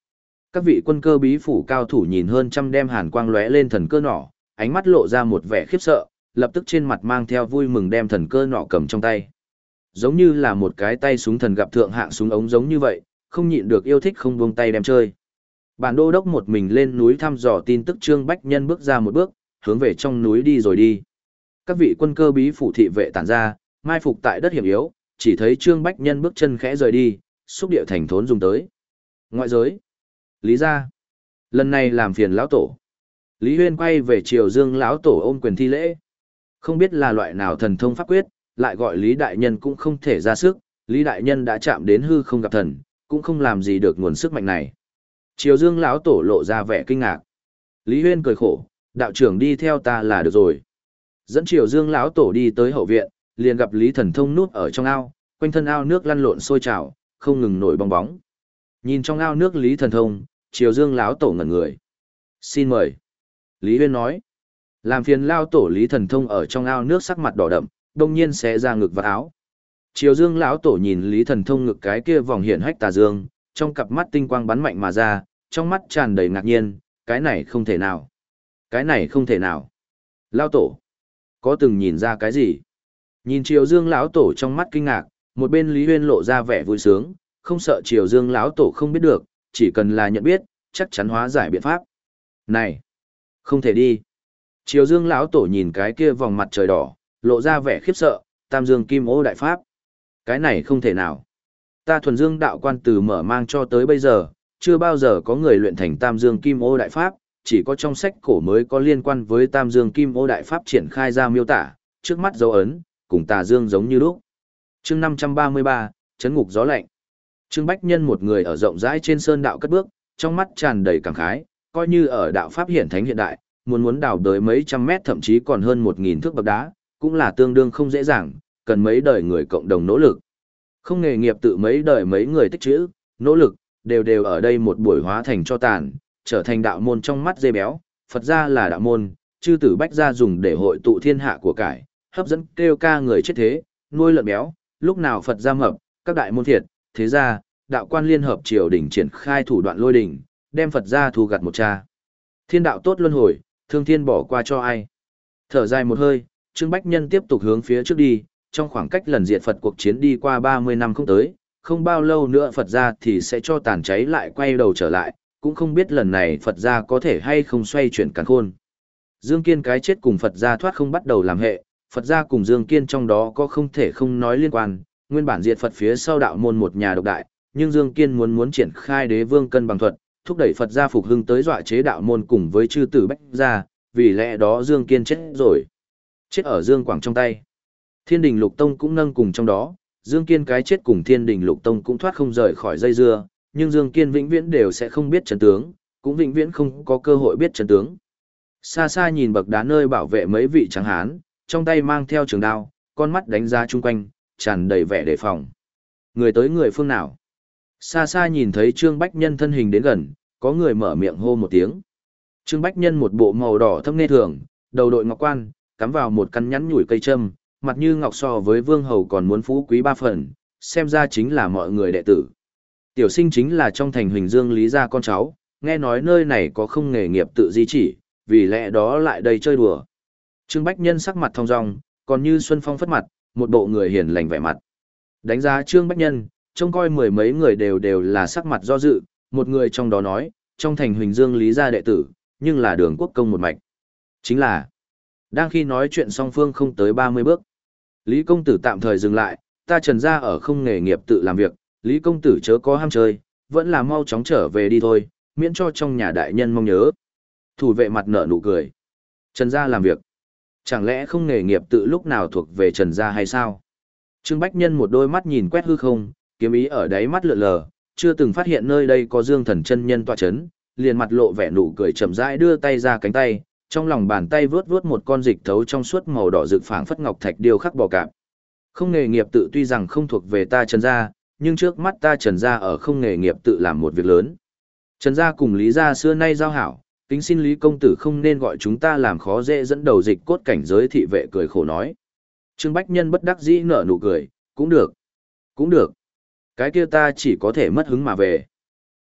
Các vị quân cơ bí phủ cao thủ nhìn hơn trăm đem hàn quang lóe lên thần cơ nỏ, ánh mắt lộ ra một vẻ khiếp sợ, lập tức trên mặt mang theo vui mừng đem thần cơ nỏ cầm trong tay. Giống như là một cái tay súng thần gặp thượng hạng súng ống giống như vậy, không nhịn được yêu thích không buông tay đem chơi. Bản đô đốc một mình lên núi thăm dò tin tức Trương Bách Nhân bước ra một bước, hướng về trong núi đi rồi đi. Các vị quân cơ bí phủ thị vệ tản ra, mai phục tại đất hiểm yếu, chỉ thấy Trương Bách Nhân bước chân khẽ rời đi, xúc địa thành thốn dùng tới. Ngoại giới. Lý gia. Lần này làm phiền lão tổ. Lý Huyên quay về Triều Dương lão tổ ôm quyền thi lễ. Không biết là loại nào thần thông pháp quyết, lại gọi Lý đại nhân cũng không thể ra sức, Lý đại nhân đã chạm đến hư không gặp thần, cũng không làm gì được nguồn sức mạnh này. Triều Dương lão tổ lộ ra vẻ kinh ngạc. Lý Huyên cười khổ, đạo trưởng đi theo ta là được rồi. Dẫn Triều Dương lão tổ đi tới hậu viện, liền gặp Lý Thần Thông núp ở trong ao, quanh thân ao nước lăn lộn sôi trào, không ngừng nổi bong bóng. Nhìn trong ao nước Lý Thần Thông, Triều Dương lão tổ ngẩn người. Xin mời. Lý Huyên nói. Làm phiền lao tổ Lý Thần Thông ở trong ao nước sắc mặt đỏ đậm, đông nhiên xé ra ngực và áo. Triều Dương lão tổ nhìn Lý Thần Thông ngực cái kia vòng hiện hách tà dương, trong cặp mắt tinh quang bắn mạnh mà ra, trong mắt tràn đầy ngạc nhiên, cái này không thể nào. Cái này không thể nào. Lao tổ, có từng nhìn ra cái gì? Nhìn Triều Dương lão tổ trong mắt kinh ngạc, một bên Lý Huyên lộ ra vẻ vui sướng, không sợ Triều Dương lão tổ không biết được, chỉ cần là nhận biết, chắc chắn hóa giải biện pháp. Này, không thể đi. Triều Dương lão tổ nhìn cái kia vòng mặt trời đỏ, lộ ra vẻ khiếp sợ, Tam Dương Kim Ô đại pháp. Cái này không thể nào. Ta thuần dương đạo quan từ mở mang cho tới bây giờ, chưa bao giờ có người luyện thành Tam Dương Kim Ô đại pháp, chỉ có trong sách cổ mới có liên quan với Tam Dương Kim Ô đại pháp triển khai ra miêu tả, trước mắt dấu ấn, cùng tà dương giống như lúc. Chương năm trăm ba mươi ba, Chấn ngục gió lạnh. Trương Bách Nhân một người ở rộng rãi trên sơn đạo cất bước, trong mắt tràn đầy cảm khái, coi như ở đạo pháp hiển thánh hiện đại, muốn muốn đào đới mấy trăm mét thậm chí còn hơn một nghìn thước bậc đá, cũng là tương đương không dễ dàng, cần mấy đời người cộng đồng nỗ lực. Không nghề nghiệp tự mấy đời mấy người tích trữ, nỗ lực, đều đều ở đây một buổi hóa thành cho tàn, trở thành đạo môn trong mắt dê béo, Phật gia là đạo môn, chư tử bách gia dùng để hội tụ thiên hạ của cải, hấp dẫn kêu ca người chết thế, nuôi lợn béo, lúc nào Phật gia mập, các đại môn thiệt, thế gia, đạo quan liên hợp triều đình triển khai thủ đoạn lôi đình, đem Phật gia thu gặt một cha. Thiên đạo tốt luân hồi, thương thiên bỏ qua cho ai. Thở dài một hơi, Trương Bách Nhân tiếp tục hướng phía trước đi, trong khoảng cách lần diệt Phật cuộc chiến đi qua ba mươi năm không tới, không bao lâu nữa Phật gia thì sẽ cho tàn cháy lại quay đầu trở lại, cũng không biết lần này Phật gia có thể hay không xoay chuyển càn khôn. Dương Kiên cái chết cùng Phật gia thoát không bắt đầu làm hệ, Phật gia cùng Dương Kiên trong đó có không thể không nói liên quan, nguyên bản diệt Phật phía sau đạo môn một nhà độc đại, nhưng Dương Kiên muốn muốn triển khai đế vương cân bằng thuật, thúc đẩy Phật gia phục hưng tới dọa chế đạo môn cùng với chư tử bách gia, vì lẽ đó Dương Kiên chết rồi. Chết ở Dương Quảng trong tay. Thiên Đình Lục Tông cũng nâng cùng trong đó, Dương Kiên cái chết cùng Thiên Đình Lục Tông cũng thoát không rời khỏi dây dưa, nhưng Dương Kiên vĩnh viễn đều sẽ không biết chân tướng, cũng vĩnh viễn không có cơ hội biết chân tướng. Xa xa nhìn bậc đá nơi bảo vệ mấy vị tráng hán, trong tay mang theo trường đao, con mắt đánh giá chung quanh, tràn đầy vẻ đề phòng. Người tới người phương nào? Xa xa nhìn thấy Trương Bách Nhân thân hình đến gần, có người mở miệng hô một tiếng. Trương Bách Nhân một bộ màu đỏ thâm nghe thường, đầu đội ngọc quan, cắm vào một căn nhắn nhủi cây châm, mặt như ngọc so với vương hầu còn muốn phú quý ba phần, xem ra chính là mọi người đệ tử. Tiểu sinh chính là trong thành Huỳnh Dương Lý gia con cháu, nghe nói nơi này có không nghề nghiệp tự di chỉ, vì lẽ đó lại đây chơi đùa. Trương Bách Nhân sắc mặt thong dong, còn như xuân phong phất mặt, một bộ người hiền lành vẻ mặt. Đánh giá Trương Bách Nhân, trông coi mười mấy người đều đều là sắc mặt do dự, một người trong đó nói, trong thành Huỳnh Dương Lý gia đệ tử, nhưng là Đường Quốc công một mạch. Chính là, đang khi nói chuyện song phương không tới ba mươi bước. Lý công tử tạm thời dừng lại, ta Trần gia ở không nghề nghiệp tự làm việc, Lý công tử chớ có ham chơi, vẫn là mau chóng trở về đi thôi, miễn cho trong nhà đại nhân mong nhớ. Thủ vệ mặt nở nụ cười. Trần gia làm việc. Chẳng lẽ không nghề nghiệp tự lúc nào thuộc về Trần gia hay sao? Trương Bách Nhân một đôi mắt nhìn quét hư không, kiếm ý ở đáy mắt lượn lờ, chưa từng phát hiện nơi đây có Dương Thần chân nhân tọa chấn, liền mặt lộ vẻ nụ cười chậm rãi đưa tay ra cánh tay, trong lòng bàn tay vướt vướt một con dịch thấu trong suốt màu đỏ rực phảng phất ngọc thạch điêu khắc bò cạp. Không nghề nghiệp tự tuy rằng không thuộc về ta Trần gia, nhưng trước mắt ta Trần gia ở không nghề nghiệp tự làm một việc lớn. Trần gia cùng Lý gia xưa nay giao hảo, kính xin Lý công tử không nên gọi chúng ta làm khó dễ dẫn đầu dịch cốt cảnh giới thị vệ cười khổ nói. Trương Bách Nhân bất đắc dĩ nở nụ cười, cũng được, cũng được. Cái kia ta chỉ có thể mất hứng mà về.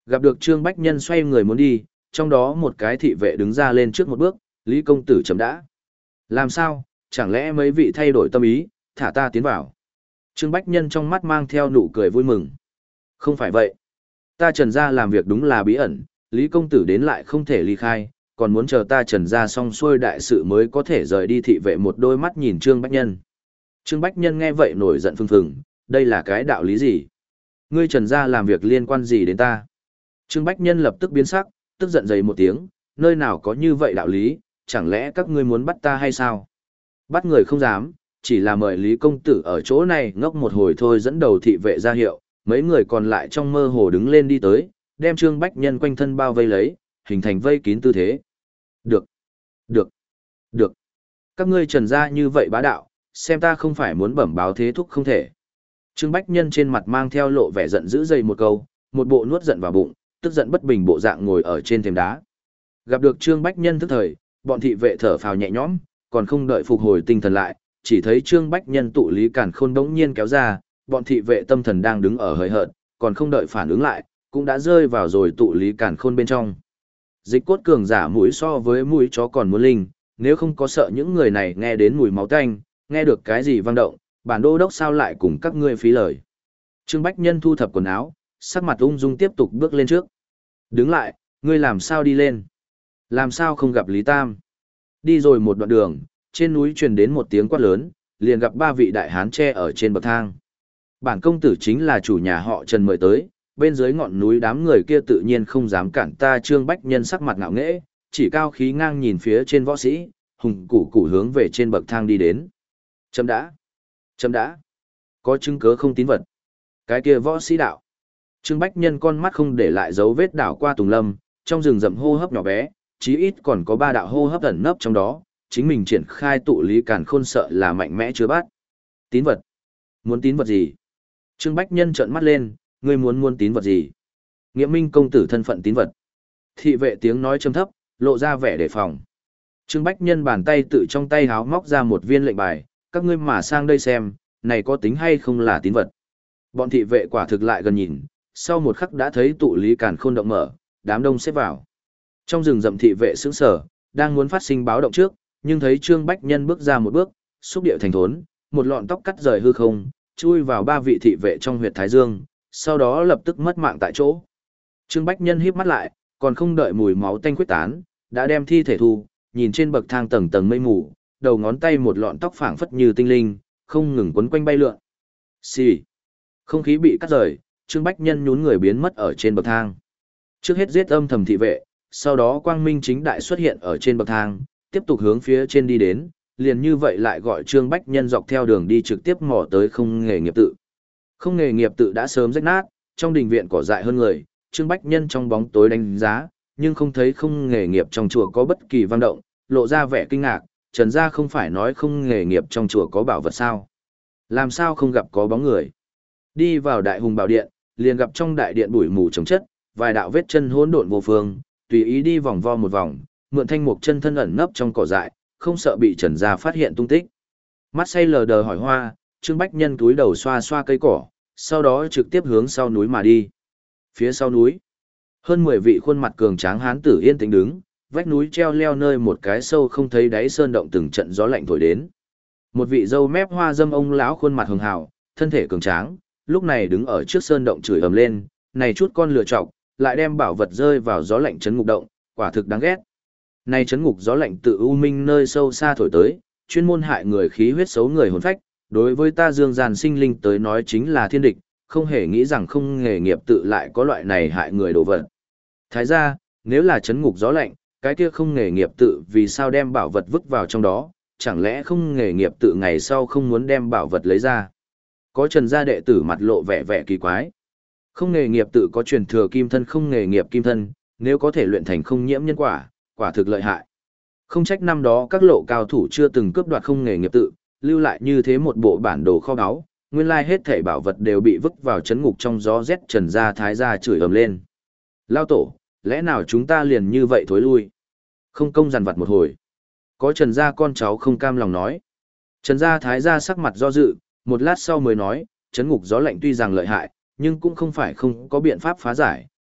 Gặp được Trương Bách Nhân xoay người muốn đi, trong đó một cái thị vệ đứng ra lên trước một bước, Lý công tử chấm đã. Làm sao, chẳng lẽ mấy vị thay đổi tâm ý, thả ta tiến vào. Trương Bách Nhân trong mắt mang theo nụ cười vui mừng. Không phải vậy. Ta Trần gia làm việc đúng là bí ẩn, Lý công tử đến lại không thể ly khai, còn muốn chờ ta Trần gia xong xuôi đại sự mới có thể rời đi. Thị vệ một đôi mắt nhìn Trương Bách Nhân. Trương Bách Nhân nghe vậy nổi giận phừng phừng, đây là cái đạo lý gì? Ngươi Trần gia làm việc liên quan gì đến ta? Trương Bách Nhân lập tức biến sắc, tức giận dày một tiếng, nơi nào có như vậy đạo lý, chẳng lẽ các ngươi muốn bắt ta hay sao? Bắt người không dám, chỉ là mời Lý công tử ở chỗ này ngốc một hồi thôi. Dẫn đầu thị vệ ra hiệu, mấy người còn lại trong mơ hồ đứng lên đi tới, đem Trương Bách Nhân quanh thân bao vây lấy, hình thành vây kín tư thế. Được, được, được. Các ngươi Trần gia như vậy bá đạo, xem ta không phải muốn bẩm báo thế thúc không thể. Trương Bách Nhân trên mặt mang theo lộ vẻ giận dữ dày một câu, một bộ nuốt giận vào bụng, tức giận bất bình bộ dạng ngồi ở trên thềm đá. Gặp được Trương Bách Nhân tức thời, bọn thị vệ thở phào nhẹ nhõm, còn không đợi phục hồi tinh thần lại, chỉ thấy Trương Bách Nhân tụ Lý Càn Khôn đống nhiên kéo ra, bọn thị vệ tâm thần đang đứng ở hời hợt, còn không đợi phản ứng lại, cũng đã rơi vào rồi tụ Lý Càn Khôn bên trong. Dịch cốt cường giả mũi so với mũi chó còn muốn linh, nếu không có sợ những người này nghe đến mùi máu tanh, nghe được cái gì vang động, bản đô đốc sao lại cùng các ngươi phí lời. Trương Bách Nhân thu thập quần áo, sắc mặt ung dung tiếp tục bước lên trước. Đứng lại, ngươi làm sao đi lên? Làm sao không gặp Lý Tam? Đi rồi một đoạn đường, trên núi truyền đến một tiếng quát lớn, liền gặp ba vị đại hán tre ở trên bậc thang. Bản công tử chính là chủ nhà họ Trần mời tới, bên dưới ngọn núi đám người kia tự nhiên không dám cản ta. Trương Bách Nhân sắc mặt ngạo nghễ, chỉ cao khí ngang nhìn phía trên võ sĩ, hùng củ củ hướng về trên bậc thang đi đến. Chấm đã, chấm đã, có chứng cớ không tín vật. Cái kia võ sĩ đạo. Trương Bách Nhân con mắt không để lại dấu vết đảo qua tùng lâm, trong rừng rậm hô hấp nhỏ bé, chí ít còn có ba đạo hô hấp ẩn nấp trong đó, chính mình triển khai tụ Lý Càn Khôn sợ là mạnh mẽ chưa bắt. Tín vật? Muốn tín vật gì? Trương Bách Nhân trợn mắt lên, ngươi muốn muốn tín vật gì? Nghĩa Minh công tử thân phận tín vật. Thị vệ tiếng nói trầm thấp, lộ ra vẻ đề phòng. Trương Bách Nhân bàn tay tự trong tay háo móc ra một viên lệnh bài, các ngươi mà sang đây xem, này có tính hay không là tín vật. Bọn thị vệ quả thực lại gần nhìn, sau một khắc đã thấy tụ Lý Càn Khôn động mở, đám đông xếp vào. Trong rừng rậm thị vệ sững sờ, đang muốn phát sinh báo động trước, nhưng thấy Trương Bách Nhân bước ra một bước, xúc điệu thành thốn, một lọn tóc cắt rời hư không, chui vào ba vị thị vệ trong huyệt thái dương, sau đó lập tức mất mạng tại chỗ. Trương Bách Nhân híp mắt lại, còn không đợi mùi máu tanh quyết tán, đã đem thi thể thu, nhìn trên bậc thang tầng tầng mây mù, đầu ngón tay một lọn tóc phảng phất như tinh linh, không ngừng quấn quanh bay lượn. Xì. Không khí bị cắt rời, Trương Bách Nhân nhún người biến mất ở trên bậc thang. Trước hết giết âm thầm thị vệ, sau đó quang minh chính đại xuất hiện ở trên bậc thang, tiếp tục hướng phía trên đi đến, liền như vậy lại gọi Trương Bách Nhân dọc theo đường đi trực tiếp mò tới không nghề nghiệp tự. Không nghề nghiệp tự đã sớm rách nát, trong đình viện cỏ dại hơn người, Trương Bách Nhân trong bóng tối đánh giá, nhưng không thấy không nghề nghiệp trong chùa có bất kỳ vang động, lộ ra vẻ kinh ngạc, Trần gia không phải nói không nghề nghiệp trong chùa có bảo vật sao? Làm sao không gặp có bóng người? Đi vào đại hùng bảo điện, liền gặp trong đại điện bụi mù trồng chất, vài đạo vết chân hỗn độn vô phương, tùy ý đi vòng vo một vòng, mượn thanh mục chân thân ẩn nấp trong cỏ dại, không sợ bị Trần gia phát hiện tung tích. Mắt say lờ đờ hỏi hoa, Trương Bách Nhân túi đầu xoa xoa cây cỏ, sau đó trực tiếp hướng sau núi mà đi. Phía sau núi, hơn mười vị khuôn mặt cường tráng hán tử yên tĩnh đứng, vách núi treo leo nơi một cái sâu không thấy đáy sơn động từng trận gió lạnh thổi đến. Một vị râu mép hoa dâm ông lão khuôn mặt hường hào, thân thể cường tráng, lúc này đứng ở trước sơn động chửi ầm lên, này chút con lừa chọc, lại đem bảo vật rơi vào gió lạnh chấn ngục động, quả thực đáng ghét. Này chấn ngục gió lạnh tự u minh nơi sâu xa thổi tới, chuyên môn hại người khí huyết xấu người hồn phách, đối với ta dương gian sinh linh tới nói chính là thiên địch, không hề nghĩ rằng không nghề nghiệp tự lại có loại này hại người đồ vật. Thái ra, nếu là chấn ngục gió lạnh, cái kia không nghề nghiệp tự vì sao đem bảo vật vứt vào trong đó, chẳng lẽ không nghề nghiệp tự ngày sau không muốn đem bảo vật lấy ra. Có Trần gia đệ tử mặt lộ vẻ vẻ kỳ quái. Không nghề nghiệp tự có truyền thừa kim thân không nghề nghiệp kim thân, nếu có thể luyện thành không nhiễm nhân quả, quả thực lợi hại. Không trách năm đó các lộ cao thủ chưa từng cướp đoạt không nghề nghiệp tự, lưu lại như thế một bộ bản đồ kho báu, nguyên lai hết thảy bảo vật đều bị vứt vào chấn ngục trong gió rét. Trần gia thái gia chửi ầm lên. Lao tổ, lẽ nào chúng ta liền như vậy thối lui? Không công dằn vặt một hồi. Có Trần gia con cháu không cam lòng nói. Trần gia thái gia sắc mặt do dự, một lát sau mới nói, chấn ngục gió lạnh tuy rằng lợi hại, nhưng cũng không phải không có biện pháp phá giải,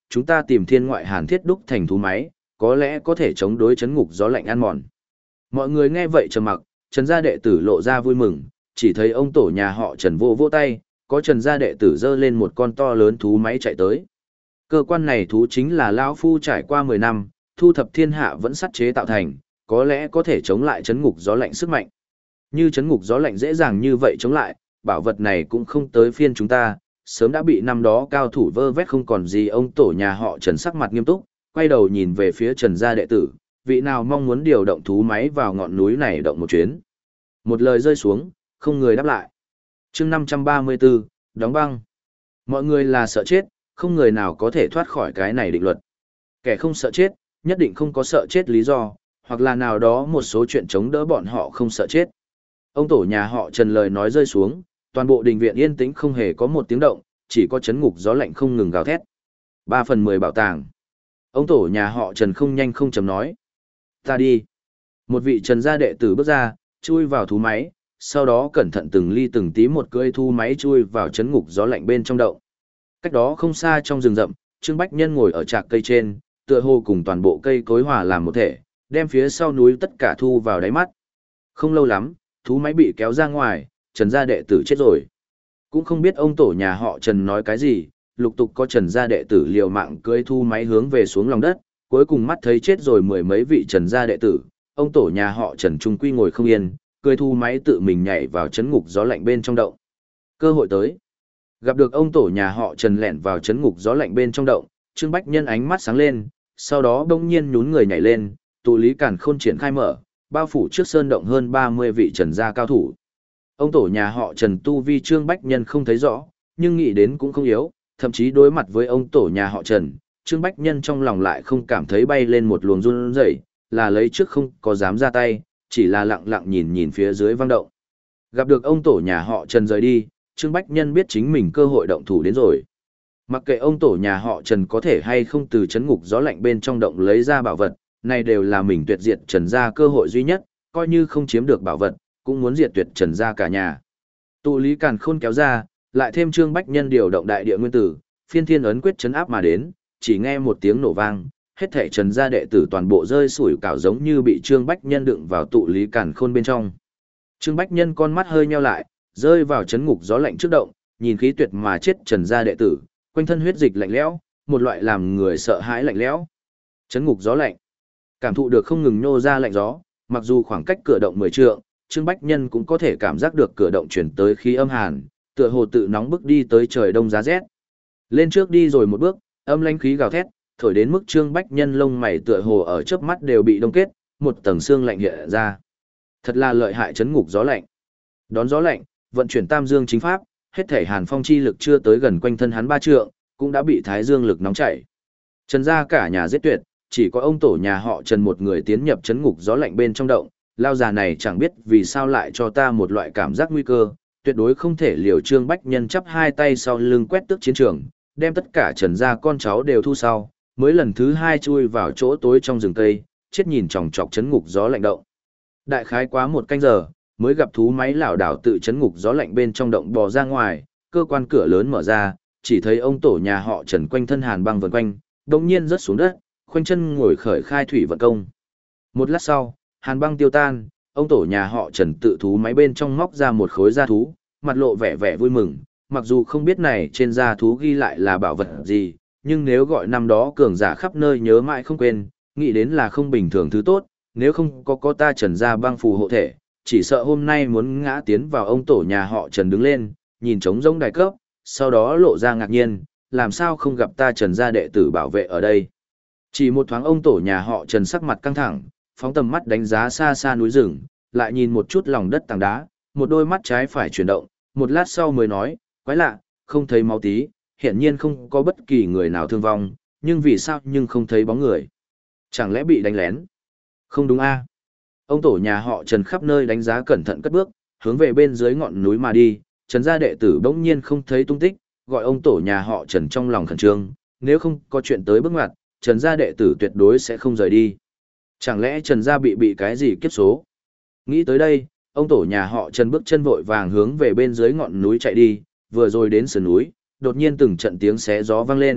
chúng ta tìm thiên ngoại hàn thiết đúc thành thú máy, có lẽ có thể chống đối chấn ngục gió lạnh ăn mòn. Mọi người nghe vậy trầm mặc, Trần gia đệ tử lộ ra vui mừng, chỉ thấy ông tổ nhà họ Trần vô vỗ tay, có Trần gia đệ tử dơ lên một con to lớn thú máy chạy tới. Cơ quan này thú chính là lão phu trải qua mười năm, thu thập thiên hạ vẫn sắt chế tạo thành, có lẽ có thể chống lại chấn ngục gió lạnh sức mạnh. Như chấn ngục gió lạnh dễ dàng như vậy chống lại, bảo vật này cũng không tới phiên chúng ta, sớm đã bị năm đó cao thủ vơ vét không còn gì. Ông tổ nhà họ Trần sắc mặt nghiêm túc, quay đầu nhìn về phía Trần gia đệ tử, vị nào mong muốn điều động thú máy vào ngọn núi này động một chuyến. Một lời rơi xuống, không người đáp lại. Chương năm trăm ba mươi tư, đóng băng. Mọi người là sợ chết, không người nào có thể thoát khỏi cái này định luật. Kẻ không sợ chết, nhất định không có sợ chết lý do, hoặc là nào đó một số chuyện chống đỡ bọn họ không sợ chết. Ông tổ nhà họ Trần lời nói rơi xuống, toàn bộ đình viện yên tĩnh không hề có một tiếng động, chỉ có chấn ngục gió lạnh không ngừng gào thét. Ba phần mười bảo tàng. Ông tổ nhà họ Trần không nhanh không chậm nói. Ta đi. Một vị Trần gia đệ tử bước ra, chui vào thú máy, sau đó cẩn thận từng ly từng tí một cưỡi thú máy chui vào chấn ngục gió lạnh bên trong động. Cách đó không xa trong rừng rậm, Trương Bách Nhân ngồi ở trạc cây trên, tựa hồ cùng toàn bộ cây cối hòa làm một thể, đem phía sau núi tất cả thu vào đáy mắt. Không lâu lắm, thú máy bị kéo ra ngoài, Trần gia đệ tử chết rồi. Cũng không biết ông tổ nhà họ Trần nói cái gì, lục tục có Trần gia đệ tử liều mạng cưỡi thú máy hướng về xuống lòng đất, cuối cùng mắt thấy chết rồi mười mấy vị Trần gia đệ tử, ông tổ nhà họ Trần trung quy ngồi không yên, cưỡi thú máy tự mình nhảy vào chấn ngục gió lạnh bên trong động. Cơ hội tới. Gặp được ông tổ nhà họ Trần lẻn vào chấn ngục gió lạnh bên trong động, Trương Bách Nhân ánh mắt sáng lên, sau đó đông nhiên nhún người nhảy lên, tụ lý càn khôn triển khai mở, bao phủ trước sơn động hơn ba mươi vị Trần gia cao thủ. Ông tổ nhà họ Trần tu vi Trương Bách Nhân không thấy rõ, nhưng nghĩ đến cũng không yếu, thậm chí đối mặt với ông tổ nhà họ Trần, Trương Bách Nhân trong lòng lại không cảm thấy bay lên một luồng run rẩy, là lấy trước không có dám ra tay, chỉ là lặng lặng nhìn nhìn phía dưới vang động. Gặp được ông tổ nhà họ Trần rời đi, Trương Bách Nhân biết chính mình cơ hội động thủ đến rồi. Mặc kệ ông tổ nhà họ Trần có thể hay không từ chấn ngục gió lạnh bên trong động lấy ra bảo vật, này đều là mình tuyệt diệt Trần gia cơ hội duy nhất, coi như không chiếm được bảo vật, cũng muốn diệt tuyệt Trần gia cả nhà. Tụ lý càn khôn kéo ra, lại thêm Trương Bách Nhân điều động đại địa nguyên tử, phiên thiên ấn quyết chấn áp mà đến, chỉ nghe một tiếng nổ vang, hết thảy Trần gia đệ tử toàn bộ rơi sủi cảo giống như bị Trương Bách Nhân đựng vào tụ lý càn khôn bên trong. Trương Bách Nhân con mắt hơi nheo lại, rơi vào chấn ngục gió lạnh trước động, nhìn khí tuyệt mà chết Trần gia đệ tử, quanh thân huyết dịch lạnh lẽo, một loại làm người sợ hãi lạnh lẽo. Chấn ngục gió lạnh. Cảm thụ được không ngừng nhô ra lạnh gió, mặc dù khoảng cách cửa động mười trượng, Trương Bách Nhân cũng có thể cảm giác được cửa động chuyển tới khí âm hàn, tựa hồ tự nóng bức đi tới trời đông giá rét. Lên trước đi rồi một bước, âm lãnh khí gào thét, thổi đến mức Trương Bách Nhân lông mày tựa hồ ở chớp mắt đều bị đông kết, một tầng xương lạnh hiện ra. Thật là lợi hại chấn ngục gió lạnh. Đón gió lạnh, vận chuyển Tam Dương chính pháp, hết thể hàn phong chi lực chưa tới gần quanh thân hắn ba trượng, cũng đã bị thái dương lực nóng chảy. Trần gia cả nhà giết tuyệt, chỉ có ông tổ nhà họ Trần một người tiến nhập chấn ngục gió lạnh bên trong động, lao già này chẳng biết vì sao lại cho ta một loại cảm giác nguy cơ, tuyệt đối không thể liều. Trương Bách Nhân chắp hai tay sau lưng quét tước chiến trường, đem tất cả Trần gia con cháu đều thu sau, mới lần thứ hai chui vào chỗ tối trong rừng cây, chết nhìn chòng chọc chấn ngục gió lạnh động. Đại khái quá một canh giờ, mới gặp thú máy lảo đảo tự chấn ngục gió lạnh bên trong động bò ra ngoài, cơ quan cửa lớn mở ra, chỉ thấy ông tổ nhà họ Trần quanh thân hàn băng vần quanh, đột nhiên rớt xuống đất, khoanh chân ngồi khởi khai thủy vận công. Một lát sau, hàn băng tiêu tan, ông tổ nhà họ Trần tự thú máy bên trong móc ra một khối da thú, mặt lộ vẻ vẻ vui mừng, mặc dù không biết này trên da thú ghi lại là bảo vật gì, nhưng nếu gọi năm đó cường giả khắp nơi nhớ mãi không quên, nghĩ đến là không bình thường thứ tốt, nếu không có có ta Trần gia băng phù hộ thể, chỉ sợ hôm nay muốn ngã tiến vào. Ông tổ nhà họ Trần đứng lên, nhìn trống rỗng đài cấp, sau đó lộ ra ngạc nhiên, làm sao không gặp ta Trần gia đệ tử bảo vệ ở đây. Chỉ một thoáng ông tổ nhà họ Trần sắc mặt căng thẳng, phóng tầm mắt đánh giá xa xa núi rừng, lại nhìn một chút lòng đất tảng đá, một đôi mắt trái phải chuyển động, một lát sau mới nói, quái lạ, không thấy máu tí, hiển nhiên không có bất kỳ người nào thương vong, nhưng vì sao nhưng không thấy bóng người? Chẳng lẽ bị đánh lén? Không đúng a? Ông tổ nhà họ Trần khắp nơi đánh giá cẩn thận cất bước, hướng về bên dưới ngọn núi mà đi, Trần gia đệ tử bỗng nhiên không thấy tung tích, gọi ông tổ nhà họ Trần trong lòng khẩn trương, nếu không có chuyện tới bước ngoặt, Trần gia đệ tử tuyệt đối sẽ không rời đi. Chẳng lẽ Trần gia bị bị cái gì kiếp số? Nghĩ tới đây, ông tổ nhà họ Trần bước chân vội vàng hướng về bên dưới ngọn núi chạy đi, vừa rồi đến sườn núi, đột nhiên từng trận tiếng xé gió vang lên,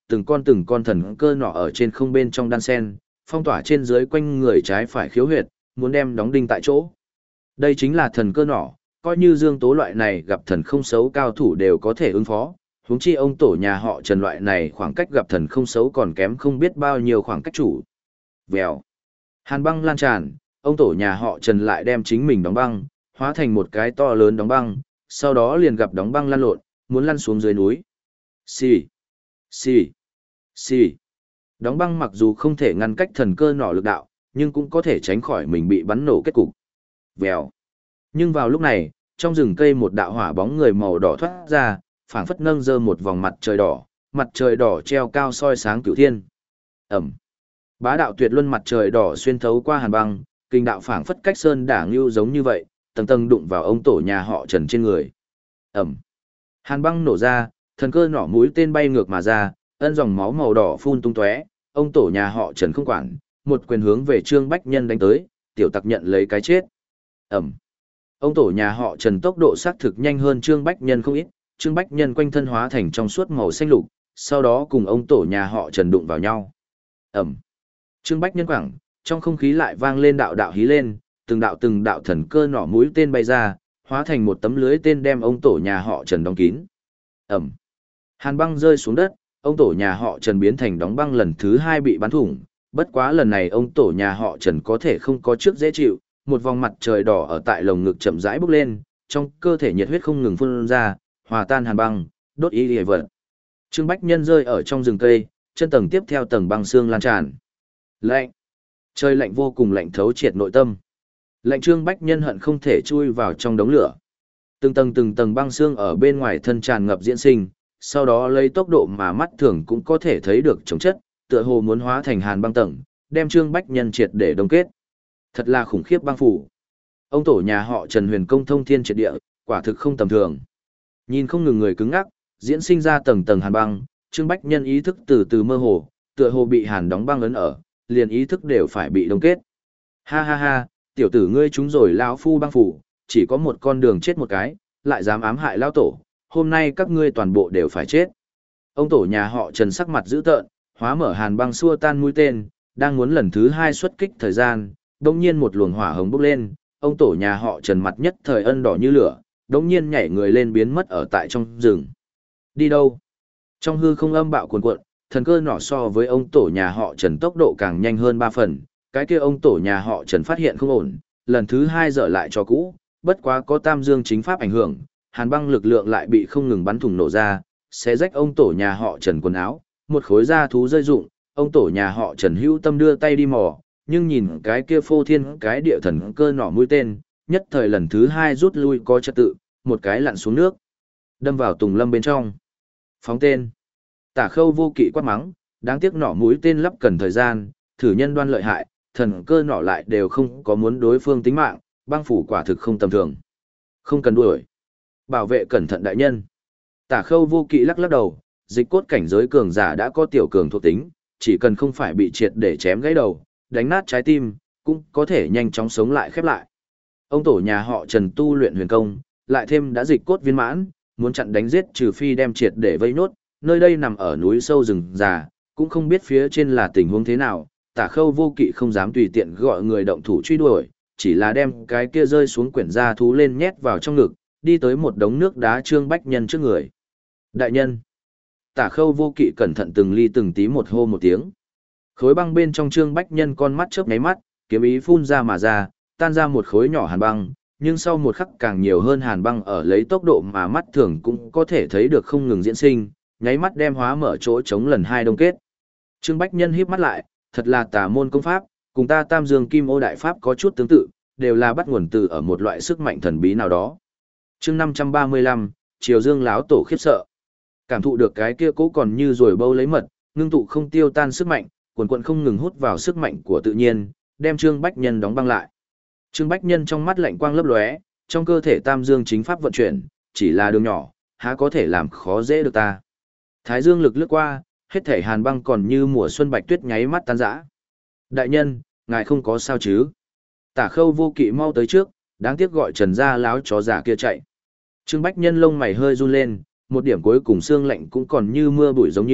từng con từng con thần cơ nỏ ở trên không bên trong đan sen, phong tỏa trên dưới quanh người trái phải khiếu huyệt, muốn đem đóng đinh tại chỗ. Đây chính là thần cơ nỏ, coi như Dương Tố loại này gặp thần không xấu cao thủ đều có thể ứng phó, huống chi ông tổ nhà họ Trần loại này khoảng cách gặp thần không xấu còn kém không biết bao nhiêu khoảng cách chủ. Vèo. Hàn băng lan tràn, ông tổ nhà họ Trần lại đem chính mình đóng băng, hóa thành một cái to lớn đóng băng, sau đó liền gặp đóng băng lăn lộn, muốn lăn xuống dưới núi. Xì, xì, xì. Đóng băng mặc dù không thể ngăn cách thần cơ nỏ lực đạo, nhưng cũng có thể tránh khỏi mình bị bắn nổ kết cục. Vèo. Nhưng vào lúc này, trong rừng cây một đạo hỏa bóng người màu đỏ thoát ra, phảng phất nâng dơ một vòng mặt trời đỏ, mặt trời đỏ treo cao soi sáng cửu thiên. Ẩm. Bá đạo tuyệt luân mặt trời đỏ xuyên thấu qua hàn băng, kinh đạo phảng phất cách sơn đả ngưu giống như vậy, tầng tầng đụng vào ông tổ nhà họ Trần trên người. Ẩm. Hàn băng nổ ra, thần cơ nỏ mũi tên bay ngược mà ra, ân dòng máu màu đỏ phun tung tóe, ông tổ nhà họ Trần không quản, một quyền hướng về Trương Bách Nhân đánh tới, tiểu tặc nhận lấy cái chết. Ẩm. Ông tổ nhà họ Trần tốc độ xác thực nhanh hơn Trương Bách Nhân không ít, Trương Bách Nhân quanh thân hóa thành trong suốt màu xanh lục, sau đó cùng ông tổ nhà họ Trần đụng vào nhau. Ẩm. Trương Bách Nhân quẳng, trong không khí lại vang lên đạo đạo hí lên, từng đạo từng đạo thần cơ nỏ mũi tên bay ra, hóa thành một tấm lưới tên đem ông tổ nhà họ Trần đóng kín. Ẩm. Hàn băng rơi xuống đất, ông tổ nhà họ Trần biến thành đóng băng lần thứ hai bị bắn thủng, bất quá lần này ông tổ nhà họ Trần có thể không có trước dễ chịu, một vòng mặt trời đỏ ở tại lồng ngực chậm rãi bốc lên, trong cơ thể nhiệt huyết không ngừng phun ra, hòa tan hàn băng, đốt y liệt vật. Trương Bách Nhân rơi ở trong rừng cây, chân tầng tiếp theo tầng băng xương lan tràn. Lạnh. Trời lạnh vô cùng lạnh thấu triệt nội tâm. Lạnh Trương Bách Nhân hận không thể chui vào trong đống lửa. Từng tầng từng tầng băng xương ở bên ngoài thân tràn ngập diễn sinh, sau đó lấy tốc độ mà mắt thường cũng có thể thấy được chống chất, tựa hồ muốn hóa thành hàn băng tầng, đem Trương Bách Nhân triệt để đông kết. Thật là khủng khiếp băng phủ. Ông tổ nhà họ Trần huyền công thông thiên triệt địa, quả thực không tầm thường. Nhìn không ngừng người cứng ngắc, diễn sinh ra tầng tầng hàn băng, Trương Bách Nhân ý thức từ từ mơ hồ, tựa hồ bị hàn đóng băng ấn ở, liền ý thức đều phải bị đông kết. Ha ha ha, tiểu tử ngươi trúng rồi lão phu băng phủ, chỉ có một con đường chết một cái, lại dám ám hại lão tổ, hôm nay các ngươi toàn bộ đều phải chết. Ông tổ nhà họ Trần sắc mặt dữ tợn, hóa mở hàn băng xua tan mũi tên, đang muốn lần thứ hai xuất kích thời gian, đống nhiên một luồng hỏa hồng bốc lên, ông tổ nhà họ Trần mặt nhất thời ân đỏ như lửa, đống nhiên nhảy người lên biến mất ở tại trong rừng. Đi đâu? Trong hư không âm bạo cuồn cuộn, thần cơ nỏ so với ông tổ nhà họ Trần tốc độ càng nhanh hơn ba phần, cái kia ông tổ nhà họ Trần phát hiện không ổn, lần thứ hai dở lại cho cũ, bất quá có tam dương chính pháp ảnh hưởng, hàn băng lực lượng lại bị không ngừng bắn thủng nổ ra, xé rách ông tổ nhà họ Trần quần áo, một khối da thú rơi rụng, ông tổ nhà họ Trần hữu tâm đưa tay đi mò, nhưng nhìn cái kia phô thiên cái địa thần cơ nỏ mũi tên, nhất thời lần thứ hai rút lui có trật tự, một cái lặn xuống nước, đâm vào tùng lâm bên trong. Phóng tên. Tả Khâu vô kỵ quát mắng, đáng tiếc nỏ mũi tên lắp cần thời gian, thử nhân đoan lợi hại, thần cơ nỏ lại đều không có muốn đối phương tính mạng, băng phủ quả thực không tầm thường. Không cần đuổi. Bảo vệ cẩn thận đại nhân. Tả Khâu vô kỵ lắc lắc đầu, dịch cốt cảnh giới cường giả đã có tiểu cường thuộc tính, chỉ cần không phải bị triệt để chém gãy đầu, đánh nát trái tim, cũng có thể nhanh chóng sống lại khép lại. Ông tổ nhà họ Trần tu luyện huyền công, lại thêm đã dịch cốt viên mãn, muốn chặn đánh giết trừ phi đem triệt để vây nốt, nơi đây nằm ở núi sâu rừng già, cũng không biết phía trên là tình huống thế nào, Tả Khâu vô kỵ không dám tùy tiện gọi người động thủ truy đuổi, chỉ là đem cái kia rơi xuống quyển da thú lên nhét vào trong ngực, đi tới một đống nước đá Trương Bách Nhân trước người. Đại nhân. Tả Khâu vô kỵ cẩn thận từng ly từng tí một hô một tiếng. Khối băng bên trong Trương Bách Nhân con mắt chớp nháy mắt, kiếm ý phun ra mà ra, tan ra một khối nhỏ hàn băng, nhưng sau một khắc càng nhiều hơn hàn băng ở lấy tốc độ mà mắt thường cũng có thể thấy được không ngừng diễn sinh, nháy mắt đem hóa mở chỗ chống lần hai đông kết. Trương Bách Nhân híp mắt lại, thật là tà môn công pháp, cùng ta Tam Dương Kim Ô đại pháp có chút tương tự, đều là bắt nguồn từ ở một loại sức mạnh thần bí nào đó. Chương năm trăm ba mươi lăm, Triều Dương láo tổ khiếp sợ. Cảm thụ được cái kia cố còn như rồi bâu lấy mật, ngưng tụ không tiêu tan sức mạnh, quần quần không ngừng hút vào sức mạnh của tự nhiên, đem Trương Bách Nhân đóng băng lại. Trương Bách Nhân trong mắt lạnh quang lấp lóe, trong cơ thể Tam Dương chính pháp vận chuyển, chỉ là đường nhỏ, há có thể làm khó dễ được ta. Thái Dương lực lướt qua, hết thể hàn băng còn như mùa xuân bạch tuyết nháy mắt tan rã. Đại nhân, ngài không có sao chứ? Tả Khâu vô kỵ mau tới trước, đáng tiếc gọi Trần gia láo chó giả kia chạy. Trương Bách Nhân lông mày hơi run lên, một điểm cuối cùng xương lạnh cũng còn như mưa bụi giống như,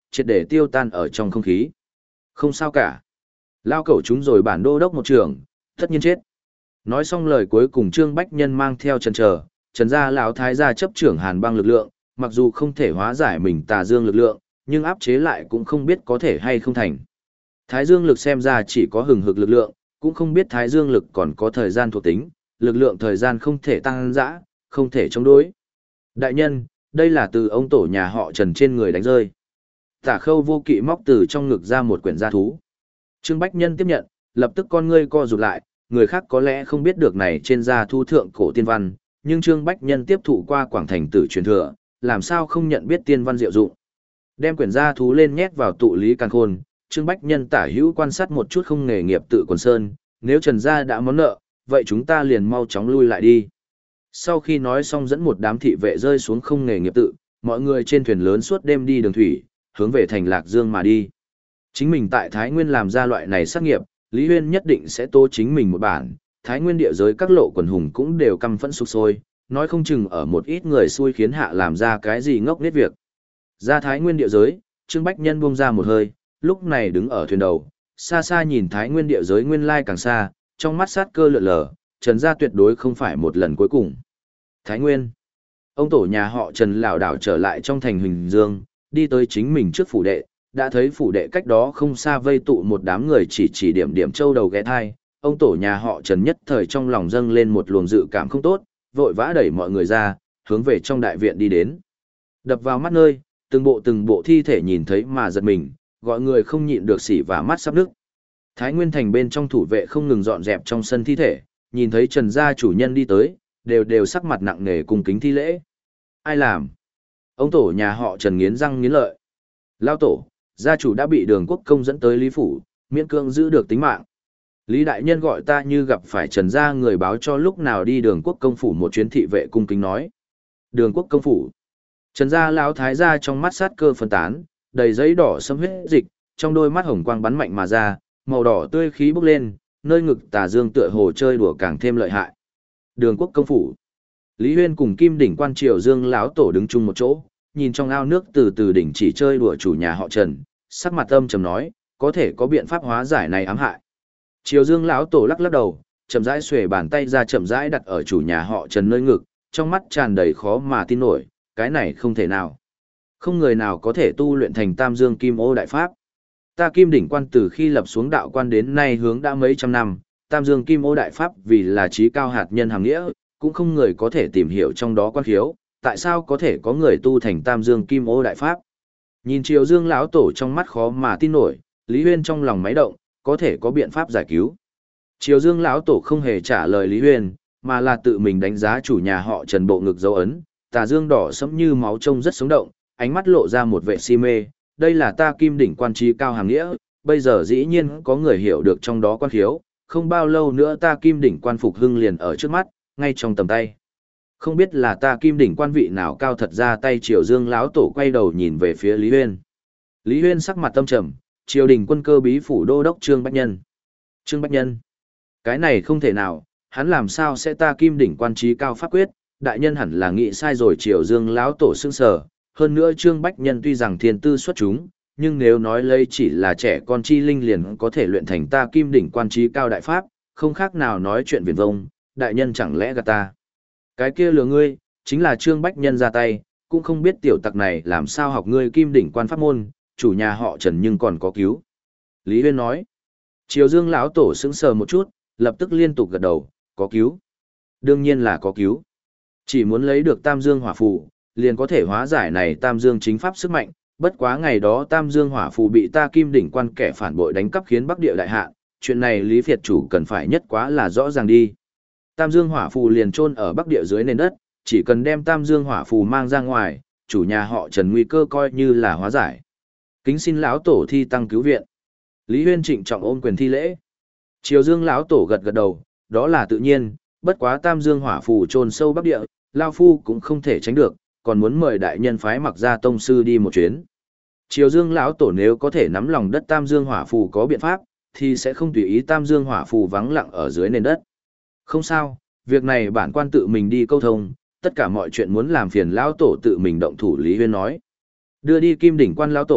triệt để tiêu tan ở trong không khí. Không sao cả. Lao cẩu chúng rồi bản đô đốc một trường, tất nhiên chết. Nói xong lời cuối cùng Trương Bách Nhân mang theo Trần Chờ, Trần gia lão thái gia chấp trưởng Hàn Băng lực lượng, mặc dù không thể hóa giải mình Tà Dương lực lượng, nhưng áp chế lại cũng không biết có thể hay không thành. Thái Dương lực xem ra chỉ có hừng hực lực lượng, cũng không biết Thái Dương lực còn có thời gian thuộc tính, lực lượng thời gian không thể tăng dã, không thể chống đối. Đại nhân, đây là từ ông tổ nhà họ Trần trên người đánh rơi. Tả Khâu vô kỵ móc từ trong ngực ra một quyển gia thú. Trương Bách Nhân tiếp nhận, lập tức con ngươi co rụt lại, người khác có lẽ không biết được này trên gia thu thượng cổ tiên văn, nhưng Trương Bách Nhân tiếp thụ qua Quảng Thành tử truyền thừa, làm sao không nhận biết tiên văn diệu dụng. Đem quyển gia thú lên nhét vào tụ lý càn khôn, Trương Bách Nhân tả hữu quan sát một chút không nghề nghiệp tự quần sơn, nếu Trần gia đã món nợ, vậy chúng ta liền mau chóng lui lại đi. Sau khi nói xong dẫn một đám thị vệ rơi xuống không nghề nghiệp tự, mọi người trên thuyền lớn suốt đêm đi đường thủy, hướng về thành Lạc Dương mà đi. Chính mình tại Thái Nguyên làm ra loại này sát nghiệp, Lý Huyên nhất định sẽ tố chính mình một bản, Thái Nguyên địa giới các lộ quần hùng cũng đều căm phẫn sục sôi, nói không chừng ở một ít người xui khiến hạ làm ra cái gì ngốc nghếch việc. Ra Thái Nguyên địa giới, Trương Bách Nhân buông ra một hơi, lúc này đứng ở thuyền đầu, xa xa nhìn Thái Nguyên địa giới nguyên lai càng xa, trong mắt sát cơ lượn lờ, Trần gia tuyệt đối không phải một lần cuối cùng. Thái Nguyên. Ông tổ nhà họ Trần lảo đảo trở lại trong thành Huỳnh Dương, đi tới chính mình trước phủ đệ, đã thấy phủ đệ cách đó không xa vây tụ một đám người chỉ chỉ điểm điểm châu đầu ghé thai, ông tổ nhà họ Trần nhất thời trong lòng dâng lên một luồng dự cảm không tốt, vội vã đẩy mọi người ra, hướng về trong đại viện đi đến. Đập vào mắt nơi, từng bộ từng bộ thi thể nhìn thấy mà giật mình, gọi người không nhịn được xỉ và mắt sắp nức. Thái Nguyên thành bên trong thủ vệ không ngừng dọn dẹp trong sân thi thể, nhìn thấy Trần gia chủ nhân đi tới, đều đều sắc mặt nặng nề cùng kính thi lễ. Ai làm? Ông tổ nhà họ Trần nghiến răng nghiến lợi. Lao tổ, gia chủ đã bị Đường Quốc công dẫn tới Lý phủ, miễn cưỡng giữ được tính mạng. Lý đại nhân gọi ta như gặp phải Trần gia người báo cho lúc nào đi Đường Quốc công phủ một chuyến, thị vệ cung kính nói. Đường Quốc công phủ. Trần gia lão thái gia trong mắt sát cơ phân tán, đầy giấy đỏ xâm huyết dịch, trong đôi mắt hồng quang bắn mạnh mà ra, màu đỏ tươi khí bốc lên, nơi ngực Tà Dương tựa hồ chơi đùa càng thêm lợi hại. Đường Quốc công phủ. Lý Huyên cùng Kim đỉnh quan Triều Dương lão tổ đứng chung một chỗ, nhìn trong ao nước từ từ đỉnh chỉ chơi đùa chủ nhà họ Trần, sắc mặt âm trầm nói, có thể có biện pháp hóa giải này ám hại. Triều Dương lão tổ lắc lắc đầu, chậm rãi xuề bàn tay ra, chậm rãi đặt ở chủ nhà họ Trần nơi ngực, trong mắt tràn đầy khó mà tin nổi, cái này không thể nào. Không người nào có thể tu luyện thành Tam Dương Kim Ô đại pháp. Ta Kim đỉnh quan từ khi lập xuống đạo quan đến nay hướng đã mấy trăm năm, Tam Dương Kim Ô đại pháp vì là trí cao hạt nhân hàng nghĩa, cũng không người có thể tìm hiểu trong đó quan khiếu, tại sao có thể có người tu thành Tam Dương Kim Ô đại pháp. Nhìn Triều Dương lão tổ trong mắt khó mà tin nổi, Lý Huyên trong lòng máy động, có thể có biện pháp giải cứu. Triều Dương lão tổ không hề trả lời Lý Huyên, mà là tự mình đánh giá chủ nhà họ Trần bộ ngực dấu ấn, tà dương đỏ sẫm như máu trông rất sống động, ánh mắt lộ ra một vẻ si mê, đây là ta Kim đỉnh quan trí cao hàng nghĩa, bây giờ dĩ nhiên có người hiểu được trong đó quan khiếu, không bao lâu nữa ta Kim đỉnh quan phục hưng liền ở trước mắt, ngay trong tầm tay. Không biết là ta Kim đỉnh quan vị nào cao thật ra tay. Triều Dương lão tổ quay đầu nhìn về phía Lý Huyên. Lý Huyên sắc mặt tâm trầm, triều đình quân cơ bí phủ đô đốc Trương Bách Nhân. Trương Bách Nhân? Cái này không thể nào, hắn làm sao sẽ ta Kim đỉnh quan trí cao pháp quyết, đại nhân hẳn là nghĩ sai rồi. Triều Dương lão tổ sững sờ, hơn nữa Trương Bách Nhân tuy rằng thiên tư xuất chúng, nhưng nếu nói lấy chỉ là trẻ con chi linh liền có thể luyện thành ta Kim đỉnh quan trí cao đại pháp, không khác nào nói chuyện viển vông, đại nhân chẳng lẽ gạt ta. Cái kia lừa ngươi, chính là Trương Bách Nhân ra tay, cũng không biết tiểu tặc này làm sao học ngươi Kim đỉnh quan pháp môn, chủ nhà họ Trần nhưng còn có cứu. Lý Huyên nói. Triều Dương lão tổ sững sờ một chút, lập tức liên tục gật đầu, có cứu. Đương nhiên là có cứu. Chỉ muốn lấy được Tam Dương hỏa phù, liền có thể hóa giải này Tam Dương chính pháp sức mạnh, bất quá ngày đó Tam Dương hỏa phù bị ta Kim đỉnh quan kẻ phản bội đánh cắp khiến Bắc Địa đại hạ, chuyện này Lý Việt chủ cần phải nhất quá là rõ ràng đi. Tam Dương hỏa phù liền chôn ở Bắc Địa dưới nền đất, chỉ cần đem Tam Dương hỏa phù mang ra ngoài, chủ nhà họ Trần nguy cơ coi như là hóa giải. Kính xin lão tổ thi tăng cứu viện. Lý Huyên trịnh trọng ôm quyền thi lễ. Triều Dương lão tổ gật gật đầu, đó là tự nhiên, bất quá Tam Dương hỏa phù chôn sâu Bắc Địa, lão phu cũng không thể tránh được, còn muốn mời đại nhân phái Mặc Gia tông sư đi một chuyến. Triều Dương lão tổ nếu có thể nắm lòng đất Tam Dương hỏa phù có biện pháp, thì sẽ không tùy ý Tam Dương hỏa phù vắng lặng ở dưới nền đất. Không sao, việc này bản quan tự mình đi câu thông, tất cả mọi chuyện muốn làm phiền lão tổ tự mình động thủ. Lý Huyên nói. Đưa đi Kim đỉnh quan lão tổ,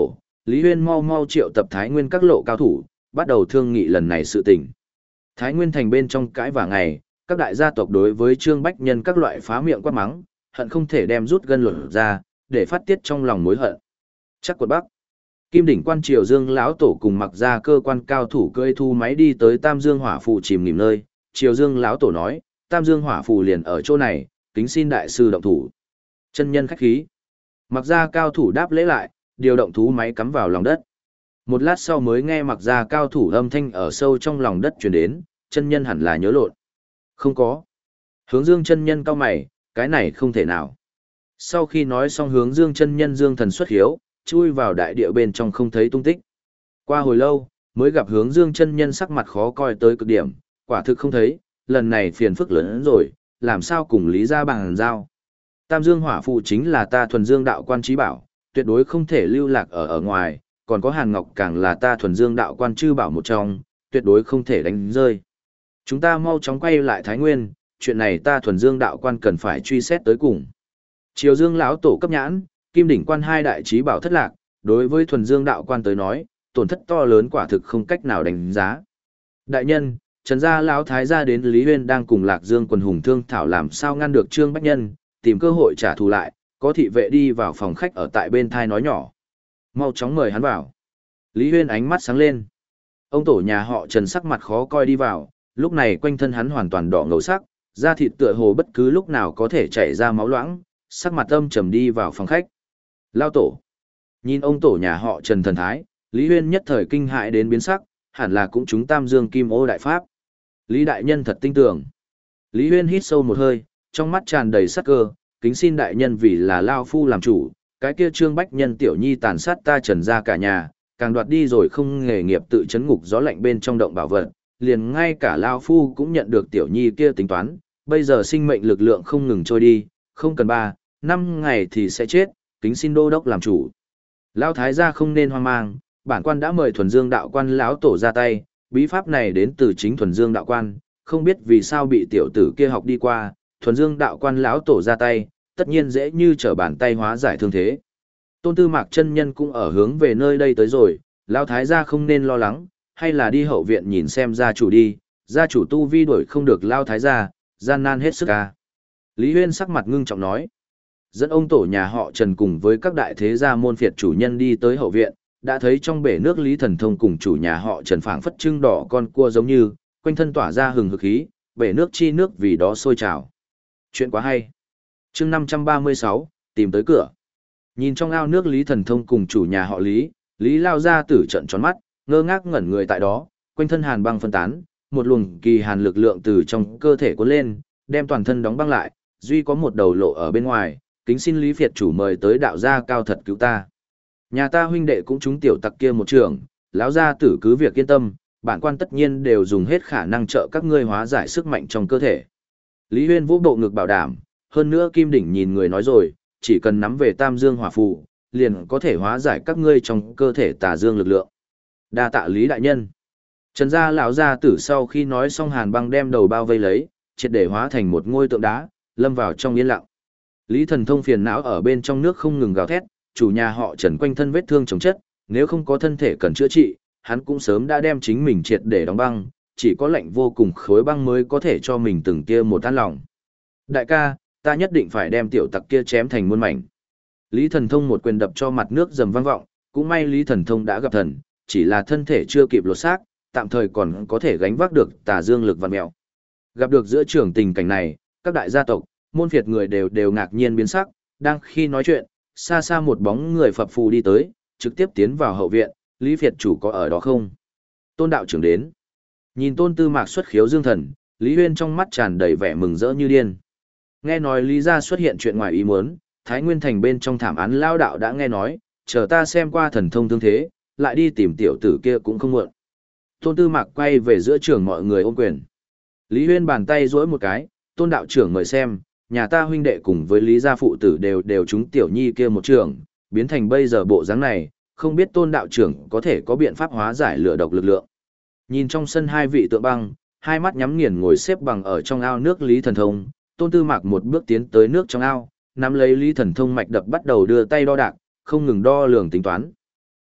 Lý Huyên mau mau triệu tập Thái Nguyên các lộ cao thủ, bắt đầu thương nghị lần này sự tình. Thái Nguyên thành bên trong cãi vả ngày, các đại gia tộc đối với Trương Bách Nhân các loại phá miệng quát mắng, hận không thể đem rút gân luận ra, để phát tiết trong lòng mối hận. Chắc quận Bắc, Kim đỉnh quan Triều Dương lão tổ cùng mặc ra cơ quan cao thủ cưỡi thu máy đi tới Tam Dương Hỏa Phù chìm nghỉm nơi, Triều Dương lão tổ nói, Tam Dương Hỏa Phù liền ở chỗ này, kính xin đại sư động thủ. Chân nhân khách khí. Mặc ra cao thủ đáp lễ lại, điều động thú máy cắm vào lòng đất. Một lát sau mới nghe mặc ra cao thủ âm thanh ở sâu trong lòng đất truyền đến, chân nhân hẳn là nhớ lộn. Không có. Hướng Dương chân nhân cau mày, cái này không thể nào. Sau khi nói xong Hướng Dương chân nhân Dương thần xuất hiếu, chui vào đại địa bên trong không thấy tung tích. Qua hồi lâu, mới gặp Hướng Dương chân nhân sắc mặt khó coi tới cực điểm, quả thực không thấy, lần này phiền phức lớn hơn rồi, làm sao cùng Lý gia bằng giao. Tam Dương Hỏa Phù chính là ta thuần dương đạo quan trí bảo, tuyệt đối không thể lưu lạc ở ở ngoài, còn có Hàn Ngọc càng là ta thuần dương đạo quan chư bảo một trong, tuyệt đối không thể đánh rơi. Chúng ta mau chóng quay lại Thái Nguyên, chuyện này ta thuần dương đạo quan cần phải truy xét tới cùng. Triều Dương lão tổ cấp nhãn, Kim đỉnh quan hai đại trí bảo thất lạc, đối với thuần dương đạo quan tới nói, tổn thất to lớn quả thực không cách nào đánh giá. Đại nhân, Trần gia lão thái gia đến Lý Huyên đang cùng Lạc Dương quần hùng thương thảo làm sao ngăn được Trương Bách Nhân, tìm cơ hội trả thù lại, có thị vệ đi vào phòng khách ở tại bên thai nói nhỏ. Mau chóng mời hắn vào. Lý Huyên ánh mắt sáng lên. Ông tổ nhà họ Trần sắc mặt khó coi đi vào, lúc này quanh thân hắn hoàn toàn đỏ ngầu sắc, da thịt tựa hồ bất cứ lúc nào có thể chảy ra máu loãng, sắc mặt âm trầm đi vào phòng khách. Lao tổ. Nhìn ông tổ nhà họ Trần thần thái, Lý Huyên nhất thời kinh hại đến biến sắc, hẳn là cũng chúng Tam Dương Kim Ô đại pháp. Lý đại nhân thật tinh tường. Lý Huyên hít sâu một hơi, trong mắt tràn đầy sắc cơ, kính xin đại nhân vì là Lao Phu làm chủ, cái kia Trương Bách Nhân tiểu nhi tàn sát ta Trần gia cả nhà, càng đoạt đi rồi không nghề nghiệp tự chấn ngục gió lạnh bên trong động bảo vật, liền ngay cả Lao Phu cũng nhận được tiểu nhi kia tính toán, bây giờ sinh mệnh lực lượng không ngừng trôi đi, không cần ba, năm ngày thì sẽ chết, kính xin đô đốc làm chủ. Lao Thái gia không nên hoang mang, bản quan đã mời thuần dương đạo quan lão tổ ra tay, bí pháp này đến từ chính thuần dương đạo quan, không biết vì sao bị tiểu tử kia học đi qua, thuần dương đạo quan lão tổ ra tay, tất nhiên dễ như trở bàn tay hóa giải thương thế. Tôn Tư Mạc chân nhân cũng ở hướng về nơi đây tới rồi, Lão Thái gia không nên lo lắng, hay là đi hậu viện nhìn xem gia chủ đi, gia chủ tu vi đuổi không được Lão Thái gia, gian nan hết sức ca. Lý Huyên sắc mặt ngưng trọng nói, dẫn ông tổ nhà họ Trần cùng với các đại thế gia môn phiệt chủ nhân đi tới hậu viện, đã thấy trong bể nước Lý Thần Thông cùng chủ nhà họ Trần phảng phất trưng đỏ con cua giống như, quanh thân tỏa ra hừng hực khí, bể nước chi nước vì đó sôi trào. Chuyện quá hay. Chương năm trăm ba mươi sáu, tìm tới cửa. Nhìn trong ao nước Lý Thần Thông cùng chủ nhà họ Lý, Lý lao ra tử trận tròn mắt, ngơ ngác ngẩn người tại đó, quanh thân hàn băng phân tán, một luồng kỳ hàn lực lượng từ trong cơ thể cuốn lên, đem toàn thân đóng băng lại, duy có một đầu lộ ở bên ngoài, kính xin Lý Phiệt chủ mời tới đạo gia cao thật cứu ta. Nhà ta huynh đệ cũng chúng tiểu tặc kia một trường, lão gia tử cứ việc yên tâm, bản quan tất nhiên đều dùng hết khả năng trợ các ngươi hóa giải sức mạnh trong cơ thể. Lý Huyên vũ bộ ngực bảo đảm, hơn nữa Kim đỉnh nhìn người nói rồi, chỉ cần nắm về Tam Dương Hỏa Phù, liền có thể hóa giải các ngươi trong cơ thể tà dương lực lượng. Đa tạ Lý đại nhân. Trần gia lão gia tử sau khi nói xong hàn băng đem đầu bao vây lấy, triệt để hóa thành một ngôi tượng đá, lâm vào trong yên lặng. Lý Thần Thông phiền não ở bên trong nước không ngừng gào thét, chủ nhà họ Trần quanh thân vết thương chồng chất, nếu không có thân thể cần chữa trị, hắn cũng sớm đã đem chính mình triệt để đóng băng, chỉ có lạnh vô cùng khối băng mới có thể cho mình từng kia một tan lòng. Đại ca, ta nhất định phải đem tiểu tặc kia chém thành muôn mảnh. Lý Thần Thông một quyền đập cho mặt nước rầm vang vọng, cũng may Lý Thần Thông đã gặp thần, chỉ là thân thể chưa kịp lột xác, tạm thời còn có thể gánh vác được tà dương lực vạn mèo. Gặp được giữa trường tình cảnh này, các đại gia tộc, môn phiệt người đều đều ngạc nhiên biến sắc, đang khi nói chuyện, xa xa một bóng người phập phù đi tới, trực tiếp tiến vào hậu viện, Lý Phiệt chủ có ở đó không? Tôn đạo trưởng đến. Nhìn Tôn Tư Mạc xuất khiếu dương thần, Lý Huyên trong mắt tràn đầy vẻ mừng rỡ như điên. Nghe nói Lý gia xuất hiện chuyện ngoài ý muốn, Thái Nguyên thành bên trong thảm án lao đạo đã nghe nói, chờ ta xem qua thần thông thương thế, lại đi tìm tiểu tử kia cũng không muộn. Tôn Tư Mạc quay về giữa trường mọi người ôm quyền. Lý Huyên bàn tay duỗi một cái, Tôn đạo trưởng mời xem, nhà ta huynh đệ cùng với Lý gia phụ tử đều đều chúng tiểu nhi kia một trường, biến thành bây giờ bộ dáng này, không biết Tôn đạo trưởng có thể có biện pháp hóa giải lửa độc lực lượng. Nhìn trong sân hai vị tượng băng, hai mắt nhắm nghiền ngồi xếp bằng ở trong ao nước Lý Thần Thông, Tôn Tư Mạc một bước tiến tới nước trong ao, nắm lấy Lý Thần Thông mạch đập bắt đầu đưa tay đo đạc, không ngừng đo lường tính toán.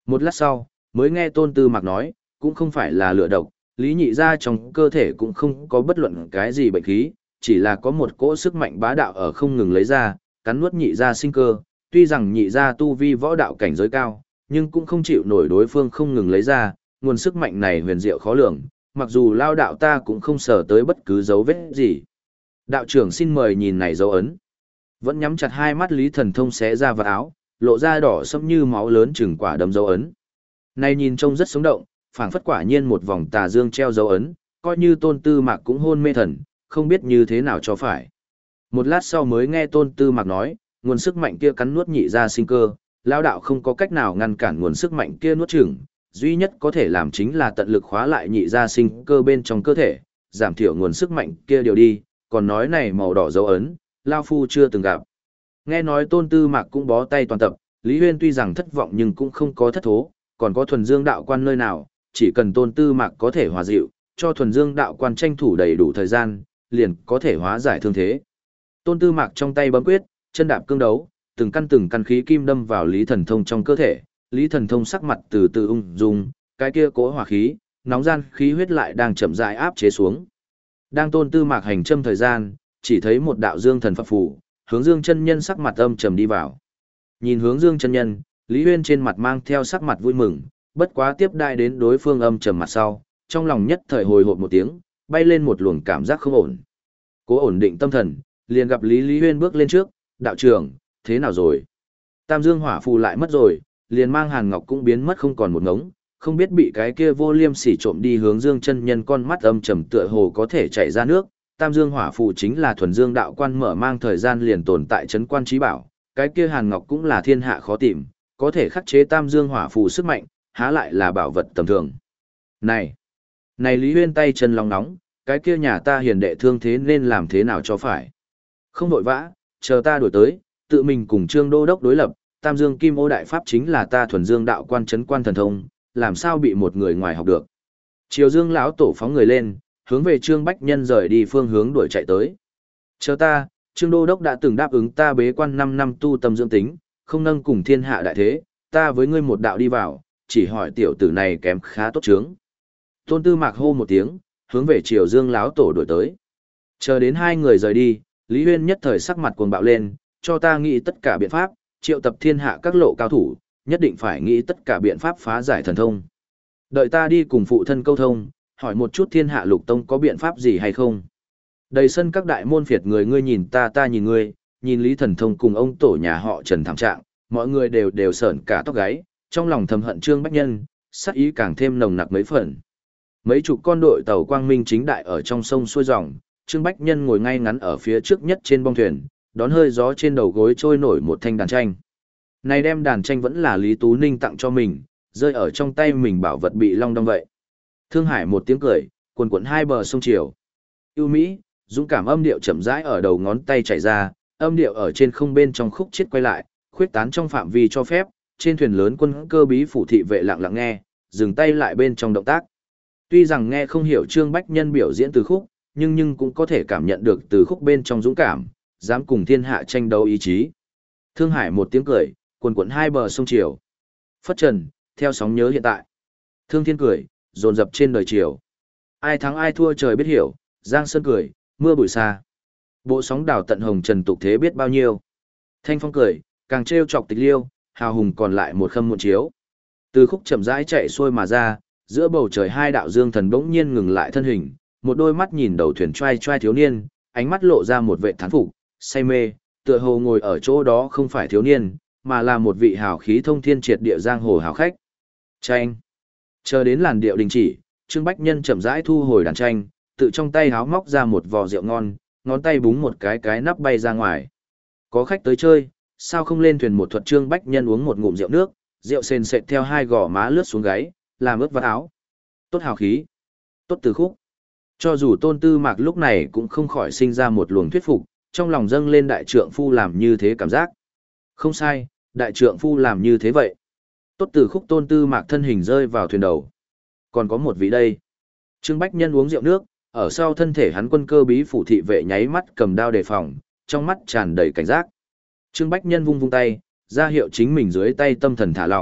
Một lát sau, mới nghe Tôn Tư Mạc nói, cũng không phải là lửa độc, Lý Nhị gia trong cơ thể cũng không có bất luận cái gì bệnh khí, chỉ là có một cỗ sức mạnh bá đạo ở không ngừng lấy ra, cắn nuốt Nhị gia sinh cơ, tuy rằng Nhị gia tu vi võ đạo cảnh giới cao, nhưng cũng không chịu nổi đối phương không ngừng lấy ra, nguồn sức mạnh này huyền diệu khó lường, mặc dù lao đạo ta cũng không sờ tới bất cứ dấu vết gì. Đạo trưởng xin mời nhìn này dấu ấn. Vẫn nhắm chặt hai mắt Lý Thần Thông xé ra vật áo, lộ ra đỏ sẫm như máu lớn chừng quả đấm dấu ấn. Này nhìn trông rất sống động, phảng phất quả nhiên một vòng tà dương treo dấu ấn, coi như Tôn Tư Mạc cũng hôn mê thần, không biết như thế nào cho phải. Một lát sau mới nghe Tôn Tư Mạc nói, nguồn sức mạnh kia cắn nuốt Nhị gia sinh cơ, lao đạo không có cách nào ngăn cản nguồn sức mạnh kia nuốt chửng, duy nhất có thể làm chính là tận lực khóa lại Nhị gia sinh cơ bên trong cơ thể, giảm thiểu nguồn sức mạnh kia điều đi, còn nói này màu đỏ dấu ấn, lao phu chưa từng gặp. Nghe nói Tôn Tư Mạc cũng bó tay toàn tập, Lý Huyên tuy rằng thất vọng nhưng cũng không có thất thố, còn có thuần dương đạo quan nơi nào, chỉ cần Tôn Tư Mạc có thể hòa dịu, cho thuần dương đạo quan tranh thủ đầy đủ thời gian, liền có thể hóa giải thương thế. Tôn Tư Mạc trong tay bấm quyết, chân đạp cương đấu, từng căn từng căn khí kim đâm vào Lý Thần Thông trong cơ thể, Lý Thần Thông sắc mặt từ từ ung dung, cái kia cố hỏa khí, nóng gian khí huyết lại đang chậm rãi áp chế xuống. Đang Tôn Tư Mạc hành châm thời gian, chỉ thấy một đạo dương thần phập phù, Hướng Dương chân nhân sắc mặt âm trầm đi vào. Nhìn Hướng Dương chân nhân, Lý Huyên trên mặt mang theo sắc mặt vui mừng, bất quá tiếp đại đến đối phương âm trầm mặt sau, trong lòng nhất thời hồi hộp một tiếng, bay lên một luồng cảm giác không ổn. Cố ổn định tâm thần, liền gặp Lý Lý Huyên bước lên trước, đạo trưởng, thế nào rồi? Tam Dương hỏa phù lại mất rồi, liền mang Hàn Ngọc cũng biến mất không còn một ngống, không biết bị cái kia vô liêm sỉ trộm đi. Hướng Dương chân nhân con mắt âm trầm tựa hồ có thể chảy ra nước. Tam Dương hỏa phù chính là thuần dương đạo quan mở mang thời gian liền tồn tại trấn quan trí bảo, cái kia Hàn Ngọc cũng là thiên hạ khó tìm, có thể khắc chế Tam Dương hỏa phù sức mạnh, há lại là bảo vật tầm thường. Này, này Lý Huyên tay chân lòng nóng, cái kia nhà ta hiền đệ thương thế nên làm thế nào cho phải? Không vội vã, chờ ta đổi tới, tự mình cùng Trương Đô đốc đối lập, Tam Dương Kim Ô đại pháp chính là ta thuần dương đạo quan trấn quan thần thông, làm sao bị một người ngoài học được? Triều Dương lão tổ phóng người lên, hướng về Trương Bách Nhân rời đi phương hướng đuổi chạy tới. Chờ ta, Trương Đô đốc đã từng đáp ứng ta bế quan năm năm tu tâm dưỡng tính, không nâng cùng thiên hạ đại thế, ta với ngươi một đạo đi vào, chỉ hỏi tiểu tử này kém khá tốt chướng. Tôn Tư Mạc hô một tiếng, hướng về Triều Dương lão tổ đuổi tới. Chờ đến hai người rời đi, Lý Huyên nhất thời sắc mặt cuồng bạo lên, cho ta nghĩ tất cả biện pháp, triệu tập thiên hạ các lộ cao thủ, nhất định phải nghĩ tất cả biện pháp phá giải thần thông. Đợi ta đi cùng phụ thân câu thông, hỏi một chút thiên hạ lục tông có biện pháp gì hay không. Đầy sân các đại môn phiệt người ngươi nhìn ta ta nhìn ngươi, nhìn Lý Thần Thông cùng ông tổ nhà họ Trần thảm trạng, mọi người đều đều sởn cả tóc gáy, trong lòng thầm hận Trương Bách Nhân, sát ý càng thêm nồng nặc mấy phần. Mấy chục con đội tàu quang minh chính đại ở trong sông xuôi dòng, Trương Bách Nhân ngồi ngay ngắn ở phía trước nhất trên bong thuyền, đón hơi gió trên đầu gối trôi nổi một thanh đàn tranh. Này đem đàn tranh vẫn là Lý Tú Ninh tặng cho mình, rơi ở trong tay mình bảo vật bị long đong vậy. Thương Hải một tiếng cười, quần quần hai bờ sông Triều. Ưu Mỹ, dũng cảm âm điệu chậm rãi ở đầu ngón tay chảy ra, âm điệu ở trên không bên trong khúc chết quay lại, khuyết tán trong phạm vi cho phép, trên thuyền lớn quân cơ bí phủ thị vệ lặng lặng nghe, dừng tay lại bên trong động tác. Tuy rằng nghe không hiểu Trương Bách Nhân biểu diễn từ khúc, nhưng nhưng cũng có thể cảm nhận được từ khúc bên trong dũng cảm, dám cùng thiên hạ tranh đấu ý chí. Thương Hải một tiếng cười, quần quần hai bờ sông Triều. Phất trần, theo sóng nhớ hiện tại. Thương Thiên cười, dồn dập trên đời Triều. Ai thắng ai thua trời biết hiểu, Giang Sơn cười, mưa bụi xa. Bộ sóng đảo tận hồng trần tục thế biết bao nhiêu. Thanh Phong cười, càng trêu chọc tịch liêu, hào hùng còn lại một khâm muộn chiếu. Từ khúc chậm rãi chạy xuôi mà ra, giữa bầu trời hai đạo dương thần bỗng nhiên ngừng lại thân hình, một đôi mắt nhìn đầu thuyền trai trai thiếu niên, ánh mắt lộ ra một vệ thán phục, say mê, tựa hồ ngồi ở chỗ đó không phải thiếu niên, mà là một vị hào khí thông thiên triệt địa giang hồ hào khách. Tranh. Chờ đến làn điệu đình chỉ, Trương Bách Nhân chậm rãi thu hồi đàn tranh, tự trong tay háo móc ra một vò rượu ngon, ngón tay búng một cái cái nắp bay ra ngoài. Có khách tới chơi, sao không lên thuyền một thuật. Trương Bách Nhân uống một ngụm rượu nước, rượu sền sệt theo hai gò má lướt xuống gáy, làm ướt vắt áo. Tốt hào khí, tốt từ khúc. Cho dù Tôn Tư Mạc lúc này cũng không khỏi sinh ra một luồng thuyết phục, trong lòng dâng lên đại trượng phu làm như thế cảm giác. Không sai, đại trượng phu làm như thế vậy. Tốt từ khúc. Tôn Tư Mạc thân hình rơi vào thuyền đầu. Còn có một vị đây. Trương Bách Nhân uống rượu nước, ở sau thân thể hắn quân cơ bí phủ thị vệ nháy mắt cầm đao đề phòng, trong mắt tràn đầy cảnh giác. Trương Bách Nhân vung vung tay, ra hiệu chính mình dưới tay tâm thần thả lỏng,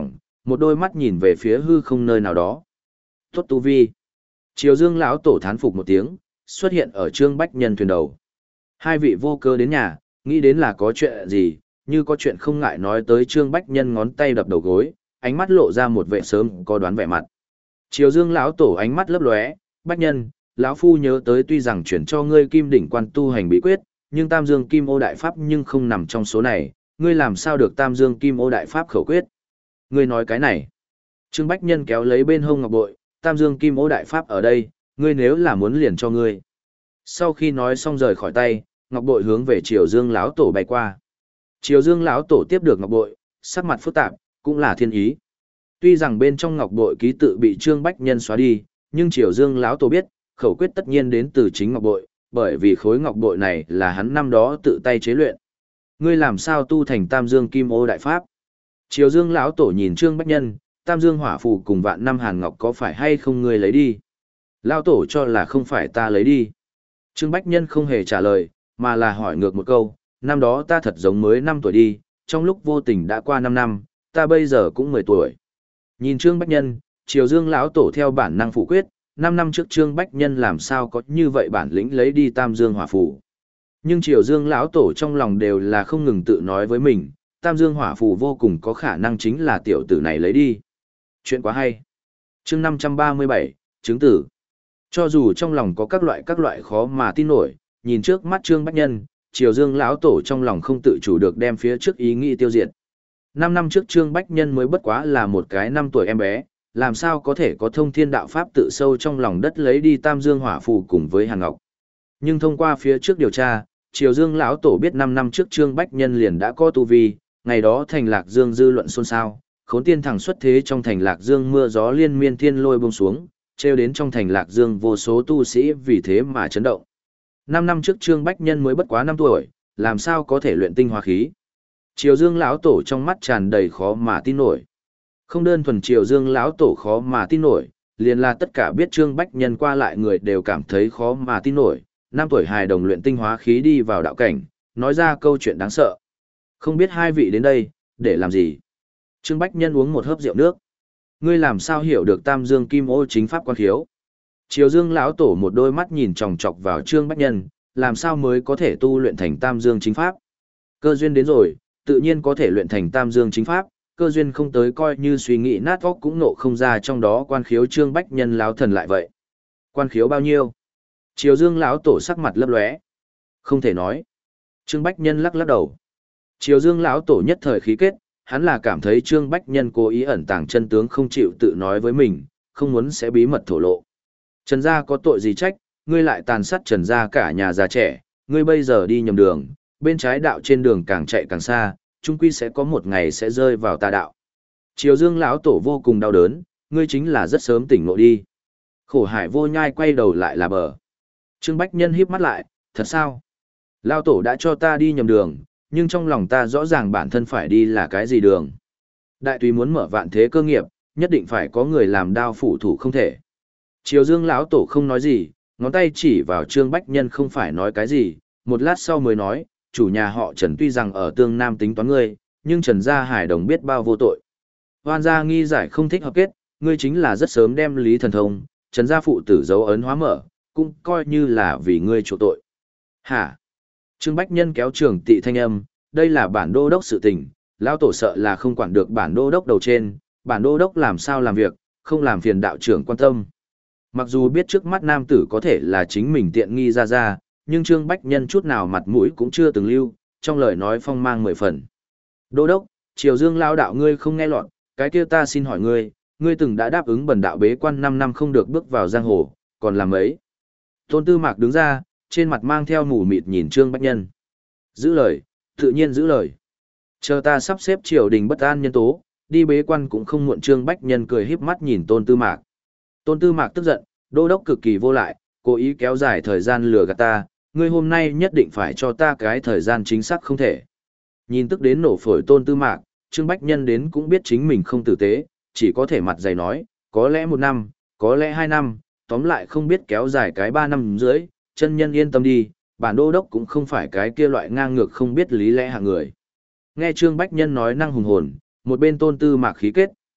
một đôi mắt nhìn về phía hư không nơi nào đó. Tốt tu vi. Triều Dương lão tổ thán phục một tiếng, xuất hiện ở Trương Bách Nhân thuyền đầu. Hai vị vô cơ đến nhà, nghĩ đến là có chuyện gì, như có chuyện không ngại nói tới Trương Bách Nhân ngón tay đập đầu gối, ánh mắt lộ ra một vẻ sớm có đoán vẻ mặt. Triều Dương lão tổ ánh mắt lấp lóe, "Bách Nhân, lão phu nhớ tới tuy rằng chuyển cho ngươi Kim đỉnh quan tu hành bí quyết, nhưng Tam Dương Kim Ô đại pháp nhưng không nằm trong số này, ngươi làm sao được Tam Dương Kim Ô đại pháp khẩu quyết?" Ngươi nói cái này? Trương Bách Nhân kéo lấy bên hông ngọc bội, "Tam Dương Kim Ô đại pháp ở đây, ngươi nếu là muốn liền cho ngươi." Sau khi nói xong rời khỏi tay, ngọc bội hướng về Triều Dương lão tổ bay qua. Triều Dương lão tổ tiếp được ngọc bội, sắc mặt phức tạp, cũng là thiên ý. Tuy rằng bên trong ngọc bội ký tự bị Trương Bách Nhân xóa đi, nhưng Triều Dương lão tổ biết, khẩu quyết tất nhiên đến từ chính ngọc bội, bởi vì khối ngọc bội này là hắn năm đó tự tay chế luyện. Ngươi làm sao tu thành Tam Dương Kim Ô đại pháp? Triều Dương lão tổ nhìn Trương Bách Nhân, Tam Dương hỏa phù cùng vạn năm hàn ngọc có phải hay không ngươi lấy đi? Lão tổ cho là không phải ta lấy đi. Trương Bách Nhân không hề trả lời, mà là hỏi ngược một câu, năm đó ta thật giống mới năm tuổi đi, trong lúc vô tình đã qua năm năm, ta bây giờ cũng mười tuổi. Nhìn Trương Bách Nhân, Triều Dương lão tổ theo bản năng phủ quyết, năm năm trước Trương Bách Nhân làm sao có như vậy bản lĩnh lấy đi Tam Dương hỏa phù. Nhưng Triều Dương lão tổ trong lòng đều là không ngừng tự nói với mình, Tam Dương hỏa phù vô cùng có khả năng chính là tiểu tử này lấy đi. Chuyện quá hay. Chương năm trăm ba mươi bảy, chứng tử. Cho dù trong lòng có các loại các loại khó mà tin nổi, nhìn trước mắt Trương Bách Nhân, Triều Dương lão tổ trong lòng không tự chủ được đem phía trước ý nghĩ tiêu diệt. Năm năm trước Trương Bách Nhân mới bất quá là một cái năm tuổi em bé, làm sao có thể có thông thiên đạo pháp tự sâu trong lòng đất lấy đi Tam Dương hỏa phù cùng với Hàn Ngọc. Nhưng thông qua phía trước điều tra, Triều Dương lão tổ biết năm năm trước Trương Bách Nhân liền đã có tu vi, ngày đó thành Lạc Dương dư luận xôn xao, Khốn Tiên thẳng xuất thế trong thành Lạc Dương mưa gió liên miên thiên lôi buông xuống, trêu đến trong thành Lạc Dương vô số tu sĩ vì thế mà chấn động. Năm năm trước Trương Bách Nhân mới bất quá năm tuổi, làm sao có thể luyện tinh hóa khí? Triều Dương lão tổ trong mắt tràn đầy khó mà tin nổi. Không đơn thuần Triều Dương lão tổ khó mà tin nổi, liền là tất cả biết Trương Bách Nhân qua lại người đều cảm thấy khó mà tin nổi. Năm tuổi hài đồng luyện tinh hóa khí đi vào đạo cảnh, nói ra câu chuyện đáng sợ. Không biết hai vị đến đây, để làm gì? Trương Bách Nhân uống một hớp rượu nước. Ngươi làm sao hiểu được Tam Dương Kim Ô chính pháp quan khiếu? Triều Dương lão tổ một đôi mắt nhìn chòng chọc vào Trương Bách Nhân, làm sao mới có thể tu luyện thành Tam Dương chính pháp? Cơ duyên đến rồi, tự nhiên có thể luyện thành Tam Dương chính pháp, cơ duyên không tới coi như suy nghĩ nát óc cũng nộ không ra trong đó quan khiếu Trương Bách Nhân lão thần lại vậy. Quan khiếu bao nhiêu? Triều Dương lão tổ sắc mặt lấp lóe. Không thể nói. Trương Bách Nhân lắc lắc đầu. Triều Dương lão tổ nhất thời khí kết, hắn là cảm thấy Trương Bách Nhân cố ý ẩn tàng chân tướng không chịu tự nói với mình, không muốn sẽ bí mật thổ lộ. Trần gia có tội gì trách, ngươi lại tàn sát Trần gia cả nhà già trẻ, ngươi bây giờ đi nhầm đường, bên trái đạo trên đường càng chạy càng xa, chung quy sẽ có một ngày sẽ rơi vào tà đạo. Triều Dương lão tổ vô cùng đau đớn, ngươi chính là rất sớm tỉnh ngộ đi. Khổ Hải Vô Nhai quay đầu lại là bờ. Trương Bách Nhân híp mắt lại, thật sao? Lão tổ đã cho ta đi nhầm đường, nhưng trong lòng ta rõ ràng bản thân phải đi là cái gì đường. Đại tùy muốn mở vạn thế cơ nghiệp, nhất định phải có người làm đao phủ thủ không thể. Triều Dương lão tổ không nói gì, ngón tay chỉ vào Trương Bách Nhân không phải nói cái gì, một lát sau mới nói, chủ nhà họ Trần tuy rằng ở tương nam tính toán ngươi, nhưng Trần gia hải đồng biết bao vô tội. Hoan gia nghi giải không thích hợp kết, ngươi chính là rất sớm đem Lý Thần Thông, Trần gia phụ tử dấu ấn hóa mở, cũng coi như là vì ngươi chỗ tội. Hả? Trương Bách Nhân kéo trường tị thanh âm, đây là bản đô đốc sự tình, lão tổ sợ là không quản được bản đô đốc đầu trên, bản đô đốc làm sao làm việc, không làm phiền đạo trưởng quan tâm. Mặc dù biết trước mắt nam tử có thể là chính mình tiện nghi ra ra, nhưng Trương Bách Nhân chút nào mặt mũi cũng chưa từng lưu, trong lời nói phong mang mười phần. Đô đốc, Triều Dương lao đạo ngươi không nghe lọt, cái kia ta xin hỏi ngươi, ngươi từng đã đáp ứng bần đạo bế quan năm năm không được bước vào giang hồ, còn làm ấy. Tôn Tư Mạc đứng ra, trên mặt mang theo mù mịt nhìn Trương Bách Nhân. Giữ lời, tự nhiên giữ lời. Chờ ta sắp xếp triều đình bất an nhân tố, đi bế quan cũng không muộn. Trương Bách Nhân cười híp mắt nhìn Tôn Tư Mạc. Tôn Tư Mạc tức giận, đô đốc cực kỳ vô lại, cố ý kéo dài thời gian lừa gạt ta, ngươi hôm nay nhất định phải cho ta cái thời gian chính xác không thể. Nhìn tức đến nổ phổi Tôn Tư Mạc, Trương Bách Nhân đến cũng biết chính mình không tử tế, chỉ có thể mặt dày nói, có lẽ một năm, có lẽ hai năm, tóm lại không biết kéo dài cái ba năm dưới, chân nhân yên tâm đi, bản đô đốc cũng không phải cái kia loại ngang ngược không biết lý lẽ hạng người. Nghe Trương Bách Nhân nói năng hùng hồn, một bên Tôn Tư Mạc khí kết,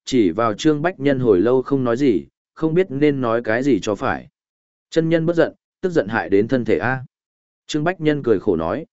chỉ vào Trương Bách Nhân hồi lâu không nói gì, không biết nên nói cái gì cho phải. Chân nhân bất giận, tức giận hại đến thân thể A. Trương Bách Nhân cười khổ nói.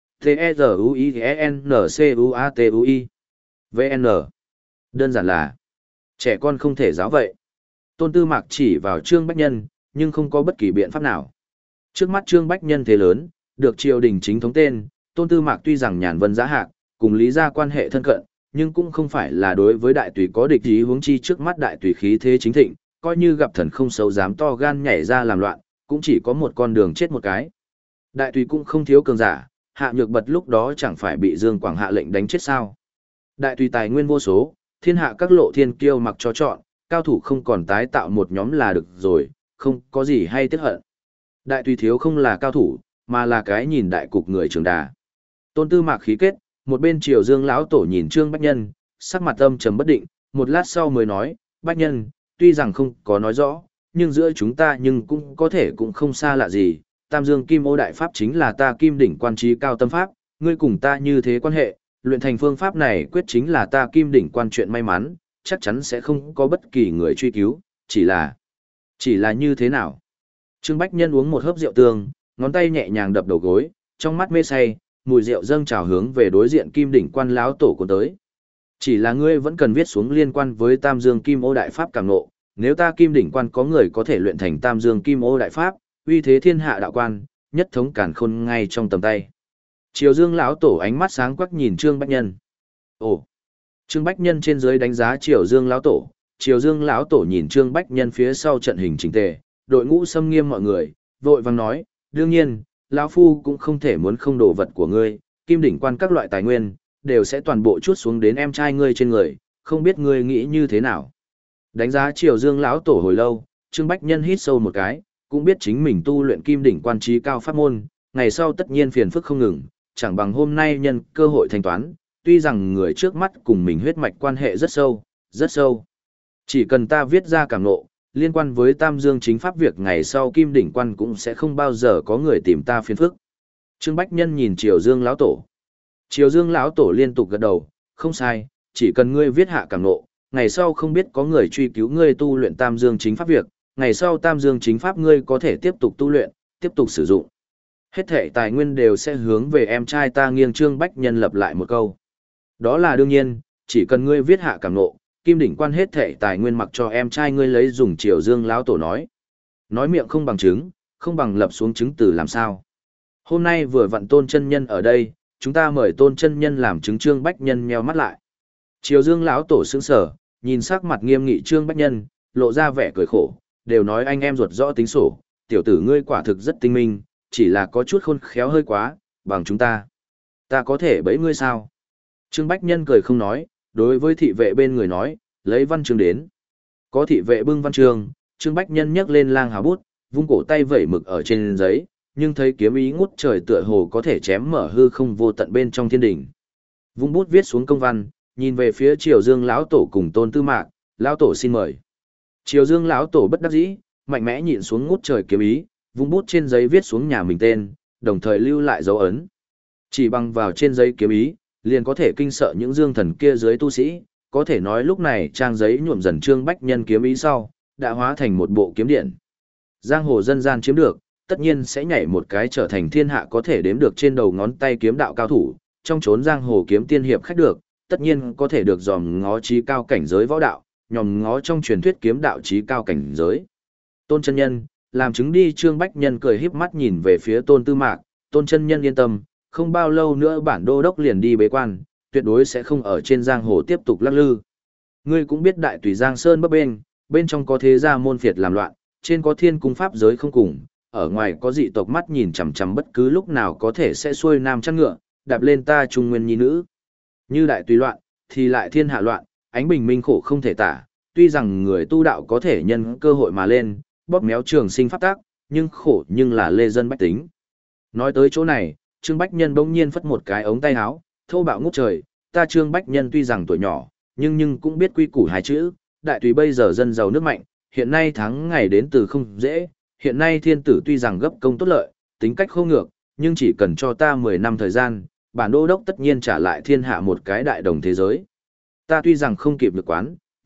T-E-Z-U-I-N-C-U-A-T-U-I vê en. Đơn giản là trẻ con không thể giáo vậy. Tôn Tư Mạc chỉ vào Trương Bách Nhân, nhưng không có bất kỳ biện pháp nào. Trước mắt Trương Bách Nhân thế lớn, được triều đình chính thống tên, Tôn Tư Mạc tuy rằng nhàn vân giá hạc, cùng Lý gia quan hệ thân cận, nhưng cũng không phải là đối với đại tùy có địch ý, huống chi trước mắt đại tùy khí thế chính thịnh, coi như gặp thần không xấu dám to gan nhảy ra làm loạn, cũng chỉ có một con đường chết một cái. Đại tùy cũng không thiếu cường giả, Hạ Nhược Bật lúc đó chẳng phải bị Dương Quảng hạ lệnh đánh chết sao? Đại tùy tài nguyên vô số, thiên hạ các lộ thiên kiêu mặc cho chọn, cao thủ không còn tái tạo một nhóm là được rồi, không có gì hay tiếc hận. Đại tùy thiếu không là cao thủ, mà là cái nhìn đại cục người trường đà. Tôn Tư Mạc khí kết, một bên Triều Dương lão tổ nhìn Trương Bách Nhân, sắc mặt âm trầm bất định, một lát sau mới nói, Bách Nhân, tuy rằng không có nói rõ, nhưng giữa chúng ta nhưng cũng có thể cũng không xa lạ gì. Tam Dương Kim Ô Đại Pháp chính là ta kim đỉnh quan trí cao tâm pháp, ngươi cùng ta như thế quan hệ, luyện thành phương pháp này quyết chính là ta kim đỉnh quan chuyện may mắn, chắc chắn sẽ không có bất kỳ người truy cứu, chỉ là... Chỉ là như thế nào? Trương Bách Nhân uống một hớp rượu tương, ngón tay nhẹ nhàng đập đầu gối, trong mắt mê say, mùi rượu dâng trào hướng về đối diện kim đỉnh quan lão tổ của tới. Chỉ là ngươi vẫn cần viết xuống liên quan với Tam Dương Kim Ô Đại Pháp cảm ngộ, nếu ta kim đỉnh quan có người có thể luyện thành Tam Dương Kim Ô Đại Pháp, uy thế thiên hạ đạo quan, nhất thống càn khôn ngay trong tầm tay. Triều Dương lão tổ ánh mắt sáng quắc nhìn Trương Bách Nhân. Ồ. Trương Bách Nhân trên dưới đánh giá Triều Dương lão tổ, Triều Dương lão tổ nhìn Trương Bách Nhân phía sau trận hình chỉnh tề, đội ngũ xâm nghiêm mọi người, vội vàng nói, đương nhiên, lão phu cũng không thể muốn không đồ vật của ngươi, kim đỉnh quan các loại tài nguyên đều sẽ toàn bộ chuốt xuống đến em trai ngươi trên người, không biết ngươi nghĩ như thế nào. Đánh giá Triều Dương lão tổ hồi lâu, Trương Bách Nhân hít sâu một cái, cũng biết chính mình tu luyện kim đỉnh quan trí cao pháp môn, ngày sau tất nhiên phiền phức không ngừng, chẳng bằng hôm nay nhân cơ hội thanh toán, tuy rằng người trước mắt cùng mình huyết mạch quan hệ rất sâu, rất sâu. Chỉ cần ta viết ra cảm ngộ, liên quan với Tam Dương chính pháp việc ngày sau kim đỉnh quan cũng sẽ không bao giờ có người tìm ta phiền phức. Trương Bách Nhân nhìn Triều Dương lão tổ. Triều Dương lão tổ liên tục gật đầu, không sai, chỉ cần ngươi viết hạ cảm ngộ, ngày sau không biết có người truy cứu ngươi tu luyện Tam Dương chính pháp việc, ngày sau Tam Dương chính pháp ngươi có thể tiếp tục tu luyện, tiếp tục sử dụng. Hết thảy tài nguyên đều sẽ hướng về em trai ta nghiêng. Trương Bách Nhân lập lại một câu. Đó là đương nhiên, chỉ cần ngươi viết hạ cảm ngộ, kim đỉnh quan hết thảy tài nguyên mặc cho em trai ngươi lấy dùng. Triều Dương lão tổ nói. Nói miệng không bằng chứng, không bằng lập xuống chứng từ làm sao. Hôm nay vừa vặn Tôn chân nhân ở đây, chúng ta mời Tôn chân nhân làm chứng. Trương Bách Nhân nheo mắt lại. Triều Dương lão tổ sững sờ, nhìn sắc mặt nghiêm nghị Trương Bách Nhân, lộ ra vẻ cười khổ, đều nói anh em ruột rõ tính sổ, tiểu tử ngươi quả thực rất tinh minh, chỉ là có chút khôn khéo hơi quá, bằng chúng ta. Ta có thể bẫy ngươi sao? Trương Bách Nhân cười không nói, đối với thị vệ bên người nói, lấy văn chương đến. Có thị vệ bưng văn chương, Trương Bách Nhân nhấc lên lang hào bút, vung cổ tay vẩy mực ở trên giấy, nhưng thấy kiếm ý ngút trời tựa hồ có thể chém mở hư không vô tận bên trong thiên đỉnh. Vung bút viết xuống công văn, nhìn về phía Triều Dương lão tổ cùng Tôn Tư Mạc, lão tổ xin mời. Triều Dương lão tổ bất đắc dĩ, mạnh mẽ nhịn xuống ngút trời kiếm ý, vung bút trên giấy viết xuống nhà mình tên, đồng thời lưu lại dấu ấn. Chỉ bằng vào trên giấy kiếm ý, liền có thể kinh sợ những dương thần kia dưới tu sĩ, có thể nói lúc này trang giấy nhuộm dần Trương Bách Nhân kiếm ý sau, đã hóa thành một bộ kiếm điện. Giang hồ dân gian chiếm được, tất nhiên sẽ nhảy một cái trở thành thiên hạ có thể đếm được trên đầu ngón tay kiếm đạo cao thủ, trong chốn giang hồ kiếm tiên hiệp khách được, tất nhiên có thể được dòm ngó trí cao cảnh giới võ đạo, nhòm ngó trong truyền thuyết kiếm đạo trí cao cảnh giới. Tôn chân nhân, làm chứng đi. Trương Bách Nhân cười híp mắt nhìn về phía Tôn Tư Mạc, Tôn chân nhân yên tâm, không bao lâu nữa bản đô đốc liền đi bế quan, tuyệt đối sẽ không ở trên giang hồ tiếp tục lắc lư. Ngươi cũng biết đại tùy Giang Sơn bấp bênh, bên trong có thế gia môn phiệt làm loạn, trên có thiên cung pháp giới không cùng, ở ngoài có dị tộc mắt nhìn chằm chằm bất cứ lúc nào có thể sẽ xuôi nam chăn ngựa, đạp lên ta trung nguyên nhi nữ. Như đại tùy loạn, thì lại thiên hạ loạn, ánh bình minh khổ không thể tả, tuy rằng người tu đạo có thể nhân cơ hội mà lên, bóp méo trường sinh pháp tác, nhưng khổ nhưng là lê dân bách tính. Nói tới chỗ này, Trương Bách Nhân bỗng nhiên phất một cái ống tay áo, thô bạo ngút trời, ta Trương Bách Nhân tuy rằng tuổi nhỏ, nhưng nhưng cũng biết quy củ hai chữ, đại tùy bây giờ dân giàu nước mạnh, hiện nay thắng ngày đến từ không dễ, hiện nay thiên tử tuy rằng gấp công tốt lợi, tính cách khô ngược, nhưng chỉ cần cho ta mười năm thời gian, bản đô đốc tất nhiên trả lại thiên hạ một cái đại đồng thế giới. Ta tuy rằng không kịp được quán,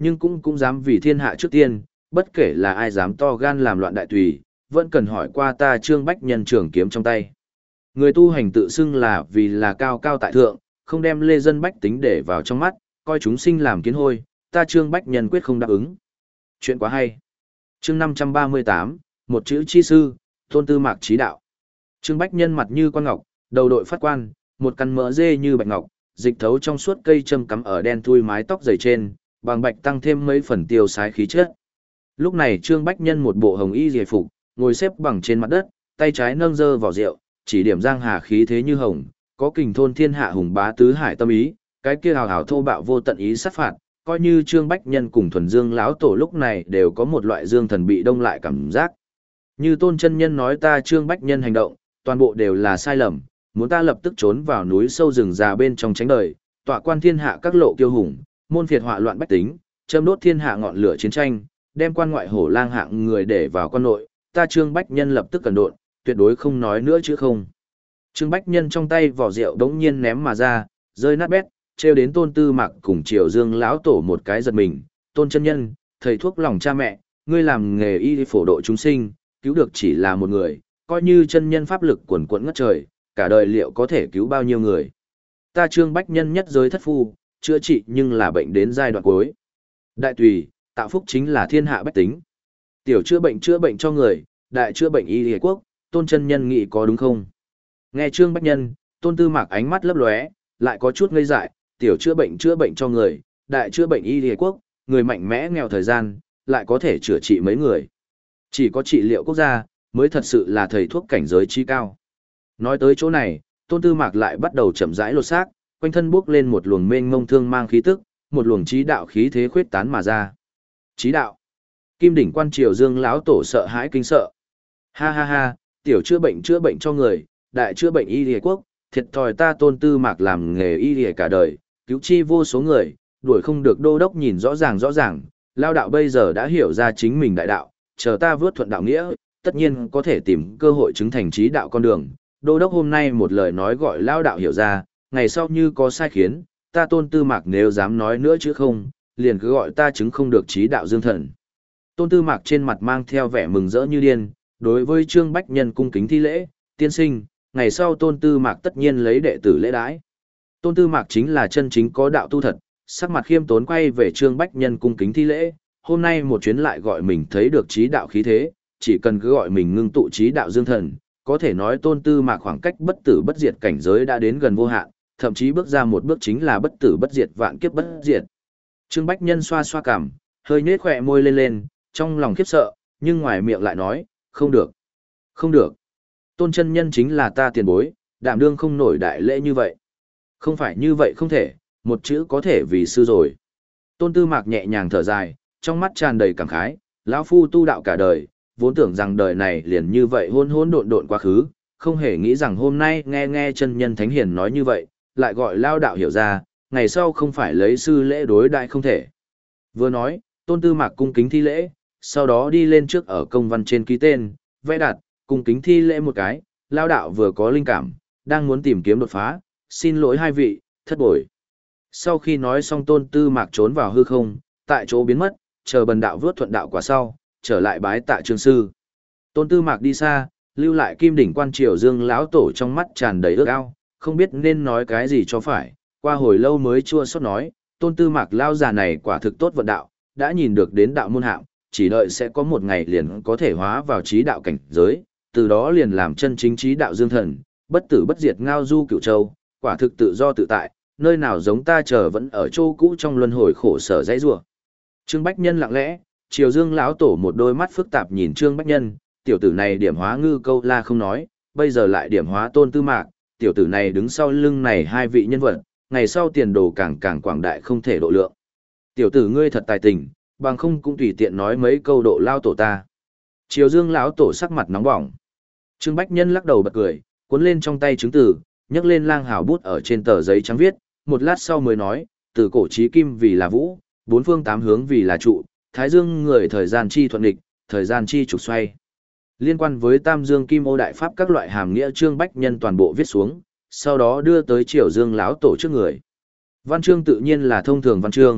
nhưng cũng cũng dám vì thiên hạ trước tiên, bất kể là ai dám to gan làm loạn đại tùy, vẫn cần hỏi qua ta Trương Bách Nhân trường kiếm trong tay. Người tu hành tự xưng là vì là cao cao tại thượng, không đem lê dân bách tính để vào trong mắt, coi chúng sinh làm kiến hôi, ta Trương Bách Nhân quyết không đáp ứng. Chuyện quá hay. Chương năm trăm ba mươi tám, một chữ chi sư, Tôn Tư Mạc chí đạo. Trương Bách Nhân mặt như quan ngọc, đầu đội phát quan, một căn mỡ dê như bạch ngọc, dịch thấu trong suốt cây châm cắm ở đen thui mái tóc dày trên, bằng bạch tăng thêm mấy phần tiêu sái khí chất. Lúc này Trương Bách Nhân một bộ hồng y liề phục, ngồi xếp bằng trên mặt đất, tay trái nâng dơ vào rượu, chỉ điểm giang hà khí thế như hồng, có kình thôn thiên hạ hùng bá tứ hải tâm ý, cái kia hào hào thô bạo vô tận ý sát phạt, coi như Trương Bách Nhân cùng Thuần Dương lão tổ lúc này đều có một loại dương thần bị đông lại cảm giác. Như Tôn chân nhân nói ta Trương Bách Nhân hành động, toàn bộ đều là sai lầm, muốn ta lập tức trốn vào núi sâu rừng già bên trong tránh đời, tọa quan thiên hạ các lộ kiêu hùng, môn phiệt họa loạn bách tính, châm đốt thiên hạ ngọn lửa chiến tranh, đem quan ngoại hổ lang hạng người để vào quan nội, ta Trương Bách Nhân lập tức cẩn độn, tuyệt đối không nói nữa chứ không. Trương Bách Nhân trong tay vỏ rượu đống nhiên ném mà ra, rơi nát bét, treo đến Tôn Tư Mạc cùng Triều Dương lão tổ một cái giật mình, Tôn chân nhân, thầy thuốc lòng cha mẹ, ngươi làm nghề y phổ độ chúng sinh, cứu được chỉ là một người, coi như chân nhân pháp lực quần quẫn ngất trời, cả đời liệu có thể cứu bao nhiêu người. Ta Trương Bách Nhân nhất giới thất phu, chữa trị nhưng là bệnh đến giai đoạn cuối. Đại tùy, tạo phúc chính là thiên hạ bách tính. Tiểu chữa bệnh chữa bệnh cho người, đại chữa bệnh y y quốc, Tôn chân nhân nghĩ có đúng không? Nghe Trương Bách Nhân, Tôn Tư Mạc ánh mắt lấp lóe, lại có chút ngây dại, tiểu chữa bệnh chữa bệnh cho người, đại chữa bệnh y y quốc, người mạnh mẽ nghèo thời gian, lại có thể chữa trị mấy người. Chỉ có trị liệu quốc gia, mới thật sự là thầy thuốc cảnh giới chi cao. Nói tới chỗ này, Tôn Tư Mạc lại bắt đầu chậm rãi lột xác, quanh thân bước lên một luồng mênh mông thương mang khí tức, một luồng trí đạo khí thế khuyết tán mà ra. Trí đạo. Kim đỉnh quan Triều Dương lão tổ sợ hãi kinh sợ. Ha ha ha, tiểu chữa bệnh chữa bệnh cho người, đại chữa bệnh y y quốc, thiệt thòi ta Tôn Tư Mạc làm nghề y y cả đời, cứu chi vô số người, đuổi không được đô đốc nhìn rõ ràng rõ ràng, lao đạo bây giờ đã hiểu ra chính mình đại đạo, chờ ta vớt thuận đạo nghĩa, tất nhiên có thể tìm cơ hội chứng thành trí đạo con đường. Đô đốc hôm nay một lời nói gọi lao đạo hiểu ra, ngày sau như có sai khiến, ta Tôn Tư Mạc nếu dám nói nữa chứ không, liền cứ gọi ta chứng không được trí đạo dương thần. Tôn Tư Mạc trên mặt mang theo vẻ mừng rỡ như điên, đối với Trương Bách Nhân cung kính thi lễ, tiên sinh, ngày sau Tôn Tư Mạc tất nhiên lấy đệ tử lễ đãi. Tôn Tư Mạc chính là chân chính có đạo tu thật, sắc mặt khiêm tốn quay về Trương Bách Nhân cung kính thi lễ, hôm nay một chuyến lại gọi mình thấy được trí đạo khí thế, chỉ cần cứ gọi mình ngưng tụ trí đạo dương thần, có thể nói Tôn Tư Mạc khoảng cách bất tử bất diệt cảnh giới đã đến gần vô hạn, thậm chí bước ra một bước chính là bất tử bất diệt vạn kiếp bất diệt. Trương Bách Nhân xoa xoa cằm, hơi nhếch khóe môi lên lên, trong lòng khiếp sợ, nhưng ngoài miệng lại nói, không được, không được. Tôn chân nhân chính là ta tiền bối, đảm đương không nổi đại lễ như vậy. Không phải như vậy không thể, một chữ có thể vì sư rồi. Tôn Tư Mạc nhẹ nhàng thở dài, trong mắt tràn đầy cảm khái, lão phu tu đạo cả đời, vốn tưởng rằng đời này liền như vậy hôn hôn độn độn quá khứ, không hề nghĩ rằng hôm nay nghe nghe chân nhân thánh hiền nói như vậy, lại gọi lao đạo hiểu ra, ngày sau không phải lấy sư lễ đối đại không thể. Vừa nói, Tôn Tư Mạc cung kính thi lễ, sau đó đi lên trước ở công văn trên ký tên, vẽ đặt, cung kính thi lễ một cái, lao đạo vừa có linh cảm, đang muốn tìm kiếm đột phá, xin lỗi hai vị, thất bội. Sau khi nói xong Tôn Tư Mạc trốn vào hư không, tại chỗ biến mất, chờ bần đạo vớt thuận đạo quả sau, trở lại bái tạ Trương sư. Tôn Tư Mạc đi xa, lưu lại Kim đỉnh quan Triều Dương lão tổ trong mắt tràn đầy ước ao, không biết nên nói cái gì cho phải, qua hồi lâu mới chua xót nói, Tôn Tư Mạc lao già này quả thực tốt vận đạo, đã nhìn được đến đạo môn hạng, chỉ đợi sẽ có một ngày liền có thể hóa vào trí đạo cảnh giới, từ đó liền làm chân chính trí đạo dương thần, bất tử bất diệt ngao du cửu châu, quả thực tự do tự tại, nơi nào giống ta chờ vẫn ở chỗ cũ trong luân hồi khổ sở dãy rủa. Trương Bách Nhân lặng lẽ, Triều Dương lão tổ một đôi mắt phức tạp nhìn Trương Bách Nhân, tiểu tử này điểm hóa Ngư Câu La không nói, bây giờ lại điểm hóa Tôn Tư Mạc, tiểu tử này đứng sau lưng này hai vị nhân vật, ngày sau tiền đồ càng càng quảng đại không thể độ lượng. Tiểu tử ngươi thật tài tình, bằng không cũng tùy tiện nói mấy câu độ lao tổ ta. Triều Dương lão tổ sắc mặt nóng bỏng. Trương Bách Nhân lắc đầu bật cười, cuốn lên trong tay chứng từ, nhấc lên lang hào bút ở trên tờ giấy trắng viết, một lát sau mới nói, từ cổ chí kim vì là vũ, bốn phương tám hướng vì là trụ, thái dương người thời gian chi thuận nghịch, thời gian chi trục xoay. Liên quan với Tam Dương Kim Ô Đại Pháp các loại hàm nghĩa Trương Bách Nhân toàn bộ viết xuống, sau đó đưa tới Triều Dương lão tổ trước người. Văn chương tự nhiên là thông thường văn chương,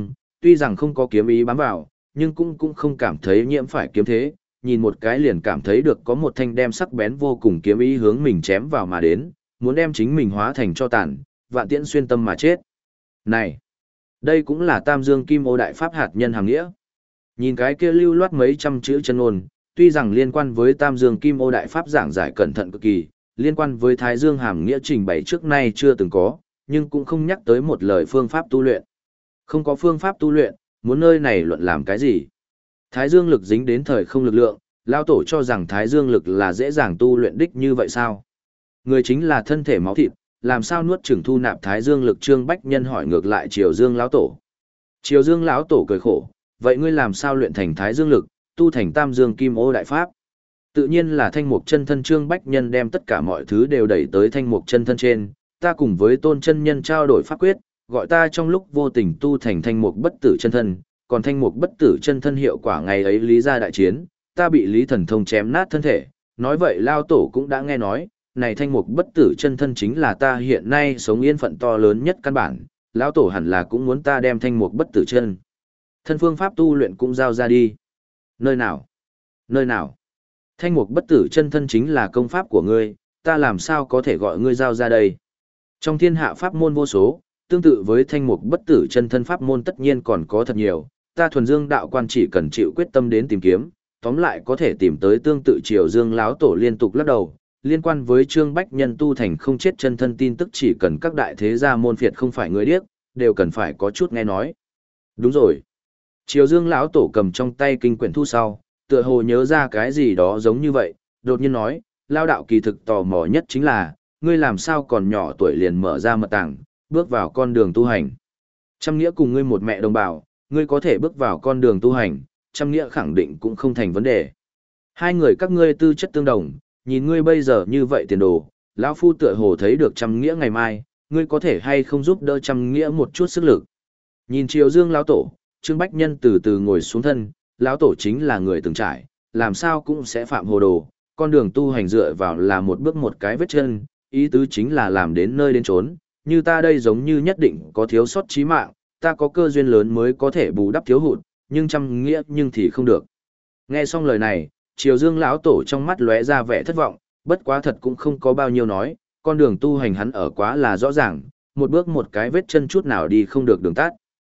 tuy rằng không có kiếm ý bám vào, nhưng cũng cũng không cảm thấy nhiễm phải kiếm thế, nhìn một cái liền cảm thấy được có một thanh đem sắc bén vô cùng kiếm ý hướng mình chém vào mà đến, muốn đem chính mình hóa thành cho tàn, vạn tiễn xuyên tâm mà chết. Này, đây cũng là Tam Dương Kim Ô Đại Pháp hạt nhân hàng nghĩa. Nhìn cái kia lưu loát mấy trăm chữ chân ngôn, tuy rằng liên quan với Tam Dương Kim Ô Đại Pháp giảng giải cẩn thận cực kỳ, liên quan với Thái Dương hàm nghĩa trình bày trước nay chưa từng có, nhưng cũng không nhắc tới một lời phương pháp tu luyện. Không có phương pháp tu luyện, muốn nơi này luận làm cái gì? Thái Dương lực dính đến thời không lực lượng, lao tổ cho rằng Thái Dương lực là dễ dàng tu luyện đích như vậy sao? Người chính là thân thể máu thịt, làm sao nuốt chửng thu nạp Thái Dương lực? Trương Bách Nhân hỏi ngược lại Triều Dương lão tổ. Triều Dương lão tổ cười khổ, vậy ngươi làm sao luyện thành Thái Dương lực, tu thành Tam Dương Kim Ô Đại Pháp? Tự nhiên là Thanh Mục Chân Thân. Trương Bách Nhân đem tất cả mọi thứ đều đẩy tới Thanh Mục Chân Thân trên, ta cùng với Tôn Chân Nhân trao đổi pháp quyết, gọi ta trong lúc vô tình tu thành Thanh Mục Bất Tử Chân Thân, còn Thanh Mục Bất Tử Chân Thân hiệu quả ngày ấy lý ra đại chiến, ta bị Lý Thần Thông chém nát thân thể, nói vậy lao tổ cũng đã nghe nói, này Thanh Mục Bất Tử Chân Thân chính là ta hiện nay sống yên phận to lớn nhất căn bản, lão tổ hẳn là cũng muốn ta đem Thanh Mục Bất Tử Chân Thân phương pháp tu luyện cũng giao ra đi. Nơi nào? Nơi nào? Thanh Mục Bất Tử Chân Thân chính là công pháp của ngươi, ta làm sao có thể gọi ngươi giao ra đây? Trong thiên hạ pháp môn vô số, tương tự với Thanh Mục Bất Tử Chân Thân pháp môn tất nhiên còn có thật nhiều, ta thuần dương đạo quan chỉ cần chịu quyết tâm đến tìm kiếm, tóm lại có thể tìm tới tương tự. Triều Dương lão tổ liên tục lắc đầu, liên quan với Trương Bách Nhân tu thành không chết chân thân tin tức chỉ cần các đại thế gia môn phiệt không phải người điếc, đều cần phải có chút nghe nói. Đúng rồi. Triều Dương lão tổ cầm trong tay kinh quyển thu sau, tựa hồ nhớ ra cái gì đó giống như vậy, đột nhiên nói, lao đạo kỳ thực tò mò nhất chính là, ngươi làm sao còn nhỏ tuổi liền mở ra mật tàng, bước vào con đường tu hành. Trăm nghĩa cùng ngươi một mẹ đồng bào, ngươi có thể bước vào con đường tu hành, trăm nghĩa khẳng định cũng không thành vấn đề. Hai người các ngươi tư chất tương đồng, nhìn ngươi bây giờ như vậy tiền đồ, lão phu tựa hồ thấy được trăm nghĩa ngày mai, ngươi có thể hay không giúp đỡ trăm nghĩa một chút sức lực. Nhìn Triều Dương lão tổ, Trương Bách Nhân từ từ ngồi xuống thân, lão tổ chính là người từng trải, làm sao cũng sẽ phạm hồ đồ, con đường tu hành dựa vào là một bước một cái vết chân, ý tứ chính là làm đến nơi đến chốn, như ta đây giống như nhất định có thiếu sót chí mạng, ta có cơ duyên lớn mới có thể bù đắp thiếu hụt, nhưng trăm nghĩa nhưng thì không được. Nghe xong lời này, Triều Dương lão tổ trong mắt lóe ra vẻ thất vọng, bất quá thật cũng không có bao nhiêu nói, con đường tu hành hắn ở quá là rõ ràng, một bước một cái vết chân chút nào đi không được đường tắt.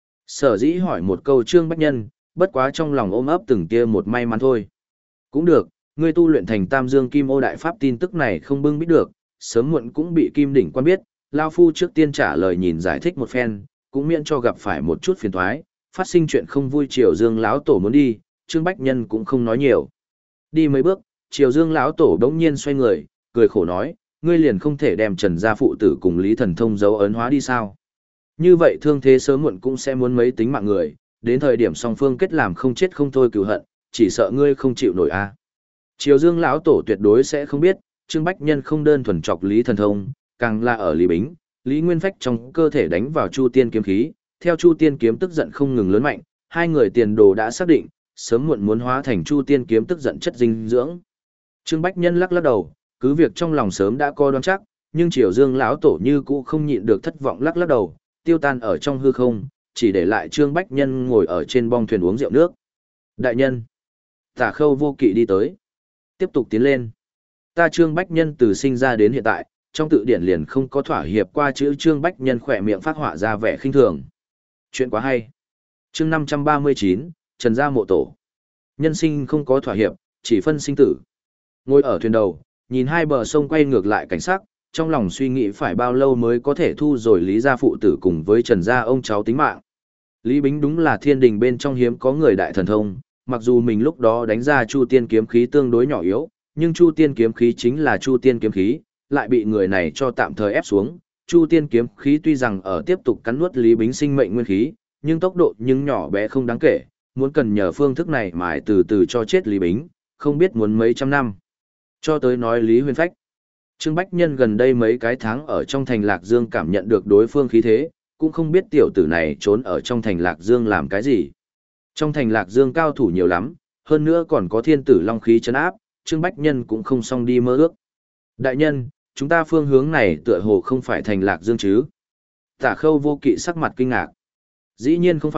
Sở dĩ hỏi một câu Trương Bách Nhân, bất quá trong lòng ôm ấp từng tia một may mắn thôi. Cũng được, ngươi tu luyện thành Tam Dương Kim Ô Đại Pháp tin tức này không bưng biết được, sớm muộn cũng bị Kim Đỉnh quan biết, lao phu trước tiên trả lời nhìn giải thích một phen, cũng miễn cho gặp phải một chút phiền toái, phát sinh chuyện không vui. Triều Dương lão tổ muốn đi, Trương Bách Nhân cũng không nói nhiều. Đi mấy bước, Triều Dương lão tổ đống nhiên xoay người, cười khổ nói, ngươi liền không thể đem Trần gia phụ tử cùng Lý Thần Thông dấu ấn hóa đi sao? Như vậy thương thế sớm muộn cũng sẽ muốn mấy tính mạng người, đến thời điểm song phương kết làm không chết không thôi cừu hận, chỉ sợ ngươi không chịu nổi a. À. Triều Dương lão tổ tuyệt đối sẽ không biết, Trương Bách Nhân không đơn thuần chọc Lý Thần Thông, càng là ở Lý Bính, Lý Nguyên Phách trong cơ thể đánh vào Chu Tiên kiếm khí, theo Chu Tiên kiếm tức giận không ngừng lớn mạnh, hai người tiền đồ đã xác định, sớm muộn muốn hóa thành Chu Tiên kiếm tức giận chất dinh dưỡng. Trương Bách Nhân lắc lắc đầu, cứ việc trong lòng sớm đã có đoán chắc, nhưng Triều Dương lão tổ như cũ không nhịn được thất vọng lắc lắc đầu, tiêu tan ở trong hư không, chỉ để lại Trương Bách Nhân ngồi ở trên bong thuyền uống rượu nước. Đại nhân, Tả Khâu Vô Kỵ đi tới, tiếp tục tiến lên. Ta Trương Bách Nhân từ sinh ra đến hiện tại, trong tự điển liền không có thỏa hiệp qua chữ. Trương Bách Nhân khỏe miệng phát họa ra vẻ khinh thường. Chuyện quá hay. Chương năm trăm ba mươi chín, Trần gia mộ tổ. Nhân sinh không có thỏa hiệp, chỉ phân sinh tử. Ngồi ở thuyền đầu, nhìn hai bờ sông quay ngược lại cảnh sắc, trong lòng suy nghĩ phải bao lâu mới có thể thu rồi Lý gia phụ tử cùng với Trần gia ông cháu tính mạng. Lý Bính đúng là thiên đình bên trong hiếm có người đại thần thông, mặc dù mình lúc đó đánh ra Chu Tiên kiếm khí tương đối nhỏ yếu, nhưng Chu Tiên kiếm khí chính là Chu Tiên kiếm khí, lại bị người này cho tạm thời ép xuống. Chu Tiên kiếm khí tuy rằng ở tiếp tục cắn nuốt Lý Bính sinh mệnh nguyên khí, nhưng tốc độ nhưng nhỏ bé không đáng kể, muốn cần nhờ phương thức này mài từ từ cho chết Lý Bính, không biết muốn mấy trăm năm. Cho tới nói Lý Huyền Phách. Trương Bách Nhân gần đây mấy cái tháng ở trong thành Lạc Dương cảm nhận được đối phương khí thế, cũng không biết tiểu tử này trốn ở trong thành Lạc Dương làm cái gì. Trong thành Lạc Dương cao thủ nhiều lắm, hơn nữa còn có thiên tử long khí trấn áp, Trương Bách Nhân cũng không xong đi mơ ước. Đại nhân, chúng ta phương hướng này tựa hồ không phải thành Lạc Dương chứ? Tả Khâu Vô Kỵ sắc mặt kinh ngạc. Dĩ nhiên không phải,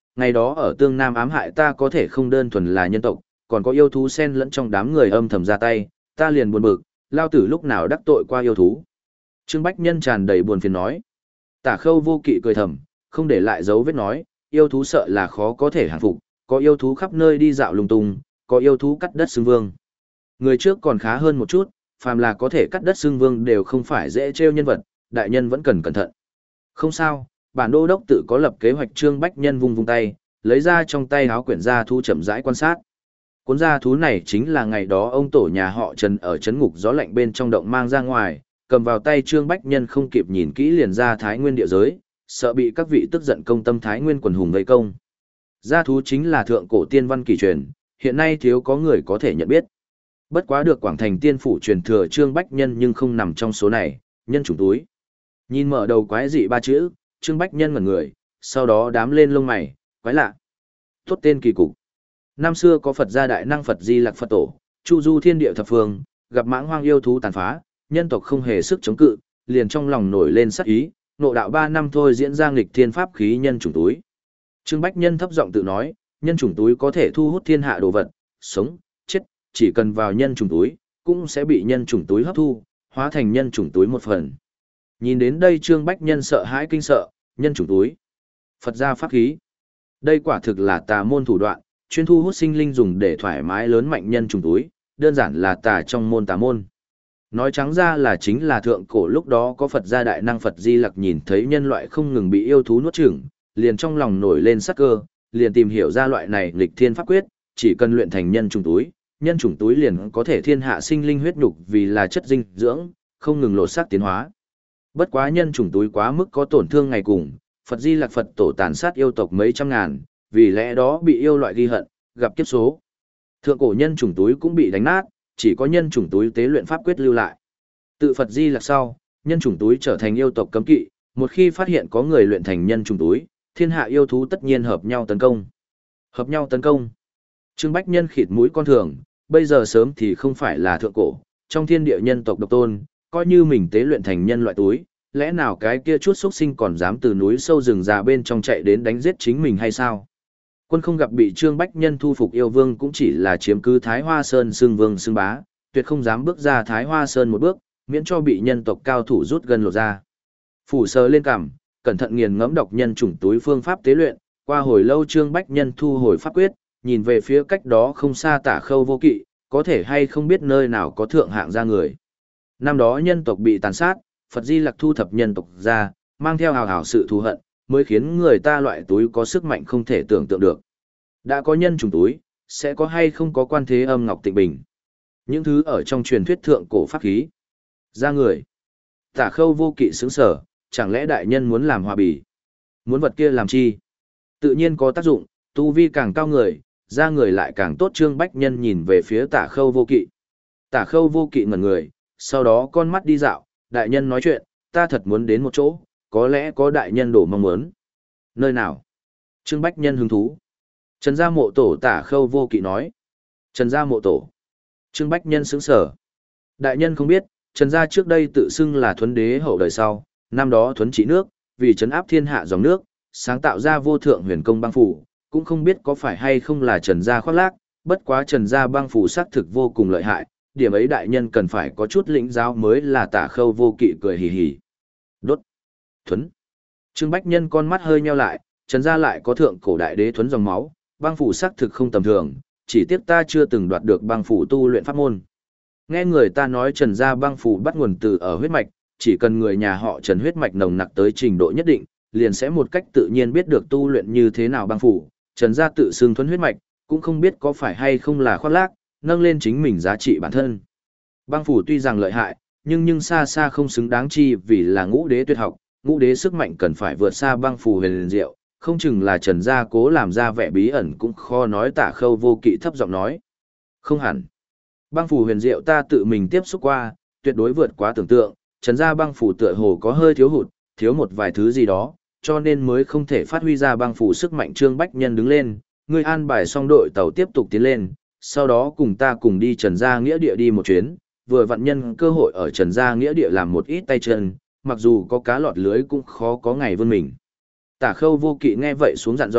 ngày đó ở tương nam ám hại ta có thể không đơn thuần là nhân tộc, còn có yêu thú xen lẫn trong đám người âm thầm ra tay, ta liền buồn bực, lao tử lúc nào đắc tội qua yêu thú. Trương Bách Nhân tràn đầy buồn phiền nói. Tả Khâu Vô Kỵ cười thầm, không để lại dấu vết nói, yêu thú sợ là khó có thể hàng phục, có yêu thú khắp nơi đi dạo lung tung, có yêu thú cắt đất xưng vương. Người trước còn khá hơn một chút, phàm là có thể cắt đất xưng vương đều không phải dễ trêu nhân vật, đại nhân vẫn cần cẩn thận. Không sao, bản đô đốc tự có lập kế hoạch. Trương Bách Nhân vung vung tay, lấy ra trong tay áo quyển gia thú chậm rãi quan sát. Cuốn gia thú này chính là ngày đó ông tổ nhà họ Trần ở chấn ngục gió lạnh bên trong động mang ra ngoài, cầm vào tay Trương Bách Nhân không kịp nhìn kỹ liền ra Thái Nguyên địa giới, sợ bị các vị tức giận công tâm Thái Nguyên quần hùng vây công. Gia thú chính là thượng cổ tiên văn kỳ truyền, hiện nay thiếu có người có thể nhận biết. Bất quá được Quảng Thành tiên phủ truyền thừa Trương Bách Nhân nhưng không nằm trong số này, nhân chủng túi. Nhìn mở đầu quái dị ba chữ, Trương Bách Nhân ngẩn người, sau đó đám lên lông mày, quái lạ. Tốt tên kỳ cục. Năm xưa có Phật gia đại năng Phật Di Lặc Phật Tổ, chu du thiên địa thập phương, gặp mãng hoang yêu thú tàn phá, nhân tộc không hề sức chống cự, liền trong lòng nổi lên sát ý, nộ đạo ba năm thôi diễn ra nghịch thiên pháp khí nhân chủng túi. Trương Bách Nhân thấp giọng tự nói, nhân chủng túi có thể thu hút thiên hạ đồ vật, sống, chết, chỉ cần vào nhân chủng túi, cũng sẽ bị nhân chủng túi hấp thu, hóa thành nhân chủng túi một phần. Nhìn đến đây Trương Bách Nhân sợ hãi kinh sợ, nhân chủng túi. Phật gia pháp khí. Đây quả thực là tà môn thủ đoạn, chuyên thu hút sinh linh dùng để thoải mái lớn mạnh nhân chủng túi, đơn giản là tà trong môn tà môn. Nói trắng ra là chính là thượng cổ lúc đó có Phật gia đại năng Phật Di Lặc nhìn thấy nhân loại không ngừng bị yêu thú nuốt chửng, liền trong lòng nổi lên sắc cơ, liền tìm hiểu ra loại này nghịch thiên pháp quyết, chỉ cần luyện thành nhân chủng túi, nhân chủng túi liền có thể thiên hạ sinh linh huyết nhục vì là chất dinh dưỡng, không ngừng lột xác tiến hóa. Bất quá nhân chủng túi quá mức có tổn thương ngày cùng, Phật Di Lặc Phật Tổ tàn sát yêu tộc mấy trăm ngàn, vì lẽ đó bị yêu loại ghi hận, gặp kiếp số. Thượng cổ nhân chủng túi cũng bị đánh nát, chỉ có nhân chủng túi tế luyện pháp quyết lưu lại. Tự Phật Di Lặc sau, nhân chủng túi trở thành yêu tộc cấm kỵ, một khi phát hiện có người luyện thành nhân chủng túi, thiên hạ yêu thú tất nhiên hợp nhau tấn công. Hợp nhau tấn công. Trương Bách Nhân khịt mũi con thường, bây giờ sớm thì không phải là thượng cổ, trong thiên địa nhân tộc độc tôn, coi như mình tế luyện thành nhân loại túi, lẽ nào cái kia chút xuất sinh còn dám từ núi sâu rừng già bên trong chạy đến đánh giết chính mình hay sao? Quân không gặp bị Trương Bách Nhân thu phục yêu vương cũng chỉ là chiếm cứ Thái Hoa Sơn xưng vương xưng bá, tuyệt không dám bước ra Thái Hoa Sơn một bước, miễn cho bị nhân tộc cao thủ rút gần lột ra. Phủ sờ lên cằm, cẩn thận nghiền ngẫm độc nhân chủng túi phương pháp tế luyện, qua hồi lâu Trương Bách Nhân thu hồi pháp quyết, nhìn về phía cách đó không xa Tả Khâu Vô Kỵ, có thể hay không biết nơi nào có thượng hạng ra người. Năm đó nhân tộc bị tàn sát, Phật Di Lặc thu thập nhân tộc ra, mang theo hào hào sự thù hận, mới khiến người ta loại túi có sức mạnh không thể tưởng tượng được. Đã có nhân trùng túi, sẽ có hay không có quan thế âm ngọc tịnh bình. Những thứ ở trong truyền thuyết thượng cổ pháp khí. Ra người. Tả Khâu Vô Kỵ sướng sở, chẳng lẽ đại nhân muốn làm hòa bì? Muốn vật kia làm chi? Tự nhiên có tác dụng, tu vi càng cao người, ra người lại càng tốt. Trương Bách Nhân nhìn về phía Tả Khâu Vô Kỵ. Tả Khâu Vô Kỵ ngẩn người, sau đó con mắt đi dạo, đại nhân nói chuyện, ta thật muốn đến một chỗ, có lẽ có đại nhân đổ mong muốn. Nơi nào? Trương Bách Nhân hứng thú. Trần gia mộ tổ. Tả Khâu Vô Kỵ nói. Trần gia mộ tổ. Trương Bách Nhân sững sở. Đại nhân không biết, Trần gia trước đây tự xưng là Thuấn đế hậu đời sau, năm đó Thuấn trị nước, vì trấn áp thiên hạ dòng nước, sáng tạo ra vô thượng huyền công băng phủ, cũng không biết có phải hay không là Trần gia khoác lác, bất quá Trần gia băng phủ xác thực vô cùng lợi hại, điểm ấy đại nhân cần phải có chút lĩnh giáo mới là. Tả Khâu Vô Kỵ cười hì hì. Đốt. Thuấn. Trương Bách Nhân con mắt hơi nheo lại, Trần gia lại có thượng cổ đại đế Thuấn dòng máu, băng phủ xác thực không tầm thường, chỉ tiếc ta chưa từng đoạt được băng phủ tu luyện pháp môn. Nghe người ta nói Trần gia băng phủ bắt nguồn từ ở huyết mạch, chỉ cần người nhà họ Trần huyết mạch nồng nặc tới trình độ nhất định, liền sẽ một cách tự nhiên biết được tu luyện như thế nào băng phủ. Trần gia tự xưng Thuấn huyết mạch, cũng không biết có phải hay không là khoác lác, nâng lên chính mình giá trị bản thân. Băng phủ tuy rằng lợi hại, nhưng nhưng xa xa không xứng đáng chi vì là ngũ đế tuyệt học, ngũ đế sức mạnh cần phải vượt xa băng phủ huyền diệu, không chừng là Trần gia cố làm ra vẻ bí ẩn cũng khó nói. Tả Khâu Vô Kỵ thấp giọng nói. Không hẳn. Băng phủ huyền diệu ta tự mình tiếp xúc qua, tuyệt đối vượt quá tưởng tượng, Trần gia băng phủ tựa hồ có hơi thiếu hụt, thiếu một vài thứ gì đó, cho nên mới không thể phát huy ra băng phủ sức mạnh. Trương Bách Nhân đứng lên, ngươi an bài xong đội tàu tiếp tục tiến lên, sau đó cùng ta cùng đi Trần gia nghĩa địa đi một chuyến, vừa vặn nhân cơ hội ở Trần gia nghĩa địa làm một ít tay chân, mặc dù có cá lọt lưới cũng khó có ngày vươn mình. Tả Khâu Vô Kỵ nghe vậy xuống dặn dò,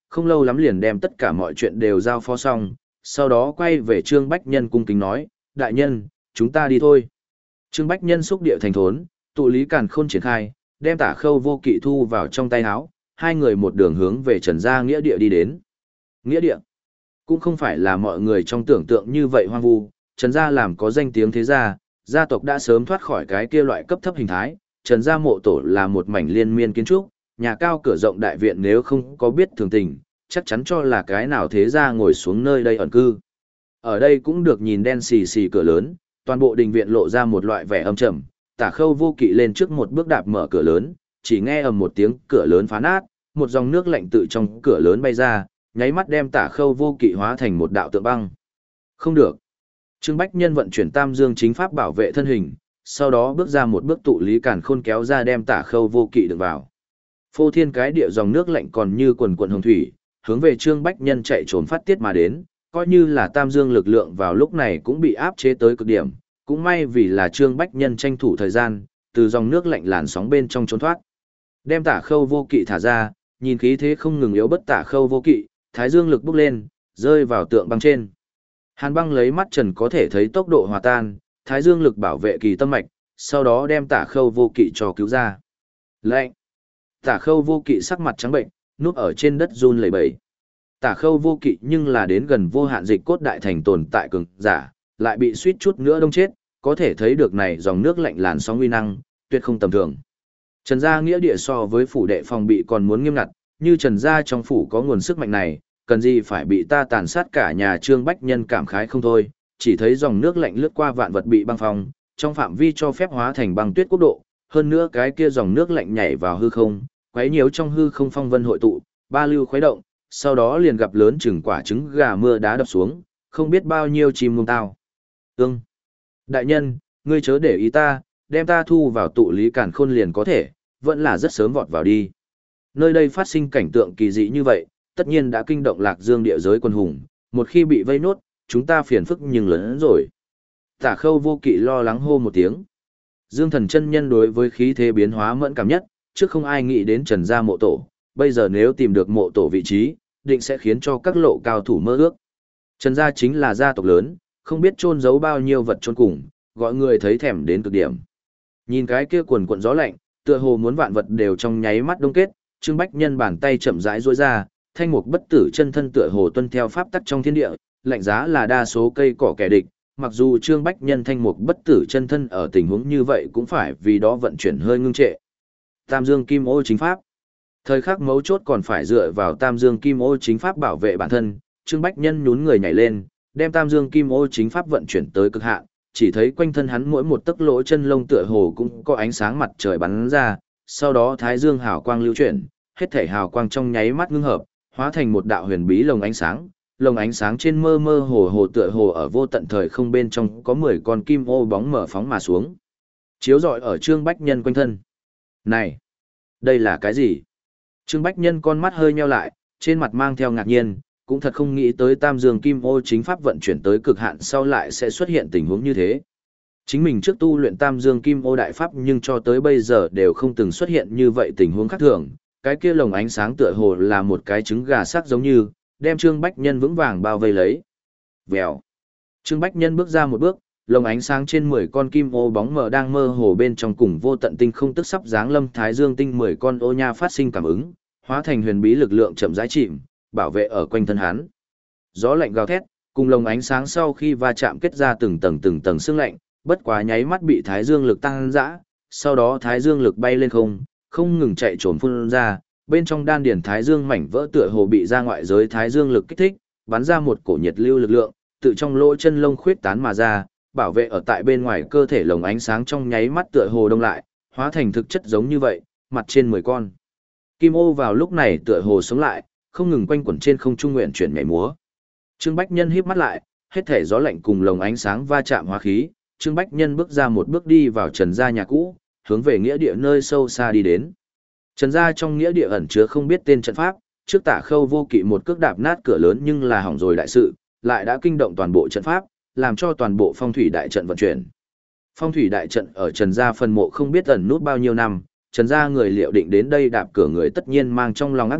không lâu lắm liền đem tất cả mọi chuyện đều giao phó xong, sau đó quay về Trương Bách Nhân cung kính nói, đại nhân, chúng ta đi thôi. Trương Bách Nhân xúc địa thành thốn, tụ lý càn khôn triển khai, đem Tả Khâu Vô Kỵ thu vào trong tay áo, hai người một đường hướng về Trần gia nghĩa địa đi đến. Nghĩa địa cũng không phải là mọi người trong tưởng tượng như vậy hoang vu, Trần gia làm có danh tiếng thế gia, gia tộc đã sớm thoát khỏi cái kia loại cấp thấp hình thái, Trần gia mộ tổ là một mảnh liên miên kiến trúc, nhà cao cửa rộng đại viện nếu không có biết thường tình, chắc chắn cho là cái nào thế gia ngồi xuống nơi đây ẩn cư. Ở đây cũng được nhìn đen xì xì cửa lớn, toàn bộ đình viện lộ ra một loại vẻ âm trầm, Tả Khâu Vô Kỵ lên trước một bước đạp mở cửa lớn, chỉ nghe ầm một tiếng cửa lớn phá nát, một dòng nước lạnh tự trong cửa lớn bay ra, nháy mắt đem Tả Khâu Vô Kỵ hóa thành một đạo tượng băng. Không được. Trương Bách Nhân vận chuyển Tam Dương chính pháp bảo vệ thân hình, sau đó bước ra một bước tụ lý càn khôn kéo ra đem Tả Khâu Vô Kỵ được vào. Phô thiên cái địa dòng nước lạnh còn như quần quần hồng thủy, hướng về Trương Bách Nhân chạy trốn phát tiết mà đến, coi như là Tam Dương lực lượng vào lúc này cũng bị áp chế tới cực điểm, cũng may vì là Trương Bách Nhân tranh thủ thời gian, từ dòng nước lạnh làn sóng bên trong trốn thoát. Đem Tả Khâu Vô Kỵ thả ra, nhìn khí thế không ngừng yếu bất Tả Khâu Vô Kỵ, thái dương lực bốc lên, rơi vào tượng băng trên. Hàn băng lấy mắt trần có thể thấy tốc độ hòa tan, thái dương lực bảo vệ kỳ tâm mạch, sau đó đem Tả Khâu Vô Kỵ cho cứu ra. Lệnh! Tả Khâu Vô Kỵ sắc mặt trắng bệnh, núp ở trên đất run lẩy bẩy. Tả Khâu Vô Kỵ nhưng là đến gần vô hạn dịch cốt đại thành tồn tại cường giả, lại bị suýt chút nữa đông chết, có thể thấy được này dòng nước lạnh làn sóng uy năng, tuyệt không tầm thường. Trần gia nghĩa địa so với phủ đệ phòng bị còn muốn nghiêm ngặt, như Trần gia trong phủ có nguồn sức mạnh này, cần gì phải bị ta tàn sát cả nhà. Trương Bách Nhân cảm khái không thôi, chỉ thấy dòng nước lạnh lướt qua vạn vật bị băng phong, trong phạm vi cho phép hóa thành băng tuyết quốc độ, hơn nữa cái kia dòng nước lạnh nhảy vào hư không, quấy nhiễu trong hư không phong vân hội tụ, ba lưu khuấy động, sau đó liền gặp lớn chừng quả trứng gà mưa đá đập xuống, không biết bao nhiêu chim muông tao. Ương! Đại nhân, ngươi chớ để ý ta, đem ta thu vào tụ lý càn khôn liền có thể, vẫn là rất sớm vọt vào đi. Nơi đây phát sinh cảnh tượng kỳ dị như vậy, tất nhiên đã kinh động Lạc Dương địa giới quân hùng, một khi bị vây nốt, chúng ta phiền phức nhưng lớn hơn rồi. Tả Khâu Vô Kỵ lo lắng hô một tiếng. Dương Thần chân nhân đối với khí thế biến hóa mẫn cảm nhất, trước không ai nghĩ đến Trần gia mộ tổ, bây giờ nếu tìm được mộ tổ vị trí, định sẽ khiến cho các lộ cao thủ mơ ước. Trần gia chính là gia tộc lớn, không biết chôn giấu bao nhiêu vật chôn cùng, gọi người thấy thèm đến cực điểm. Nhìn cái kia quần cuộn gió lạnh, tựa hồ muốn vạn vật đều trong nháy mắt đông kết, Trương Bách Nhân bàn tay chậm rãi duỗi ra, thanh mục bất tử chân thân tựa hồ tuân theo pháp tắc trong thiên địa, lạnh giá là đa số cây cỏ kẻ địch, mặc dù Trương Bách Nhân thanh mục bất tử chân thân ở tình huống như vậy cũng phải vì đó vận chuyển hơi ngưng trệ. Tam Dương Kim Ô chính pháp. Thời khắc mấu chốt còn phải dựa vào Tam Dương Kim Ô chính pháp bảo vệ bản thân, Trương Bách Nhân nhún người nhảy lên, đem Tam Dương Kim Ô chính pháp vận chuyển tới cực hạn, chỉ thấy quanh thân hắn mỗi một tấc lỗ chân lông tựa hồ cũng có ánh sáng mặt trời bắn ra, sau đó thái dương hào quang lưu chuyển, hết thể hào quang trong nháy mắt ngưng hợp, hóa thành một đạo huyền bí lồng ánh sáng, lồng ánh sáng trên mơ mơ hồ hồ tựa hồ ở vô tận thời không bên trong có mười con kim ô bóng mở phóng mà xuống, chiếu rọi ở Trương Bách Nhân quanh thân. Này, đây là cái gì? Trương Bách Nhân con mắt hơi nheo lại, trên mặt mang theo ngạc nhiên, cũng thật không nghĩ tới Tam Dương Kim Ô chính pháp vận chuyển tới cực hạn sau lại sẽ xuất hiện tình huống như thế. Chính mình trước tu luyện Tam Dương Kim Ô đại pháp nhưng cho tới bây giờ đều không từng xuất hiện như vậy tình huống khác thường, cái kia lồng ánh sáng tựa hồ là một cái trứng gà sắc giống như, đem Trương Bách Nhân vững vàng bao vây lấy. Vèo. Trương Bách Nhân bước ra một bước, lồng ánh sáng trên mười con kim ô bóng mờ đang mơ hồ bên trong cùng vô tận tinh không tức sắp giáng lâm thái dương tinh mười con ô nha phát sinh cảm ứng, hóa thành huyền bí lực lượng chậm rãi chìm, bảo vệ ở quanh thân hắn. Gió lạnh gào thét, cùng lồng ánh sáng sau khi va chạm kết ra từng tầng từng tầng sương lạnh, bất quá nháy mắt bị thái dương lực tăng dã, sau đó thái dương lực bay lên không, không ngừng chạy trốn phun ra, bên trong đan điển thái dương mảnh vỡ tựa hồ bị ra ngoại giới thái dương lực kích thích, bắn ra một cổ nhiệt lưu lực lượng, tự trong lỗ chân lông khuyết tán mà ra, bảo vệ ở tại bên ngoài cơ thể lồng ánh sáng trong nháy mắt tựa hồ đông lại, hóa thành thực chất giống như vậy, mặt trên mười con. Kim ô vào lúc này tựa hồ sống lại, không ngừng quanh quẩn trên không trung nguyện chuyển nhảy múa. Trương Bách Nhân híp mắt lại, hết thể gió lạnh cùng lồng ánh sáng va chạm hóa khí, Trương Bách Nhân bước ra một bước đi vào Trần gia nhà cũ, hướng về nghĩa địa nơi sâu xa đi đến. Trần gia trong nghĩa địa ẩn chứa không biết tên trận pháp, trước Tả Khâu Vô Kỵ một cước đạp nát cửa lớn nhưng là hỏng rồi đại sự, lại đã kinh động toàn bộ trận pháp, làm cho toàn bộ phong thủy đại trận vận chuyển. Phong thủy đại trận ở Trần gia phân mộ không biết ẩn nút bao nhiêu năm, Trần gia người liệu định đến đây đạp cửa người tất nhiên mang trong lòng ác nghiệm,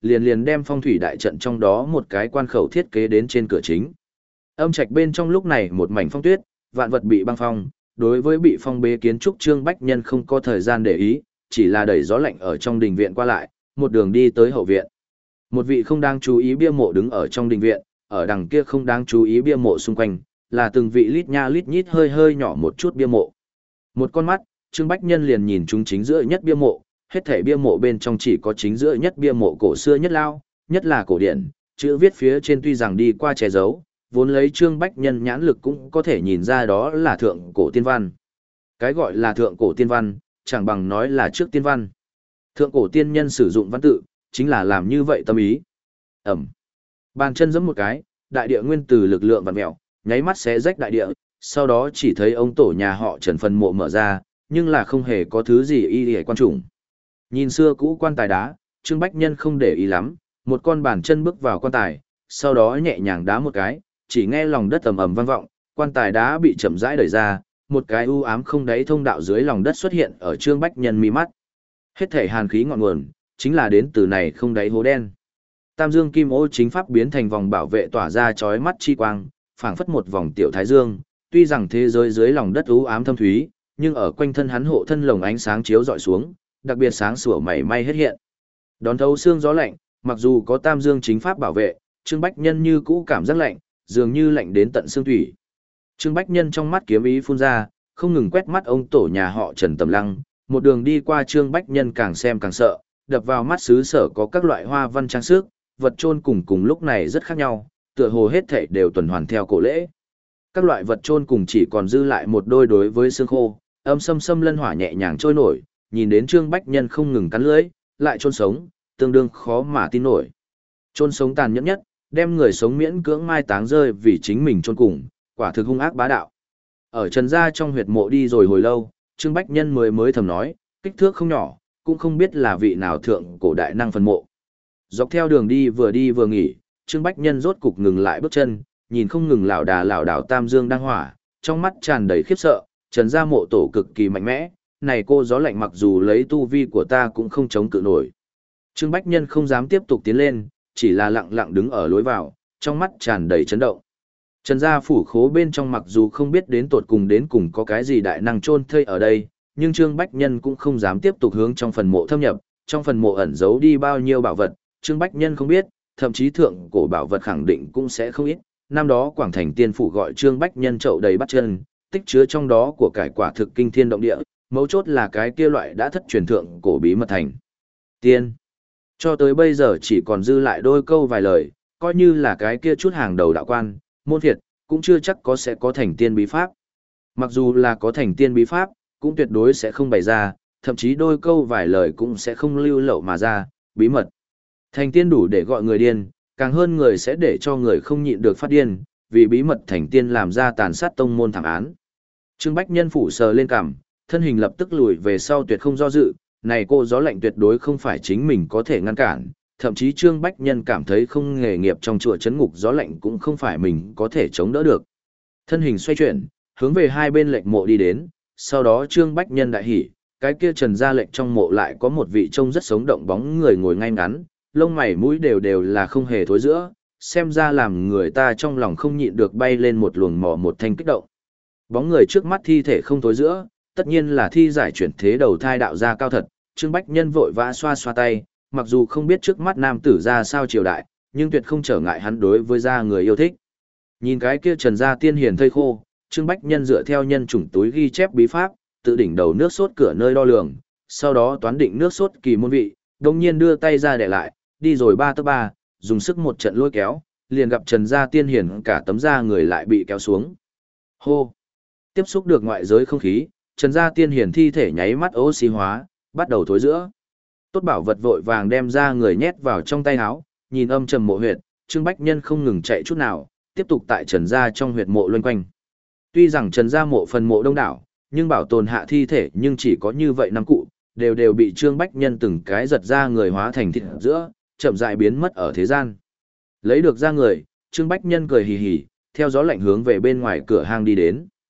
liền liền đem phong thủy đại trận trong đó một cái quan khẩu thiết kế đến trên cửa chính. Âm trạch bên trong lúc này một mảnh phong tuyết, vạn vật bị băng phong, đối với bị phong bế kiến trúc Trương Bách Nhân không có thời gian để ý, chỉ là đẩy gió lạnh ở trong đình viện qua lại, một đường đi tới hậu viện. Một vị không đáng chú ý bia mộ đứng ở trong đình viện, ở đằng kia không đáng chú ý bia mộ xung quanh, là từng vị lít nha lít nhít hơi hơi nhỏ một chút bia mộ. Một con mắt, Trương Bách Nhân liền nhìn chúng chính giữa nhất bia mộ, hết thảy bia mộ bên trong chỉ có chính giữa nhất bia mộ cổ xưa nhất lao, nhất là cổ điển, chữ viết phía trên tuy rằng đi qua che giấu, vốn lấy Trương Bách Nhân nhãn lực cũng có thể nhìn ra đó là thượng cổ tiên văn. Cái gọi là thượng cổ tiên văn, chẳng bằng nói là trước tiên văn. Thượng cổ tiên nhân sử dụng văn tự, chính là làm như vậy tâm ý. Ẩm. Bàn chân giẫm một cái, đại địa nguyên từ lực lượng vặn mèo, nháy mắt xé rách đại địa, sau đó chỉ thấy ông tổ nhà họ Trần phần mộ mở ra, nhưng là không hề có thứ gì y hề quan trùng. Nhìn xưa cũ quan tài đá, Trương Bách Nhân không để ý lắm, một con bàn chân bước vào quan tài, sau đó nhẹ nhàng đá một cái, chỉ nghe lòng đất ầm ầm vang vọng, quan tài đá bị chậm rãi đẩy ra, một cái u ám không đáy thông đạo dưới lòng đất xuất hiện ở Trương Bách Nhân mi mắt. Hết thể hàn khí ngọn nguồn, chính là đến từ này không đáy hố đen. Tam dương kim ô chính pháp biến thành vòng bảo vệ tỏa ra chói mắt chi quang, phảng phất một vòng tiểu thái dương, tuy rằng thế giới dưới lòng đất u ám thâm thúy, nhưng ở quanh thân hắn hộ thân lồng ánh sáng chiếu dọi xuống, đặc biệt sáng sủa mảy may hết hiện. Đón thấu xương gió lạnh, mặc dù có tam dương chính pháp bảo vệ, Trương Bách Nhân như cũ cảm giác lạnh, dường như lạnh đến tận xương thủy. Trương Bách Nhân trong mắt kiếm ý phun ra, không ngừng quét mắt ông tổ nhà họ Trần Tầm Lăng, một đường đi qua Trương Bách Nhân càng xem càng sợ, đập vào mắt xứ sở có các loại hoa văn trang sức, vật chôn cùng cùng lúc này rất khác nhau, tựa hồ hết thảy đều tuần hoàn theo cổ lễ. Các loại vật chôn cùng chỉ còn dư lại một đôi đối với xương khô, âm sâm sâm lân hỏa nhẹ nhàng trôi nổi, nhìn đến Trương Bách Nhân không ngừng cắn lưỡi, lại chôn sống, tương đương khó mà tin nổi. Chôn sống tàn nhẫn nhất, đem người sống miễn cưỡng mai táng rơi vì chính mình chôn cùng, quả thực hung ác bá đạo. Ở Trần gia trong huyệt mộ đi rồi hồi lâu, Trương Bách Nhân mới mới thầm nói, kích thước không nhỏ, cũng không biết là vị nào thượng cổ đại năng phần mộ. Dọc theo đường đi vừa đi vừa nghỉ, Trương Bách Nhân rốt cục ngừng lại bước chân, nhìn không ngừng lảo đà lảo đảo Tam Dương đang hỏa, trong mắt tràn đầy khiếp sợ, Trần gia mộ tổ cực kỳ mạnh mẽ, này cô gió lạnh mặc dù lấy tu vi của ta cũng không chống cự nổi. Trương Bách Nhân không dám tiếp tục tiến lên, chỉ là lặng lặng đứng ở lối vào, trong mắt tràn đầy chấn động. Trần gia phủ khố bên trong mặc dù không biết đến tột cùng đến cùng có cái gì đại năng chôn thây ở đây, nhưng Trương Bách Nhân cũng không dám tiếp tục hướng trong phần mộ thâm nhập, trong phần mộ ẩn giấu đi bao nhiêu bảo vật, Trương Bách Nhân không biết, thậm chí thượng cổ bảo vật khẳng định cũng sẽ không ít. Năm đó Quảng Thành Tiên phủ gọi Trương Bách Nhân chậu đầy bắt chân, tích chứa trong đó của cải quả thực kinh thiên động địa, mấu chốt là cái kia loại đã thất truyền thượng cổ bí mật thành tiên. Cho tới bây giờ chỉ còn dư lại đôi câu vài lời, coi như là cái kia chút hàng đầu đạo quan, môn phiệt, cũng chưa chắc có sẽ có thành tiên bí pháp. Mặc dù là có thành tiên bí pháp, cũng tuyệt đối sẽ không bày ra, thậm chí đôi câu vài lời cũng sẽ không lưu lậu mà ra, bí mật. Thành tiên đủ để gọi người điên, càng hơn người sẽ để cho người không nhịn được phát điên, vì bí mật thành tiên làm ra tàn sát tông môn thảm án. Trương Bách Nhân phủ sờ lên cằm, thân hình lập tức lùi về sau tuyệt không do dự, này cô gió lạnh tuyệt đối không phải chính mình có thể ngăn cản, thậm chí Trương Bách Nhân cảm thấy không nghề nghiệp trong chùa chấn ngục gió lạnh cũng không phải mình có thể chống đỡ được. Thân hình xoay chuyển, hướng về hai bên lệnh mộ đi đến, sau đó Trương Bách Nhân đại hỉ, cái kia Trần gia lệnh trong mộ lại có một vị trông rất sống động bóng người ngồi ngay ngắn, lông mày mũi đều đều là không hề thối giữa, xem ra làm người ta trong lòng không nhịn được bay lên một luồng mò một thanh kích động. Bóng người trước mắt thi thể không thối giữa, tất nhiên là thi giải chuyển thế đầu thai đạo gia cao thật, Trương Bách Nhân vội vã xoa xoa tay, mặc dù không biết trước mắt nam tử ra sao triều đại, nhưng tuyệt không trở ngại hắn đối với gia người yêu thích. Nhìn cái kia Trần gia tiên hiền thây khô, Trương Bách Nhân dựa theo nhân chủng túi ghi chép bí pháp, tự đỉnh đầu nước sốt cửa nơi đo lường, sau đó toán định nước sốt kỳ môn vị, đồng nhiên đưa tay ra để lại, đi rồi ba tấc ba, dùng sức một trận lôi kéo, liền gặp Trần gia tiên hiền cả tấm da người lại bị kéo xuống. Hô! Tiếp xúc được ngoại giới không khí, Trần gia tiên hiền thi thể nháy mắt oxy hóa, bắt đầu thối giữa. Tốt bảo vật vội vàng đem ra người nhét vào trong tay áo, nhìn âm trầm mộ huyệt, Trương Bách Nhân không ngừng chạy chút nào, tiếp tục tại Trần gia trong huyệt mộ loanh quanh. Tuy rằng Trần gia mộ phần mộ đông đảo, nhưng bảo tồn hạ thi thể nhưng chỉ có như vậy năm cụ, đều đều bị Trương Bách Nhân từng cái giật ra người hóa thành thịt giữa, chậm rãi biến mất ở thế gian. Lấy được ra người, Trương Bách Nhân cười hì hì, theo gió lạnh hướng về bên ngoài cửa hang đi đến.